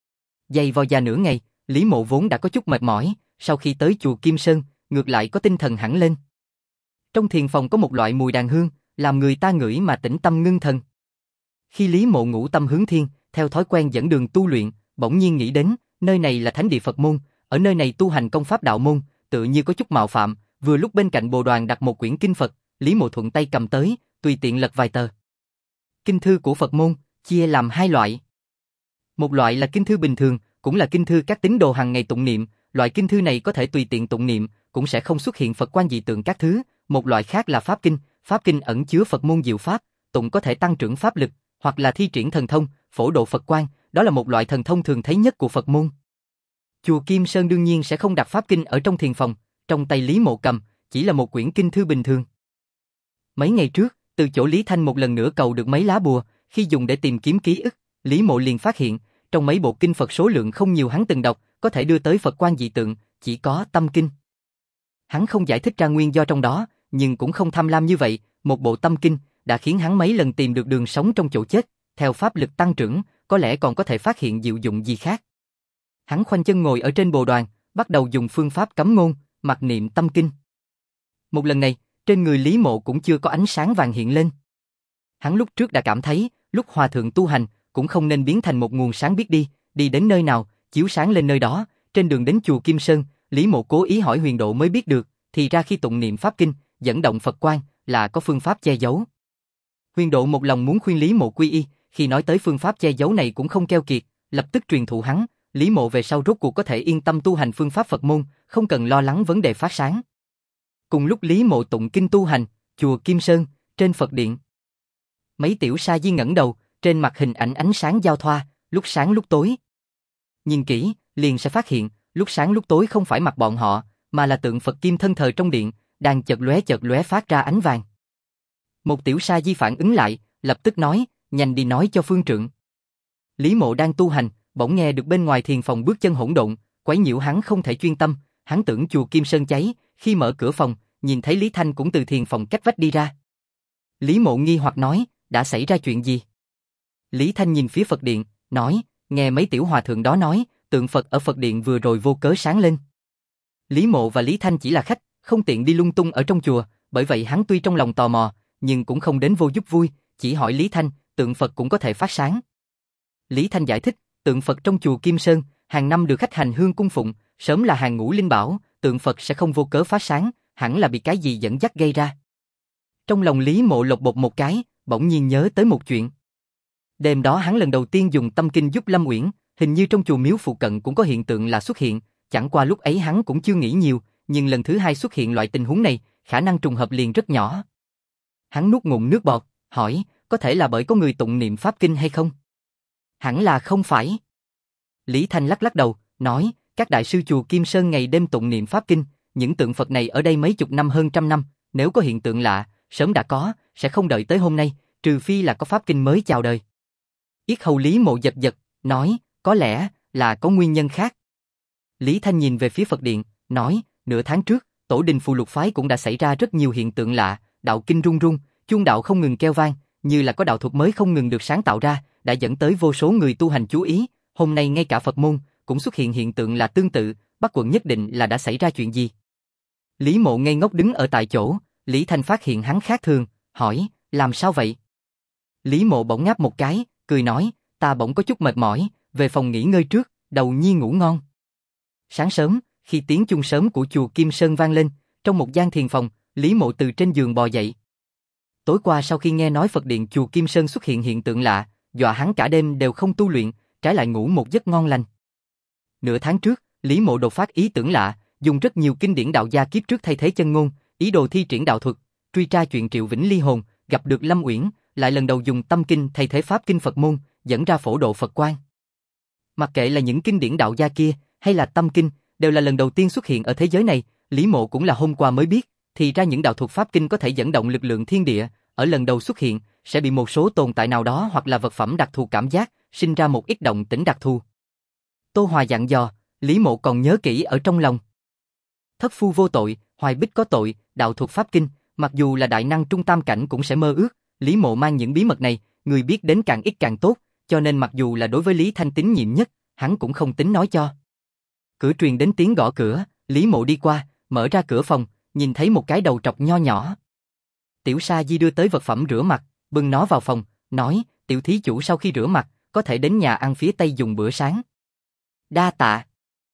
Dày vò già nửa ngày, Lý Mộ vốn đã có chút mệt mỏi, sau khi tới chùa Kim Sơn, ngược lại có tinh thần hẳn lên. Trong thiền phòng có một loại mùi đàn hương, làm người ta ngửi mà tĩnh tâm ngưng thần. Khi Lý Mộ ngũ tâm hướng thiên, theo thói quen dẫn đường tu luyện, bỗng nhiên nghĩ đến, nơi này là thánh địa Phật môn, ở nơi này tu hành công pháp đạo môn, tự như có chút mạo phạm, vừa lúc bên cạnh bồ đoàn đặt một quyển kinh Phật, Lý Mộ thuận tay cầm tới, tùy tiện lật vài tờ. Kinh thư của Phật môn, chia làm hai loại. Một loại là kinh thư bình thường, cũng là kinh thư các tín đồ hàng ngày tụng niệm, loại kinh thư này có thể tùy tiện tụng niệm, cũng sẽ không xuất hiện Phật quan dị tượng các thứ. Một loại khác là pháp kinh ẩn chứa Phật môn diệu pháp, tụng có thể tăng trưởng pháp lực, hoặc là thi triển thần thông, phổ độ Phật quan, đó là một loại thần thông thường thấy nhất của Phật môn. Chùa Kim Sơn đương nhiên sẽ không đặt pháp kinh ở trong thiền phòng, trong tay Lý Mộ cầm, chỉ là một quyển kinh thư bình thường. Mấy ngày trước, từ chỗ Lý Thanh một lần nữa cầu được mấy lá bùa, khi dùng để tìm kiếm ký ức, Lý Mộ liền phát hiện, trong mấy bộ kinh Phật số lượng không nhiều hắn từng đọc, có thể đưa tới Phật quan dị tượng, chỉ có tâm kinh. Hắn không giải thích ra nguyên do trong đó, nhưng cũng không tham lam như vậy, một bộ tâm kinh đã khiến hắn mấy lần tìm được đường sống trong chỗ chết, theo pháp lực tăng trưởng, có lẽ còn có thể phát hiện diệu dụng gì khác. Hắn khoanh chân ngồi ở trên bồ đoàn, bắt đầu dùng phương pháp cấm ngôn, mặc niệm tâm kinh. Một lần này, trên người Lý Mộ cũng chưa có ánh sáng vàng hiện lên. Hắn lúc trước đã cảm thấy, lúc hòa thượng tu hành, cũng không nên biến thành một nguồn sáng biết đi đến nơi nào, chiếu sáng lên nơi đó. Trên đường đến chùa Kim Sơn, Lý Mộ cố ý hỏi Huyền Độ mới biết được, thì ra khi tụng niệm pháp kinh, dẫn động Phật quan, là có phương pháp che giấu. Huyền Độ một lòng muốn khuyên Lý Mộ quy y, khi nói tới phương pháp che giấu này cũng không keo kiệt, lập tức truyền thụ hắn. Lý Mộ về sau rốt cuộc có thể yên tâm tu hành phương pháp Phật môn, không cần lo lắng vấn đề phát sáng. Cùng lúc Lý Mộ tụng kinh tu hành, chùa Kim Sơn, trên Phật điện. Mấy tiểu sa di ngẩng đầu, trên mặt hình ảnh ánh sáng giao thoa, lúc sáng lúc tối. Nhìn kỹ, liền sẽ phát hiện, lúc sáng lúc tối không phải mặt bọn họ, mà là tượng Phật kim thân thờ trong điện, đang chợt lóe phát ra ánh vàng. Một tiểu sa di phản ứng lại, lập tức nói, nhanh đi nói cho phương trượng. Lý Mộ đang tu hành, bỗng nghe được bên ngoài thiền phòng bước chân hỗn độn, quấy nhiễu hắn không thể chuyên tâm, hắn tưởng chùa Kim Sơn cháy, khi mở cửa phòng, nhìn thấy Lý Thanh cũng từ thiền phòng cách vách đi ra. Lý Mộ nghi hoặc nói, đã xảy ra chuyện gì? Lý Thanh nhìn phía Phật điện, nói, nghe mấy tiểu hòa thượng đó nói, tượng Phật ở Phật điện vừa rồi vô cớ sáng lên. Lý Mộ và Lý Thanh chỉ là khách, không tiện đi lung tung ở trong chùa, bởi vậy hắn tuy trong lòng tò mò, nhưng cũng không đến vô giúp vui, chỉ hỏi Lý Thanh, tượng Phật cũng có thể phát sáng. Lý Thanh giải thích, tượng Phật trong chùa Kim Sơn, hàng năm được khách hành hương cung phụng, sớm là hàng ngũ linh bảo, tượng Phật sẽ không vô cớ phát sáng, hẳn là bị cái gì dẫn dắt gây ra. Trong lòng Lý Mộ lột bột một cái, bỗng nhiên nhớ tới một chuyện. Đêm đó hắn lần đầu tiên dùng tâm kinh giúp Lâm Uyển, hình như trong chùa miếu phụ cận cũng có hiện tượng là xuất hiện, chẳng qua lúc ấy hắn cũng chưa nghĩ nhiều, nhưng lần thứ hai xuất hiện loại tình huống này, khả năng trùng hợp liền rất nhỏ. Hắn nuốt ngụm nước bọt, hỏi, có thể là bởi có người tụng niệm pháp kinh hay không? Hẳn là không phải. Lý Thanh lắc lắc đầu, nói, các đại sư chùa Kim Sơn ngày đêm tụng niệm pháp kinh, những tượng Phật này ở đây mấy chục năm hơn trăm năm, nếu có hiện tượng lạ, sớm đã có, sẽ không đợi tới hôm nay, trừ phi là có pháp kinh mới chào đời. Yết hầu Lý Mộ giật giật, nói, có lẽ là có nguyên nhân khác. Lý Thanh nhìn về phía Phật điện, nói, nửa tháng trước, tổ đình Phù Lục phái cũng đã xảy ra rất nhiều hiện tượng lạ, đạo kinh rung rung, chuông đạo không ngừng kêu vang, như là có đạo thuật mới không ngừng được sáng tạo ra, đã dẫn tới vô số người tu hành chú ý. Hôm nay ngay cả Phật môn cũng xuất hiện hiện tượng là tương tự, Bắc quận nhất định là đã xảy ra chuyện gì. Lý Mộ ngây ngốc đứng ở tại chỗ, Lý Thanh phát hiện hắn khác thường, hỏi, làm sao vậy? Lý Mộ bỗng ngáp một cái, cười nói, ta bỗng có chút mệt mỏi, về phòng nghỉ ngơi trước, đầu nhi ngủ ngon. Sáng sớm, khi tiếng chuông sớm của chùa Kim Sơn vang lên, trong một gian thiền phòng, Lý Mộ từ trên giường bò dậy. Tối qua sau khi nghe nói Phật điện chùa Kim Sơn xuất hiện hiện tượng lạ, dọa hắn cả đêm đều không tu luyện, trái lại ngủ một giấc ngon lành. Nửa tháng trước, Lý Mộ đột phát ý tưởng lạ, dùng rất nhiều kinh điển đạo gia kiếp trước thay thế chân ngôn, ý đồ thi triển đạo thuật, truy tra chuyện Triệu Vĩnh ly hồn, gặp được Lâm Uyển, lại lần đầu dùng tâm kinh thay thế pháp kinh Phật môn, dẫn ra phổ độ Phật quan. Mặc kệ là những kinh điển đạo gia kia, hay là tâm kinh, đều là lần đầu tiên xuất hiện ở thế giới này, Lý Mộ cũng là hôm qua mới biết, thì ra những đạo thuật pháp kinh có thể dẫn động lực lượng thiên địa, ở lần đầu xuất hiện, sẽ bị một số tồn tại nào đó hoặc là vật phẩm đặc thù cảm giác, sinh ra một ít động tĩnh đặc thù. Tô Hòa dặn dò, Lý Mộ còn nhớ kỹ ở trong lòng. Thất phu vô tội, hoài bích có tội, đạo thuật pháp kinh, mặc dù là đại năng trung tam cảnh cũng sẽ mơ ước, Lý Mộ mang những bí mật này, người biết đến càng ít càng tốt, cho nên mặc dù là đối với Lý Thanh tín nhiệm nhất, hắn cũng không tính nói cho. Cửa truyền đến tiếng gõ cửa, Lý Mộ đi qua, mở ra cửa phòng, nhìn thấy một cái đầu trọc nho nhỏ. Tiểu Sa Di đưa tới vật phẩm rửa mặt, bưng nó vào phòng, nói, tiểu thí chủ sau khi rửa mặt, có thể đến nhà ăn phía Tây dùng bữa sáng. Đa tạ.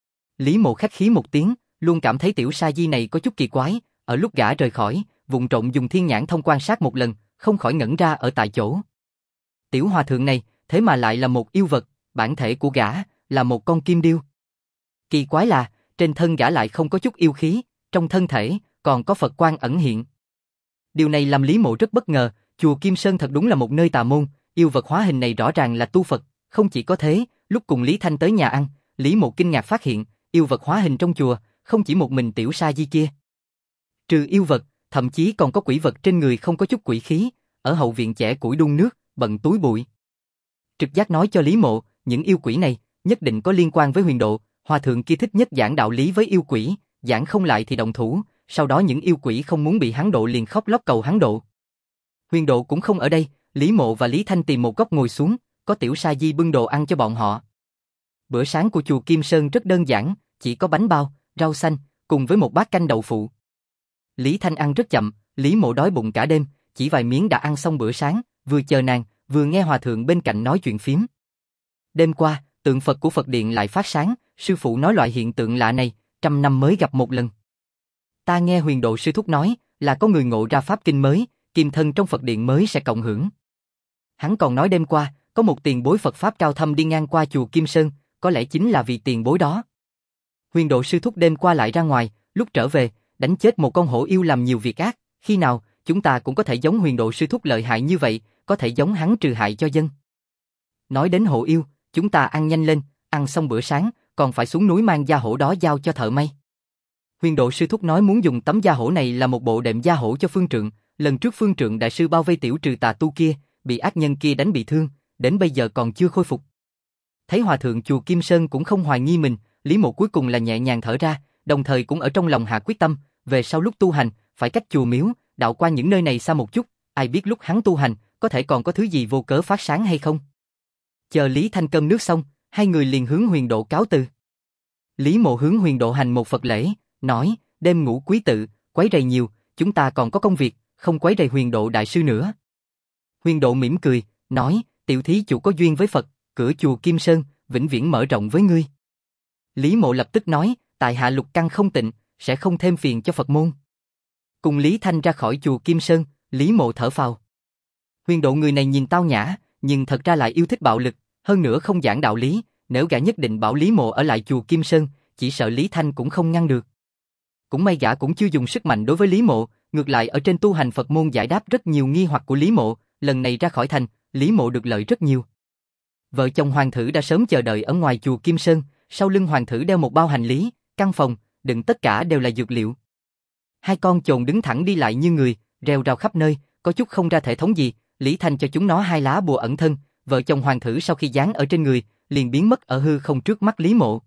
Lý Mộ khách khí một tiếng, luôn cảm thấy Tiểu Sa Di này có chút kỳ quái, ở lúc gã rời khỏi, vụng trộm dùng thiên nhãn thông quan sát một lần, không khỏi ngẩn ra ở tại chỗ. Tiểu hòa thượng này, thế mà lại là một yêu vật, bản thể của gã là một con kim điêu. Kỳ quái là, trên thân gã lại không có chút yêu khí, trong thân thể còn có Phật quang ẩn hiện. Điều này làm Lý Mộ rất bất ngờ, chùa Kim Sơn thật đúng là một nơi tà môn, yêu vật hóa hình này rõ ràng là tu Phật, không chỉ có thế, lúc cùng Lý Thanh tới nhà ăn, Lý Mộ kinh ngạc phát hiện, yêu vật hóa hình trong chùa, không chỉ một mình Tiểu Sa Di kia. Trừ yêu vật, thậm chí còn có quỷ vật trên người không có chút quỷ khí, ở hậu viện chẻ củi đun nước, bận túi bụi. Trực giác nói cho Lý Mộ, những yêu quỷ này nhất định có liên quan với Huyền Độ, hòa thượng kia thích nhất giảng đạo lý với yêu quỷ, giảng không lại thì động thủ, sau đó những yêu quỷ không muốn bị hắn độ liền khóc lóc cầu hắn độ. Huyền Độ cũng không ở đây, Lý Mộ và Lý Thanh tìm một góc ngồi xuống, có Tiểu Sa Di bưng đồ ăn cho bọn họ. Bữa sáng của chùa Kim Sơn rất đơn giản, chỉ có bánh bao, rau xanh, cùng với một bát canh đậu phụ. Lý Thanh ăn rất chậm, Lý Mộ đói bụng cả đêm, chỉ vài miếng đã ăn xong bữa sáng, vừa chờ nàng, vừa nghe hòa thượng bên cạnh nói chuyện phiếm. Đêm qua, tượng Phật của Phật điện lại phát sáng, sư phụ nói loại hiện tượng lạ này, 100 năm mới gặp một lần. Ta nghe Huyền Độ sư thúc nói, là có người ngộ ra pháp kinh mới, kim thân trong Phật điện mới sẽ cộng hưởng. Hắn còn nói đêm qua, có một tiền bối Phật pháp cao thâm đi ngang qua chùa Kim Sơn, có lẽ chính là vì tiền bối đó. Huyền Độ sư thúc đêm qua lại ra ngoài, lúc trở về, đánh chết một con hổ yêu làm nhiều việc ác, khi nào chúng ta cũng có thể giống Huyền Độ sư thúc lợi hại như vậy, có thể giống hắn trừ hại cho dân. Nói đến hổ yêu, chúng ta ăn nhanh lên, ăn xong bữa sáng, còn phải xuống núi mang da hổ đó giao cho thợ may. Huyền Độ sư thúc nói muốn dùng tấm da hổ này là một bộ đệm da hổ cho Phương Trượng, lần trước Phương Trượng đại sư bao vây tiểu trừ tà tu kia, bị ác nhân kia đánh bị thương, đến bây giờ còn chưa khôi phục. Thấy hòa thượng chùa Kim Sơn cũng không hoài nghi mình, Lý Mộ cuối cùng là nhẹ nhàng thở ra, đồng thời cũng ở trong lòng hạ quyết tâm, về sau lúc tu hành, phải cách chùa miếu, đạo qua những nơi này xa một chút, ai biết lúc hắn tu hành, có thể còn có thứ gì vô cớ phát sáng hay không. Chờ Lý Thanh cơm nước xong, hai người liền hướng Huyền Độ cáo từ. Lý Mộ hướng Huyền Độ hành một Phật lễ, nói, đêm ngủ quý tự, quấy rầy nhiều, chúng ta còn có công việc, không quấy rầy Huyền Độ đại sư nữa. Huyền Độ mỉm cười, nói, tiểu thí chủ có duyên với Phật, cửa chùa Kim Sơn, vĩnh viễn mở rộng với ngươi. Lý Mộ lập tức nói, tại hạ lục căn không tịnh, sẽ không thêm phiền cho Phật môn. Cùng Lý Thanh ra khỏi chùa Kim Sơn, Lý Mộ thở phào. Huyền Độ người này nhìn tao nhã, nhưng thật ra lại yêu thích bạo lực, hơn nữa không giảng đạo lý, nếu gã nhất định bảo Lý Mộ ở lại chùa Kim Sơn, chỉ sợ Lý Thanh cũng không ngăn được. Cũng may gã cũng chưa dùng sức mạnh đối với Lý Mộ, ngược lại ở trên tu hành Phật môn giải đáp rất nhiều nghi hoặc của Lý Mộ, lần này ra khỏi thành, Lý Mộ được lợi rất nhiều. Vợ chồng hoàng thử đã sớm chờ đợi ở ngoài chùa Kim Sơn, sau lưng hoàng thử đeo một bao hành lý, căn phòng, đựng tất cả đều là dược liệu. Hai con chồn đứng thẳng đi lại như người, reo rao khắp nơi, có chút không ra thể thống gì, Lý Thanh cho chúng nó 2 lá bùa ẩn thân, vợ chồng hoàng thử sau khi dán ở trên người, liền biến mất ở hư không trước mắt Lý Mộ.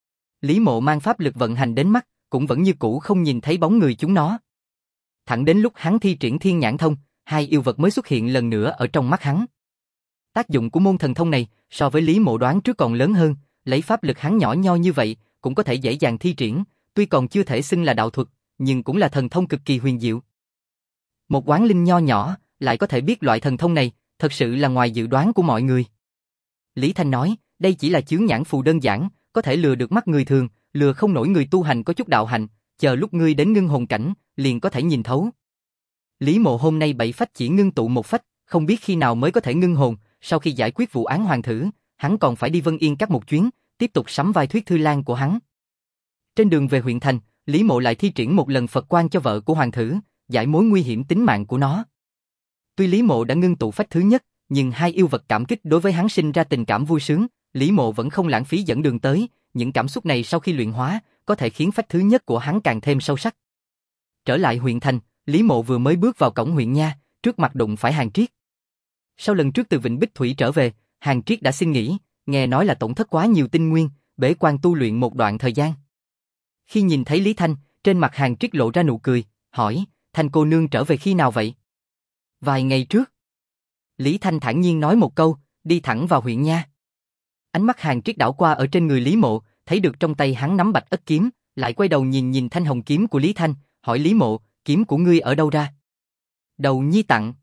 Lý Mộ mang pháp lực vận hành đến mắt, cũng vẫn như cũ không nhìn thấy bóng người chúng nó. Thẳng đến lúc hắn thi triển thiên nhãn thông, 2 yêu vật mới xuất hiện lần nữa ở trong mắt hắn. Tác dụng của môn thần thông này so với Lý Mộ đoán trước còn lớn hơn, lấy pháp lực hắn nhỏ nho như vậy cũng có thể dễ dàng thi triển, tuy còn chưa thể xưng là đạo thuật, nhưng cũng là thần thông cực kỳ huyền diệu. Một oán linh nho nhỏ lại có thể biết loại thần thông này, thật sự là ngoài dự đoán của mọi người. Lý Thanh nói, đây chỉ là chướng nhãn phù đơn giản, có thể lừa được mắt người thường, lừa không nổi người tu hành có chút đạo hạnh, chờ lúc ngươi đến ngưng hồn cảnh, liền có thể nhìn thấu. Lý Mộ hôm nay 7 phách chỉ ngưng tụ một phách, không biết khi nào mới có thể ngưng hồn, sau khi giải quyết vụ án hoàng thử, hắn còn phải đi Vân Yên Các một chuyến, tiếp tục sắm vai Thuyết Thư Lan của hắn. Trên đường về huyện thành, Lý Mộ lại thi triển một lần Phật quan cho vợ của hoàng thử, giải mối nguy hiểm tính mạng của nó. Tuy Lý Mộ đã ngưng tụ phách thứ nhất, nhưng hai yêu vật cảm kích đối với hắn sinh ra tình cảm vui sướng, Lý Mộ vẫn không lãng phí dẫn đường tới, những cảm xúc này sau khi luyện hóa, có thể khiến phách thứ nhất của hắn càng thêm sâu sắc. Trở lại huyện thành, Lý Mộ vừa mới bước vào cổng huyện nha, trước mặt đụng phải Hàn Triết. Sau lần trước từ Vịnh Bích Thủy trở về, Hàn Triết đã xin nghỉ, nghe nói là tổn thất quá nhiều tinh nguyên, bế quan tu luyện một đoạn thời gian. Khi nhìn thấy Lý Thanh, trên mặt Hàn Triết lộ ra nụ cười, hỏi, Thanh cô nương trở về khi nào vậy? Vài ngày trước. Lý Thanh thản nhiên nói một câu, đi thẳng vào huyện nha. Ánh mắt Hàn Triết đảo qua ở trên người Lý Mộ, thấy được trong tay hắn nắm Bạch Ất kiếm, lại quay đầu nhìn thanh hồng kiếm của Lý Thanh, hỏi Lý Mộ, kiếm của ngươi ở đâu ra? Đầu nhi tặng.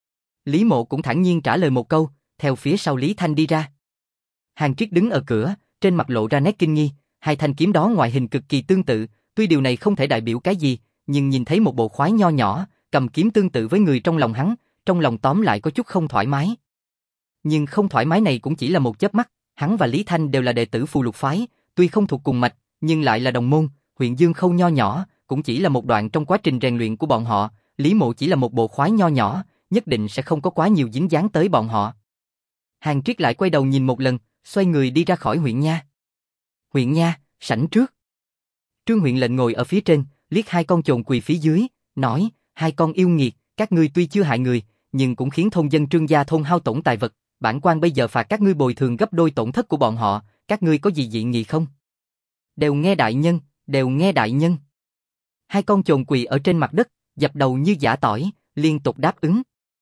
Lý Mộ cũng thản nhiên trả lời một câu, theo phía sau Lý Thanh đi ra. Hàn Triết đứng ở cửa, trên mặt lộ ra nét kinh nghi, hai thanh kiếm đó ngoại hình cực kỳ tương tự, tuy điều này không thể đại biểu cái gì, nhưng nhìn thấy một bộ khoái nho nhỏ, cầm kiếm tương tự với người trong lòng hắn, trong lòng tóm lại có chút không thoải mái. Nhưng không thoải mái này cũng chỉ là một chớp mắt, hắn và Lý Thanh đều là đệ tử Phù Lục phái, tuy không thuộc cùng mạch, nhưng lại là đồng môn, huyện Dương Khâu nho nhỏ, cũng chỉ là một đoạn trong quá trình rèn luyện của bọn họ, Lý Mộ chỉ là một bộ khoái nho nhỏ, nhất định sẽ không có quá nhiều dính dáng tới bọn họ. Hàn Triết lại quay đầu nhìn một lần, xoay người đi ra khỏi huyện nha. Huyện nha, sảnh trước. Trương huyện lệnh ngồi ở phía trên, liếc hai con chồn quỳ phía dưới, nói, hai con yêu nghiệt, các ngươi tuy chưa hại người, nhưng cũng khiến thôn dân Trương gia thôn hao tổn tài vật, bản quan bây giờ phạt các ngươi bồi thường gấp đôi tổn thất của bọn họ, các ngươi có gì dị nghị không? Đều nghe đại nhân, đều nghe đại nhân. Hai con chồn quỳ ở trên mặt đất, dập đầu như giã tỏi, liên tục đáp ứng.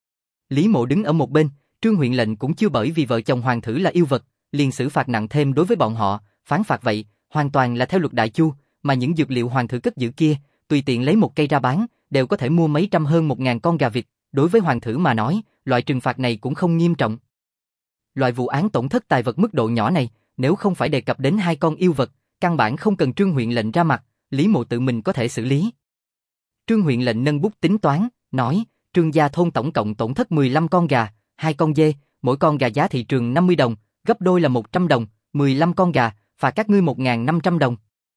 Lý Mộ đứng ở một bên, Trương huyện lệnh cũng chưa bởi vì vợ chồng hoàng thử là yêu vật, liền xử phạt nặng thêm đối với bọn họ, phán phạt vậy, hoàn toàn là theo luật Đại Chu, mà những dược liệu hoàng thử cất giữ kia, tùy tiện lấy một cây ra bán, đều có thể mua mấy trăm hơn 1.000 con gà vịt, đối với hoàng thử mà nói, loại trừng phạt này cũng không nghiêm trọng. Loại vụ án tổn thất tài vật mức độ nhỏ này, nếu không phải đề cập đến hai con yêu vật, căn bản không cần Trương huyện lệnh ra mặt, Lý Mộ tự mình có thể xử lý. Trương huyện lệnh nâng bút tính toán, nói, Trương gia thôn tổng cộng tổn thất 15 con gà, 2 con dê, mỗi con gà giá thị trường 50 đồng, gấp đôi là 100 đồng, 15 con gà, phạt các ngươi 1.500 đồng.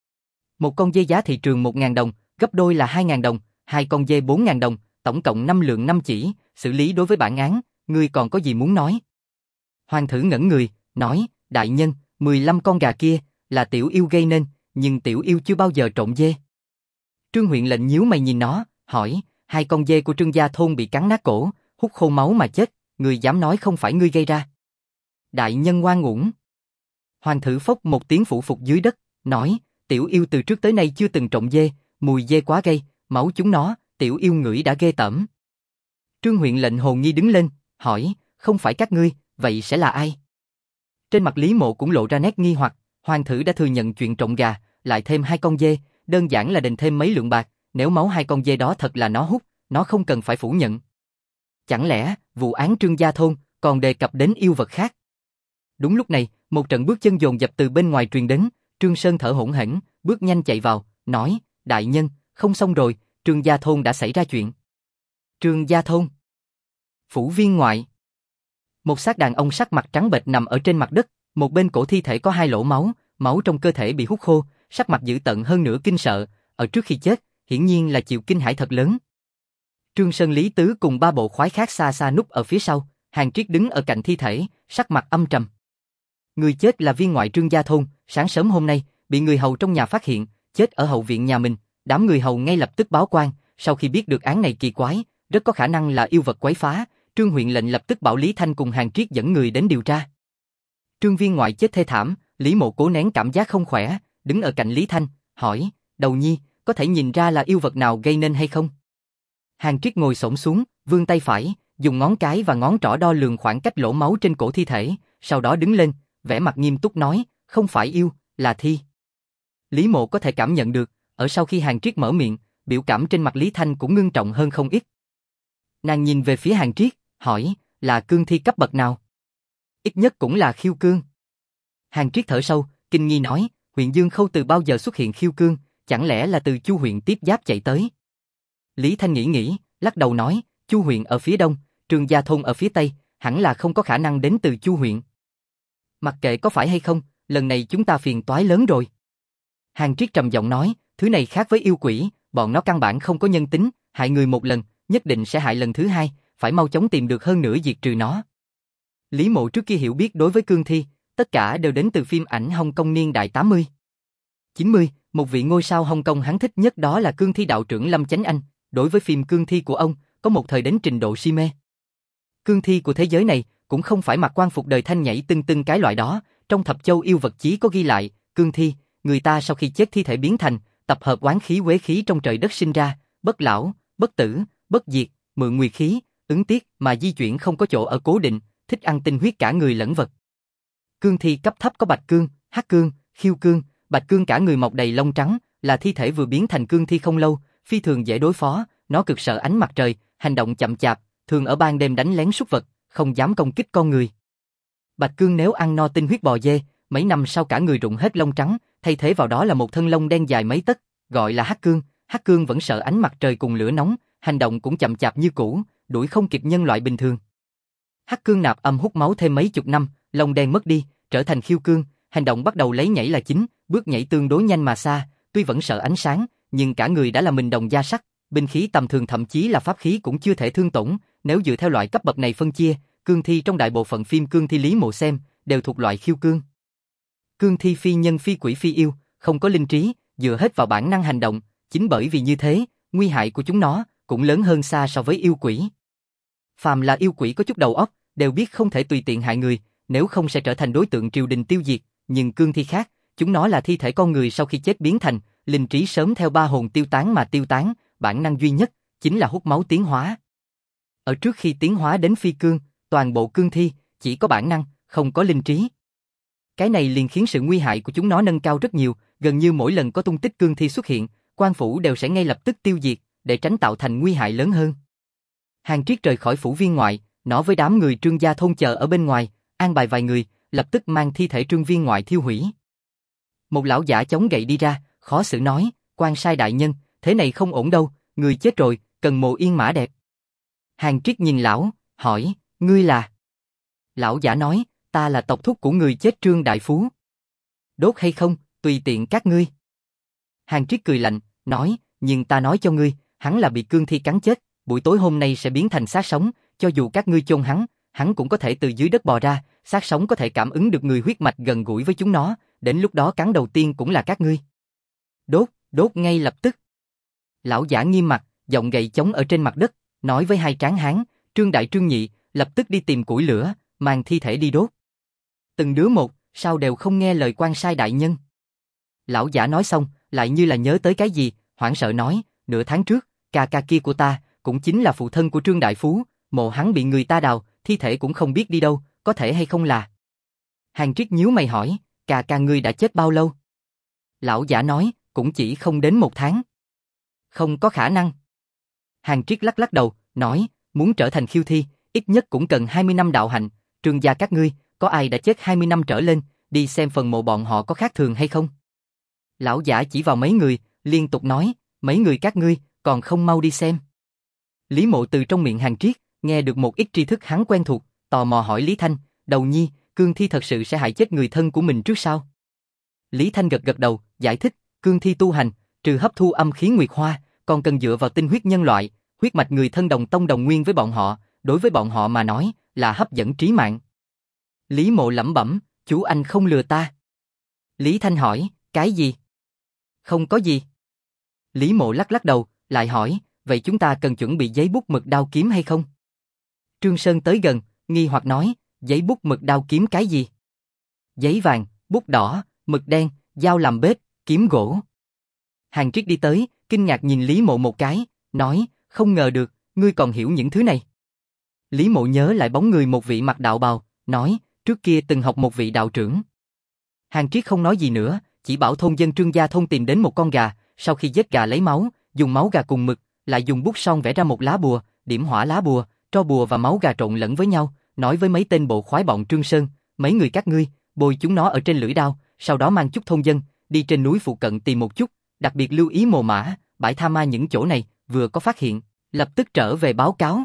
Một con dê giá thị trường 1.000 đồng, gấp đôi là 2.000 đồng, 2 con dê 4.000 đồng, tổng cộng 5 lượng 5 chỉ, xử lý đối với bản án, ngươi còn có gì muốn nói? Hoàng thử ngẩn người, nói, đại nhân, 15 con gà kia, là tiểu yêu gây nên, nhưng tiểu yêu chưa bao giờ trộn dê. Trương huyện lệnh nhíu mày nhìn nó, hỏi, hai con dê của Trương gia thôn bị cắn nát cổ, hút khô máu mà chết, ngươi dám nói không phải ngươi gây ra? Đại nhân ngoan uổng. Hoàng thử phốc một tiếng phủ phục dưới đất, nói, tiểu yêu từ trước tới nay chưa từng trộn dê, mùi dê quá gây, máu chúng nó, tiểu yêu ngửi đã ghê tởm. Trương huyện lệnh hồ nghi đứng lên, hỏi, không phải các ngươi, vậy sẽ là ai? Trên mặt Lý Mộ cũng lộ ra nét nghi hoặc, hoàng thử đã thừa nhận chuyện trộn gà, lại thêm hai con dê, đơn giản là đền thêm mấy lượng bạc, nếu máu hai con dê đó thật là nó hút, nó không cần phải phủ nhận. Chẳng lẽ, vụ án Trương gia thôn, còn đề cập đến yêu vật khác? Đúng lúc này, một trận bước chân dồn dập từ bên ngoài truyền đến, Trương Sơn thở hổn hển, bước nhanh chạy vào, nói, đại nhân, không xong rồi, Trương gia thôn đã xảy ra chuyện. Trương gia thôn. Phủ viên ngoại. Một xác đàn ông sắc mặt trắng bệch nằm ở trên mặt đất, một bên cổ thi thể có 2 lỗ máu, máu trong cơ thể bị hút khô, sắc mặt dữ tợn hơn nửa kinh sợ, ở trước khi chết, hiển nhiên là chịu kinh hãi thật lớn. Trương Sơn Lý Tứ cùng 3 bộ khoái khác xa xa núp ở phía sau, Hàn Triết đứng ở cạnh thi thể, sắc mặt âm trầm. Người chết là viên ngoại Trương gia thôn, sáng sớm hôm nay, bị người hầu trong nhà phát hiện, chết ở hậu viện nhà mình, đám người hầu ngay lập tức báo quan, sau khi biết được án này kỳ quái, rất có khả năng là yêu vật quấy phá, Trương huyện lệnh lập tức bảo Lý Thanh cùng Hàn Triết dẫn người đến điều tra. Trương viên ngoại chết thê thảm, Lý Mộ cố nén cảm giác không khỏe, đứng ở cạnh Lý Thanh, hỏi, đầu nhi, có thể nhìn ra là yêu vật nào gây nên hay không? Hàn Triết ngồi xổm xuống, vươn tay phải, dùng ngón cái và ngón trỏ đo lường khoảng cách lỗ máu trên cổ thi thể, sau đó đứng lên, vẻ mặt nghiêm túc nói, không phải yêu, là thi. Lý Mộ có thể cảm nhận được, ở sau khi Hàn Triết mở miệng, biểu cảm trên mặt Lý Thanh cũng ngưng trọng hơn không ít. Nàng nhìn về phía Hàn Triết, hỏi, Là cương thi cấp bậc nào? Ít nhất cũng là khiêu cương. Hàng Triết thở sâu, kinh nghi nói, huyện Dương Khâu từ bao giờ xuất hiện khiêu cương, chẳng lẽ là từ Chu huyện tiếp giáp chạy tới? Lý Thanh nghĩ, lắc đầu nói, Chu huyện ở phía đông, Trương Gia thôn ở phía tây, hẳn là không có khả năng đến từ Chu huyện. Mặc kệ có phải hay không, lần này chúng ta phiền toái lớn rồi. Hàng Triết trầm giọng nói, thứ này khác với yêu quỷ, bọn nó căn bản không có nhân tính, hại người một lần, nhất định sẽ hại lần thứ hai, phải mau chóng tìm được hơn nữa diệt trừ nó. Lý Mộ trước kia hiểu biết đối với cương thi, tất cả đều đến từ phim ảnh Hồng Kông niên đại 80. 90, một vị ngôi sao Hồng Kông hắn thích nhất đó là cương thi đạo trưởng Lâm Chánh Anh, đối với phim cương thi của ông, có một thời đến trình độ si mê. Cương thi của thế giới này cũng không phải mặc quan phục đời thanh nhảy tưng cái loại đó, trong thập châu yêu vật chí có ghi lại, cương thi, người ta sau khi chết thi thể biến thành, tập hợp oán khí quế khí trong trời đất sinh ra, bất lão, bất tử, bất diệt, mượn nguyệt khí, ứng tiết mà di chuyển không có chỗ ở cố định, thích ăn tinh huyết cả người lẫn vật. Cương thi cấp thấp có bạch cương, hắc cương, khiêu cương, bạch cương cả người mọc đầy lông trắng, là thi thể vừa biến thành cương thi không lâu, phi thường dễ đối phó, nó cực sợ ánh mặt trời, hành động chậm chạp, thường ở ban đêm đánh lén súc vật, không dám công kích con người. Bạch cương nếu ăn no tinh huyết bò dê, mấy năm sau cả người rụng hết lông trắng, thay thế vào đó là một thân lông đen dài mấy tấc, gọi là hắc cương. Hắc cương vẫn sợ ánh mặt trời cùng lửa nóng, hành động cũng chậm chạp như cũ, đuổi không kịp nhân loại bình thường. Hắc cương nạp âm hút máu thêm mấy chục năm, lông đen mất đi, trở thành khiêu cương, hành động bắt đầu lấy nhảy là chính, bước nhảy tương đối nhanh mà xa, tuy vẫn sợ ánh sáng, nhưng cả người đã là mình đồng da sắt, binh khí tầm thường thậm chí là pháp khí cũng chưa thể thương tổn, nếu dựa theo loại cấp bậc này phân chia, cương thi trong đại bộ phận phim cương thi Lý Mộ xem, đều thuộc loại khiêu cương. Cương thi phi nhân phi quỷ phi yêu, không có linh trí, dựa hết vào bản năng hành động, chính bởi vì như thế, nguy hại của chúng nó cũng lớn hơn xa so với yêu quỷ. Phàm là yêu quỷ có chút đầu óc, đều biết không thể tùy tiện hại người, nếu không sẽ trở thành đối tượng triều đình tiêu diệt, nhưng cương thi khác, chúng nó là thi thể con người sau khi chết biến thành, linh trí sớm theo ba hồn tiêu tán mà tiêu tán, bản năng duy nhất chính là hút máu tiến hóa. Ở trước khi tiến hóa đến phi cương, toàn bộ cương thi chỉ có bản năng, không có linh trí. Cái này liền khiến sự nguy hại của chúng nó nâng cao rất nhiều, gần như mỗi lần có tung tích cương thi xuất hiện, quan phủ đều sẽ ngay lập tức tiêu diệt, để tránh tạo thành nguy hại lớn hơn. Hàng Triết rời khỏi phủ viên ngoại, nó với đám người Trương Gia thôn chờ ở bên ngoài, an bài vài người, lập tức mang thi thể Trương viên ngoại thiêu hủy. Một lão giả chống gậy đi ra, khó xử nói, quan sai đại nhân, thế này không ổn đâu, người chết rồi, cần mộ yên mã đẹp. Hàng Triết nhìn lão, hỏi, ngươi là? Lão giả nói, ta là tộc thúc của người chết Trương đại phú. Đốt hay không, tùy tiện các ngươi. Hàng Triết cười lạnh, nói, nhưng ta nói cho ngươi, hắn là bị cương thi cắn chết, buổi tối hôm nay sẽ biến thành xác sống, cho dù các ngươi chôn hắn cũng có thể từ dưới đất bò ra, xác sống có thể cảm ứng được người huyết mạch gần gũi với chúng nó, đến lúc đó cắn đầu tiên cũng là các ngươi. Đốt ngay lập tức. Lão giả nghiêm mặt, giọng gậy chống ở trên mặt đất, nói với hai tráng hán, Trương đại Trương nhị, lập tức đi tìm củi lửa, mang thi thể đi đốt. Từng đứa một, sao đều không nghe lời quan sai đại nhân. Lão giả nói xong, lại như là nhớ tới cái gì, hoảng sợ nói, nửa tháng trước, ca kia của ta, cũng chính là phụ thân của Trương đại phú, mộ hắn bị người ta đào, thi thể cũng không biết đi đâu, có thể hay không là. Hàng Triết nhíu mày hỏi, ca ngươi đã chết bao lâu? Lão giả nói, cũng chỉ không đến 1 tháng. Không có khả năng. Hàng Triết lắc đầu, nói, muốn trở thành khiêu thi, ít nhất cũng cần 20 năm đạo hạnh, Trương gia các ngươi, có ai đã chết 20 năm trở lên, đi xem phần mộ bọn họ có khác thường hay không? Lão giả chỉ vào mấy người, liên tục nói, mấy người các ngươi, còn không mau đi xem. Lý Mộ từ trong miệng Hàng Triết, nghe được một ít tri thức hắn quen thuộc, tò mò hỏi Lý Thanh, đầu nhi, cương thi thật sự sẽ hại chết người thân của mình trước sao? Lý Thanh gật đầu, giải thích, cương thi tu hành, trừ hấp thu âm khí nguyệt hoa, còn cần dựa vào tinh huyết nhân loại, huyết mạch người thân đồng tông đồng nguyên với bọn họ, đối với bọn họ mà nói, là hấp dẫn trí mạng. Lý Mộ lẩm bẩm, chú anh không lừa ta. Lý Thanh hỏi, cái gì? Không có gì. Lý Mộ lắc đầu, lại hỏi, vậy chúng ta cần chuẩn bị giấy bút mực đao kiếm hay không? Trương Sơn tới gần, nghi hoặc nói, giấy bút mực đao kiếm cái gì? Giấy vàng, bút đỏ, mực đen, dao làm bếp, kiếm gỗ. Hàng Triết đi tới, kinh ngạc nhìn Lý Mộ một cái, nói, không ngờ được, ngươi còn hiểu những thứ này. Lý Mộ nhớ lại bóng người một vị mặc đạo bào, nói, trước kia từng học một vị đạo trưởng. Hàng Triết không nói gì nữa, chỉ bảo thôn dân Trương Gia thôn tìm đến một con gà, sau khi giết gà lấy máu, dùng máu gà cùng mực, lại dùng bút son vẽ ra một lá bùa, điểm hỏa lá bùa, tro bùa và máu gà trộn lẫn với nhau, nói với mấy tên bộ khoái bọn Trương Sơn, mấy người các ngươi, bồi chúng nó ở trên lưỡi đao, sau đó mang chút thôn dân, đi trên núi phụ cận tìm một chút, đặc biệt lưu ý mồ mã, bãi tha ma những chỗ này, vừa có phát hiện, lập tức trở về báo cáo.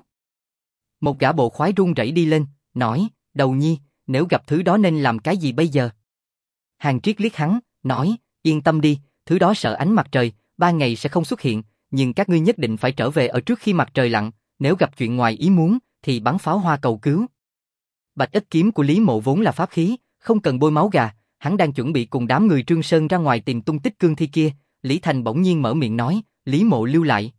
Một gã bộ khoái run rẩy đi lên, nói, Đầu Nhi, nếu gặp thứ đó nên làm cái gì bây giờ? Hàng Triết liếc hắn, nói, yên tâm đi, thứ đó sợ ánh mặt trời, 3 ngày sẽ không xuất hiện, nhưng các ngươi nhất định phải trở về ở trước khi mặt trời lặn, nếu gặp chuyện ngoài ý muốn, thì bắn pháo hoa cầu cứu. Bạch Ích kiếm của Lý Mộ vốn là pháp khí, không cần bôi máu gà, hắn đang chuẩn bị cùng đám người Trương Sơn ra ngoài tìm tung tích cương thi kia, Lý Thành bỗng nhiên mở miệng nói, Lý Mộ lưu lại.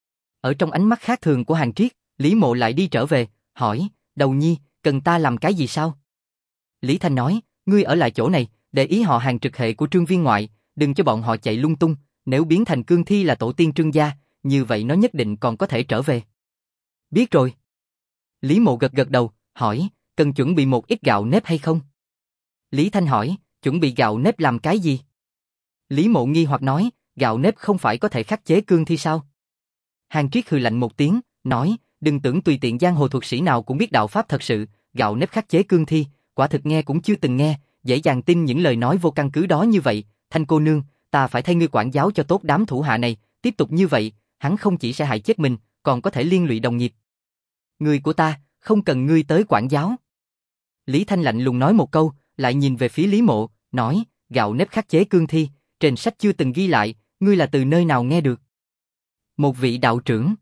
Ở trong ánh mắt khác thường của Hàng Triết, Lý Mộ lại đi trở về, hỏi, Đầu Nhi, cần ta làm cái gì sao? Lý Thành nói, ngươi ở lại chỗ này, để ý họ Hàng trực hệ của Trương Viên ngoại, đừng cho bọn họ chạy lung tung, nếu biến thành cương thi là tổ tiên Trương gia, như vậy nó nhất định còn có thể trở về. Biết rồi. Lý Mộ gật gật đầu, hỏi, cần chuẩn bị một ít gạo nếp hay không? Lý Thanh hỏi, chuẩn bị gạo nếp làm cái gì? Lý Mộ nghi hoặc nói, gạo nếp không phải có thể khắc chế cương thi sao? Hàng Triết hừ lạnh một tiếng, nói, đừng tưởng tùy tiện giang hồ thuật sĩ nào cũng biết đạo pháp thật sự, gạo nếp khắc chế cương thi, quả thực nghe cũng chưa từng nghe, dễ dàng tin những lời nói vô căn cứ đó như vậy, Thanh cô nương, ta phải thay ngươi quản giáo cho tốt đám thủ hạ này, tiếp tục như vậy, hắn không chỉ sẽ hại chết mình, còn có thể liên lụy đồng nghiệp. Người của ta, không cần ngươi tới quản giáo. Lý Thanh lạnh lùng nói một câu, lại nhìn về phía Lý Mộ, nói, gạo nếp khắc chế cương thi, trên sách chưa từng ghi lại, ngươi là từ nơi nào nghe được? Một vị đạo trưởng.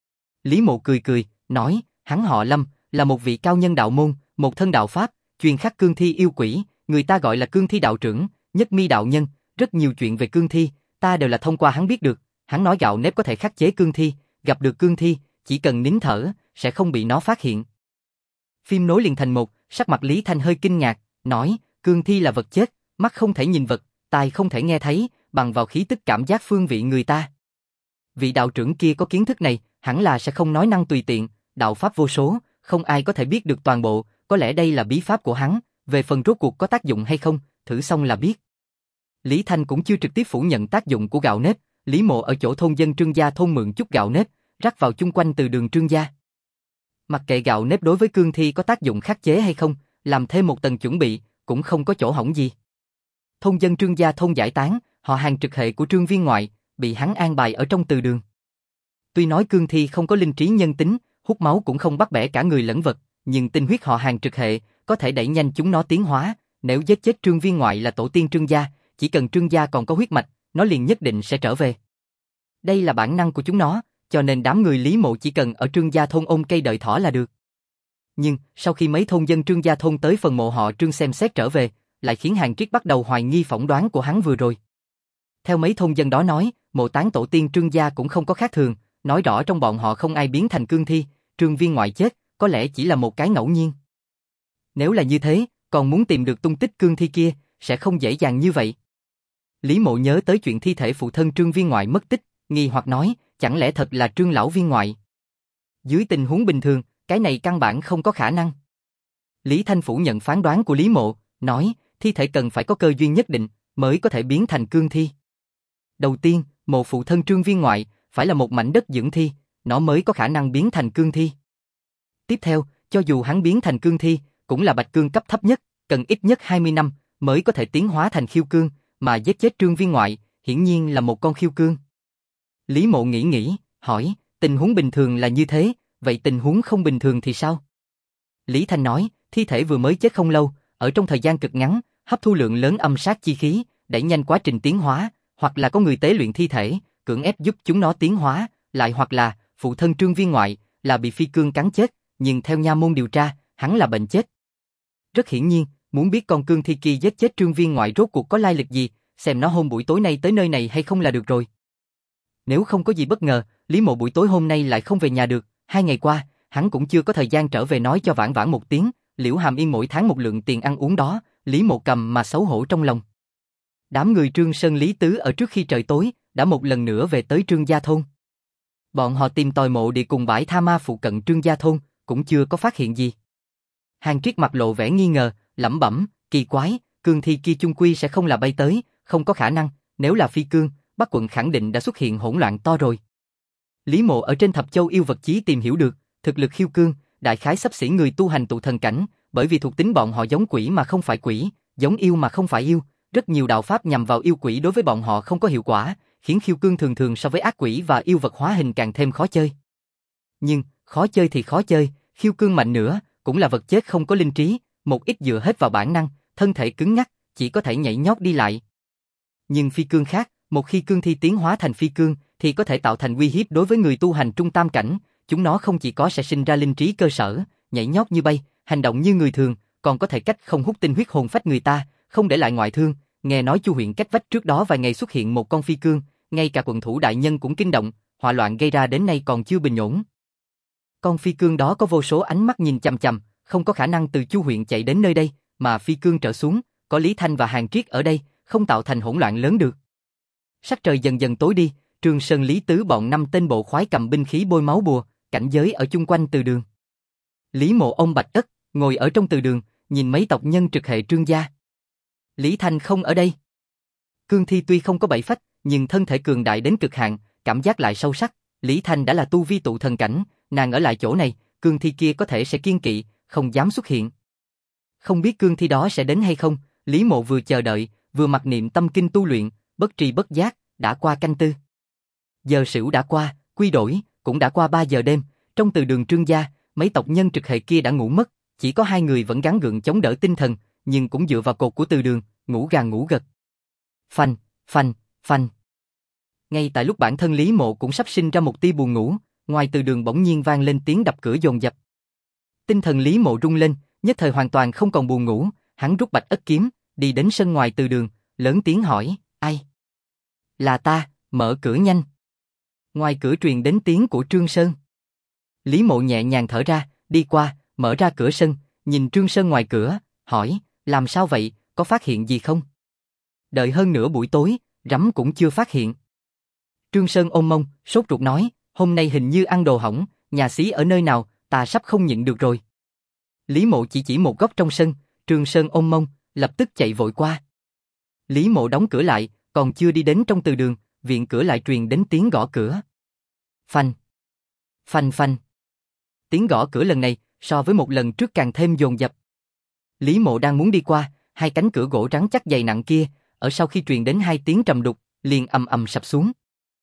Lý Mộ cười cười, nói, hắn họ Lâm, là một vị cao nhân đạo môn, một thân đạo pháp, chuyên khắc cương thi yêu quỷ, người ta gọi là cương thi đạo trưởng, Nhất Mi đạo nhân, rất nhiều chuyện về cương thi, ta đều là thông qua hắn biết được, hắn nói gạo nếp có thể khắc chế cương thi, gặp được cương thi, chỉ cần nín thở, sẽ không bị nó phát hiện. Phim nối liền thành một, sắc mặt Lý Thanh hơi kinh ngạc, nói, cương thi là vật chết, mắt không thể nhìn vật, tai không thể nghe thấy, bằng vào khí tức cảm giác phương vị người ta. Vị đạo trưởng kia có kiến thức này, hẳn là sẽ không nói năng tùy tiện, đạo pháp vô số, không ai có thể biết được toàn bộ, có lẽ đây là bí pháp của hắn, về phần rốt cuộc có tác dụng hay không, thử xong là biết. Lý Thanh cũng chưa trực tiếp phủ nhận tác dụng của gạo nếp, Lý Mộ ở chỗ thôn dân Trương gia thôn mượn chút gạo nếp, rắc vào chung quanh từ đường Trương gia. Mặc kệ gạo nếp đối với cương thi có tác dụng khắc chế hay không, làm thêm một tầng chuẩn bị, cũng không có chỗ hỏng gì. Thôn dân Trương gia thôn giải tán, họ Hàng trực hệ của Trương Viên ngoại, bị hắn an bài ở trong từ đường. Tuy nói cương thi không có linh trí nhân tính, hút máu cũng không bắt bẻ cả người lẫn vật, nhưng tinh huyết họ Hàng trực hệ có thể đẩy nhanh chúng nó tiến hóa, nếu giết chết Trương Viên ngoại là tổ tiên Trương gia, chỉ cần Trương gia còn có huyết mạch, nó liền nhất định sẽ trở về. Đây là bản năng của chúng nó, cho nên đám người Lý Mộ chỉ cần ở Trương gia thôn ôm cây đợi thỏ là được. Nhưng, sau khi mấy thôn dân Trương gia thôn tới phần mộ họ Trương xem xét trở về, lại khiến Hàng Triết bắt đầu hoài nghi phỏng đoán của hắn vừa rồi. Theo mấy thôn dân đó nói, mộ táng tổ tiên Trương gia cũng không có khác thường, nói rõ trong bọn họ không ai biến thành cương thi, Trương Viên ngoại chết, có lẽ chỉ là một cái ngẫu nhiên. Nếu là như thế, còn muốn tìm được tung tích cương thi kia, sẽ không dễ dàng như vậy. Lý Mộ nhớ tới chuyện thi thể phụ thân Trương Viên ngoại mất tích, nghi hoặc nói, chẳng lẽ thật là Trương lão viên ngoại? Dưới tình huống bình thường, cái này căn bản không có khả năng. Lý Thanh phủ nhận phán đoán của Lý Mộ, nói, thi thể cần phải có cơ duyên nhất định, mới có thể biến thành cương thi. Đầu tiên, mộ phụ thân Trương Viên ngoại, phải là một mảnh đất dưỡng thi, nó mới có khả năng biến thành cương thi. Tiếp theo, cho dù hắn biến thành cương thi, cũng là bạch cương cấp thấp nhất, cần ít nhất 20 năm, mới có thể tiến hóa thành khiêu cương, mà giết chết Trương Viên ngoại, hiển nhiên là một con khiêu cương. Lý Mộ nghĩ, hỏi, tình huống bình thường là như thế, vậy tình huống không bình thường thì sao? Lý Thanh nói, thi thể vừa mới chết không lâu, ở trong thời gian cực ngắn, hấp thu lượng lớn âm sát chi khí, đẩy nhanh quá trình tiến hóa, hoặc là có người tế luyện thi thể, cưỡng ép giúp chúng nó tiến hóa, lại hoặc là, phụ thân Trương Viên ngoại, là bị phi cương cắn chết, nhưng theo nha môn điều tra, hắn là bệnh chết. Rất hiển nhiên, muốn biết con cương thi kia giết chết Trương Viên ngoại rốt cuộc có lai lịch gì, xem nó hôm buổi tối nay tới nơi này hay không là được rồi. Nếu không có gì bất ngờ, Lý Mộ buổi tối hôm nay lại không về nhà được, 2 ngày qua, hắn cũng chưa có thời gian trở về nói cho Vãn Vãn một tiếng, Liễu Hàm Yên mỗi tháng một lượng tiền ăn uống đó, Lý Mộ cầm mà xấu hổ trong lòng. Đám người Trương Sơn Lý Tứ ở trước khi trời tối, đã một lần nữa về tới Trương gia thôn. Bọn họ tìm tòi mộ địa cùng bãi tha ma phụ cận Trương gia thôn, cũng chưa có phát hiện gì. Hàng Triết mặt lộ vẻ nghi ngờ, lẩm bẩm, kỳ quái, cương thi kia chung quy sẽ không là bay tới, không có khả năng, nếu là phi cương, Bắc quận khẳng định đã xuất hiện hỗn loạn to rồi. Lý Mộ ở trên Thập Châu yêu vật chí tìm hiểu được, Thực lực khiêu cương, đại khái xấp xỉ người tu hành tụ thần cảnh, bởi vì thuộc tính bọn họ giống quỷ mà không phải quỷ, giống yêu mà không phải yêu, rất nhiều đạo pháp nhằm vào yêu quỷ đối với bọn họ không có hiệu quả, khiến khiêu cương thường thường so với ác quỷ và yêu vật hóa hình càng thêm khó chơi. Nhưng, khó chơi thì khó chơi, khiêu cương mạnh nữa, cũng là vật chết không có linh trí, một ít dựa hết vào bản năng, thân thể cứng ngắc, chỉ có thể nhảy nhót đi lại. Nhưng phi cương khác, một khi cương thi tiến hóa thành phi cương, thì có thể tạo thành uy hiếp đối với người tu hành trung tam cảnh, chúng nó không chỉ có sẽ sinh ra linh trí cơ sở, nhảy nhót như bay, hành động như người thường, còn có thể cách không hút tinh huyết hồn phách người ta, không để lại ngoại thương. Nghe nói Chu huyện cách vách trước đó vài ngày xuất hiện một con phi cương, ngay cả quận thủ đại nhân cũng kinh động, họa loạn gây ra đến nay còn chưa bình ổn. Con phi cương đó có vô số ánh mắt nhìn chằm chằm, không có khả năng từ Chu huyện chạy đến nơi đây, mà phi cương trở xuống, có Lý Thanh và Hàn Triết ở đây, không tạo thành hỗn loạn lớn được. Sắc trời dần dần tối đi, Trường Sơn Lý Tứ bọn 5 tên bộ khoái cầm binh khí bôi máu bùa, cảnh giới ở chung quanh từ đường. Lý Mộ ông Bạch Ất ngồi ở trong từ đường, nhìn mấy tộc nhân trực hệ Trương gia. Lý Thanh không ở đây. Cương thi tuy không có bảy phách, nhưng thân thể cường đại đến cực hạn, cảm giác lại sâu sắc. Lý Thanh đã là tu vi tụ thần cảnh, nàng ở lại chỗ này, cương thi kia có thể sẽ kiêng kỵ, không dám xuất hiện. Không biết cương thi đó sẽ đến hay không, Lý Mộ vừa chờ đợi, vừa mặc niệm tâm kinh tu luyện, bất tri bất giác, đã qua canh tư. Giờ sửu đã qua, quy đổi, cũng đã qua 3 giờ đêm, trong từ đường Trương gia, mấy tộc nhân trực hệ kia đã ngủ mất, chỉ có 2 người vẫn gắng gượng chống đỡ tinh thần, nhưng cũng dựa vào cột của từ đường, ngủ gà ngủ gật. Phanh, phanh, phanh. Ngay tại lúc bản thân Lý Mộ cũng sắp sinh ra một tia buồn ngủ, ngoài từ đường bỗng nhiên vang lên tiếng đập cửa dồn dập. Tinh thần Lý Mộ rung lên, nhất thời hoàn toàn không còn buồn ngủ, hắn rút Bạch Ất kiếm, đi đến sân ngoài từ đường, lớn tiếng hỏi, ai? Là ta, mở cửa nhanh. Ngoài cửa truyền đến tiếng của Trương Sơn. Lý Mộ nhẹ nhàng thở ra, đi qua, mở ra cửa sân, nhìn Trương Sơn ngoài cửa, hỏi, làm sao vậy, có phát hiện gì không? Đợi hơn nửa buổi tối, rắm cũng chưa phát hiện. Trương Sơn ôm mông, sốt ruột nói, hôm nay hình như ăn đồ hỏng, nhà xí ở nơi nào, ta sắp không nhịn được rồi. Lý Mộ chỉ một góc trong sân, Trương Sơn ôm mông, lập tức chạy vội qua. Lý Mộ đóng cửa lại, còn chưa đi đến trong từ đường, viện cửa lại truyền đến tiếng gõ cửa. Phanh, phanh phanh. Tiếng gõ cửa lần này, so với một lần trước càng thêm dồn dập. Lý Mộ đang muốn đi qua, hai cánh cửa gỗ rắn chắc dày nặng kia, ở sau khi truyền đến 2 tiếng trầm đục, liền ầm ầm sập xuống.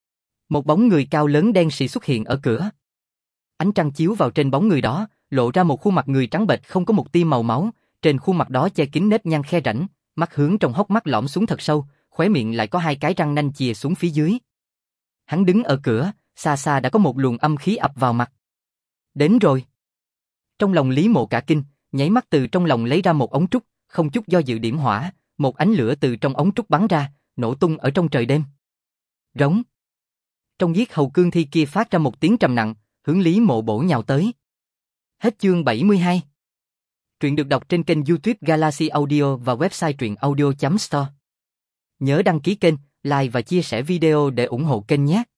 Một bóng người cao lớn đen sì xuất hiện ở cửa. Ánh trăng chiếu vào trên bóng người đó, lộ ra một khuôn mặt người trắng bệch không có một tia màu máu, trên khuôn mặt đó che kín nếp nhăn khe rãnh, mắt hướng trong hốc mắt lõm xuống thật sâu, khóe miệng lại có 2 cái răng nanh chìa xuống phía dưới. Hắn đứng ở cửa, xa xa đã có một luồng âm khí ập vào mặt. Đến rồi. Trong lòng Lý Mộ cả kinh, nháy mắt từ trong lòng lấy ra một ống trúc, không chút do dự điểm hỏa, một ánh lửa từ trong ống trúc bắn ra, nổ tung ở trong trời đêm. Rống. Trong giết hầu cương thi kia phát ra một tiếng trầm nặng, hướng Lý Mộ bổ nhào tới. Hết chương 72. Truyện được đọc trên kênh YouTube Galaxy Audio và website truyệnaudio.store. Nhớ đăng ký kênh, like và chia sẻ video để ủng hộ kênh nhé.